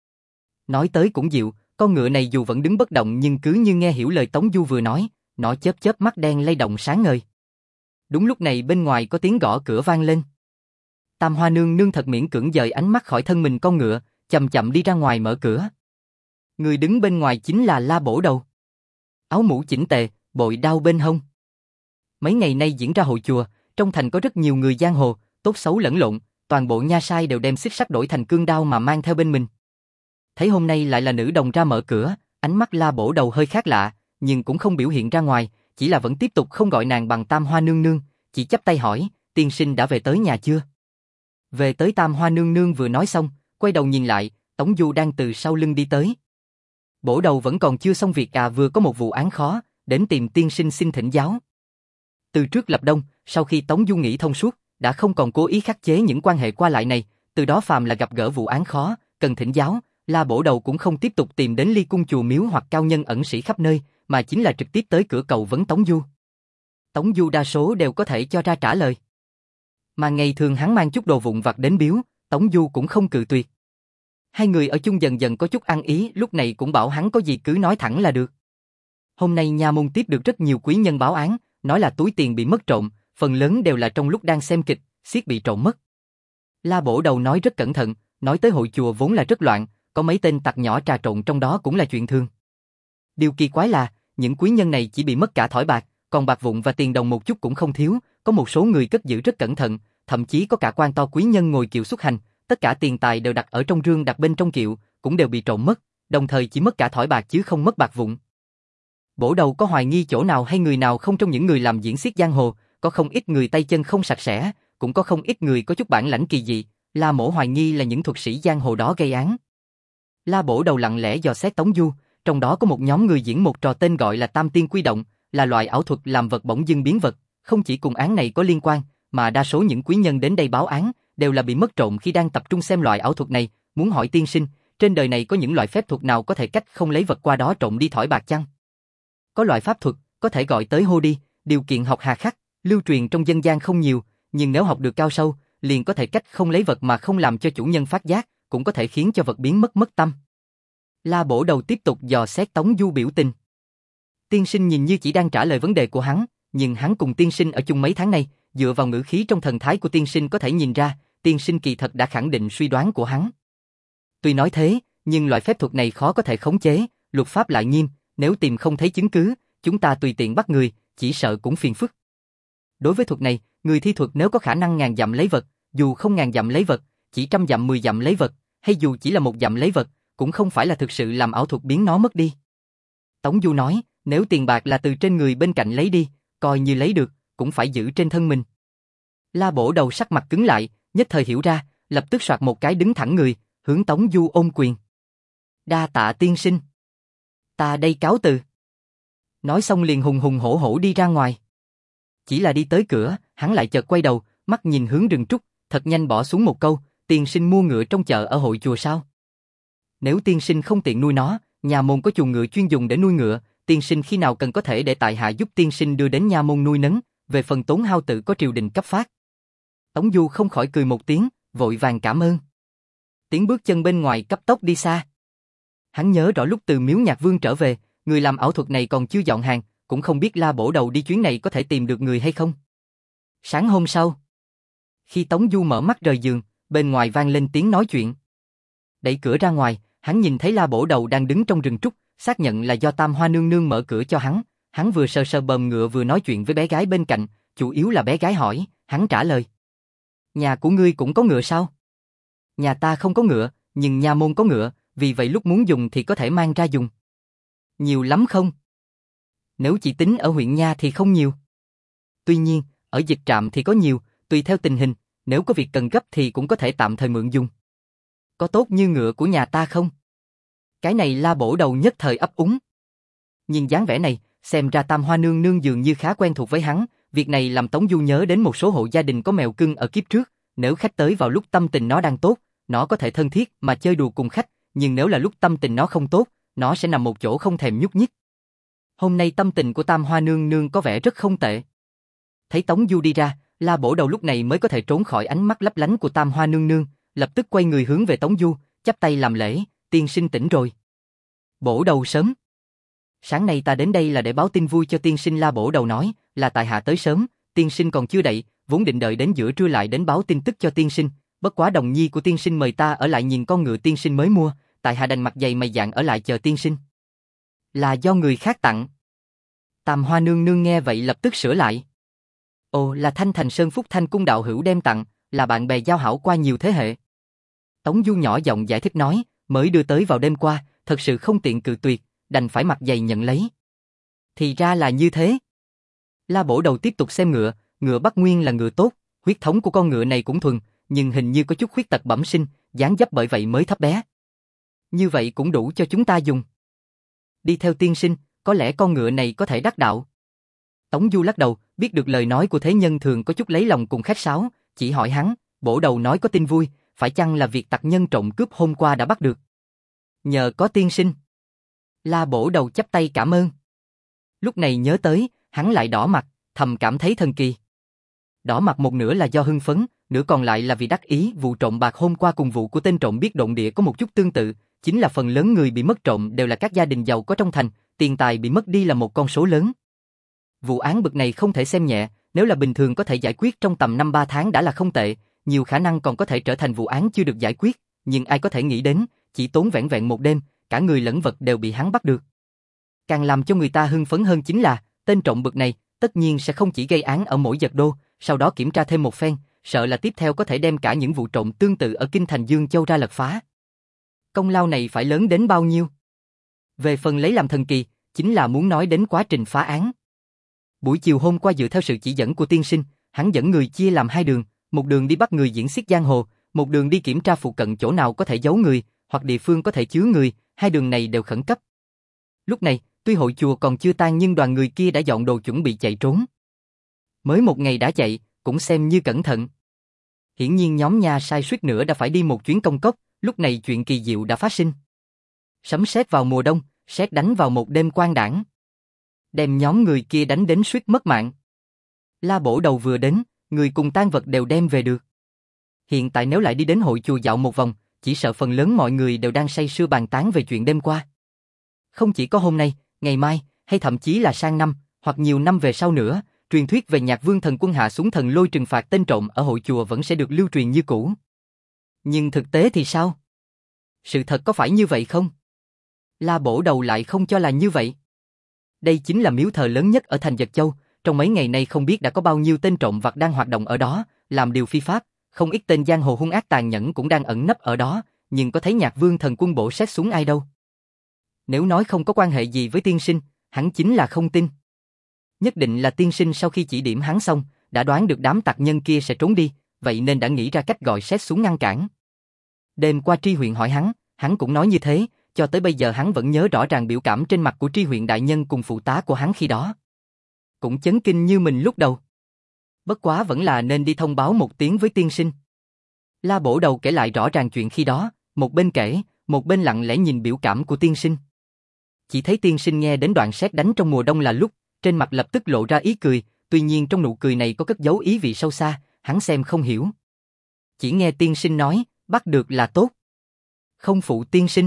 Nói tới cũng dịu, con ngựa này dù vẫn đứng bất động nhưng cứ như nghe hiểu lời Tống Du vừa nói, nó chớp chớp mắt đen lay động sáng ngời. Đúng lúc này bên ngoài có tiếng gõ cửa vang lên. Tam Hoa nương nương thật miễn cưỡng dời ánh mắt khỏi thân mình con ngựa, chậm chậm đi ra ngoài mở cửa. Người đứng bên ngoài chính là La Bổ Đầu. Áo mũ chỉnh tề, bội đao bên hông. Mấy ngày nay diễn ra hội chùa, trong thành có rất nhiều người giang hồ, tốt xấu lẫn lộn, toàn bộ nha sai đều đem xích sắt đổi thành cương đao mà mang theo bên mình. Thấy hôm nay lại là nữ đồng ra mở cửa, ánh mắt La Bổ Đầu hơi khác lạ, nhưng cũng không biểu hiện ra ngoài, chỉ là vẫn tiếp tục không gọi nàng bằng Tam Hoa nương nương, chỉ chắp tay hỏi, tiên sinh đã về tới nhà chưa? Về tới Tam Hoa nương nương vừa nói xong, quay đầu nhìn lại, Tống Du đang từ sau lưng đi tới. Bổ Đầu vẫn còn chưa xong việc à, vừa có một vụ án khó, đến tìm tiên sinh xin thỉnh giáo. Từ trước lập đông, sau khi Tống Du nghĩ thông suốt, đã không còn cố ý khắc chế những quan hệ qua lại này, từ đó phàm là gặp gỡ vụ án khó, cần thỉnh giáo, La Bổ Đầu cũng không tiếp tục tìm đến ly cung chùa miếu hoặc cao nhân ẩn sĩ khắp nơi, mà chính là trực tiếp tới cửa cầu vấn Tống Du. Tống Du đa số đều có thể cho ra trả lời. Mà ngày thường hắn mang chút đồ vụn vặt đến biếu, Tống Du cũng không cự tuyệt. Hai người ở chung dần dần có chút ăn ý, lúc này cũng bảo hắn có gì cứ nói thẳng là được. Hôm nay nha môn tiếp được rất nhiều quý nhân báo án, nói là túi tiền bị mất trộm, phần lớn đều là trong lúc đang xem kịch, xiết bị trộm mất. La Bổ Đầu nói rất cẩn thận, nói tới hội chùa vốn là rất loạn, có mấy tên tặc nhỏ trà trộn trong đó cũng là chuyện thường. Điều kỳ quái là, những quý nhân này chỉ bị mất cả thỏi bạc, còn bạc vụn và tiền đồng một chút cũng không thiếu, có một số người cất giữ rất cẩn thận, thậm chí có cả quan to quý nhân ngồi kiệu xuất hành, tất cả tiền tài đều đặt ở trong rương đặt bên trong kiệu, cũng đều bị trộm mất, đồng thời chỉ mất cả thỏi bạc chứ không mất bạc vụn. Bổ Đầu có hoài nghi chỗ nào hay người nào không trong những người làm diễn xiết giang hồ, có không ít người tay chân không sạch sẽ, cũng có không ít người có chút bản lãnh kỳ dị, La Mổ hoài nghi là những thuật sĩ giang hồ đó gây án. La Bổ Đầu lặng lẽ dò xét Tống Du, trong đó có một nhóm người diễn một trò tên gọi là Tam Tiên Quy Động, là loại ảo thuật làm vật bỗng dưng biến vật, không chỉ cùng án này có liên quan, mà đa số những quý nhân đến đây báo án đều là bị mất trộm khi đang tập trung xem loại ảo thuật này, muốn hỏi tiên sinh, trên đời này có những loại phép thuật nào có thể cách không lấy vật qua đó trộm đi thỏi bạc chăng? Có loại pháp thuật, có thể gọi tới hô đi, điều kiện học hà khắc, lưu truyền trong dân gian không nhiều, nhưng nếu học được cao sâu, liền có thể cách không lấy vật mà không làm cho chủ nhân phát giác, cũng có thể khiến cho vật biến mất mất tâm. La Bổ Đầu tiếp tục dò xét Tống Du biểu tình. Tiên sinh nhìn như chỉ đang trả lời vấn đề của hắn, nhưng hắn cùng tiên sinh ở chung mấy tháng nay, dựa vào ngữ khí trong thần thái của tiên sinh có thể nhìn ra, tiên sinh kỳ thật đã khẳng định suy đoán của hắn. Tuy nói thế, nhưng loại phép thuật này khó có thể khống chế, luật pháp lại nghiêm, nếu tìm không thấy chứng cứ, chúng ta tùy tiện bắt người, chỉ sợ cũng phiền phức. Đối với thuật này, người thi thuật nếu có khả năng ngàn dặm lấy vật, dù không ngàn dặm lấy vật, chỉ trăm dặm mười dặm lấy vật, hay dù chỉ là một dặm lấy vật, cũng không phải là thực sự làm ảo thuật biến nó mất đi. Tống Du nói, nếu tiền bạc là từ trên người bên cạnh lấy đi, coi như lấy được, cũng phải giữ trên thân mình. La Bổ Đầu sắc mặt cứng lại, nhất thời hiểu ra, lập tức soạt một cái đứng thẳng người, hướng Tống Du ôm quyền. Đa tạ tiên sinh. Ta đây cáo từ. Nói xong liền hùng hùng hổ hổ đi ra ngoài. Chỉ là đi tới cửa, hắn lại chợt quay đầu, mắt nhìn hướng rừng trúc, thật nhanh bỏ xuống một câu, tiên sinh mua ngựa trong chợ ở hội chùa sao? Nếu tiên sinh không tiện nuôi nó, nhà môn có chuồng ngựa chuyên dùng để nuôi ngựa, tiên sinh khi nào cần có thể để tại hạ giúp tiên sinh đưa đến nha môn nuôi nấng, về phần tốn hao tự có triều đình cấp phát. Tống Du không khỏi cười một tiếng, vội vàng cảm ơn. Tiếng bước chân bên ngoài cấp tốc đi xa. Hắn nhớ rõ lúc từ Miếu Nhạc Vương trở về, người làm ảo thuật này còn chưa dọn hàng, cũng không biết La Bổ Đầu đi chuyến này có thể tìm được người hay không. Sáng hôm sau, khi Tống Du mở mắt rời giường, bên ngoài vang lên tiếng nói chuyện. Đẩy cửa ra ngoài, hắn nhìn thấy La Bổ Đầu đang đứng trong rừng trúc, xác nhận là do Tam Hoa Nương Nương mở cửa cho hắn. Hắn vừa sờ sờ bờm ngựa vừa nói chuyện với bé gái bên cạnh, chủ yếu là bé gái hỏi, hắn trả lời. Nhà của ngươi cũng có ngựa sao? Nhà ta không có ngựa, nhưng nha môn có ngựa, vì vậy lúc muốn dùng thì có thể mang ra dùng. Nhiều lắm không? Nếu chỉ tính ở huyện nha thì không nhiều. Tuy nhiên, ở dịch trạm thì có nhiều, tùy theo tình hình, nếu có việc cần gấp thì cũng có thể tạm thời mượn dùng. Có tốt như ngựa của nhà ta không? Cái này La Bổ Đầu nhất thời ấp úng. Nhìn dáng vẻ này, xem ra Tam Hoa Nương Nương dường như khá quen thuộc với hắn, việc này làm Tống Du nhớ đến một số hộ gia đình có mèo cưng ở kiếp trước, nếu khách tới vào lúc tâm tình nó đang tốt, nó có thể thân thiết mà chơi đùa cùng khách, nhưng nếu là lúc tâm tình nó không tốt, nó sẽ nằm một chỗ không thèm nhúc nhích. Hôm nay tâm tình của Tam Hoa Nương Nương có vẻ rất không tệ. Thấy Tống Du đi ra, La Bổ Đầu lúc này mới có thể trốn khỏi ánh mắt lấp lánh của Tam Hoa Nương Nương, lập tức quay người hướng về Tống Du, chắp tay làm lễ, tiên sinh tỉnh rồi. Bổ Đầu sớm. Sáng nay ta đến đây là để báo tin vui cho tiên sinh. La Bổ Đầu nói, là tại hạ tới sớm, tiên sinh còn chưa đậy, vốn định đợi đến giữa trưa lại đến báo tin tức cho tiên sinh, bất quá đồng nhi của tiên sinh mời ta ở lại nhìn con ngựa tiên sinh mới mua, tại hạ đành mặt dày mày dạn ở lại chờ tiên sinh. Là do người khác tặng. Tam Hoa Nương Nương nghe vậy lập tức sửa lại. Ồ, là Thanh Thành Sơn Phúc Thanh Cung đạo hữu đem tặng, là bạn bè giao hảo qua nhiều thế hệ. Tống Du nhỏ giọng giải thích nói, mới đưa tới vào đêm qua, thật sự không tiện cự tuyệt, đành phải mặt dày nhận lấy. Thì ra là như thế. La Bổ Đầu tiếp tục xem ngựa, ngựa Bắc Nguyên là ngựa tốt, huyết thống của con ngựa này cũng thuần, nhưng hình như có chút khuyết tật bẩm sinh, dáng dấp bởi vậy mới thấp bé. Như vậy cũng đủ cho chúng ta dùng. Đi theo tiên sinh, có lẽ con ngựa này có thể đắc đạo. Tống Du lắc đầu, biết được lời nói của thế nhân thường có chút lấy lòng cùng khách sáo, chỉ hỏi hắn, Bổ Đầu nói có tin vui, phải chăng là việc tặc nhân trộm cướp hôm qua đã bắt được? Nhờ có tiên sinh. La Bổ Đầu chắp tay cảm ơn. Lúc này nhớ tới, hắn lại đỏ mặt, thầm cảm thấy thần kỳ. Đỏ mặt một nửa là do hưng phấn, nửa còn lại là vì đắc ý. Vụ trộm bạc hôm qua cùng vụ của tên trộm biết động địa có một chút tương tự, chính là phần lớn người bị mất trộm đều là các gia đình giàu có trong thành, tiền tài bị mất đi là một con số lớn. Vụ án bực này không thể xem nhẹ, nếu là bình thường có thể giải quyết trong tầm năm ba tháng đã là không tệ, nhiều khả năng còn có thể trở thành vụ án chưa được giải quyết, nhưng ai có thể nghĩ đến, chỉ tốn vẻn vẹn một đêm, cả người lẫn vật đều bị hắn bắt được. Càng làm cho người ta hưng phấn hơn chính là, tên trộm bực này, tất nhiên sẽ không chỉ gây án ở mỗi giật đô, sau đó kiểm tra thêm một phen, sợ là tiếp theo có thể đem cả những vụ trộm tương tự ở kinh thành Dương Châu ra lật phá. Công lao này phải lớn đến bao nhiêu? Về phần lấy làm thần kỳ, chính là muốn nói đến quá trình phá án. Buổi chiều hôm qua dựa theo sự chỉ dẫn của tiên sinh, hắn dẫn người chia làm hai đường, một đường đi bắt người diễn xiết giang hồ, một đường đi kiểm tra phụ cận chỗ nào có thể giấu người, hoặc địa phương có thể chứa người, hai đường này đều khẩn cấp. Lúc này, tuy hội chùa còn chưa tan nhưng đoàn người kia đã dọn đồ chuẩn bị chạy trốn. Mới một ngày đã chạy, cũng xem như cẩn thận. Hiển nhiên nhóm nha sai suýt nữa đã phải đi một chuyến công cốc, lúc này chuyện kỳ diệu đã phát sinh. Sấm sét vào mùa đông, sét đánh vào một đêm quang đãng, đem nhóm người kia đánh đến suýt mất mạng. La Bổ Đầu vừa đến, người cùng tang vật đều đem về được. Hiện tại nếu lại đi đến hội chùa dạo một vòng, chỉ sợ phần lớn mọi người đều đang say sưa bàn tán về chuyện đêm qua. Không chỉ có hôm nay, ngày mai, hay thậm chí là sang năm, hoặc nhiều năm về sau nữa, truyền thuyết về Nhạc Vương thần quân hạ xuống thần lôi trừng phạt tên trộm ở hội chùa vẫn sẽ được lưu truyền như cũ. Nhưng thực tế thì sao? Sự thật có phải như vậy không? La Bổ Đầu lại không cho là như vậy. Đây chính là miếu thờ lớn nhất ở thành Dật Châu, trong mấy ngày nay không biết đã có bao nhiêu tên trộm vặt đang hoạt động ở đó, làm điều phi pháp, không ít tên giang hồ hung ác tàn nhẫn cũng đang ẩn nấp ở đó, nhưng có thấy Nhạc Vương thần quân bổ xét xuống ai đâu. Nếu nói không có quan hệ gì với tiên sinh, hắn chính là không tin. Nhất định là tiên sinh sau khi chỉ điểm hắn xong, đã đoán được đám tặc nhân kia sẽ trốn đi, vậy nên đã nghĩ ra cách gọi xét xuống ngăn cản. Đêm qua tri huyện hỏi hắn, hắn cũng nói như thế, cho tới bây giờ hắn vẫn nhớ rõ ràng biểu cảm trên mặt của tri huyện đại nhân cùng phụ tá của hắn khi đó. Cũng chấn kinh như mình lúc đầu. Bất quá vẫn là nên đi thông báo một tiếng với tiên sinh. La Bổ Đầu kể lại rõ ràng chuyện khi đó, một bên kể, một bên lặng lẽ nhìn biểu cảm của tiên sinh. Chỉ thấy tiên sinh nghe đến đoạn sét đánh trong mùa đông là lúc, trên mặt lập tức lộ ra ý cười, tuy nhiên trong nụ cười này có cất giấu ý vị sâu xa, hắn xem không hiểu. Chỉ nghe tiên sinh nói, bắt được là tốt. Không phụ tiên sinh.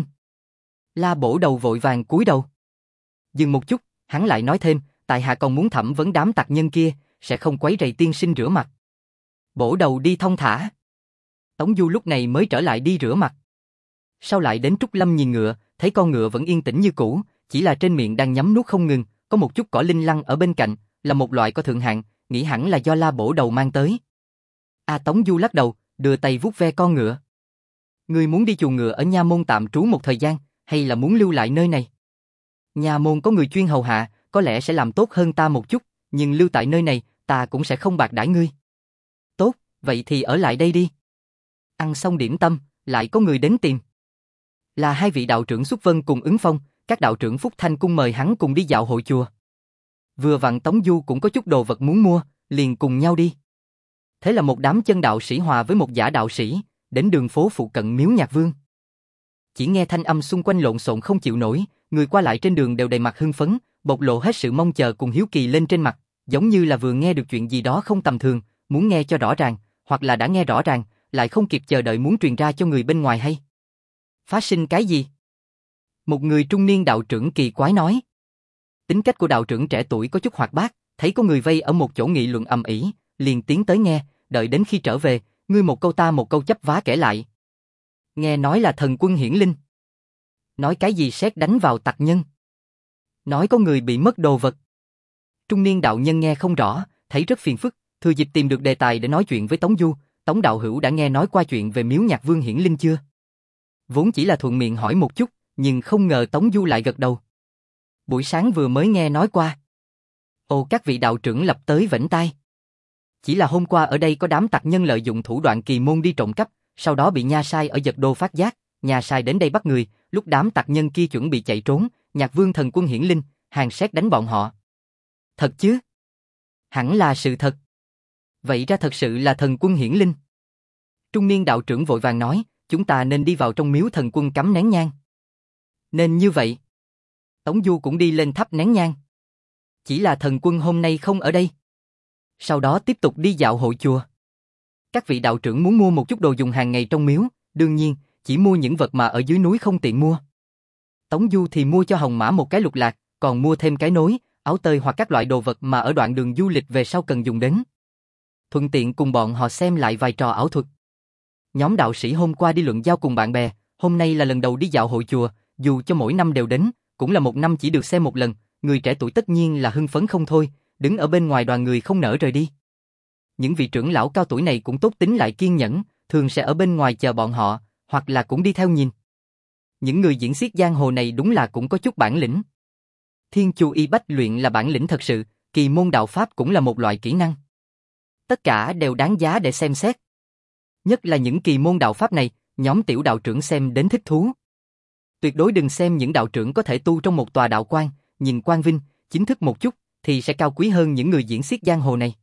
La Bổ Đầu vội vàng cúi đầu. Dừng một chút, hắn lại nói thêm, tại hạ còn muốn thẩm vấn đám tặc nhân kia, sẽ không quấy rầy tiên sinh rửa mặt. Bổ Đầu đi thong thả. Tống Du lúc này mới trở lại đi rửa mặt. Sau lại đến Trúc Lâm nhìn ngựa, thấy con ngựa vẫn yên tĩnh như cũ, chỉ là trên miệng đang nhắm nuốt không ngừng, có một chút cỏ linh lăng ở bên cạnh, là một loại có thượng hạng, nghĩ hẳn là do La Bổ Đầu mang tới. A Tống Du lắc đầu, đưa tay vuốt ve con ngựa. Ngươi muốn đi chuồng ngựa ở nha môn tạm trú một thời gian, hay là muốn lưu lại nơi này? Nha môn có người chuyên hầu hạ, có lẽ sẽ làm tốt hơn ta một chút, nhưng lưu tại nơi này, ta cũng sẽ không bạc đãi ngươi. Tốt, vậy thì ở lại đây đi. Ăn xong điểm tâm, lại có người đến tìm. Là hai vị đạo trưởng Xuất Vân cùng Ứng Phong, các đạo trưởng Phúc Thanh Cung mời hắn cùng đi dạo hội chùa. Vừa vặn Tống Du cũng có chút đồ vật muốn mua, liền cùng nhau đi. Thế là một đám chân đạo sĩ hòa với một giả đạo sĩ, đến đường phố phụ cận miếu Nhạc Vương. Chỉ nghe thanh âm xung quanh lộn xộn không chịu nổi, người qua lại trên đường đều đầy mặt hưng phấn, bộc lộ hết sự mong chờ cùng hiếu kỳ lên trên mặt, giống như là vừa nghe được chuyện gì đó không tầm thường, muốn nghe cho rõ ràng, hoặc là đã nghe rõ ràng, lại không kịp chờ đợi muốn truyền ra cho người bên ngoài hay. Phát sinh cái gì? Một người trung niên đạo trưởng kỳ quái nói. Tính cách của đạo trưởng trẻ tuổi có chút hoạt bát, thấy có người vây ở một chỗ nghị luận ầm ĩ, liền tiến tới nghe, đợi đến khi trở về, ngươi một câu ta một câu chấp vá kể lại. Nghe nói là thần quân hiển linh. Nói cái gì sét đánh vào tặc nhân. Nói có người bị mất đồ vật. Trung niên đạo nhân nghe không rõ, thấy rất phiền phức, thừa dịp tìm được đề tài để nói chuyện với Tống Du. Tống đạo hữu đã nghe nói qua chuyện về miếu Nhạc Vương hiển linh chưa? Vốn chỉ là thuận miệng hỏi một chút, nhưng không ngờ Tống Du lại gật đầu. Buổi sáng vừa mới nghe nói qua. Ồ, các vị đạo trưởng lập tới vẫy tay. Chỉ là hôm qua ở đây có đám tặc nhân lợi dụng thủ đoạn kỳ môn đi trộm cắp, sau đó bị nha sai ở Dật Đô phát giác, nha sai đến đây bắt người, lúc đám tặc nhân kia chuẩn bị chạy trốn, Nhạc Vương thần quân hiển linh, hàng sét đánh bọn họ. Thật chứ? Hẳn là sự thật. Vậy ra thật sự là thần quân hiển linh. Trung niên đạo trưởng vội vàng nói, chúng ta nên đi vào trong miếu thần quân cắm nén nhang. Nên như vậy. Tống Du cũng đi lên thắp nén nhang. Chỉ là thần quân hôm nay không ở đây. Sau đó tiếp tục đi dạo hội chùa. Các vị đạo trưởng muốn mua một chút đồ dùng hàng ngày trong miếu, đương nhiên, chỉ mua những vật mà ở dưới núi không tiện mua. Tống Du thì mua cho Hồng Mã một cái lục lạc, còn mua thêm cái nối, áo tơi hoặc các loại đồ vật mà ở đoạn đường du lịch về sau cần dùng đến. Thuận tiện cùng bọn họ xem lại vài trò ảo thuật. Nhóm đạo sĩ hôm qua đi luận giao cùng bạn bè, hôm nay là lần đầu đi dạo hội chùa, dù cho mỗi năm đều đến, cũng là một năm chỉ được xem một lần, người trẻ tuổi tất nhiên là hưng phấn không thôi, đứng ở bên ngoài đoàn người không nỡ rời đi. Những vị trưởng lão cao tuổi này cũng tốt tính lại kiên nhẫn, thường sẽ ở bên ngoài chờ bọn họ, hoặc là cũng đi theo nhìn. Những người diễn xiếc giang hồ này đúng là cũng có chút bản lĩnh. Thiên Chu Y Bách luyện là bản lĩnh thật sự, kỳ môn đạo pháp cũng là một loại kỹ năng. Tất cả đều đáng giá để xem xét. Nhất là những kỳ môn đạo pháp này, nhóm tiểu đạo trưởng xem đến thích thú. Tuyệt đối đừng xem những đạo trưởng có thể tu trong một tòa đạo quan, nhìn quang vinh, chính thức một chút, thì sẽ cao quý hơn những người diễn xiếc giang hồ này.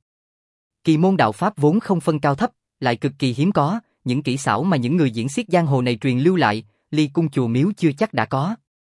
Kỳ môn đạo pháp vốn không phân cao thấp, lại cực kỳ hiếm có, những kỹ xảo mà những người diễn xiếc giang hồ này truyền lưu lại, ly cung chùa miếu chưa chắc đã có.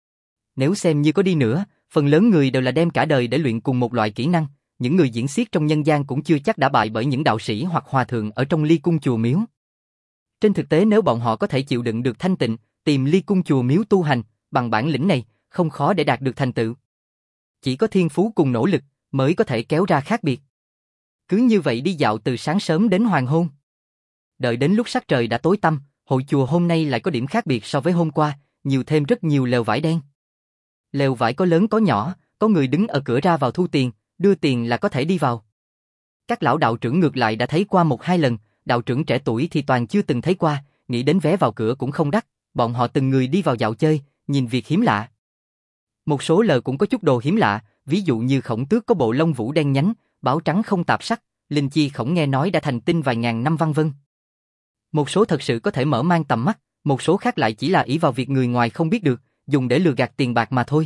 Nếu xem như có đi nữa, phần lớn người đều là đem cả đời để luyện cùng một loại kỹ năng, những người diễn xiếc trong nhân gian cũng chưa chắc đã bại bởi những đạo sĩ hoặc hòa thượng ở trong ly cung chùa miếu. Trên thực tế nếu bọn họ có thể chịu đựng được thanh tịnh, tìm ly cung chùa miếu tu hành, bằng bản lĩnh này, không khó để đạt được thành tựu. Chỉ có thiên phú cùng nỗ lực, mới có thể kéo ra khác biệt. Cứ như vậy đi dạo từ sáng sớm đến hoàng hôn. Đợi đến lúc sắc trời đã tối tăm, hội chùa hôm nay lại có điểm khác biệt so với hôm qua, nhiều thêm rất nhiều lều vải đen. Lều vải có lớn có nhỏ, có người đứng ở cửa ra vào thu tiền, đưa tiền là có thể đi vào. Các lão đạo trưởng ngược lại đã thấy qua một hai lần, đạo trưởng trẻ tuổi thì toàn chưa từng thấy qua, nghĩ đến vé vào cửa cũng không đắt, bọn họ từng người đi vào dạo chơi, nhìn việc hiếm lạ. Một số lờ cũng có chút đồ hiếm lạ, ví dụ như khổng tước có bộ lông vũ đen nhánh, báo trắng không tạp sắc, linh chi khổng nghe nói đã thành tinh vài ngàn năm vân vân. Một số thật sự có thể mở mang tầm mắt, một số khác lại chỉ là ỷ vào việc người ngoài không biết được, dùng để lừa gạt tiền bạc mà thôi.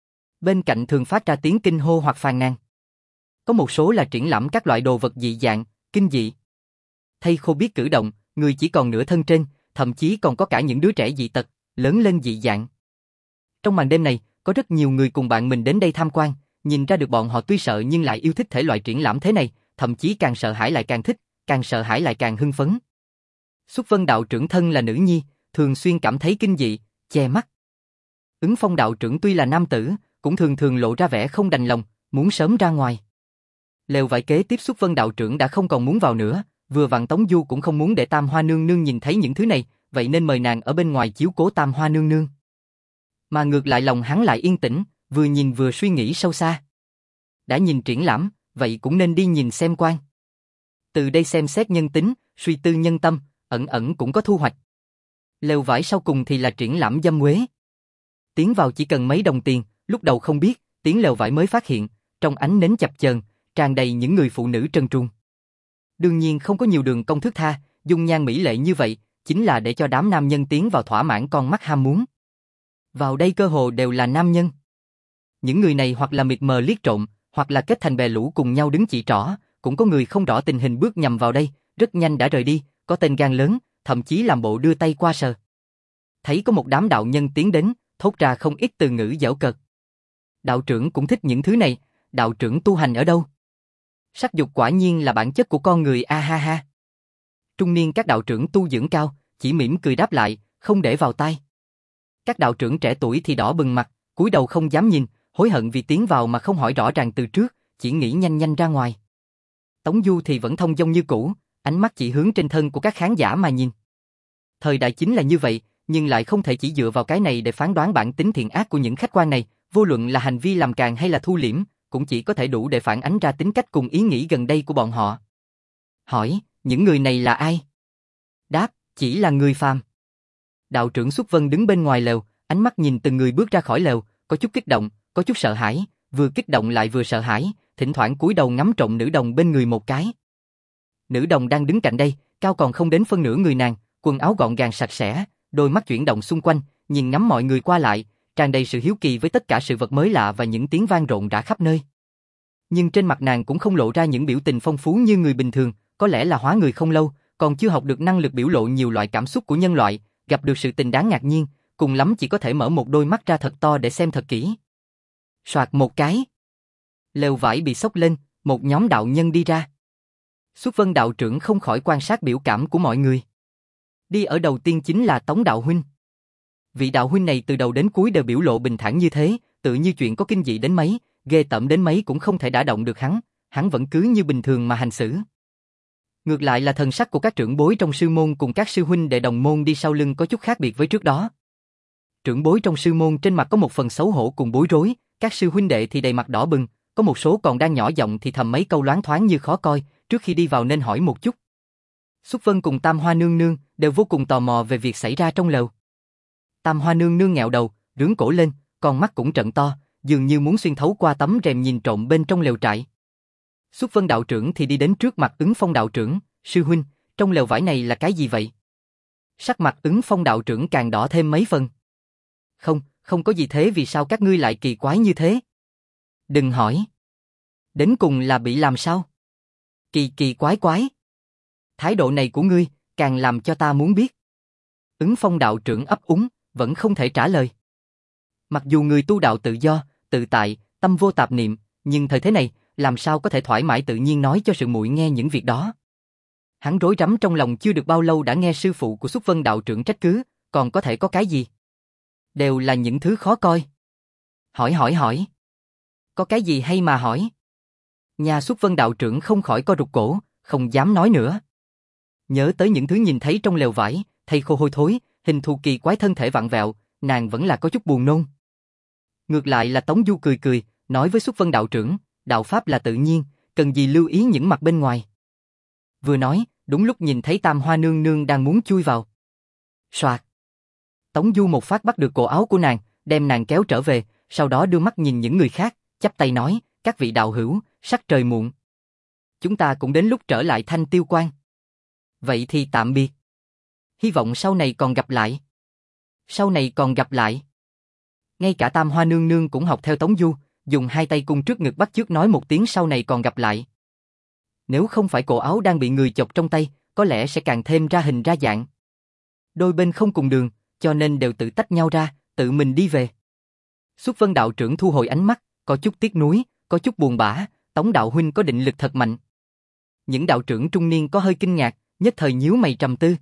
Bên cạnh thường phát ra tiếng kinh hô hoặc phàn nàn. Có một số là triển lãm các loại đồ vật dị dạng, kinh dị. Thây khô biết cử động, người chỉ còn nửa thân trên, thậm chí còn có cả những đứa trẻ dị tật, lớn lên dị dạng. Trong màn đêm này, có rất nhiều người cùng bạn mình đến đây tham quan, nhìn ra được bọn họ tuy sợ nhưng lại yêu thích thể loại triển lãm thế này, thậm chí càng sợ hãi lại càng thích, càng sợ hãi lại càng hưng phấn. Xuất Vân đạo trưởng thân là nữ nhi, thường xuyên cảm thấy kinh dị, che mắt. Ứng Phong đạo trưởng tuy là nam tử, cũng thường thường lộ ra vẻ không đành lòng, muốn sớm ra ngoài. Lều vải kế tiếp Xuất Vân đạo trưởng đã không còn muốn vào nữa, vừa vặn Tống Du cũng không muốn để Tam Hoa nương nương nhìn thấy những thứ này, vậy nên mời nàng ở bên ngoài chiếu cố Tam Hoa nương nương. Mà ngược lại lòng hắn lại yên tĩnh, vừa nhìn vừa suy nghĩ sâu xa. Đã nhìn triển lãm, vậy cũng nên đi nhìn xem quan. Từ đây xem xét nhân tính, suy tư nhân tâm, ẩn ẩn cũng có thu hoạch. Lều vải sau cùng thì là triển lãm dâm quế. Tiến vào chỉ cần mấy đồng tiền, lúc đầu không biết, tiến lều vải mới phát hiện, trong ánh nến chập chờn, tràn đầy những người phụ nữ trần truồng. Đương nhiên không có nhiều đường công thức tha, dung nhan mỹ lệ như vậy, chính là để cho đám nam nhân tiến vào thỏa mãn con mắt ham muốn. Vào đây cơ hồ đều là nam nhân. Những người này hoặc là mịt mờ liếc trộm, hoặc là kết thành bè lũ cùng nhau đứng chỉ trỏ, cũng có người không rõ tình hình bước nhầm vào đây, rất nhanh đã rời đi, có tên gan lớn, thậm chí làm bộ đưa tay qua sờ. Thấy có một đám đạo nhân tiến đến, thốt ra không ít từ ngữ giễu cợt. Đạo trưởng cũng thích những thứ này, đạo trưởng tu hành ở đâu? Sắc dục quả nhiên là bản chất của con người a ha ha. Trung niên các đạo trưởng tu dưỡng cao, chỉ mỉm cười đáp lại, không để vào tai. Các đạo trưởng trẻ tuổi thì đỏ bừng mặt, cúi đầu không dám nhìn, hối hận vì tiến vào mà không hỏi rõ ràng từ trước, chỉ nghĩ nhanh nhanh ra ngoài. Tống Du thì vẫn thông dong như cũ, ánh mắt chỉ hướng trên thân của các khán giả mà nhìn. Thời đại chính là như vậy, nhưng lại không thể chỉ dựa vào cái này để phán đoán bản tính thiện ác của những khách quan này, vô luận là hành vi làm càng hay là thu liễm, cũng chỉ có thể đủ để phản ánh ra tính cách cùng ý nghĩ gần đây của bọn họ. Hỏi, những người này là ai? Đáp, chỉ là người phàm. Đạo trưởng Xuất Vân đứng bên ngoài lều, ánh mắt nhìn từng người bước ra khỏi lều, có chút kích động, có chút sợ hãi, vừa kích động lại vừa sợ hãi, thỉnh thoảng cúi đầu ngắm trộm nữ đồng bên người một cái. Nữ đồng đang đứng cạnh đây, cao còn không đến phân nửa người nàng, quần áo gọn gàng sạch sẽ, đôi mắt chuyển động xung quanh, nhìn ngắm mọi người qua lại, tràn đầy sự hiếu kỳ với tất cả sự vật mới lạ và những tiếng vang rộn rã khắp nơi. Nhưng trên mặt nàng cũng không lộ ra những biểu tình phong phú như người bình thường, có lẽ là hóa người không lâu, còn chưa học được năng lực biểu lộ nhiều loại cảm xúc của nhân loại, gặp được sự tình đáng ngạc nhiên, cùng lắm chỉ có thể mở một đôi mắt ra thật to để xem thật kỹ. Soạt một cái. Lều vải bị xốc lên, một nhóm đạo nhân đi ra. Xuất Vân đạo trưởng không khỏi quan sát biểu cảm của mọi người. Đi ở đầu tiên chính là Tống đạo huynh. Vị đạo huynh này từ đầu đến cuối đều biểu lộ bình thản như thế, tự như chuyện có kinh dị đến mấy, ghê tởm đến mấy cũng không thể đả động được hắn, hắn vẫn cứ như bình thường mà hành xử. Ngược lại là thần sắc của các trưởng bối trong sư môn cùng các sư huynh đệ đồng môn đi sau lưng có chút khác biệt với trước đó. Trưởng bối trong sư môn trên mặt có một phần xấu hổ cùng bối rối, các sư huynh đệ thì đầy mặt đỏ bừng, có một số còn đang nhỏ giọng thì thầm mấy câu loáng thoáng như khó coi, trước khi đi vào nên hỏi một chút. Xuất Vân cùng Tam Hoa nương nương đều vô cùng tò mò về việc xảy ra trong lều. Tam Hoa nương nương ngẹo đầu, rướn cổ lên, con mắt cũng trợn to, dường như muốn xuyên thấu qua tấm rèm nhìn trộm bên trong lều trại. Xuất Vân đạo trưởng thì đi đến trước mặt Ứng Phong đạo trưởng, sư huynh, trong lều vải này là cái gì vậy? Sắc mặt Ứng Phong đạo trưởng càng đỏ thêm mấy phần. Không, không có gì thế, vì sao các ngươi lại kỳ quái như thế? Đừng hỏi. Đến cùng là bị làm sao? Kỳ kỳ quái quái. Thái độ này của ngươi, càng làm cho ta muốn biết. Ứng Phong đạo trưởng ấp úng, vẫn không thể trả lời. Mặc dù người tu đạo tự do, tự tại, tâm vô tạp niệm, nhưng thời thế này, làm sao có thể thoải mái tự nhiên nói cho sự muội nghe những việc đó. Hắn rối rắm trong lòng chưa được bao lâu đã nghe sư phụ của Xuất Vân đạo trưởng trách cứ, còn có thể có cái gì? Đều là những thứ khó coi. Hỏi hỏi hỏi. Có cái gì hay mà hỏi? Nhà Xuất Vân đạo trưởng không khỏi co rụt cổ, không dám nói nữa. Nhớ tới những thứ nhìn thấy trong lều vải, thây khô hôi thối, hình thù kỳ quái thân thể vặn vẹo, nàng vẫn là có chút buồn nôn. Ngược lại là Tống Du cười cười, nói với Xuất Vân đạo trưởng, đạo pháp là tự nhiên, cần gì lưu ý những mặt bên ngoài. Vừa nói, đúng lúc nhìn thấy Tam Hoa nương nương đang muốn chui vào. Soạt. Tống Du một phát bắt được cổ áo của nàng, đem nàng kéo trở về, sau đó đưa mắt nhìn những người khác, chắp tay nói, các vị đạo hữu, sắc trời muộn. Chúng ta cũng đến lúc trở lại Thanh Tiêu Quan. Vậy thì tạm biệt. Hy vọng sau này còn gặp lại. Sau này còn gặp lại. Ngay cả Tam Hoa nương nương cũng học theo Tống Du, dùng hai tay cung trước ngực bắt chước nói một tiếng sau này còn gặp lại. Nếu không phải cổ áo đang bị người chọc trong tay, có lẽ sẽ càng thêm ra hình ra dạng. Đôi bên không cùng đường, cho nên đều tự tách nhau ra, tự mình đi về. Xuất Vân đạo trưởng thu hồi ánh mắt, có chút tiếc nuối, có chút buồn bã, Tống đạo huynh có định lực thật mạnh. Những đạo trưởng trung niên có hơi kinh ngạc, nhất thời nhíu mày trầm tư.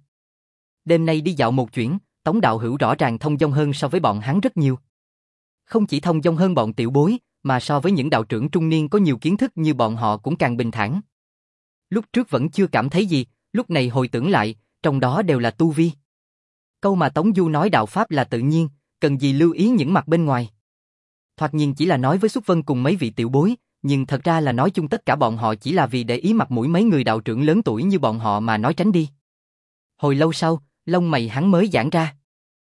Đêm nay đi dạo một chuyến, Tống đạo hữu rõ ràng thông dong hơn so với bọn hắn rất nhiều. Không chỉ thông dong hơn bọn tiểu bối, mà so với những đạo trưởng trung niên có nhiều kiến thức như bọn họ cũng càng bình thản. Lúc trước vẫn chưa cảm thấy gì, lúc này hồi tưởng lại, trong đó đều là tu vi. Câu mà Tống Du nói đạo pháp là tự nhiên, cần gì lưu ý những mặt bên ngoài. Thoạt nhìn chỉ là nói với Xuất Vân cùng mấy vị tiểu bối, nhưng thật ra là nói chung tất cả bọn họ chỉ là vì để ý mặt mũi mấy người đạo trưởng lớn tuổi như bọn họ mà nói tránh đi. Hồi lâu sau, lông mày hắn mới giãn ra.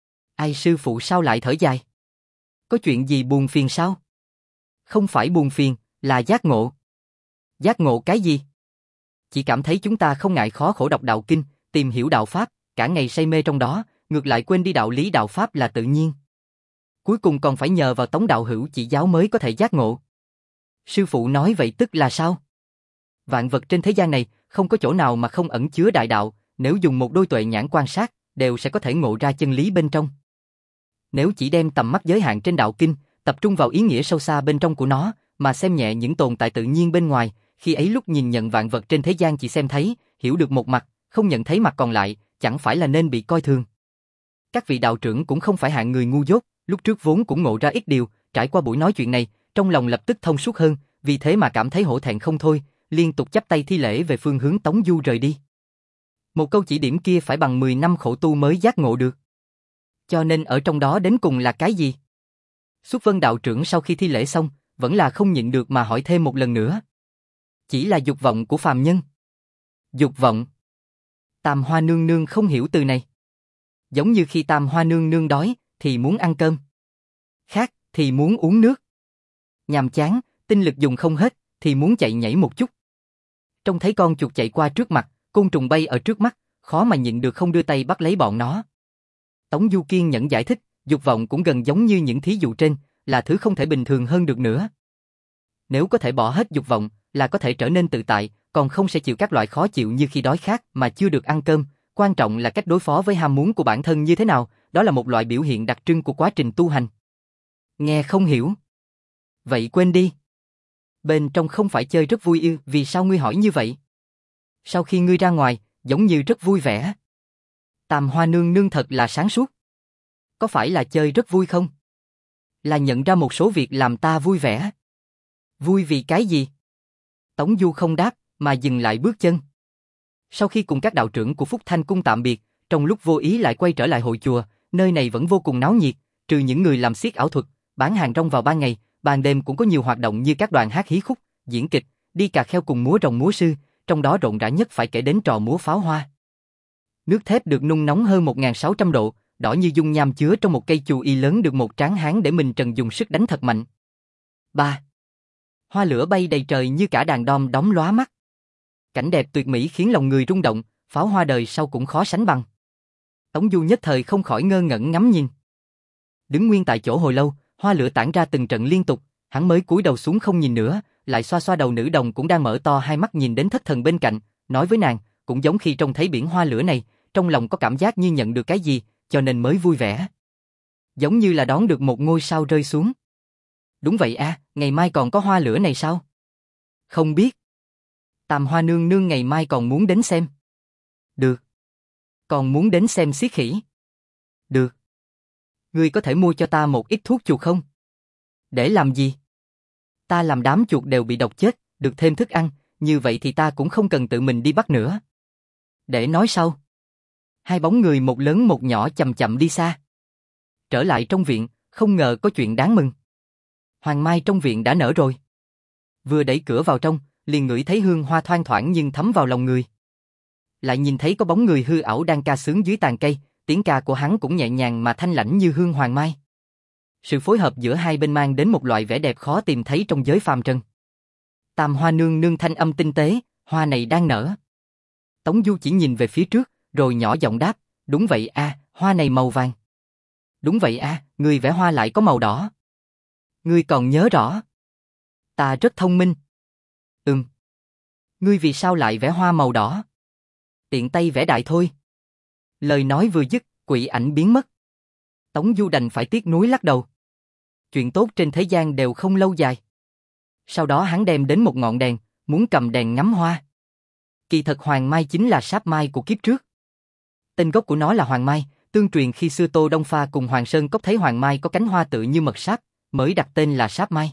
Ai sư phụ sao lại thở dài? Có chuyện gì buồn phiền sao? Không phải buồn phiền, là giác ngộ. Giác ngộ cái gì? Chỉ cảm thấy chúng ta không ngại khó khổ đọc đạo kinh, tìm hiểu đạo pháp, cả ngày say mê trong đó, ngược lại quên đi đạo lý đạo pháp là tự nhiên. Cuối cùng còn phải nhờ vào Tống đạo hữu chỉ giáo mới có thể giác ngộ. Sư phụ nói vậy tức là sao? Vạn vật trên thế gian này, không có chỗ nào mà không ẩn chứa đại đạo, nếu dùng một đôi tuệ nhãn quan sát, đều sẽ có thể ngộ ra chân lý bên trong. Nếu chỉ đem tầm mắt giới hạn trên đạo kinh, tập trung vào ý nghĩa sâu xa bên trong của nó, mà xem nhẹ những tồn tại tự nhiên bên ngoài, khi ấy lúc nhìn nhận vạn vật trên thế gian chỉ xem thấy, hiểu được một mặt, không nhận thấy mặt còn lại, chẳng phải là nên bị coi thường. Các vị đạo trưởng cũng không phải hạng người ngu dốt, lúc trước vốn cũng ngộ ra ít điều, trải qua buổi nói chuyện này, trong lòng lập tức thông suốt hơn, vì thế mà cảm thấy hổ thẹn không thôi, liên tục chắp tay thi lễ về phương hướng Tống Du rời đi. Một câu chỉ điểm kia phải bằng mười năm khổ tu mới giác ngộ được. Cho nên ở trong đó đến cùng là cái gì? Xuất Vân đạo trưởng sau khi thi lễ xong, vẫn là không nhịn được mà hỏi thêm một lần nữa. Chỉ là dục vọng của phàm nhân. Dục vọng. Tam Hoa nương nương không hiểu từ này. Giống như khi Tam Hoa nương nương đói, thì muốn ăn cơm. Khát, thì muốn uống nước. Nhàm chán, tinh lực dùng không hết, thì muốn chạy nhảy một chút. Trông thấy con chuột chạy qua trước mặt, côn trùng bay ở trước mắt, khó mà nhịn được không đưa tay bắt lấy bọn nó. Tống Du kiên nhẫn giải thích, dục vọng cũng gần giống như những thí dụ trên, là thứ không thể bình thường hơn được nữa. Nếu có thể bỏ hết dục vọng, là có thể trở nên tự tại, còn không sẽ chịu các loại khó chịu như khi đói khát mà chưa được ăn cơm. Quan trọng là cách đối phó với ham muốn của bản thân như thế nào, đó là một loại biểu hiện đặc trưng của quá trình tu hành. Nghe không hiểu? Vậy quên đi. Bên trong không phải chơi rất vui ư, vì sao ngươi hỏi như vậy? Sau khi ngươi ra ngoài, giống như rất vui vẻ. Tam Hoa nương nương thật là sáng suốt. Có phải là chơi rất vui không? Là nhận ra một số việc làm ta vui vẻ. Vui vì cái gì? Tống Du không đáp, mà dừng lại bước chân. Sau khi cùng các đạo trưởng của Phúc Thanh Cung tạm biệt, trong lúc vô ý lại quay trở lại hội chùa, nơi này vẫn vô cùng náo nhiệt, trừ những người làm xiếc ảo thuật, bán hàng rong vào ban ngày, ban đêm cũng có nhiều hoạt động như các đoàn hát hí khúc, diễn kịch, đi cà kheo cùng múa rồng múa sư, trong đó rộn rã nhất phải kể đến trò múa pháo hoa. Nước thép được nung nóng hơn một nghìn sáu trăm độ, đỏ như dung nham chứa trong một cây chù y lớn được một tráng hán để mình trần dùng sức đánh thật mạnh. ba. Hoa lửa bay đầy trời như cả đàn đom đóm lóa mắt. Cảnh đẹp tuyệt mỹ khiến lòng người rung động, pháo hoa đời sau cũng khó sánh bằng. Tống Du nhất thời không khỏi ngơ ngẩn ngắm nhìn. Đứng nguyên tại chỗ hồi lâu, hoa lửa tản ra từng trận liên tục, hắn mới cúi đầu xuống không nhìn nữa, lại xoa xoa đầu nữ đồng cũng đang mở to hai mắt nhìn đến thất thần bên cạnh, nói với nàng, cũng giống khi trông thấy biển hoa lửa này, trong lòng có cảm giác như nhận được cái gì, cho nên mới vui vẻ. Giống như là đón được một ngôi sao rơi xuống. Đúng vậy à, ngày mai còn có hoa lửa này sao? Không biết. Tam Hoa nương nương ngày mai còn muốn đến xem. Được. Còn muốn đến xem xiếc khỉ. Được. Ngươi có thể mua cho ta một ít thuốc chuột không? Để làm gì? Ta làm đám chuột đều bị độc chết, được thêm thức ăn, như vậy thì ta cũng không cần tự mình đi bắt nữa. Để nói sau. Hai bóng người một lớn một nhỏ chậm chậm đi xa. Trở lại trong viện, không ngờ có chuyện đáng mừng. Hoàng mai trong viện đã nở rồi. Vừa đẩy cửa vào trong, liền ngửi thấy hương hoa thoang thoảng nhưng thấm vào lòng người. Lại nhìn thấy có bóng người hư ảo đang ca sướng dưới tàn cây, tiếng ca của hắn cũng nhẹ nhàng mà thanh lãnh như hương hoàng mai. Sự phối hợp giữa hai bên mang đến một loại vẻ đẹp khó tìm thấy trong giới phàm trần. Tam Hoa nương nương thanh âm tinh tế, hoa này đang nở. Tống Du chỉ nhìn về phía trước, rồi nhỏ giọng đáp, đúng vậy a, à, hoa này màu vàng. Đúng vậy à, người vẽ hoa lại có màu đỏ. Ngươi còn nhớ rõ. Ta rất thông minh. Ừm. Ngươi vì sao lại vẽ hoa màu đỏ? Tiện tay vẽ đại thôi. Lời nói vừa dứt, quỷ ảnh biến mất. Tống Du đành phải tiếc nuối lắc đầu. Chuyện tốt trên thế gian đều không lâu dài. Sau đó hắn đem đến một ngọn đèn, muốn cầm đèn ngắm hoa. Kỳ thật Hoàng Mai chính là sáp mai của kiếp trước. Tên gốc của nó là Hoàng Mai, tương truyền khi xưa Tô Đông Pha cùng Hoàng Sơn Cốc thấy Hoàng Mai có cánh hoa tự như mật sáp, mới đặt tên là sáp mai.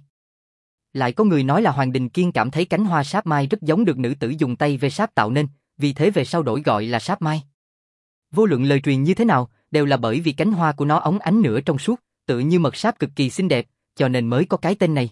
Lại có người nói là Hoàng Đình Kiên cảm thấy cánh hoa sáp mai rất giống được nữ tử dùng tay vê sáp tạo nên, vì thế về sau đổi gọi là sáp mai. Vô luận lời truyền như thế nào, đều là bởi vì cánh hoa của nó óng ánh nửa trong suốt, tự như mật sáp cực kỳ xinh đẹp, cho nên mới có cái tên này.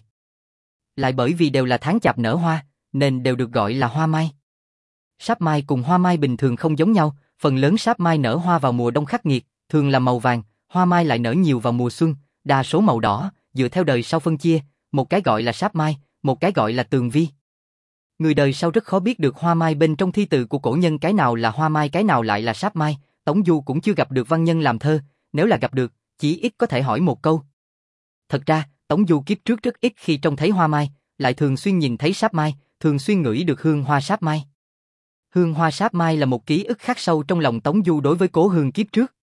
Lại bởi vì đều là tháng chạp nở hoa, nên đều được gọi là hoa mai. Sáp mai cùng hoa mai bình thường không giống nhau, phần lớn sáp mai nở hoa vào mùa đông khắc nghiệt, thường là màu vàng, hoa mai lại nở nhiều vào mùa xuân, đa số màu đỏ, dựa theo đời sau phân chia, một cái gọi là sáp mai, một cái gọi là tường vi. Người đời sau rất khó biết được hoa mai bên trong thi từ của cổ nhân cái nào là hoa mai cái nào lại là sáp mai, Tống Du cũng chưa gặp được văn nhân làm thơ, nếu là gặp được, chỉ ít có thể hỏi một câu. Thật ra, Tống Du kiếp trước rất ít khi trông thấy hoa mai, lại thường xuyên nhìn thấy sáp mai, thường xuyên ngửi được hương hoa sáp mai. Hương hoa sáp mai là một ký ức khắc sâu trong lòng Tống Du đối với cố hương kiếp trước.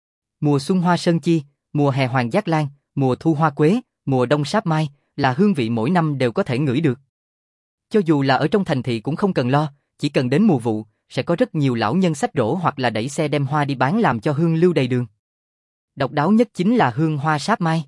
Mùa xuân hoa sơn chi, mùa hè hoàng giác lan, mùa thu hoa quế, mùa đông sáp mai, là hương vị mỗi năm đều có thể ngửi được. Cho dù là ở trong thành thị cũng không cần lo, chỉ cần đến mùa vụ, sẽ có rất nhiều lão nhân xách rổ hoặc là đẩy xe đem hoa đi bán làm cho hương lưu đầy đường. Độc đáo nhất chính là hương hoa sáp mai.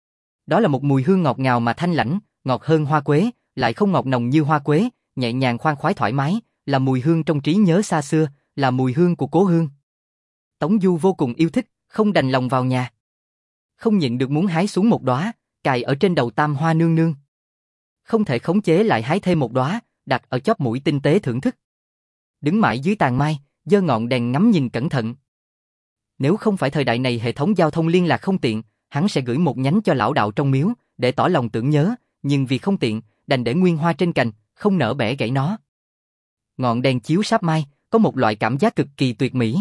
Đó là một mùi hương ngọt ngào mà thanh lãnh, ngọt hơn hoa quế, lại không ngọt nồng như hoa quế, nhẹ nhàng khoan khoái thoải mái, là mùi hương trong trí nhớ xa xưa, là mùi hương của cố hương. Tống Du vô cùng yêu thích, không đành lòng vào nhà. Không nhịn được muốn hái xuống một đóa, cài ở trên đầu Tam Hoa nương nương. Không thể khống chế lại hái thêm một đóa, đặt ở chóp mũi tinh tế thưởng thức. Đứng mãi dưới tàn mai, giơ ngọn đèn ngắm nhìn cẩn thận. Nếu không phải thời đại này hệ thống giao thông liên lạc không tiện, hắn sẽ gửi một nhánh cho lão đạo trong miếu, để tỏ lòng tưởng nhớ, nhưng vì không tiện, đành để nguyên hoa trên cành, không nỡ bẻ gãy nó. Ngọn đèn chiếu sáp mai, có một loại cảm giác cực kỳ tuyệt mỹ.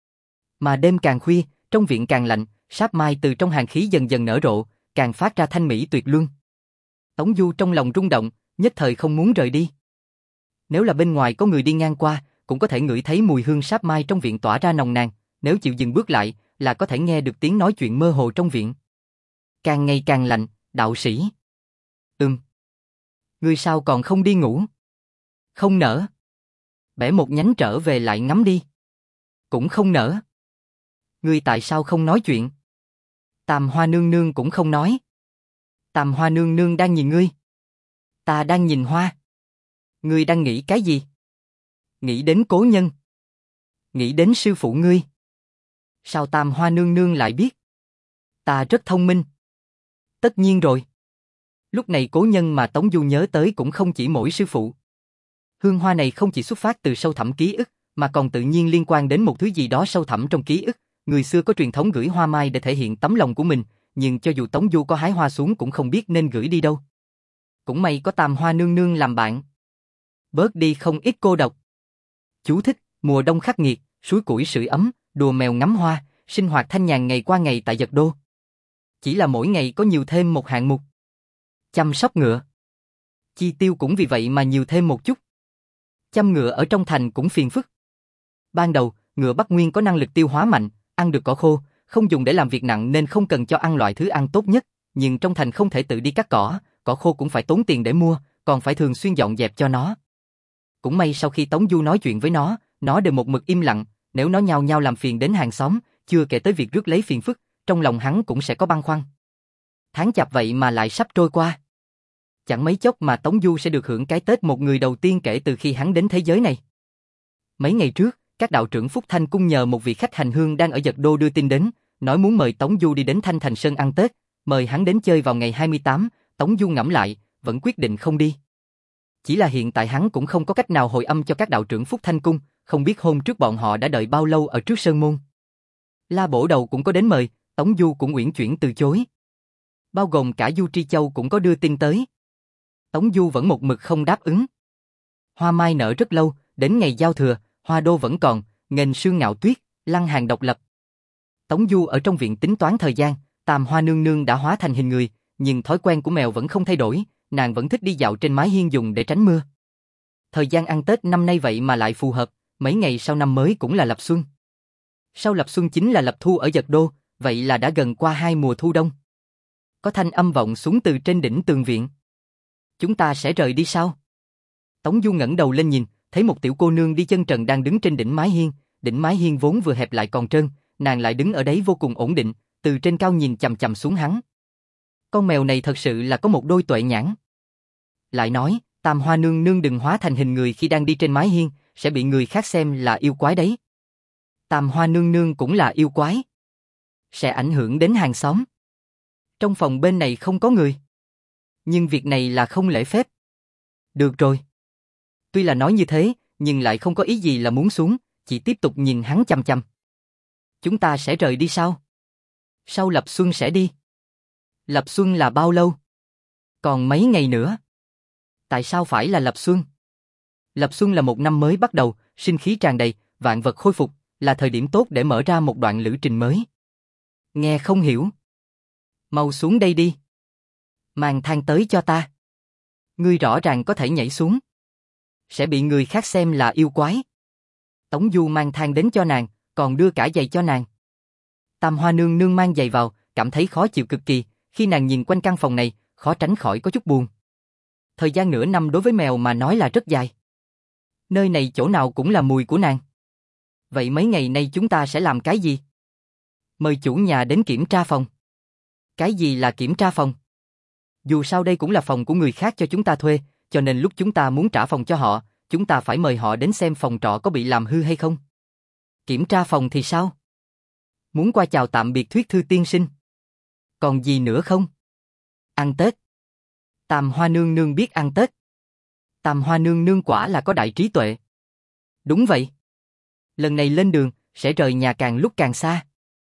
Mà đêm càng khuya, trong viện càng lạnh, sáp mai từ trong hàn khí dần dần nở rộ, càng phát ra thanh mỹ tuyệt luân. Tống Du trong lòng rung động, nhất thời không muốn rời đi. Nếu là bên ngoài có người đi ngang qua, cũng có thể ngửi thấy mùi hương sáp mai trong viện tỏa ra nồng nàn, nếu chịu dừng bước lại, là có thể nghe được tiếng nói chuyện mơ hồ trong viện. Càng ngày càng lạnh, đạo sĩ. Ừm. Ngươi sao còn không đi ngủ? Không nỡ. Bẻ một nhánh trở về lại ngắm đi. Cũng không nỡ. Ngươi tại sao không nói chuyện? Tam Hoa nương nương cũng không nói. Tam Hoa nương nương đang nhìn ngươi. Ta đang nhìn hoa. Ngươi đang nghĩ cái gì? Nghĩ đến cố nhân. Nghĩ đến sư phụ ngươi. Sao Tam Hoa nương nương lại biết? Ta rất thông minh. Tất nhiên rồi. Lúc này cố nhân mà Tống Du nhớ tới cũng không chỉ mỗi sư phụ. Hương hoa này không chỉ xuất phát từ sâu thẳm ký ức, mà còn tự nhiên liên quan đến một thứ gì đó sâu thẳm trong ký ức. Người xưa có truyền thống gửi hoa mai để thể hiện tấm lòng của mình, nhưng cho dù Tống Du có hái hoa xuống cũng không biết nên gửi đi đâu. Cũng may có Tam Hoa nương nương làm bạn. Bớt đi không ít cô độc. Chú thích, mùa đông khắc nghiệt, suối củi sưởi ấm, đùa mèo ngắm hoa, sinh hoạt thanh nhàn ngày qua ngày tại Dật Đô. Chỉ là mỗi ngày có nhiều thêm một hạng mục. Chăm sóc ngựa. Chi tiêu cũng vì vậy mà nhiều thêm một chút. Chăm ngựa ở trong thành cũng phiền phức. Ban đầu, ngựa Bắc Nguyên có năng lực tiêu hóa mạnh, ăn được cỏ khô, không dùng để làm việc nặng nên không cần cho ăn loại thứ ăn tốt nhất, nhưng trong thành không thể tự đi cắt cỏ, cỏ khô cũng phải tốn tiền để mua, còn phải thường xuyên dọn dẹp cho nó. Cũng may sau khi Tống Du nói chuyện với nó, nó đều một mực im lặng, nếu nó nhao nhao làm phiền đến hàng xóm, chưa kể tới việc rước lấy phiền phức, trong lòng hắn cũng sẽ có băn khoăn. Tháng chạp vậy mà lại sắp trôi qua. Chẳng mấy chốc mà Tống Du sẽ được hưởng cái Tết một người đầu tiên kể từ khi hắn đến thế giới này. Mấy ngày trước, các đạo trưởng Phúc Thanh Cung nhờ một vị khách hành hương đang ở Dật Đô đưa tin đến, nói muốn mời Tống Du đi đến Thanh Thành Sơn ăn Tết, mời hắn đến chơi vào ngày hai mươi tám, Tống Du ngẫm lại, vẫn quyết định không đi. Chỉ là hiện tại hắn cũng không có cách nào hồi âm cho các đạo trưởng Phúc Thanh Cung, không biết hôm trước bọn họ đã đợi bao lâu ở trước sơn môn. La Bổ Đầu cũng có đến mời, Tống Du cũng uyển chuyển từ chối. Bao gồm cả Du Tri Châu cũng có đưa tin tới. Tống Du vẫn một mực không đáp ứng. Hoa mai nở rất lâu, đến ngày giao thừa, Hoa Đô vẫn còn, nghênh sương ngạo tuyết, lăng hàng độc lập. Tống Du ở trong viện tính toán thời gian, Tam Hoa nương nương đã hóa thành hình người, nhưng thói quen của mèo vẫn không thay đổi, nàng vẫn thích đi dạo trên mái hiên dùng để tránh mưa. Thời gian ăn Tết năm nay vậy mà lại phù hợp, mấy ngày sau năm mới cũng là lập xuân. Sau lập xuân chính là lập thu ở Dật Đô, vậy là đã gần qua hai mùa thu đông. Có thanh âm vọng xuống từ trên đỉnh tường viện. Chúng ta sẽ rời đi sao? Tống Du ngẩng đầu lên nhìn, thấy một tiểu cô nương đi chân trần đang đứng trên đỉnh mái hiên, đỉnh mái hiên vốn vừa hẹp lại còn trơn, nàng lại đứng ở đấy vô cùng ổn định, từ trên cao nhìn chằm chằm xuống hắn. Con mèo này thật sự là có một đôi tuệ nhãn. Lại nói, Tam Hoa nương nương đừng hóa thành hình người khi đang đi trên mái hiên, sẽ bị người khác xem là yêu quái đấy. Tam Hoa nương nương cũng là yêu quái. Sẽ ảnh hưởng đến hàng xóm. Trong phòng bên này không có người. Nhưng việc này là không lễ phép. Được rồi. Tuy là nói như thế, nhưng lại không có ý gì là muốn xuống, chỉ tiếp tục nhìn hắn chằm chằm. Chúng ta sẽ rời đi sao? Sau lập xuân sẽ đi. Lập xuân là bao lâu? Còn mấy ngày nữa. Tại sao phải là lập xuân? Lập xuân là một năm mới bắt đầu, sinh khí tràn đầy, vạn vật khôi phục, là thời điểm tốt để mở ra một đoạn lữ trình mới. Nghe không hiểu. Mau xuống đây đi. Mang thang tới cho ta. Ngươi rõ ràng có thể nhảy xuống. Sẽ bị người khác xem là yêu quái. Tống Du mang thang đến cho nàng, còn đưa cả giày cho nàng. Tam Hoa nương nương mang giày vào, cảm thấy khó chịu cực kỳ, khi nàng nhìn quanh căn phòng này, khó tránh khỏi có chút buồn. Thời gian nửa năm đối với mèo mà nói là rất dài. Nơi này chỗ nào cũng là mùi của nàng. Vậy mấy ngày nay chúng ta sẽ làm cái gì? Mời chủ nhà đến kiểm tra phòng. Cái gì là kiểm tra phòng? Dù sao đây cũng là phòng của người khác cho chúng ta thuê, cho nên lúc chúng ta muốn trả phòng cho họ, chúng ta phải mời họ đến xem phòng trọ có bị làm hư hay không. Kiểm tra phòng thì sao? Muốn qua chào tạm biệt thuyết thư tiên sinh. Còn gì nữa không? Ăn Tết. Tam Hoa nương nương biết ăn Tết. Tam Hoa nương nương quả là có đại trí tuệ. Đúng vậy. Lần này lên đường, sẽ rời nhà càng lúc càng xa.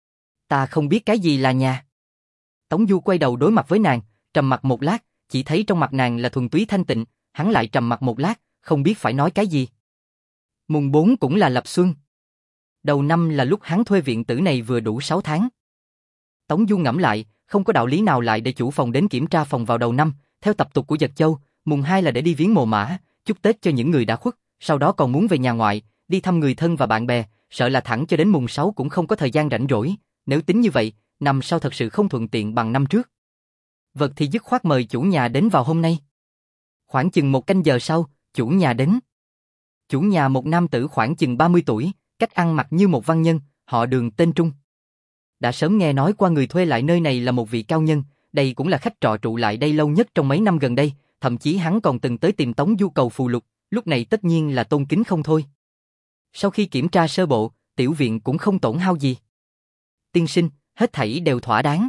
Ta không biết cái gì là nhà. Tống Du quay đầu đối mặt với nàng, trầm mặc một lát, chỉ thấy trong mặt nàng là thuần túy thanh tịnh, hắn lại trầm mặc một lát, không biết phải nói cái gì. Mùng bốn cũng là lập xuân. Đầu năm là lúc hắn thuê viện tử này vừa đủ sáu tháng. Tống Du ngẫm lại, không có đạo lý nào lại để chủ phòng đến kiểm tra phòng vào đầu năm, theo tập tục của Dật Châu, mùng hai là để đi viếng mồ mả, chúc Tết cho những người đã khuất, sau đó còn muốn về nhà ngoại, đi thăm người thân và bạn bè, sợ là thẳng cho đến mùng sáu cũng không có thời gian rảnh rỗi, nếu tính như vậy, năm sau thật sự không thuận tiện bằng năm trước. Vật thì dứt khoát mời chủ nhà đến vào hôm nay. Khoảng chừng một canh giờ sau, chủ nhà đến. Chủ nhà một nam tử khoảng chừng ba mươi tuổi, cách ăn mặc như một văn nhân, họ Đường tên Trung. Đã sớm nghe nói qua người thuê lại nơi này là một vị cao nhân, đây cũng là khách trọ trụ lại đây lâu nhất trong mấy năm gần đây, thậm chí hắn còn từng tới tìm Tống Du cầu phù lục, lúc này tất nhiên là tôn kính không thôi. Sau khi kiểm tra sơ bộ, tiểu viện cũng không tổn hao gì. Tiên sinh, hết thảy đều thỏa đáng.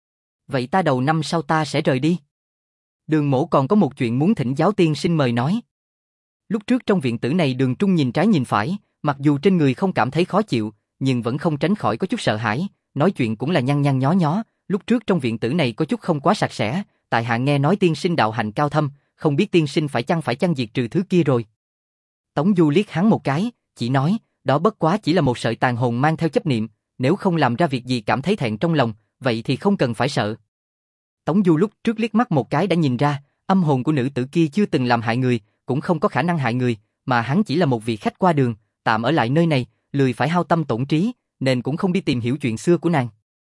Vậy ta đầu năm sau ta sẽ rời đi. Đường Mỗ còn có một chuyện muốn thỉnh giáo tiên sinh mời nói. Lúc trước trong viện tử này Đường Trung nhìn trái nhìn phải, mặc dù trên người không cảm thấy khó chịu, nhưng vẫn không tránh khỏi có chút sợ hãi, nói chuyện cũng là nhăn nhăn nhó nhó, lúc trước trong viện tử này có chút không quá sạch sẽ, tại hạ nghe nói tiên sinh đạo hạnh cao thâm, không biết tiên sinh phải chăng phải chăng diệt trừ thứ kia rồi. Tống Du liếc hắn một cái, chỉ nói, đó bất quá chỉ là một sợi tàn hồn mang theo chấp niệm, nếu không làm ra việc gì cảm thấy thẹn trong lòng, vậy thì không cần phải sợ. Tống Du lúc trước liếc mắt một cái đã nhìn ra, âm hồn của nữ tử kia chưa từng làm hại người, cũng không có khả năng hại người, mà hắn chỉ là một vị khách qua đường, tạm ở lại nơi này, lười phải hao tâm tổn trí, nên cũng không đi tìm hiểu chuyện xưa của nàng.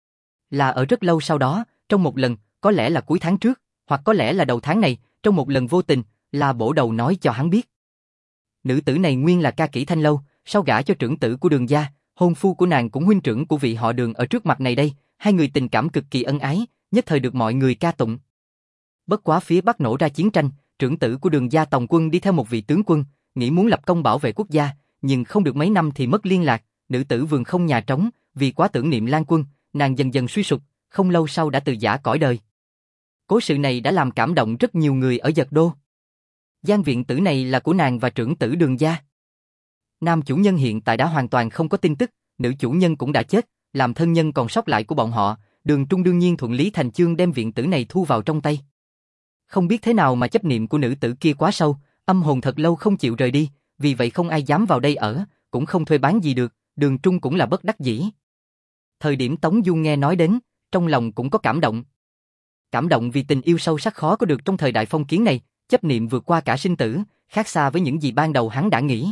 Là ở rất lâu sau đó, trong một lần, có lẽ là cuối tháng trước, hoặc có lẽ là đầu tháng này, trong một lần vô tình, là bổ đầu nói cho hắn biết. Nữ tử này nguyên là ca kỹ Thanh Lâu, sau gả cho trưởng tử của Đường gia, hôn phu của nàng cũng huynh trưởng của vị họ Đường ở trước mặt này đây, hai người tình cảm cực kỳ ân ái, nhất thời được mọi người ca tụng. Bất quá phía Bắc nổ ra chiến tranh, trưởng tử của Đường gia Tòng Quân đi theo một vị tướng quân, nghĩ muốn lập công bảo vệ quốc gia, nhưng không được mấy năm thì mất liên lạc, nữ tử vườn không nhà trống, vì quá tưởng niệm Lan Quân, nàng dần dần suy sụp, không lâu sau đã từ giã cõi đời. Cố sự này đã làm cảm động rất nhiều người ở Dật Đô. Gian viện tử này là của nàng và trưởng tử Đường gia. Nam chủ nhân hiện tại đã hoàn toàn không có tin tức, nữ chủ nhân cũng đã chết, làm thân nhân còn sót lại của bọn họ, Đường Trung đương nhiên thuận lý thành chương đem viện tử này thu vào trong tay. Không biết thế nào mà chấp niệm của nữ tử kia quá sâu, âm hồn thật lâu không chịu rời đi, vì vậy không ai dám vào đây ở, cũng không thuê bán gì được, Đường Trung cũng là bất đắc dĩ. Thời điểm Tống Du nghe nói đến, trong lòng cũng có cảm động. Cảm động vì tình yêu sâu sắc khó có được trong thời đại phong kiến này, chấp niệm vượt qua cả sinh tử, khác xa với những gì ban đầu hắn đã nghĩ.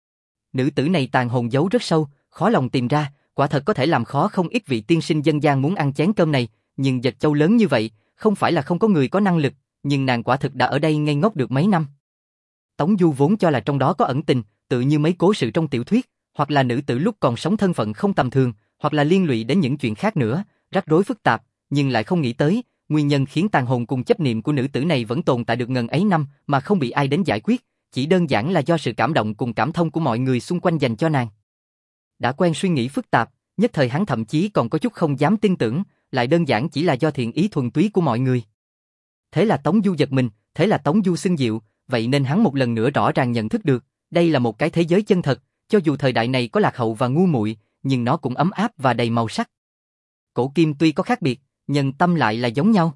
Nữ tử này tàn hồn giấu rất sâu, khó lòng tìm ra, quả thật có thể làm khó không ít vị tiên sinh dân gian muốn ăn chén cơm này, nhưng Dật Châu lớn như vậy, không phải là không có người có năng lực, nhưng nàng quả thực đã ở đây ngây ngốc được mấy năm. Tống Du vốn cho là trong đó có ẩn tình, tự như mấy cố sự trong tiểu thuyết, hoặc là nữ tử lúc còn sống thân phận không tầm thường, hoặc là liên lụy đến những chuyện khác nữa, rắc rối phức tạp, nhưng lại không nghĩ tới, nguyên nhân khiến tàn hồn cùng chấp niệm của nữ tử này vẫn tồn tại được ngần ấy năm mà không bị ai đến giải quyết, chỉ đơn giản là do sự cảm động cùng cảm thông của mọi người xung quanh dành cho nàng. Đã quen suy nghĩ phức tạp, nhất thời hắn thậm chí còn có chút không dám tin tưởng, lại đơn giản chỉ là do thiện ý thuần túy của mọi người. Thế là Tống Du giật mình, thế là Tống Du xưng diệu, vậy nên hắn một lần nữa rõ ràng nhận thức được, đây là một cái thế giới chân thật, cho dù thời đại này có lạc hậu và ngu muội, nhưng nó cũng ấm áp và đầy màu sắc. Cổ kim tuy có khác biệt, nhân tâm lại là giống nhau.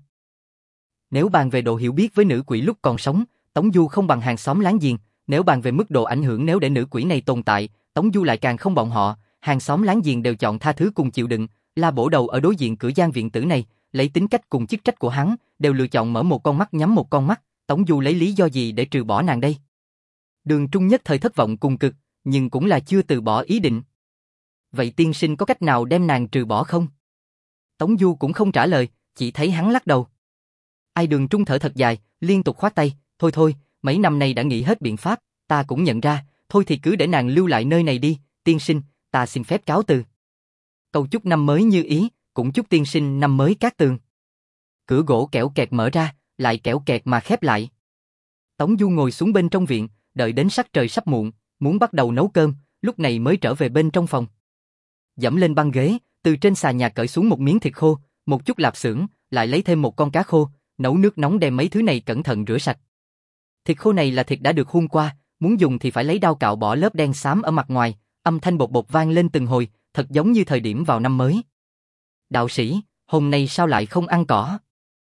Nếu bàn về độ hiểu biết với nữ quỷ lúc còn sống, Tống Du không bằng hàng xóm láng giềng, nếu bàn về mức độ ảnh hưởng nếu để nữ quỷ này tồn tại, Tống Du lại càng không bọn họ, hàng xóm láng giềng đều chọn tha thứ cùng chịu đựng, La Bổ Đầu ở đối diện cửa gian viện tử này, lấy tính cách cùng chức trách của hắn, đều lựa chọn mở một con mắt nhắm một con mắt, Tống Du lấy lý do gì để trừ bỏ nàng đây? Đường Trung nhất thời thất vọng cùng cực, nhưng cũng là chưa từ bỏ ý định. Vậy tiên sinh có cách nào đem nàng trừ bỏ không? Tống Du cũng không trả lời, chỉ thấy hắn lắc đầu. Ai Đường Trung thở thật dài, liên tục khoát tay, thôi thôi, mấy năm nay đã nghĩ hết biện pháp, ta cũng nhận ra, thôi thì cứ để nàng lưu lại nơi này đi, tiên sinh, ta xin phép cáo từ. Cầu chúc năm mới như ý, cũng chúc tiên sinh năm mới cát tường. Cửa gỗ kẽo kẹt mở ra, lại kẽo kẹt mà khép lại. Tống Du ngồi xuống bên trong viện, đợi đến sắc trời sắp muộn, muốn bắt đầu nấu cơm, lúc này mới trở về bên trong phòng. Dẫm lên băng ghế, từ trên xà nhà cởi xuống một miếng thịt khô, một chút lạp xưởng, lại lấy thêm một con cá khô, nấu nước nóng đem mấy thứ này cẩn thận rửa sạch. Thịt khô này là thịt đã được hun qua, muốn dùng thì phải lấy dao cạo bỏ lớp đen xám ở mặt ngoài, âm thanh bột bột vang lên từng hồi, thật giống như thời điểm vào năm mới. Đạo sĩ, hôm nay sao lại không ăn cỏ?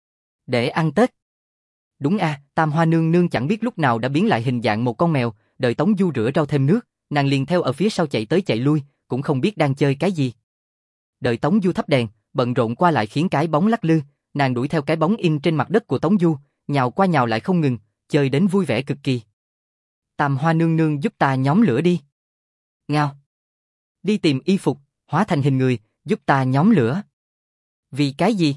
Để ăn Tết. Đúng a, à, Tam Hoa nương nương chẳng biết lúc nào đã biến lại hình dạng một con mèo, đợi Tống Du rửa rau thêm nước, nàng liền theo ở phía sau chạy tới chạy lui, cũng không biết đang chơi cái gì. Đợi Tống Du thắp đèn, bận rộn qua lại khiến cái bóng lắc lư, nàng đuổi theo cái bóng in trên mặt đất của Tống Du, nhào qua nhào lại không ngừng, chơi đến vui vẻ cực kỳ. Tam Hoa nương nương giúp ta nhóm lửa đi. Ngao. Đi tìm y phục, hóa thành hình người, giúp ta nhóm lửa. Vì cái gì?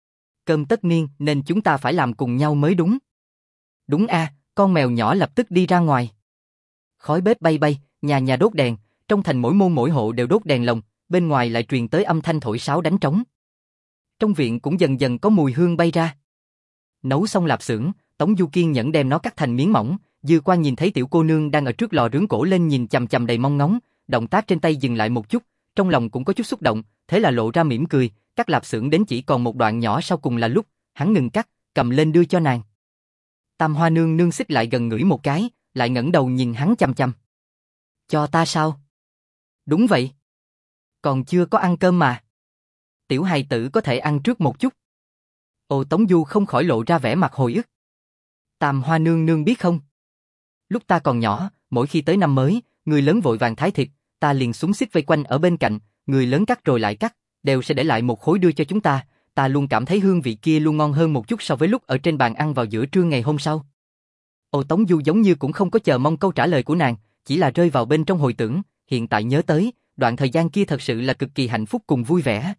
Cơm tất niên nên chúng ta phải làm cùng nhau mới đúng. Đúng a, à, con mèo nhỏ lập tức đi ra ngoài. Khói bếp bay bay, nhà nhà đốt đèn, trong thành mỗi môn mỗi hộ đều đốt đèn lồng, bên ngoài lại truyền tới âm thanh thổi sáo đánh trống. Trong viện cũng dần dần có mùi hương bay ra. Nấu xong lạp xưởng, Tống Du kiên nhẫn đem nó cắt thành miếng mỏng, dư qua nhìn thấy tiểu cô nương đang ở trước lò rướng cổ lên nhìn chằm chằm đầy mong ngóng, động tác trên tay dừng lại một chút, trong lòng cũng có chút xúc động, thế là lộ ra mỉm cười, cắt lạp xưởng đến chỉ còn một đoạn nhỏ sau cùng là lúc, hắn ngừng cắt, cầm lên đưa cho nàng. Tam Hoa nương nương xích lại gần ngửi một cái, lại ngẩng đầu nhìn hắn chằm chằm. Cho ta sao? Đúng vậy. Còn chưa có ăn cơm mà. Tiểu hài tử có thể ăn trước một chút. Ồ, Tống Du không khỏi lộ ra vẻ mặt hồi ức. Tam Hoa nương nương biết không? Lúc ta còn nhỏ, mỗi khi tới năm mới, người lớn vội vàng thái thịt, ta liền súng xích vây quanh ở bên cạnh, người lớn cắt rồi lại cắt, đều sẽ để lại một khối đưa cho chúng ta, ta luôn cảm thấy hương vị kia luôn ngon hơn một chút so với lúc ở trên bàn ăn vào giữa trưa ngày hôm sau. Ồ, Tống Du giống như cũng không có chờ mong câu trả lời của nàng, chỉ là rơi vào bên trong hồi tưởng, hiện tại nhớ tới, đoạn thời gian kia thật sự là cực kỳ hạnh phúc cùng vui vẻ.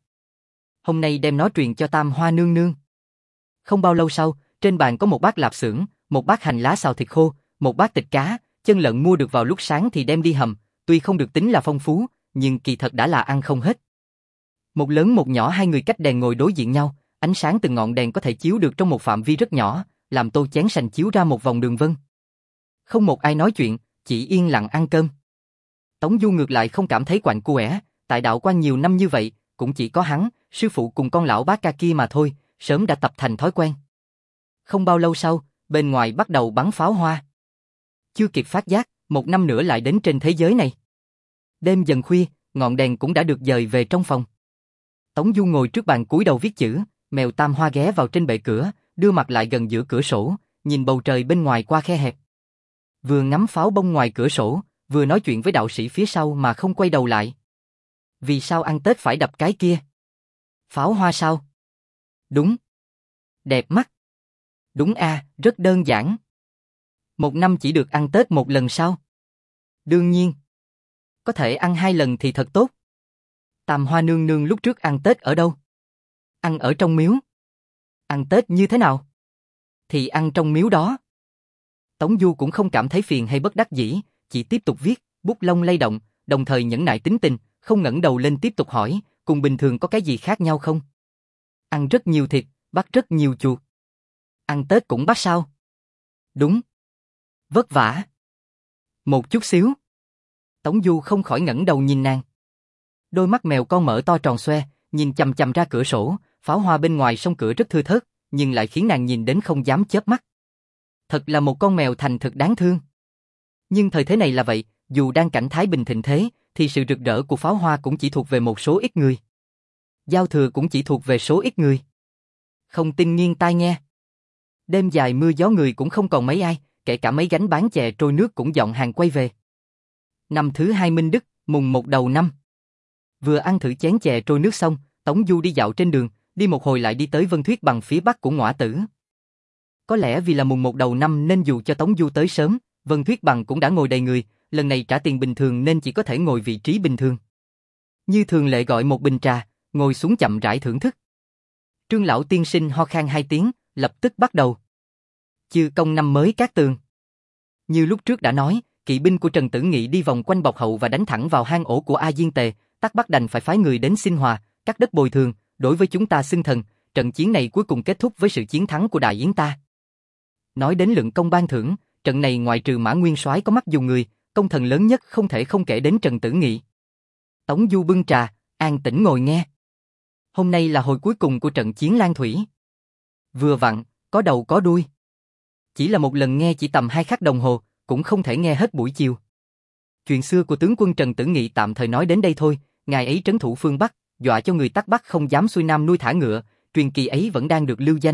Hôm nay đem nó truyền cho Tam Hoa nương nương. Không bao lâu sau, trên bàn có một bát lạp xưởng, một bát hành lá xào thịt khô, một bát thịt cá, chân lợn mua được vào lúc sáng thì đem đi hầm, tuy không được tính là phong phú, nhưng kỳ thật đã là ăn không hết. Một lớn một nhỏ hai người cách đèn ngồi đối diện nhau, ánh sáng từ ngọn đèn có thể chiếu được trong một phạm vi rất nhỏ, làm tô chén sành chiếu ra một vòng đường vân. Không một ai nói chuyện, chỉ yên lặng ăn cơm. Tống Du ngược lại không cảm thấy quạnh quẻ, tại đạo quan nhiều năm như vậy, cũng chỉ có hắn, sư phụ cùng con lão bác ca kia mà thôi, sớm đã tập thành thói quen. Không bao lâu sau, bên ngoài bắt đầu bắn pháo hoa. Chưa kịp phát giác, một năm nữa lại đến trên thế giới này. Đêm dần khuya, ngọn đèn cũng đã được dời về trong phòng. Tống Du ngồi trước bàn cúi đầu viết chữ, mèo Tam Hoa ghé vào trên bệ cửa, đưa mặt lại gần giữa cửa sổ, nhìn bầu trời bên ngoài qua khe hẹp. Vừa ngắm pháo bông ngoài cửa sổ, vừa nói chuyện với đạo sĩ phía sau mà không quay đầu lại. Vì sao ăn Tết phải đập cái kia? Pháo hoa sao? Đúng. Đẹp mắt. Đúng a, rất đơn giản. Một năm chỉ được ăn Tết một lần sao? Đương nhiên. Có thể ăn hai lần thì thật tốt. Tam Hoa nương nương lúc trước ăn Tết ở đâu? Ăn ở trong miếu. Ăn Tết như thế nào? Thì ăn trong miếu đó. Tống Du cũng không cảm thấy phiền hay bất đắc dĩ, chỉ tiếp tục viết, bút lông lay động, đồng thời nhẫn nại tính tình, không ngẩng đầu lên tiếp tục hỏi, cùng bình thường có cái gì khác nhau không? Ăn rất nhiều thịt, bắt rất nhiều chuột. Ăn Tết cũng bắt sao? Đúng. Vất vả. Một chút xíu. Tống Du không khỏi ngẩng đầu nhìn nàng. Đôi mắt mèo con mở to tròn xoe, nhìn chằm chằm ra cửa sổ, pháo hoa bên ngoài song cửa rất thưa thớt, nhưng lại khiến nàng nhìn đến không dám chớp mắt. Thật là một con mèo thành thực đáng thương. Nhưng thời thế này là vậy, dù đang cảnh thái bình thịnh thế, thì sự rực rỡ của pháo hoa cũng chỉ thuộc về một số ít người. Giao thừa cũng chỉ thuộc về số ít người. Không tin nghiêng tai nghe. Đêm dài mưa gió người cũng không còn mấy ai, kể cả mấy gánh bán chè trôi nước cũng dọn hàng quay về. Năm thứ hai Minh Đức, mùng một đầu năm. Vừa ăn thử chén chè trôi nước xong, Tống Du đi dạo trên đường, đi một hồi lại đi tới Vân Thuyết Bằng phía bắc của Ngõa Tử. Có lẽ vì là mùng một đầu năm nên dù cho Tống Du tới sớm, Vân Thuyết Bằng cũng đã ngồi đầy người, lần này trả tiền bình thường nên chỉ có thể ngồi vị trí bình thường. Như thường lệ gọi một bình trà, ngồi xuống chậm rãi thưởng thức. Trương lão tiên sinh ho khan hai tiếng, lập tức bắt đầu. Chư công năm mới cát tường. Như lúc trước đã nói, kỵ binh của Trần Tử Nghị đi vòng quanh bọc hậu và đánh thẳng vào hang ổ của A Diên Tề, Tắc Bắc đành phải phái người đến xin hòa, cắt đất bồi thường, đối với chúng ta xưng thần, trận chiến này cuối cùng kết thúc với sự chiến thắng của Đại Yến ta. Nói đến lượng công ban thưởng, trận này ngoại trừ Mã Nguyên Soái có mắt dùng người, công thần lớn nhất không thể không kể đến Trần Tử Nghị. Tống Du bưng trà, an tĩnh ngồi nghe. Hôm nay là hồi cuối cùng của trận chiến Lan Thủy. Vừa vặn, có đầu có đuôi. Chỉ là một lần nghe chỉ tầm hai khắc đồng hồ, cũng không thể nghe hết buổi chiều. Chuyện xưa của tướng quân Trần Tử Nghị tạm thời nói đến đây thôi, ngài ấy trấn thủ phương Bắc, dọa cho người Tắc Bắc không dám xuôi nam nuôi thả ngựa, truyền kỳ ấy vẫn đang được lưu danh.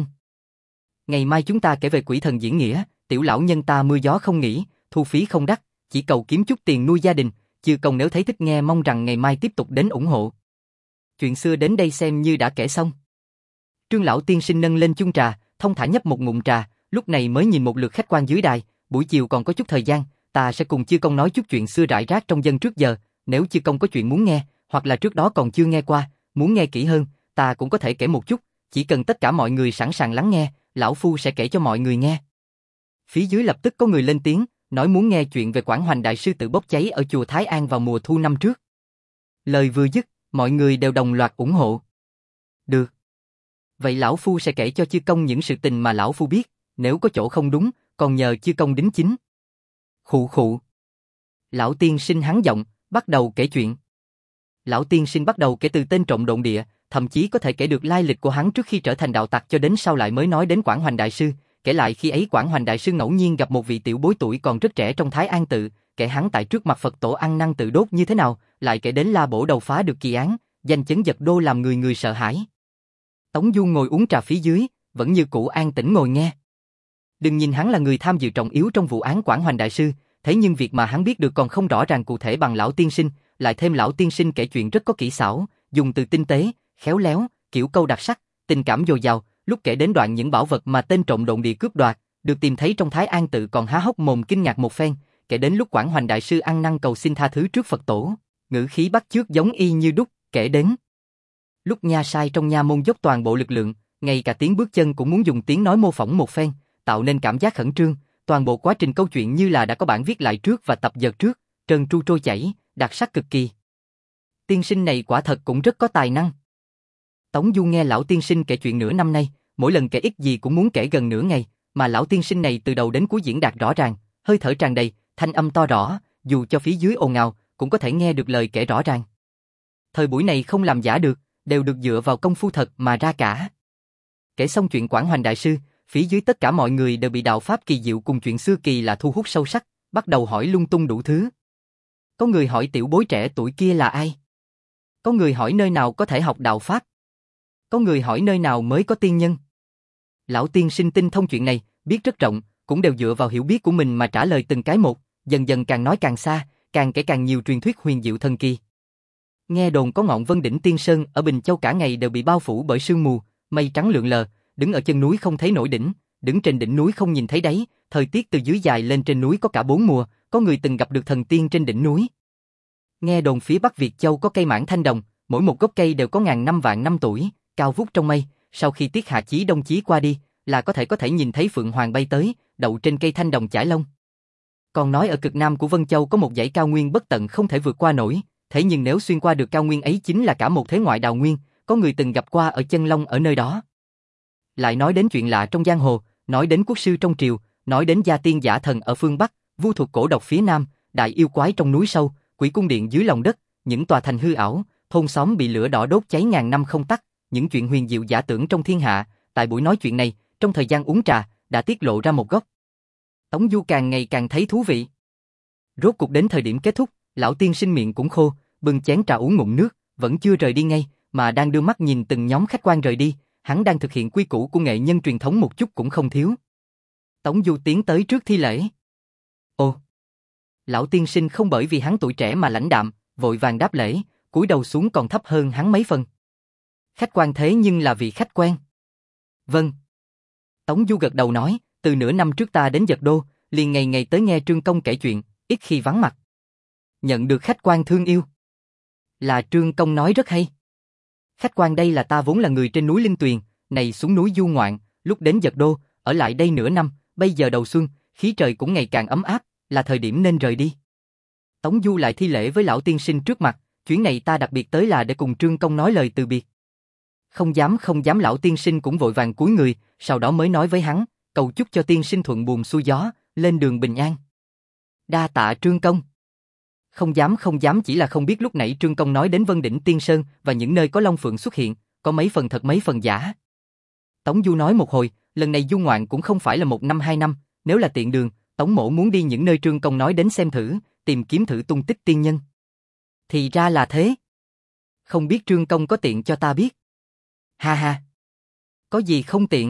Ngày mai chúng ta kể về quỷ thần diễn nghĩa, tiểu lão nhân ta mưa gió không nghỉ, thu phí không đắt, chỉ cầu kiếm chút tiền nuôi gia đình, chư công nếu thấy thích nghe mong rằng ngày mai tiếp tục đến ủng hộ. Chuyện xưa đến đây xem như đã kể xong. Trương lão tiên sinh nâng lên chung trà, thông thả nhấp một ngụm trà, lúc này mới nhìn một lượt khách quan dưới đài, buổi chiều còn có chút thời gian, ta sẽ cùng chư công nói chút chuyện xưa rải rác trong dân trước giờ, nếu chư công có chuyện muốn nghe, hoặc là trước đó còn chưa nghe qua, muốn nghe kỹ hơn, ta cũng có thể kể một chút, chỉ cần tất cả mọi người sẵn sàng lắng nghe, lão phu sẽ kể cho mọi người nghe. Phía dưới lập tức có người lên tiếng, nói muốn nghe chuyện về Quảng Hoành đại sư tự bốc cháy ở chùa Thái An vào mùa thu năm trước. Lời vừa dứt, mọi người đều đồng loạt ủng hộ. Được. Vậy lão phu sẽ kể cho chư công những sự tình mà lão phu biết, nếu có chỗ không đúng, còn nhờ chư công đính chính. Khụ khụ. Lão tiên sinh hắn giọng, bắt đầu kể chuyện. Lão tiên sinh bắt đầu kể từ tên trộm độn địa, thậm chí có thể kể được lai lịch của hắn trước khi trở thành đạo tặc cho đến sau lại mới nói đến Quảng Hoành đại sư, kể lại khi ấy Quảng Hoành đại sư ngẫu nhiên gặp một vị tiểu bối tuổi còn rất trẻ trong Thái An tự, kể hắn tại trước mặt Phật tổ ăn năn tự đốt như thế nào, lại kể đến La Bổ đầu phá được kỳ án, danh chấn giật đô làm người người sợ hãi. Tống Du ngồi uống trà phía dưới, vẫn như cũ an tĩnh ngồi nghe. Đừng nhìn hắn là người tham dự trọng yếu trong vụ án Quảng Hoành đại sư, thế nhưng việc mà hắn biết được còn không rõ ràng cụ thể bằng lão tiên sinh, lại thêm lão tiên sinh kể chuyện rất có kỹ xảo, dùng từ tinh tế, khéo léo, kiểu câu đặc sắc, tình cảm dồi dào, lúc kể đến đoạn những bảo vật mà tên trộm độn địa cướp đoạt, được tìm thấy trong Thái An tự còn há hốc mồm kinh ngạc một phen, kể đến lúc Quảng Hoành đại sư ăn năn cầu xin tha thứ trước Phật tổ, ngữ khí bắt chước giống y như đúc, kể đến lúc nha sai trong nha môn dốc toàn bộ lực lượng, ngay cả tiếng bước chân cũng muốn dùng tiếng nói mô phỏng một phen, tạo nên cảm giác khẩn trương, toàn bộ quá trình câu chuyện như là đã có bản viết lại trước và tập dượt trước, trơn tru trôi chảy, đặc sắc cực kỳ. Tiên sinh này quả thật cũng rất có tài năng. Tống Du nghe lão tiên sinh kể chuyện nửa năm nay, mỗi lần kể ít gì cũng muốn kể gần nửa ngày, mà lão tiên sinh này từ đầu đến cuối diễn đạt rõ ràng, hơi thở tràn đầy, thanh âm to rõ, dù cho phía dưới ồn ào, cũng có thể nghe được lời kể rõ ràng. Thời buổi này không làm giả được, đều được dựa vào công phu thật mà ra cả. Kể xong chuyện Quảng Hoành đại sư, phía dưới tất cả mọi người đều bị đạo pháp kỳ diệu cùng chuyện xưa kỳ lạ thu hút sâu sắc, bắt đầu hỏi lung tung đủ thứ. Có người hỏi tiểu bối trẻ tuổi kia là ai? Có người hỏi nơi nào có thể học đạo pháp? Có người hỏi nơi nào mới có tiên nhân? Lão tiên sinh tinh thông chuyện này, biết rất rộng, cũng đều dựa vào hiểu biết của mình mà trả lời từng cái một, dần dần càng nói càng xa, càng kể càng nhiều truyền thuyết huyền diệu thần kỳ. Nghe đồn có ngọn Vân Đỉnh Tiên Sơn ở Bình Châu cả ngày đều bị bao phủ bởi sương mù, mây trắng lượn lờ, đứng ở chân núi không thấy nổi đỉnh, đứng trên đỉnh núi không nhìn thấy đáy, thời tiết từ dưới dài lên trên núi có cả bốn mùa, có người từng gặp được thần tiên trên đỉnh núi. Nghe đồn phía Bắc Việt Châu có cây mãng thanh đồng, mỗi một gốc cây đều có ngàn năm vạn năm tuổi, cao vút trong mây, sau khi tiết hạ chí đông chí qua đi, là có thể có thể nhìn thấy phượng hoàng bay tới, đậu trên cây thanh đồng chải lông. Còn nói ở cực nam của Vân Châu có một dãy cao nguyên bất tận không thể vượt qua nổi, thế nhưng nếu xuyên qua được cao nguyên ấy chính là cả một thế ngoại đào nguyên, có người từng gặp qua ở chân long ở nơi đó. Lại nói đến chuyện lạ trong giang hồ, nói đến quốc sư trong triều, nói đến gia tiên giả thần ở phương Bắc, vu thuật cổ độc phía Nam, đại yêu quái trong núi sâu, quỷ cung điện dưới lòng đất, những tòa thành hư ảo, thôn xóm bị lửa đỏ đốt cháy ngàn năm không tắt, những chuyện huyền diệu giả tưởng trong thiên hạ, tại buổi nói chuyện này, trong thời gian uống trà, đã tiết lộ ra một góc. Tống Du càng ngày càng thấy thú vị. Rốt cuộc đến thời điểm kết thúc, lão tiên sinh miệng cũng khô, bưng chén trà uống ngụm nước, vẫn chưa rời đi ngay, mà đang đưa mắt nhìn từng nhóm khách quan rời đi, hắn đang thực hiện quy củ của nghệ nhân truyền thống một chút cũng không thiếu. Tống Du tiến tới trước thi lễ. Ồ! Lão tiên sinh không bởi vì hắn tuổi trẻ mà lãnh đạm, vội vàng đáp lễ, cúi đầu xuống còn thấp hơn hắn mấy phần. Khách quan thế nhưng là vị khách quen. Vâng. Tống Du gật đầu nói, từ nửa năm trước ta đến Dật Đô, liền ngày ngày tới nghe Trương Công kể chuyện, ít khi vắng mặt. Nhận được khách quan thương yêu. Là Trương Công nói rất hay. Khách quan đây là ta vốn là người trên núi Linh Tuyền, này xuống núi du ngoạn, lúc đến Dật Đô, ở lại đây nửa năm, bây giờ đầu xuân, khí trời cũng ngày càng ấm áp, là thời điểm nên rời đi. Tống Du lại thi lễ với lão tiên sinh trước mặt, chuyến này ta đặc biệt tới là để cùng Trương Công nói lời từ biệt. Không dám không dám lão tiên sinh cũng vội vàng cúi người, sau đó mới nói với hắn, cầu chúc cho tiên sinh thuận buồm xuôi gió, lên đường bình an. Đa tạ Trương Công. Không dám không dám chỉ là không biết lúc nãy Trương Công nói đến Vân Đỉnh Tiên Sơn và những nơi có Long Phượng xuất hiện, có mấy phần thật mấy phần giả. Tống Du nói một hồi, lần này du ngoạn cũng không phải là một năm hai năm, nếu là tiện đường, Tống Mỗ muốn đi những nơi Trương Công nói đến xem thử, tìm kiếm thử tung tích tiên nhân. Thì ra là thế. Không biết Trương Công có tiện cho ta biết. Ha ha. Có gì không tiện?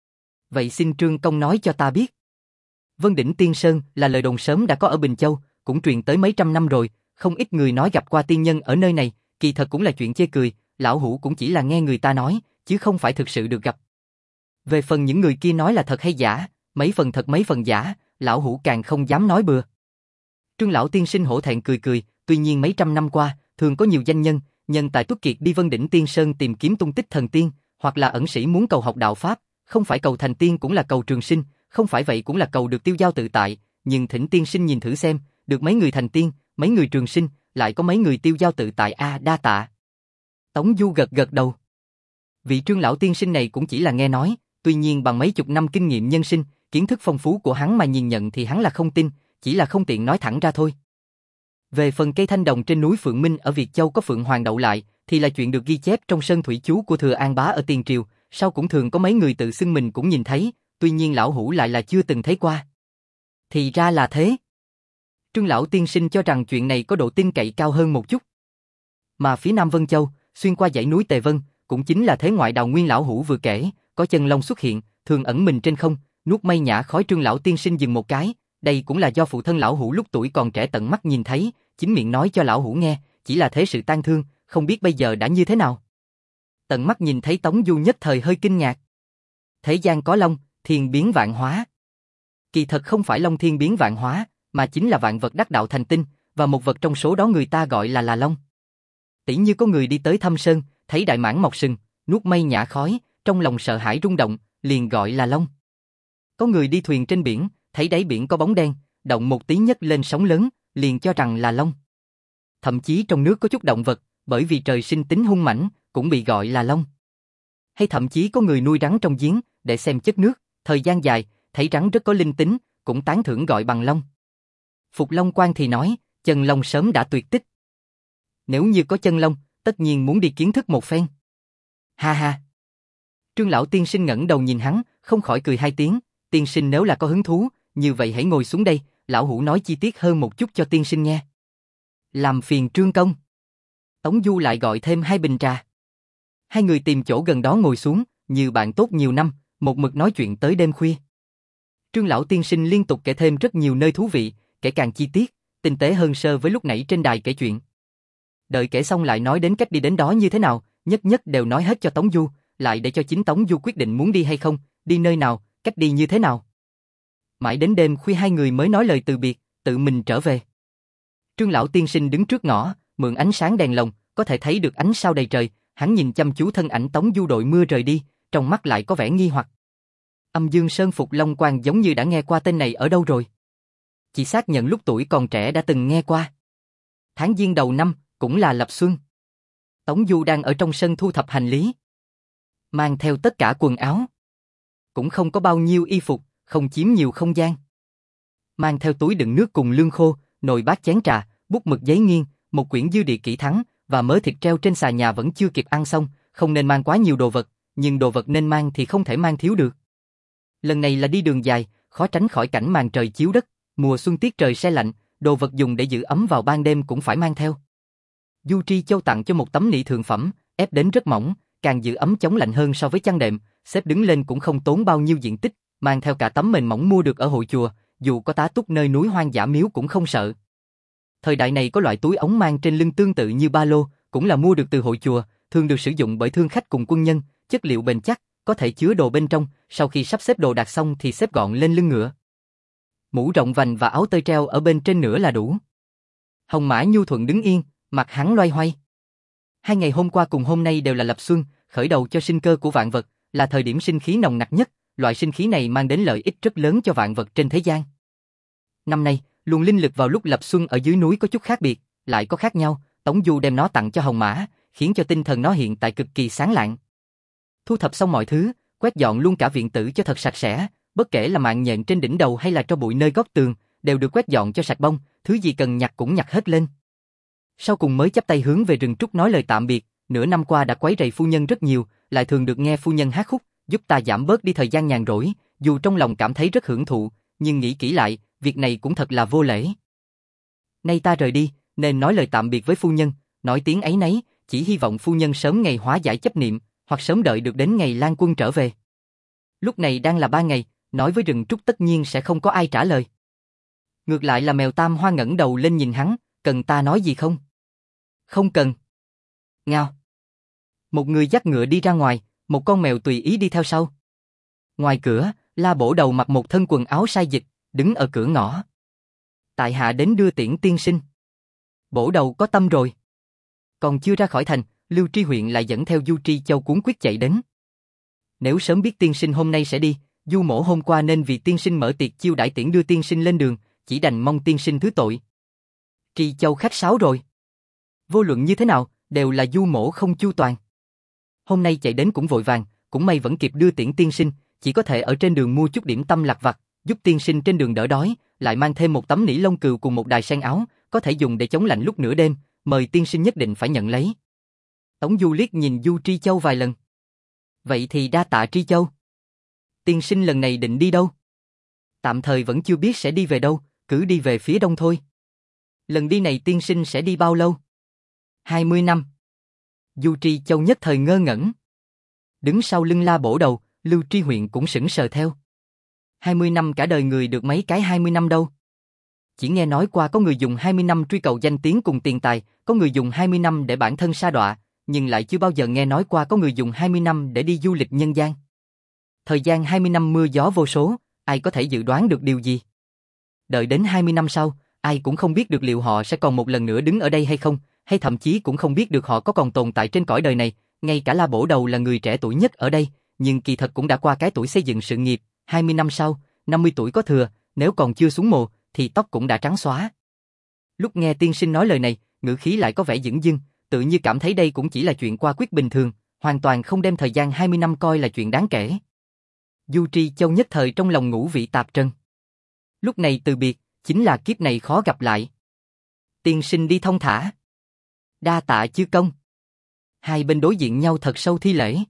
Vậy xin Trương Công nói cho ta biết. Vân Đỉnh Tiên Sơn là lời đồn sớm đã có ở Bình Châu, cũng truyền tới mấy trăm năm rồi, không ít người nói gặp qua tiên nhân ở nơi này, kỳ thật cũng là chuyện chê cười, lão hủ cũng chỉ là nghe người ta nói, chứ không phải thực sự được gặp. Về phần những người kia nói là thật hay giả, mấy phần thật mấy phần giả, lão hủ càng không dám nói bừa. Trương lão tiên sinh hổ thẹn cười cười, tuy nhiên mấy trăm năm qua, thường có nhiều danh nhân, nhân tài tuất kiệt đi Vân Đỉnh Tiên Sơn tìm kiếm tung tích thần tiên, hoặc là ẩn sĩ muốn cầu học đạo pháp, không phải cầu thành tiên cũng là cầu trường sinh, không phải vậy cũng là cầu được tiêu giao tự tại, nhưng thỉnh tiên sinh nhìn thử xem, được mấy người thành tiên, mấy người trường sinh, lại có mấy người tiêu giao tự tại a à, đa tạ. Tống Du gật gật đầu. Vị Trương lão tiên sinh này cũng chỉ là nghe nói, tuy nhiên bằng mấy chục năm kinh nghiệm nhân sinh, kiến thức phong phú của hắn mà nhìn nhận thì hắn là không tin, chỉ là không tiện nói thẳng ra thôi. Về phần cây thanh đồng trên núi Phượng Minh ở Việt Châu có Phượng Hoàng đậu lại, thì là chuyện được ghi chép trong sơn thủy chú của Thừa An Bá ở tiền triều, sau cũng thường có mấy người tự xưng mình cũng nhìn thấy, tuy nhiên lão hủ lại là chưa từng thấy qua. Thì ra là thế. Trương lão tiên sinh cho rằng chuyện này có độ tin cậy cao hơn một chút. Mà phía Nam Vân Châu, xuyên qua dãy núi Tề Vân, cũng chính là thế ngoại đào nguyên lão hủ vừa kể, có chân long xuất hiện, thường ẩn mình trên không, nuốt mây nhã khói. Trương lão tiên sinh dừng một cái, đây cũng là do phụ thân lão hủ lúc tuổi còn trẻ tận mắt nhìn thấy, chính miệng nói cho lão hủ nghe, chỉ là thế sự tang thương, không biết bây giờ đã như thế nào. Tận mắt nhìn thấy Tống Du nhất thời hơi kinh ngạc. Thế gian có long, thiên biến vạn hóa. Kỳ thật không phải long thiên biến vạn hóa, mà chính là vạn vật đắc đạo thành tinh, và một vật trong số đó người ta gọi là là long. Tỷ như có người đi tới Thâm Sơn, thấy đại mãng mọc sừng, nuốt mây nhả khói, trong lòng sợ hãi rung động, liền gọi là long. Có người đi thuyền trên biển, thấy đáy biển có bóng đen, động một tí nhấc lên sóng lớn, liền cho rằng là long. Thậm chí trong nước có chút động vật, bởi vì trời sinh tính hung mãnh, cũng bị gọi là long. Hay thậm chí có người nuôi rắn trong giếng, để xem chất nước, thời gian dài, thấy rắn rất có linh tính, cũng tán thưởng gọi bằng long. Phục Long Quan thì nói, chân long sớm đã tuyệt tích. Nếu như có chân long, tất nhiên muốn đi kiến thức một phen. Ha ha. Trương lão tiên sinh ngẩng đầu nhìn hắn, không khỏi cười hai tiếng, tiên sinh nếu là có hứng thú, như vậy hãy ngồi xuống đây, lão hủ nói chi tiết hơn một chút cho tiên sinh nghe. Làm phiền Trương công. Tống Du lại gọi thêm hai bình trà. Hai người tìm chỗ gần đó ngồi xuống, như bạn tốt nhiều năm, một mực nói chuyện tới đêm khuya. Trương lão tiên sinh liên tục kể thêm rất nhiều nơi thú vị, kể càng chi tiết, tinh tế hơn so với lúc nãy trên đài kể chuyện. Đợi kể xong lại nói đến cách đi đến đó như thế nào, nhất nhất đều nói hết cho Tống Du, lại để cho chính Tống Du quyết định muốn đi hay không, đi nơi nào, cách đi như thế nào. Mãi đến đêm khuya hai người mới nói lời từ biệt, tự mình trở về. Trương lão tiên sinh đứng trước ngõ, mượn ánh sáng đèn lồng, có thể thấy được ánh sao đầy trời, hắn nhìn chăm chú thân ảnh Tống Du đội mưa rời đi, trong mắt lại có vẻ nghi hoặc. Âm Dương Sơn Phục Long Quan giống như đã nghe qua tên này ở đâu rồi. Chỉ xác nhận lúc tuổi còn trẻ đã từng nghe qua. Tháng Giêng đầu năm, cũng là lập xuân. Tống Du đang ở trong sân thu thập hành lý. Mang theo tất cả quần áo. Cũng không có bao nhiêu y phục, không chiếm nhiều không gian. Mang theo túi đựng nước cùng lương khô, nồi bát chén trà, bút mực giấy nghiêng, một quyển dư địa kỹ thắng, và mớ thịt treo trên xà nhà vẫn chưa kịp ăn xong, không nên mang quá nhiều đồ vật, nhưng đồ vật nên mang thì không thể mang thiếu được. Lần này là đi đường dài, khó tránh khỏi cảnh màn trời chiếu đất, mùa xuân tiết trời se lạnh, đồ vật dùng để giữ ấm vào ban đêm cũng phải mang theo. Du Tri Châu tặng cho một tấm nị thượng phẩm, ép đến rất mỏng, càng giữ ấm chống lạnh hơn so với chăn đệm, xếp đứng lên cũng không tốn bao nhiêu diện tích, mang theo cả tấm mền mỏng mua được ở hội chùa, dù có tá túc nơi núi hoang dã miếu cũng không sợ. Thời đại này có loại túi ống mang trên lưng tương tự như ba lô, cũng là mua được từ hội chùa, thường được sử dụng bởi thương khách cùng quân nhân, chất liệu bền chắc, có thể chứa đồ bên trong, sau khi sắp xếp đồ đạc xong thì xếp gọn lên lưng ngựa. Mũ rộng vành và áo tơi treo ở bên trên nữa là đủ. Hồng Mã nhu thuận đứng yên, mặt hắn loay hoay. Hai ngày hôm qua cùng hôm nay đều là lập xuân, khởi đầu cho sinh cơ của vạn vật, là thời điểm sinh khí nồng nặc nhất, loại sinh khí này mang đến lợi ích rất lớn cho vạn vật trên thế gian. Năm nay, luồng linh lực vào lúc lập xuân ở dưới núi có chút khác biệt, lại có khác nhau, Tống Du đem nó tặng cho Hồng Mã, khiến cho tinh thần nó hiện tại cực kỳ sáng lạng. Thu thập xong mọi thứ, quét dọn luôn cả viện tử cho thật sạch sẽ, bất kể là mạng nhện trên đỉnh đầu hay là tro bụi nơi góc tường, đều được quét dọn cho sạch bông, thứ gì cần nhặt cũng nhặt hết lên. Sau cùng mới chắp tay hướng về rừng trúc nói lời tạm biệt, nửa năm qua đã quấy rầy phu nhân rất nhiều, lại thường được nghe phu nhân hát khúc, giúp ta giảm bớt đi thời gian nhàn rỗi, dù trong lòng cảm thấy rất hưởng thụ, nhưng nghĩ kỹ lại, việc này cũng thật là vô lễ. Nay ta rời đi, nên nói lời tạm biệt với phu nhân, nói tiếng ấy nấy, chỉ hy vọng phu nhân sớm ngày hóa giải chấp niệm, hoặc sớm đợi được đến ngày Lan Quân trở về. Lúc này đang là ba ngày, nói với rừng trúc tất nhiên sẽ không có ai trả lời. Ngược lại là mèo Tam Hoa ngẩng đầu lên nhìn hắn, cần ta nói gì không? Không cần. Ngao. Một người dắt ngựa đi ra ngoài, một con mèo tùy ý đi theo sau. Ngoài cửa, La Bổ Đầu mặc một thân quần áo sai dịch, đứng ở cửa ngõ. Tại hạ đến đưa tiễn tiên sinh. Bổ Đầu có tâm rồi. Còn chưa ra khỏi thành, Lưu Tri huyện lại dẫn theo Du Tri Châu cuống quyết chạy đến. Nếu sớm biết tiên sinh hôm nay sẽ đi, Du mỗ hôm qua nên vì tiên sinh mở tiệc chiêu đãi tiễn đưa tiên sinh lên đường, chỉ đành mong tiên sinh thứ tội. Tri Châu khách sáo rồi. Vô luận như thế nào, đều là Du mỗ không chu toàn. Hôm nay chạy đến cũng vội vàng, cũng may vẫn kịp đưa tiễn tiên sinh, chỉ có thể ở trên đường mua chút điểm tâm lặt vặt, giúp tiên sinh trên đường đỡ đói, lại mang thêm một tấm nỉ lông cừu cùng một đài sen áo, có thể dùng để chống lạnh lúc nửa đêm, mời tiên sinh nhất định phải nhận lấy. Tống Du liếc nhìn Du Tri Châu vài lần. Vậy thì đa tạ Tri Châu. Tiên sinh lần này định đi đâu? Tạm thời vẫn chưa biết sẽ đi về đâu, cứ đi về phía đông thôi. Lần đi này tiên sinh sẽ đi bao lâu? hai mươi năm. Du Tri Châu nhất thời ngơ ngẩn. Đứng sau lưng La Bổ Đầu, Lưu Tri huyện cũng sững sờ theo. hai mươi năm cả đời người được mấy cái hai mươi năm đâu. Chỉ nghe nói qua có người dùng hai mươi năm truy cầu danh tiếng cùng tiền tài, có người dùng hai mươi năm để bản thân sa đọa, nhưng lại chưa bao giờ nghe nói qua có người dùng hai mươi năm để đi du lịch nhân gian. Thời gian hai mươi năm mưa gió vô số, ai có thể dự đoán được điều gì? Đợi đến hai mươi năm sau, ai cũng không biết được liệu họ sẽ còn một lần nữa đứng ở đây hay không, hay thậm chí cũng không biết được họ có còn tồn tại trên cõi đời này. Ngay cả La Bổ Đầu là người trẻ tuổi nhất ở đây, nhưng kỳ thật cũng đã qua cái tuổi xây dựng sự nghiệp, hai mươi năm sau, năm mươi tuổi có thừa, nếu còn chưa xuống mồ, thì tóc cũng đã trắng xóa. Lúc nghe tiên sinh nói lời này, ngữ khí lại có vẻ dửng dưng, tự như cảm thấy đây cũng chỉ là chuyện qua quyết bình thường, hoàn toàn không đem thời gian hai mươi năm coi là chuyện đáng kể. Du Tri Châu nhất thời trong lòng ngũ vị tạp trần. Lúc này từ biệt, chính là kiếp này khó gặp lại. Tiên sinh đi thông thả. Đa tạ chư công. Hai bên đối diện nhau thật sâu thi lễ.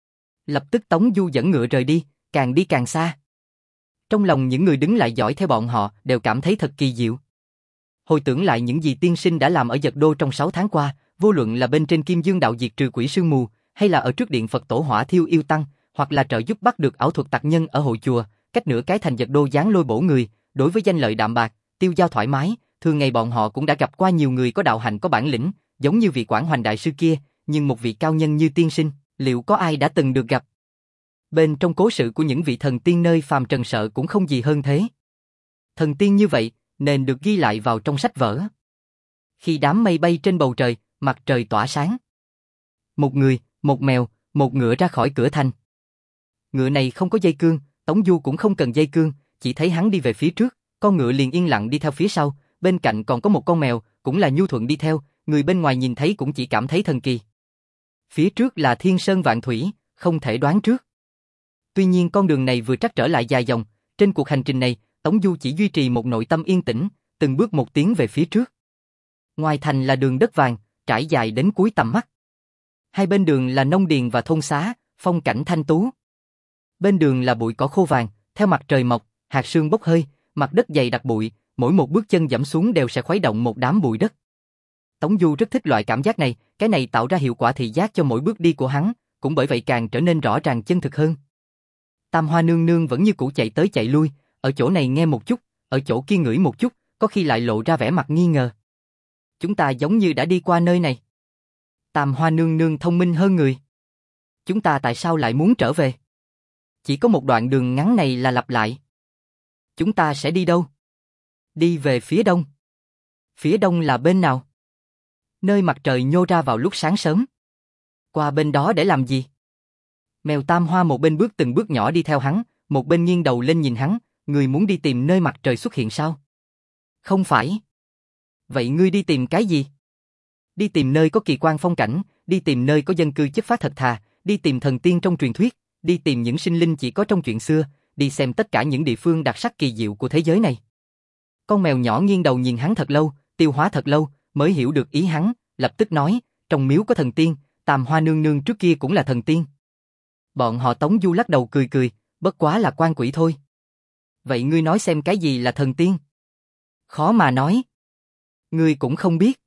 Lập tức Tống Du dẫn ngựa rời đi, càng đi càng xa. Trong lòng những người đứng lại dõi theo bọn họ đều cảm thấy thật kỳ diệu. Hồi tưởng lại những gì tiên sinh đã làm ở Dật Đô trong sáu tháng qua, vô luận là bên trên Kim Dương đạo diệt trừ quỷ sương mù, hay là ở trước điện Phật tổ hỏa thiêu yêu tăng, hoặc là trợ giúp bắt được ảo thuật tặc nhân ở hội chùa, cách nửa cái thành Dật Đô giáng lôi bổ người, đối với danh lợi đạm bạc, tiêu dao thoải mái, thường ngày bọn họ cũng đã gặp qua nhiều người có đạo hạnh có bản lĩnh, giống như vị Quảng Hoành đại sư kia, nhưng một vị cao nhân như tiên sinh, liệu có ai đã từng được gặp? Bên trong cố sự của những vị thần tiên nơi phàm trần sợ cũng không gì hơn thế. Thần tiên như vậy, nên được ghi lại vào trong sách vở. Khi đám mây bay trên bầu trời, mặt trời tỏa sáng. Một người, một mèo, một ngựa ra khỏi cửa thành. Ngựa này không có dây cương, Tống Du cũng không cần dây cương, chỉ thấy hắn đi về phía trước, con ngựa liền yên lặng đi theo phía sau, bên cạnh còn có một con mèo, cũng là nhu thuận đi theo, người bên ngoài nhìn thấy cũng chỉ cảm thấy thần kỳ. Phía trước là thiên sơn vạn thủy, không thể đoán trước. Tuy nhiên con đường này vừa trắc trở lại dài dòng, trên cuộc hành trình này, Tống Du chỉ duy trì một nội tâm yên tĩnh, từng bước một tiến về phía trước. Ngoài thành là đường đất vàng, trải dài đến cuối tầm mắt. Hai bên đường là nông điền và thôn xá, phong cảnh thanh tú. Bên đường là bụi cỏ khô vàng, theo mặt trời mọc, hạt sương bốc hơi, mặt đất dày đặc bụi, mỗi một bước chân dẫm xuống đều sẽ khuấy động một đám bụi đất. Tống Du rất thích loại cảm giác này, cái này tạo ra hiệu quả thị giác cho mỗi bước đi của hắn, cũng bởi vậy càng trở nên rõ ràng chân thực hơn. Tam Hoa nương nương vẫn như cũ chạy tới chạy lui, ở chỗ này nghe một chút, ở chỗ kia ngửi một chút, có khi lại lộ ra vẻ mặt nghi ngờ. Chúng ta giống như đã đi qua nơi này. Tam Hoa nương nương thông minh hơn người. Chúng ta tại sao lại muốn trở về? Chỉ có một đoạn đường ngắn này là lặp lại. Chúng ta sẽ đi đâu? Đi về phía đông. Phía đông là bên nào? Nơi mặt trời nhô ra vào lúc sáng sớm. Qua bên đó để làm gì? Mèo Tam Hoa một bên bước từng bước nhỏ đi theo hắn, một bên nghiêng đầu lên nhìn hắn, người muốn đi tìm nơi mặt trời xuất hiện sao? Không phải. Vậy ngươi đi tìm cái gì? Đi tìm nơi có kỳ quan phong cảnh, đi tìm nơi có dân cư chất phác thật thà, đi tìm thần tiên trong truyền thuyết, đi tìm những sinh linh chỉ có trong chuyện xưa, đi xem tất cả những địa phương đặc sắc kỳ diệu của thế giới này. Con mèo nhỏ nghiêng đầu nhìn hắn thật lâu, tiêu hóa thật lâu, mới hiểu được ý hắn, lập tức nói, trong miếu có thần tiên, Tam Hoa nương nương trước kia cũng là thần tiên. Bọn họ Tống Du lắc đầu cười cười, bất quá là quan quỷ thôi. Vậy ngươi nói xem cái gì là thần tiên? Khó mà nói. Ngươi cũng không biết.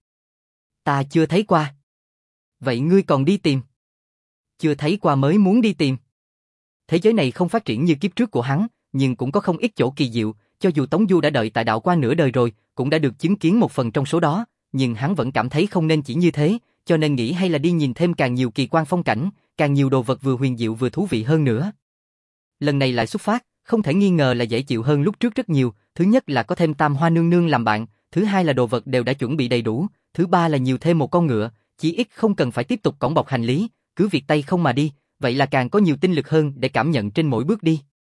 Ta chưa thấy qua. Vậy ngươi còn đi tìm? Chưa thấy qua mới muốn đi tìm. Thế giới này không phát triển như kiếp trước của hắn, nhưng cũng có không ít chỗ kỳ diệu, cho dù Tống Du đã đợi tại đạo qua nửa đời rồi, cũng đã được chứng kiến một phần trong số đó, nhưng hắn vẫn cảm thấy không nên chỉ như thế, cho nên nghĩ hay là đi nhìn thêm càng nhiều kỳ quan phong cảnh, càng nhiều đồ vật vừa huyền diệu vừa thú vị hơn nữa. Lần này lại xuất phát, không thể nghi ngờ là dễ chịu hơn lúc trước rất nhiều, thứ nhất là có thêm Tam Hoa nương nương làm bạn, thứ hai là đồ vật đều đã chuẩn bị đầy đủ, thứ ba là nhiều thêm một con ngựa, chỉ ít không cần phải tiếp tục cõng bọc hành lý, cứ việc tay không mà đi, vậy là càng có nhiều tinh lực hơn để cảm nhận trên mỗi bước đi.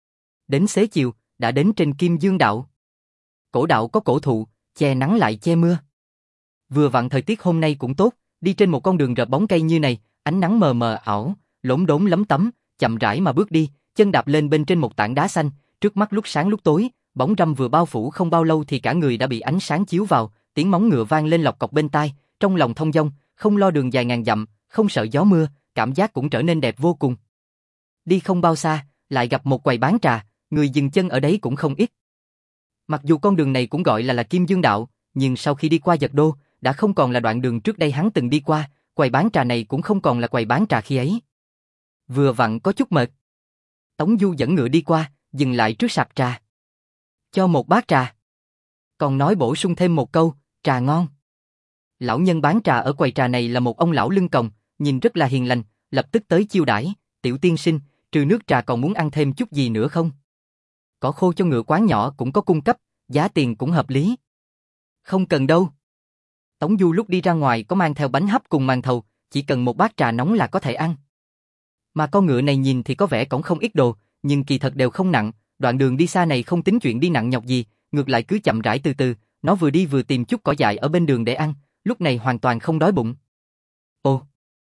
Đến xế chiều, đã đến trên Kim Dương đạo. Cổ đạo có cổ thụ, che nắng lại che mưa. Vừa vặn thời tiết hôm nay cũng tốt, đi trên một con đường rợp bóng cây như này, ánh nắng mờ mờ ảo, lốm đốm lấm tấm, chậm rãi mà bước đi, chân đạp lên bên trên một tảng đá xanh, trước mắt lúc sáng lúc tối, bóng râm vừa bao phủ không bao lâu thì cả người đã bị ánh sáng chiếu vào, tiếng móng ngựa vang lên lọc cọc bên tai, trong lòng thông dong, không lo đường dài ngàn dặm, không sợ gió mưa, cảm giác cũng trở nên đẹp vô cùng. Đi không bao xa, lại gặp một quầy bán trà, người dừng chân ở đấy cũng không ít. Mặc dù con đường này cũng gọi là là Kim Dương đạo, nhưng sau khi đi qua Giật Đô, đã không còn là đoạn đường trước đây hắn từng đi qua, quầy bán trà này cũng không còn là quầy bán trà khi ấy. Vừa vặn có chút mệt. Tống Du dẫn ngựa đi qua, dừng lại trước sạp trà. Cho một bát trà. Còn nói bổ sung thêm một câu, trà ngon. Lão nhân bán trà ở quầy trà này là một ông lão lưng còng, nhìn rất là hiền lành, lập tức tới chiêu đãi, tiểu tiên sinh, trừ nước trà còn muốn ăn thêm chút gì nữa không? Cỏ khô cho ngựa quán nhỏ cũng có cung cấp, giá tiền cũng hợp lý. Không cần đâu. Tống Du lúc đi ra ngoài có mang theo bánh hấp cùng màn thầu, chỉ cần một bát trà nóng là có thể ăn. Mà con ngựa này nhìn thì có vẻ cõng không ít đồ, nhưng kỳ thật đều không nặng, đoạn đường đi xa này không tính chuyện đi nặng nhọc gì, ngược lại cứ chậm rãi từ từ, nó vừa đi vừa tìm chút cỏ dại ở bên đường để ăn, lúc này hoàn toàn không đói bụng. Ồ!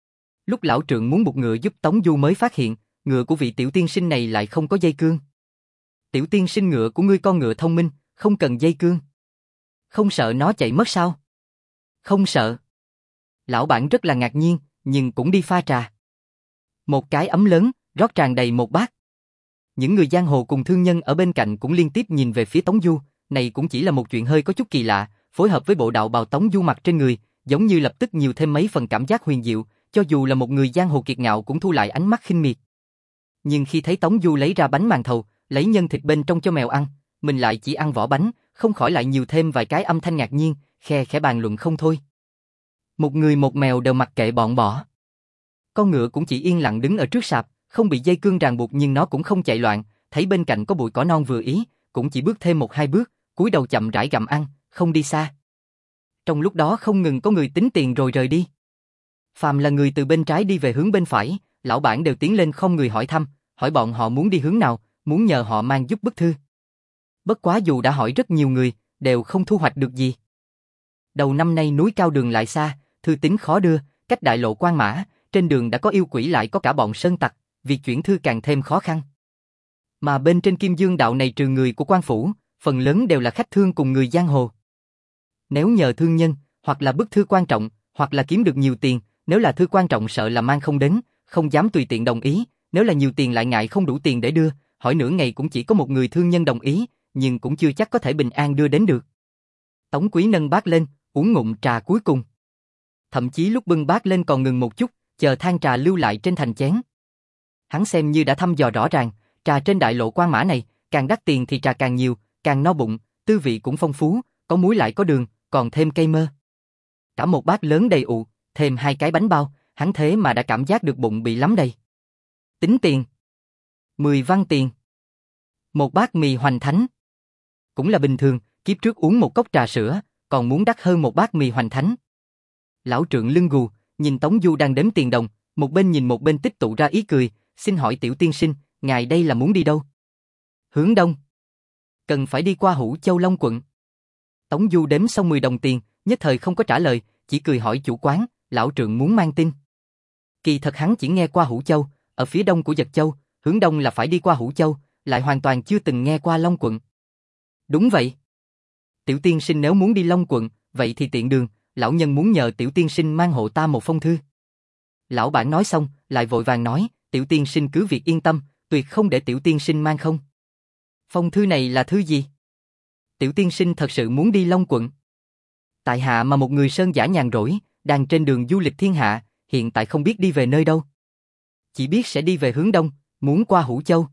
Lúc lão trượng muốn buộc ngựa giúp Tống Du mới phát hiện, ngựa của vị tiểu tiên sinh này lại không có dây cương. Tiểu tiên sinh ngựa của ngươi con ngựa thông minh, không cần dây cương. Không sợ nó chạy mất sao? Không sợ. Lão bản rất là ngạc nhiên, nhưng cũng đi pha trà. Một cái ấm lớn, rót tràn đầy một bát. Những người giang hồ cùng thương nhân ở bên cạnh cũng liên tiếp nhìn về phía Tống Du, này cũng chỉ là một chuyện hơi có chút kỳ lạ, phối hợp với bộ đạo bào Tống Du mặc trên người, giống như lập tức nhiều thêm mấy phần cảm giác huyền diệu, cho dù là một người giang hồ kiệt ngạo cũng thu lại ánh mắt khinh miệt. Nhưng khi thấy Tống Du lấy ra bánh màn thầu, lấy nhân thịt bên trong cho mèo ăn, mình lại chỉ ăn vỏ bánh, không khỏi lại nhiều thêm vài cái âm thanh ngạc nhiên, khe khẽ bàn luận không thôi. Một người một mèo đều mặc kệ bọn bỏ. Con ngựa cũng chỉ yên lặng đứng ở trước sạp, không bị dây cương ràng buộc nhưng nó cũng không chạy loạn, thấy bên cạnh có bụi cỏ non vừa ý, cũng chỉ bước thêm một hai bước, cúi đầu chậm rãi gặm ăn, không đi xa. Trong lúc đó không ngừng có người tính tiền rồi rời đi. Phàm là người từ bên trái đi về hướng bên phải, lão bản đều tiến lên không người hỏi thăm, hỏi bọn họ muốn đi hướng nào, muốn nhờ họ mang giúp bức thư. Bất quá dù đã hỏi rất nhiều người, đều không thu hoạch được gì. Đầu năm nay núi cao đường lại xa, thư tín khó đưa, cách đại lộ Quan Mã, trên đường đã có yêu quỷ lại có cả bọn sơn tặc, việc chuyển thư càng thêm khó khăn. Mà bên trên Kim Dương đạo này trừ người của quan phủ, phần lớn đều là khách thương cùng người giang hồ. Nếu nhờ thương nhân, hoặc là bức thư quan trọng, hoặc là kiếm được nhiều tiền, nếu là thư quan trọng sợ là mang không đến, không dám tùy tiện đồng ý, nếu là nhiều tiền lại ngại không đủ tiền để đưa, hỏi nửa ngày cũng chỉ có một người thương nhân đồng ý, nhưng cũng chưa chắc có thể bình an đưa đến được. Tống Quý nâng bát lên, uống ngụm trà cuối cùng. Thậm chí lúc bưng bát lên còn ngừng một chút, chờ than trà lưu lại trên thành chén. Hắn xem như đã thăm dò rõ ràng, trà trên đại lộ Quan Mã này, càng đắt tiền thì trà càng nhiều, càng no bụng, tư vị cũng phong phú, có muối lại có đường, còn thêm cây mơ. Cả một bát lớn đầy ụ, thêm hai cái bánh bao, hắn thế mà đã cảm giác được bụng bị lắm đầy. Tính tiền. Mười văn tiền. Một bát mì hoành thánh. Cũng là bình thường, kiếp trước uống một cốc trà sữa, còn muốn đắt hơn một bát mì hoành thánh. Lão trượng lưng gù, nhìn Tống Du đang đếm tiền đồng, một bên nhìn một bên tích tụ ra ý cười, xin hỏi tiểu tiên sinh, ngài đây là muốn đi đâu? Hướng đông. Cần phải đi qua Hữu Châu Long quận. Tống Du đếm xong mười đồng tiền, nhất thời không có trả lời, chỉ cười hỏi chủ quán, lão trượng muốn mang tin. Kỳ thật hắn chỉ nghe qua Hữu Châu, ở phía đông của Dật Châu, hướng đông là phải đi qua Hữu Châu, lại hoàn toàn chưa từng nghe qua Long quận. Đúng vậy. Tiểu tiên sinh nếu muốn đi Long quận, vậy thì tiện đường, lão nhân muốn nhờ tiểu tiên sinh mang hộ ta một phong thư. Lão bản nói xong, lại vội vàng nói, tiểu tiên sinh cứ việc yên tâm, tuyệt không để tiểu tiên sinh mang không. Phong thư này là thư gì? Tiểu tiên sinh thật sự muốn đi Long quận. Tại hạ mà một người sơn giả nhàn rỗi, đang trên đường du lịch thiên hạ, hiện tại không biết đi về nơi đâu. Chỉ biết sẽ đi về hướng đông, muốn qua Hữu Châu.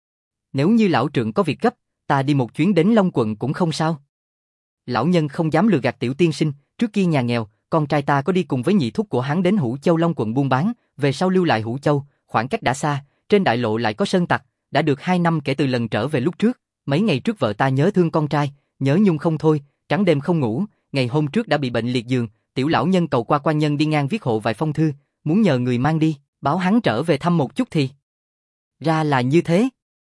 Nếu như lão trượng có việc gấp, ta đi một chuyến đến Long quận cũng không sao. Lão nhân không dám lừa gạt tiểu tiên sinh, trước kia nhà nghèo, con trai ta có đi cùng với nhị thúc của hắn đến Hữu Châu Long quận buôn bán, về sau lưu lại Hữu Châu, khoảng cách đã xa, trên đại lộ lại có sơn tặc, đã được hai năm kể từ lần trở về lúc trước, mấy ngày trước vợ ta nhớ thương con trai, nhớ nhung không thôi, trắng đêm không ngủ, ngày hôm trước đã bị bệnh liệt giường, tiểu lão nhân cầu qua quan nhân đi ngang viết hộ vài phong thư, muốn nhờ người mang đi, báo hắn trở về thăm một chút thì. Ra là như thế.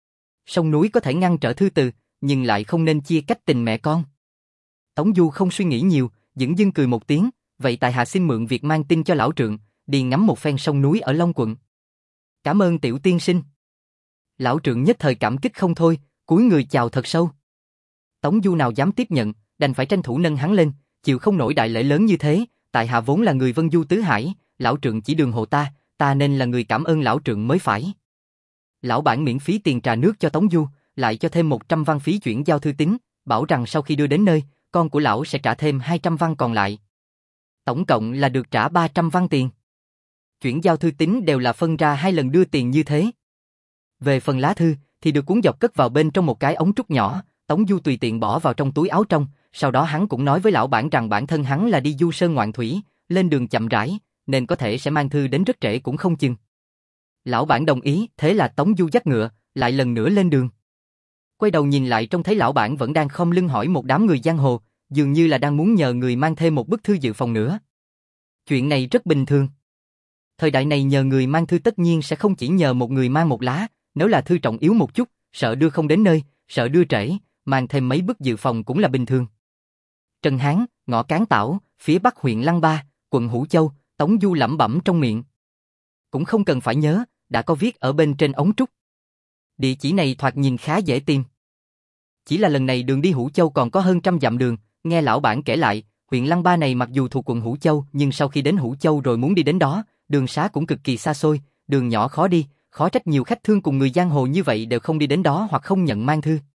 Sông núi có thể ngăn trở thư từ, nhưng lại không nên chia cách tình mẹ con. Tống Du không suy nghĩ nhiều, dửng dưng cười một tiếng, vậy tại hạ xin mượn việc mang tin cho lão trượng, đi ngắm một phen sông núi ở Long quận. Cảm ơn tiểu tiên sinh. Lão trượng nhất thời cảm kích không thôi, cúi người chào thật sâu. Tống Du nào dám tiếp nhận, đành phải tranh thủ nâng hắn lên, chịu không nổi đại lễ lớn như thế, tại hạ vốn là người Vân Du tứ hải, lão trượng chỉ đường hộ ta, ta nên là người cảm ơn lão trượng mới phải. Lão bản miễn phí tiền trà nước cho Tống Du, lại cho thêm một trăm văn phí chuyển giao thư tín, bảo rằng sau khi đưa đến nơi, con của lão sẽ trả thêm hai trăm văn còn lại. Tổng cộng là được trả ba trăm văn tiền. Chuyển giao thư tín đều là phân ra hai lần đưa tiền như thế. Về phần lá thư, thì được cuốn dọc cất vào bên trong một cái ống trúc nhỏ, Tống Du tùy tiện bỏ vào trong túi áo trong, sau đó hắn cũng nói với lão bản rằng bản thân hắn là đi du sơn ngoạn thủy, lên đường chậm rãi, nên có thể sẽ mang thư đến rất trễ cũng không chừng. Lão bản đồng ý, thế là Tống Du dắt ngựa, lại lần nữa lên đường. Quay đầu nhìn lại trông thấy lão bản vẫn đang khom lưng hỏi một đám người giang hồ, dường như là đang muốn nhờ người mang thêm một bức thư dự phòng nữa. Chuyện này rất bình thường. Thời đại này nhờ người mang thư tất nhiên sẽ không chỉ nhờ một người mang một lá, nếu là thư trọng yếu một chút, sợ đưa không đến nơi, sợ đưa trễ, mang thêm mấy bức dự phòng cũng là bình thường. Trần Hán, ngõ Cán Tảo, phía bắc huyện Lăng Ba, quận Hữu Châu, Tống Du lẩm bẩm trong miệng. Cũng không cần phải nhớ, đã có viết ở bên trên ống trúc. Địa chỉ này thoạt nhìn khá dễ tìm. Chỉ là lần này đường đi Hữu Châu còn có hơn trăm dặm đường, nghe lão bản kể lại, huyện Lăng Ba này mặc dù thuộc quận Hữu Châu, nhưng sau khi đến Hữu Châu rồi muốn đi đến đó, đường xá cũng cực kỳ xa xôi, đường nhỏ khó đi, khó trách nhiều khách thương cùng người giang hồ như vậy đều không đi đến đó hoặc không nhận mang thư.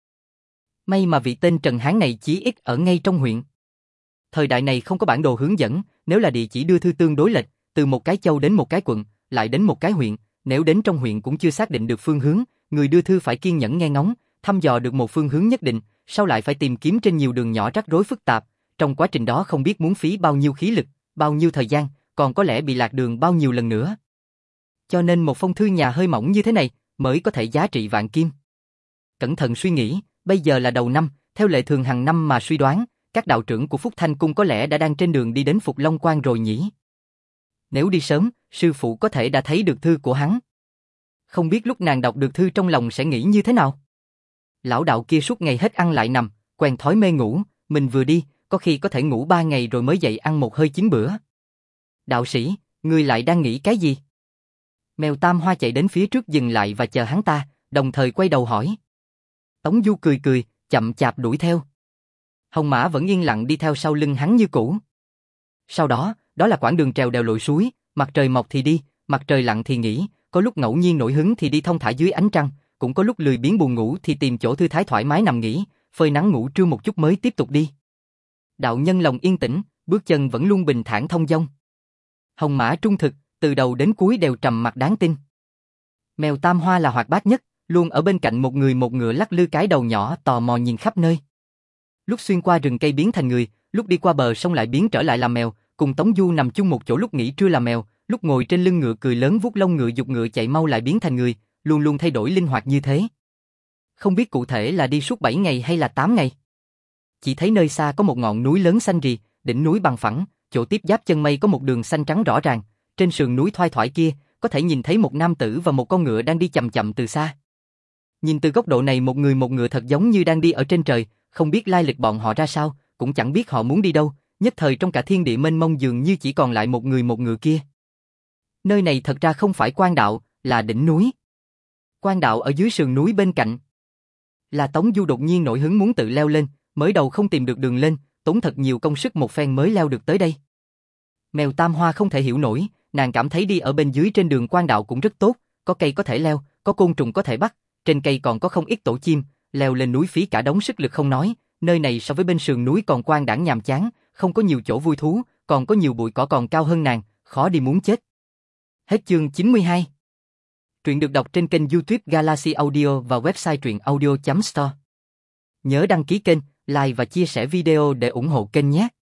May mà vị tên Trần Hán này chí ít ở ngay trong huyện. Thời đại này không có bản đồ hướng dẫn, nếu là địa chỉ đưa thư tương đối lệch, từ một cái châu đến một cái quận, lại đến một cái huyện, nếu đến trong huyện cũng chưa xác định được phương hướng, người đưa thư phải kiên nhẫn nghe ngóng, thăm dò được một phương hướng nhất định, sau lại phải tìm kiếm trên nhiều đường nhỏ rắc rối phức tạp, trong quá trình đó không biết muốn phí bao nhiêu khí lực, bao nhiêu thời gian, còn có lẽ bị lạc đường bao nhiêu lần nữa. Cho nên một phong thư nhà hơi mỏng như thế này mới có thể giá trị vạn kim. Cẩn thận suy nghĩ, bây giờ là đầu năm, theo lệ thường hàng năm mà suy đoán, các đạo trưởng của Phúc Thanh Cung có lẽ đã đang trên đường đi đến Phục Long Quan rồi nhỉ. Nếu đi sớm, sư phụ có thể đã thấy được thư của hắn. Không biết lúc nàng đọc được thư trong lòng sẽ nghĩ như thế nào. Lão đạo kia suốt ngày hết ăn lại nằm, quen thói mê ngủ, mình vừa đi, có khi có thể ngủ ba ngày rồi mới dậy ăn một hơi chín bữa. Đạo sĩ, ngươi lại đang nghĩ cái gì? Mèo Tam Hoa chạy đến phía trước dừng lại và chờ hắn ta, đồng thời quay đầu hỏi. Tống Du cười cười, chậm chạp đuổi theo. Hồng Mã vẫn yên lặng đi theo sau lưng hắn như cũ. Sau đó, đó là quãng đường trèo đèo lội suối, mặt trời mọc thì đi, mặt trời lặn thì nghỉ, có lúc ngẫu nhiên nổi hứng thì đi thong thả dưới ánh trăng, cũng có lúc lười biếng buồn ngủ thì tìm chỗ thư thái thoải mái nằm nghỉ, phơi nắng ngủ trưa một chút mới tiếp tục đi. Đạo nhân lòng yên tĩnh, bước chân vẫn luôn bình thản thông dong. Hồng Mã trung thực, từ đầu đến cuối đều trầm mặc đáng tin. Mèo Tam Hoa là hoạt bát nhất, luôn ở bên cạnh một người một ngựa lắc lư cái đầu nhỏ tò mò nhìn khắp nơi. Lúc xuyên qua rừng cây biến thành người, lúc đi qua bờ sông lại biến trở lại làm mèo, cùng Tống Du nằm chung một chỗ lúc nghỉ trưa là mèo, lúc ngồi trên lưng ngựa cười lớn vuốt lông ngựa giục ngựa chạy mau lại biến thành người, luôn luôn thay đổi linh hoạt như thế. Không biết cụ thể là đi suốt bảy ngày hay là tám ngày. Chỉ thấy nơi xa có một ngọn núi lớn xanh rì, đỉnh núi bằng phẳng, chỗ tiếp giáp chân mây có một đường xanh trắng rõ ràng, trên sườn núi thoai thoải kia, có thể nhìn thấy một nam tử và một con ngựa đang đi chậm chậm từ xa. Nhìn từ góc độ này một người một ngựa thật giống như đang đi ở trên trời, không biết lai lịch bọn họ ra sao, cũng chẳng biết họ muốn đi đâu, nhất thời trong cả thiên địa mênh mông dường như chỉ còn lại một người một ngựa kia. Nơi này thật ra không phải Quan Đạo, là đỉnh núi. Quan Đạo ở dưới sườn núi bên cạnh. Là Tống Du đột nhiên nổi hứng muốn tự leo lên, mới đầu không tìm được đường lên, tốn thật nhiều công sức một phen mới leo được tới đây. Mèo Tam Hoa không thể hiểu nổi, nàng cảm thấy đi ở bên dưới trên đường Quan Đạo cũng rất tốt, có cây có thể leo, có côn trùng có thể bắt, trên cây còn có không ít tổ chim, leo lên núi phí cả đống sức lực không nói, nơi này so với bên sườn núi còn quang đãng nhàm chán, không có nhiều chỗ vui thú, còn có nhiều bụi cỏ còn cao hơn nàng, khó đi muốn chết. Hết chương chín mươi hai. Truyện được đọc trên kênh YouTube Galaxy Audio và website truyện audio chấm store. Nhớ đăng ký kênh, like và chia sẻ video để ủng hộ kênh nhé.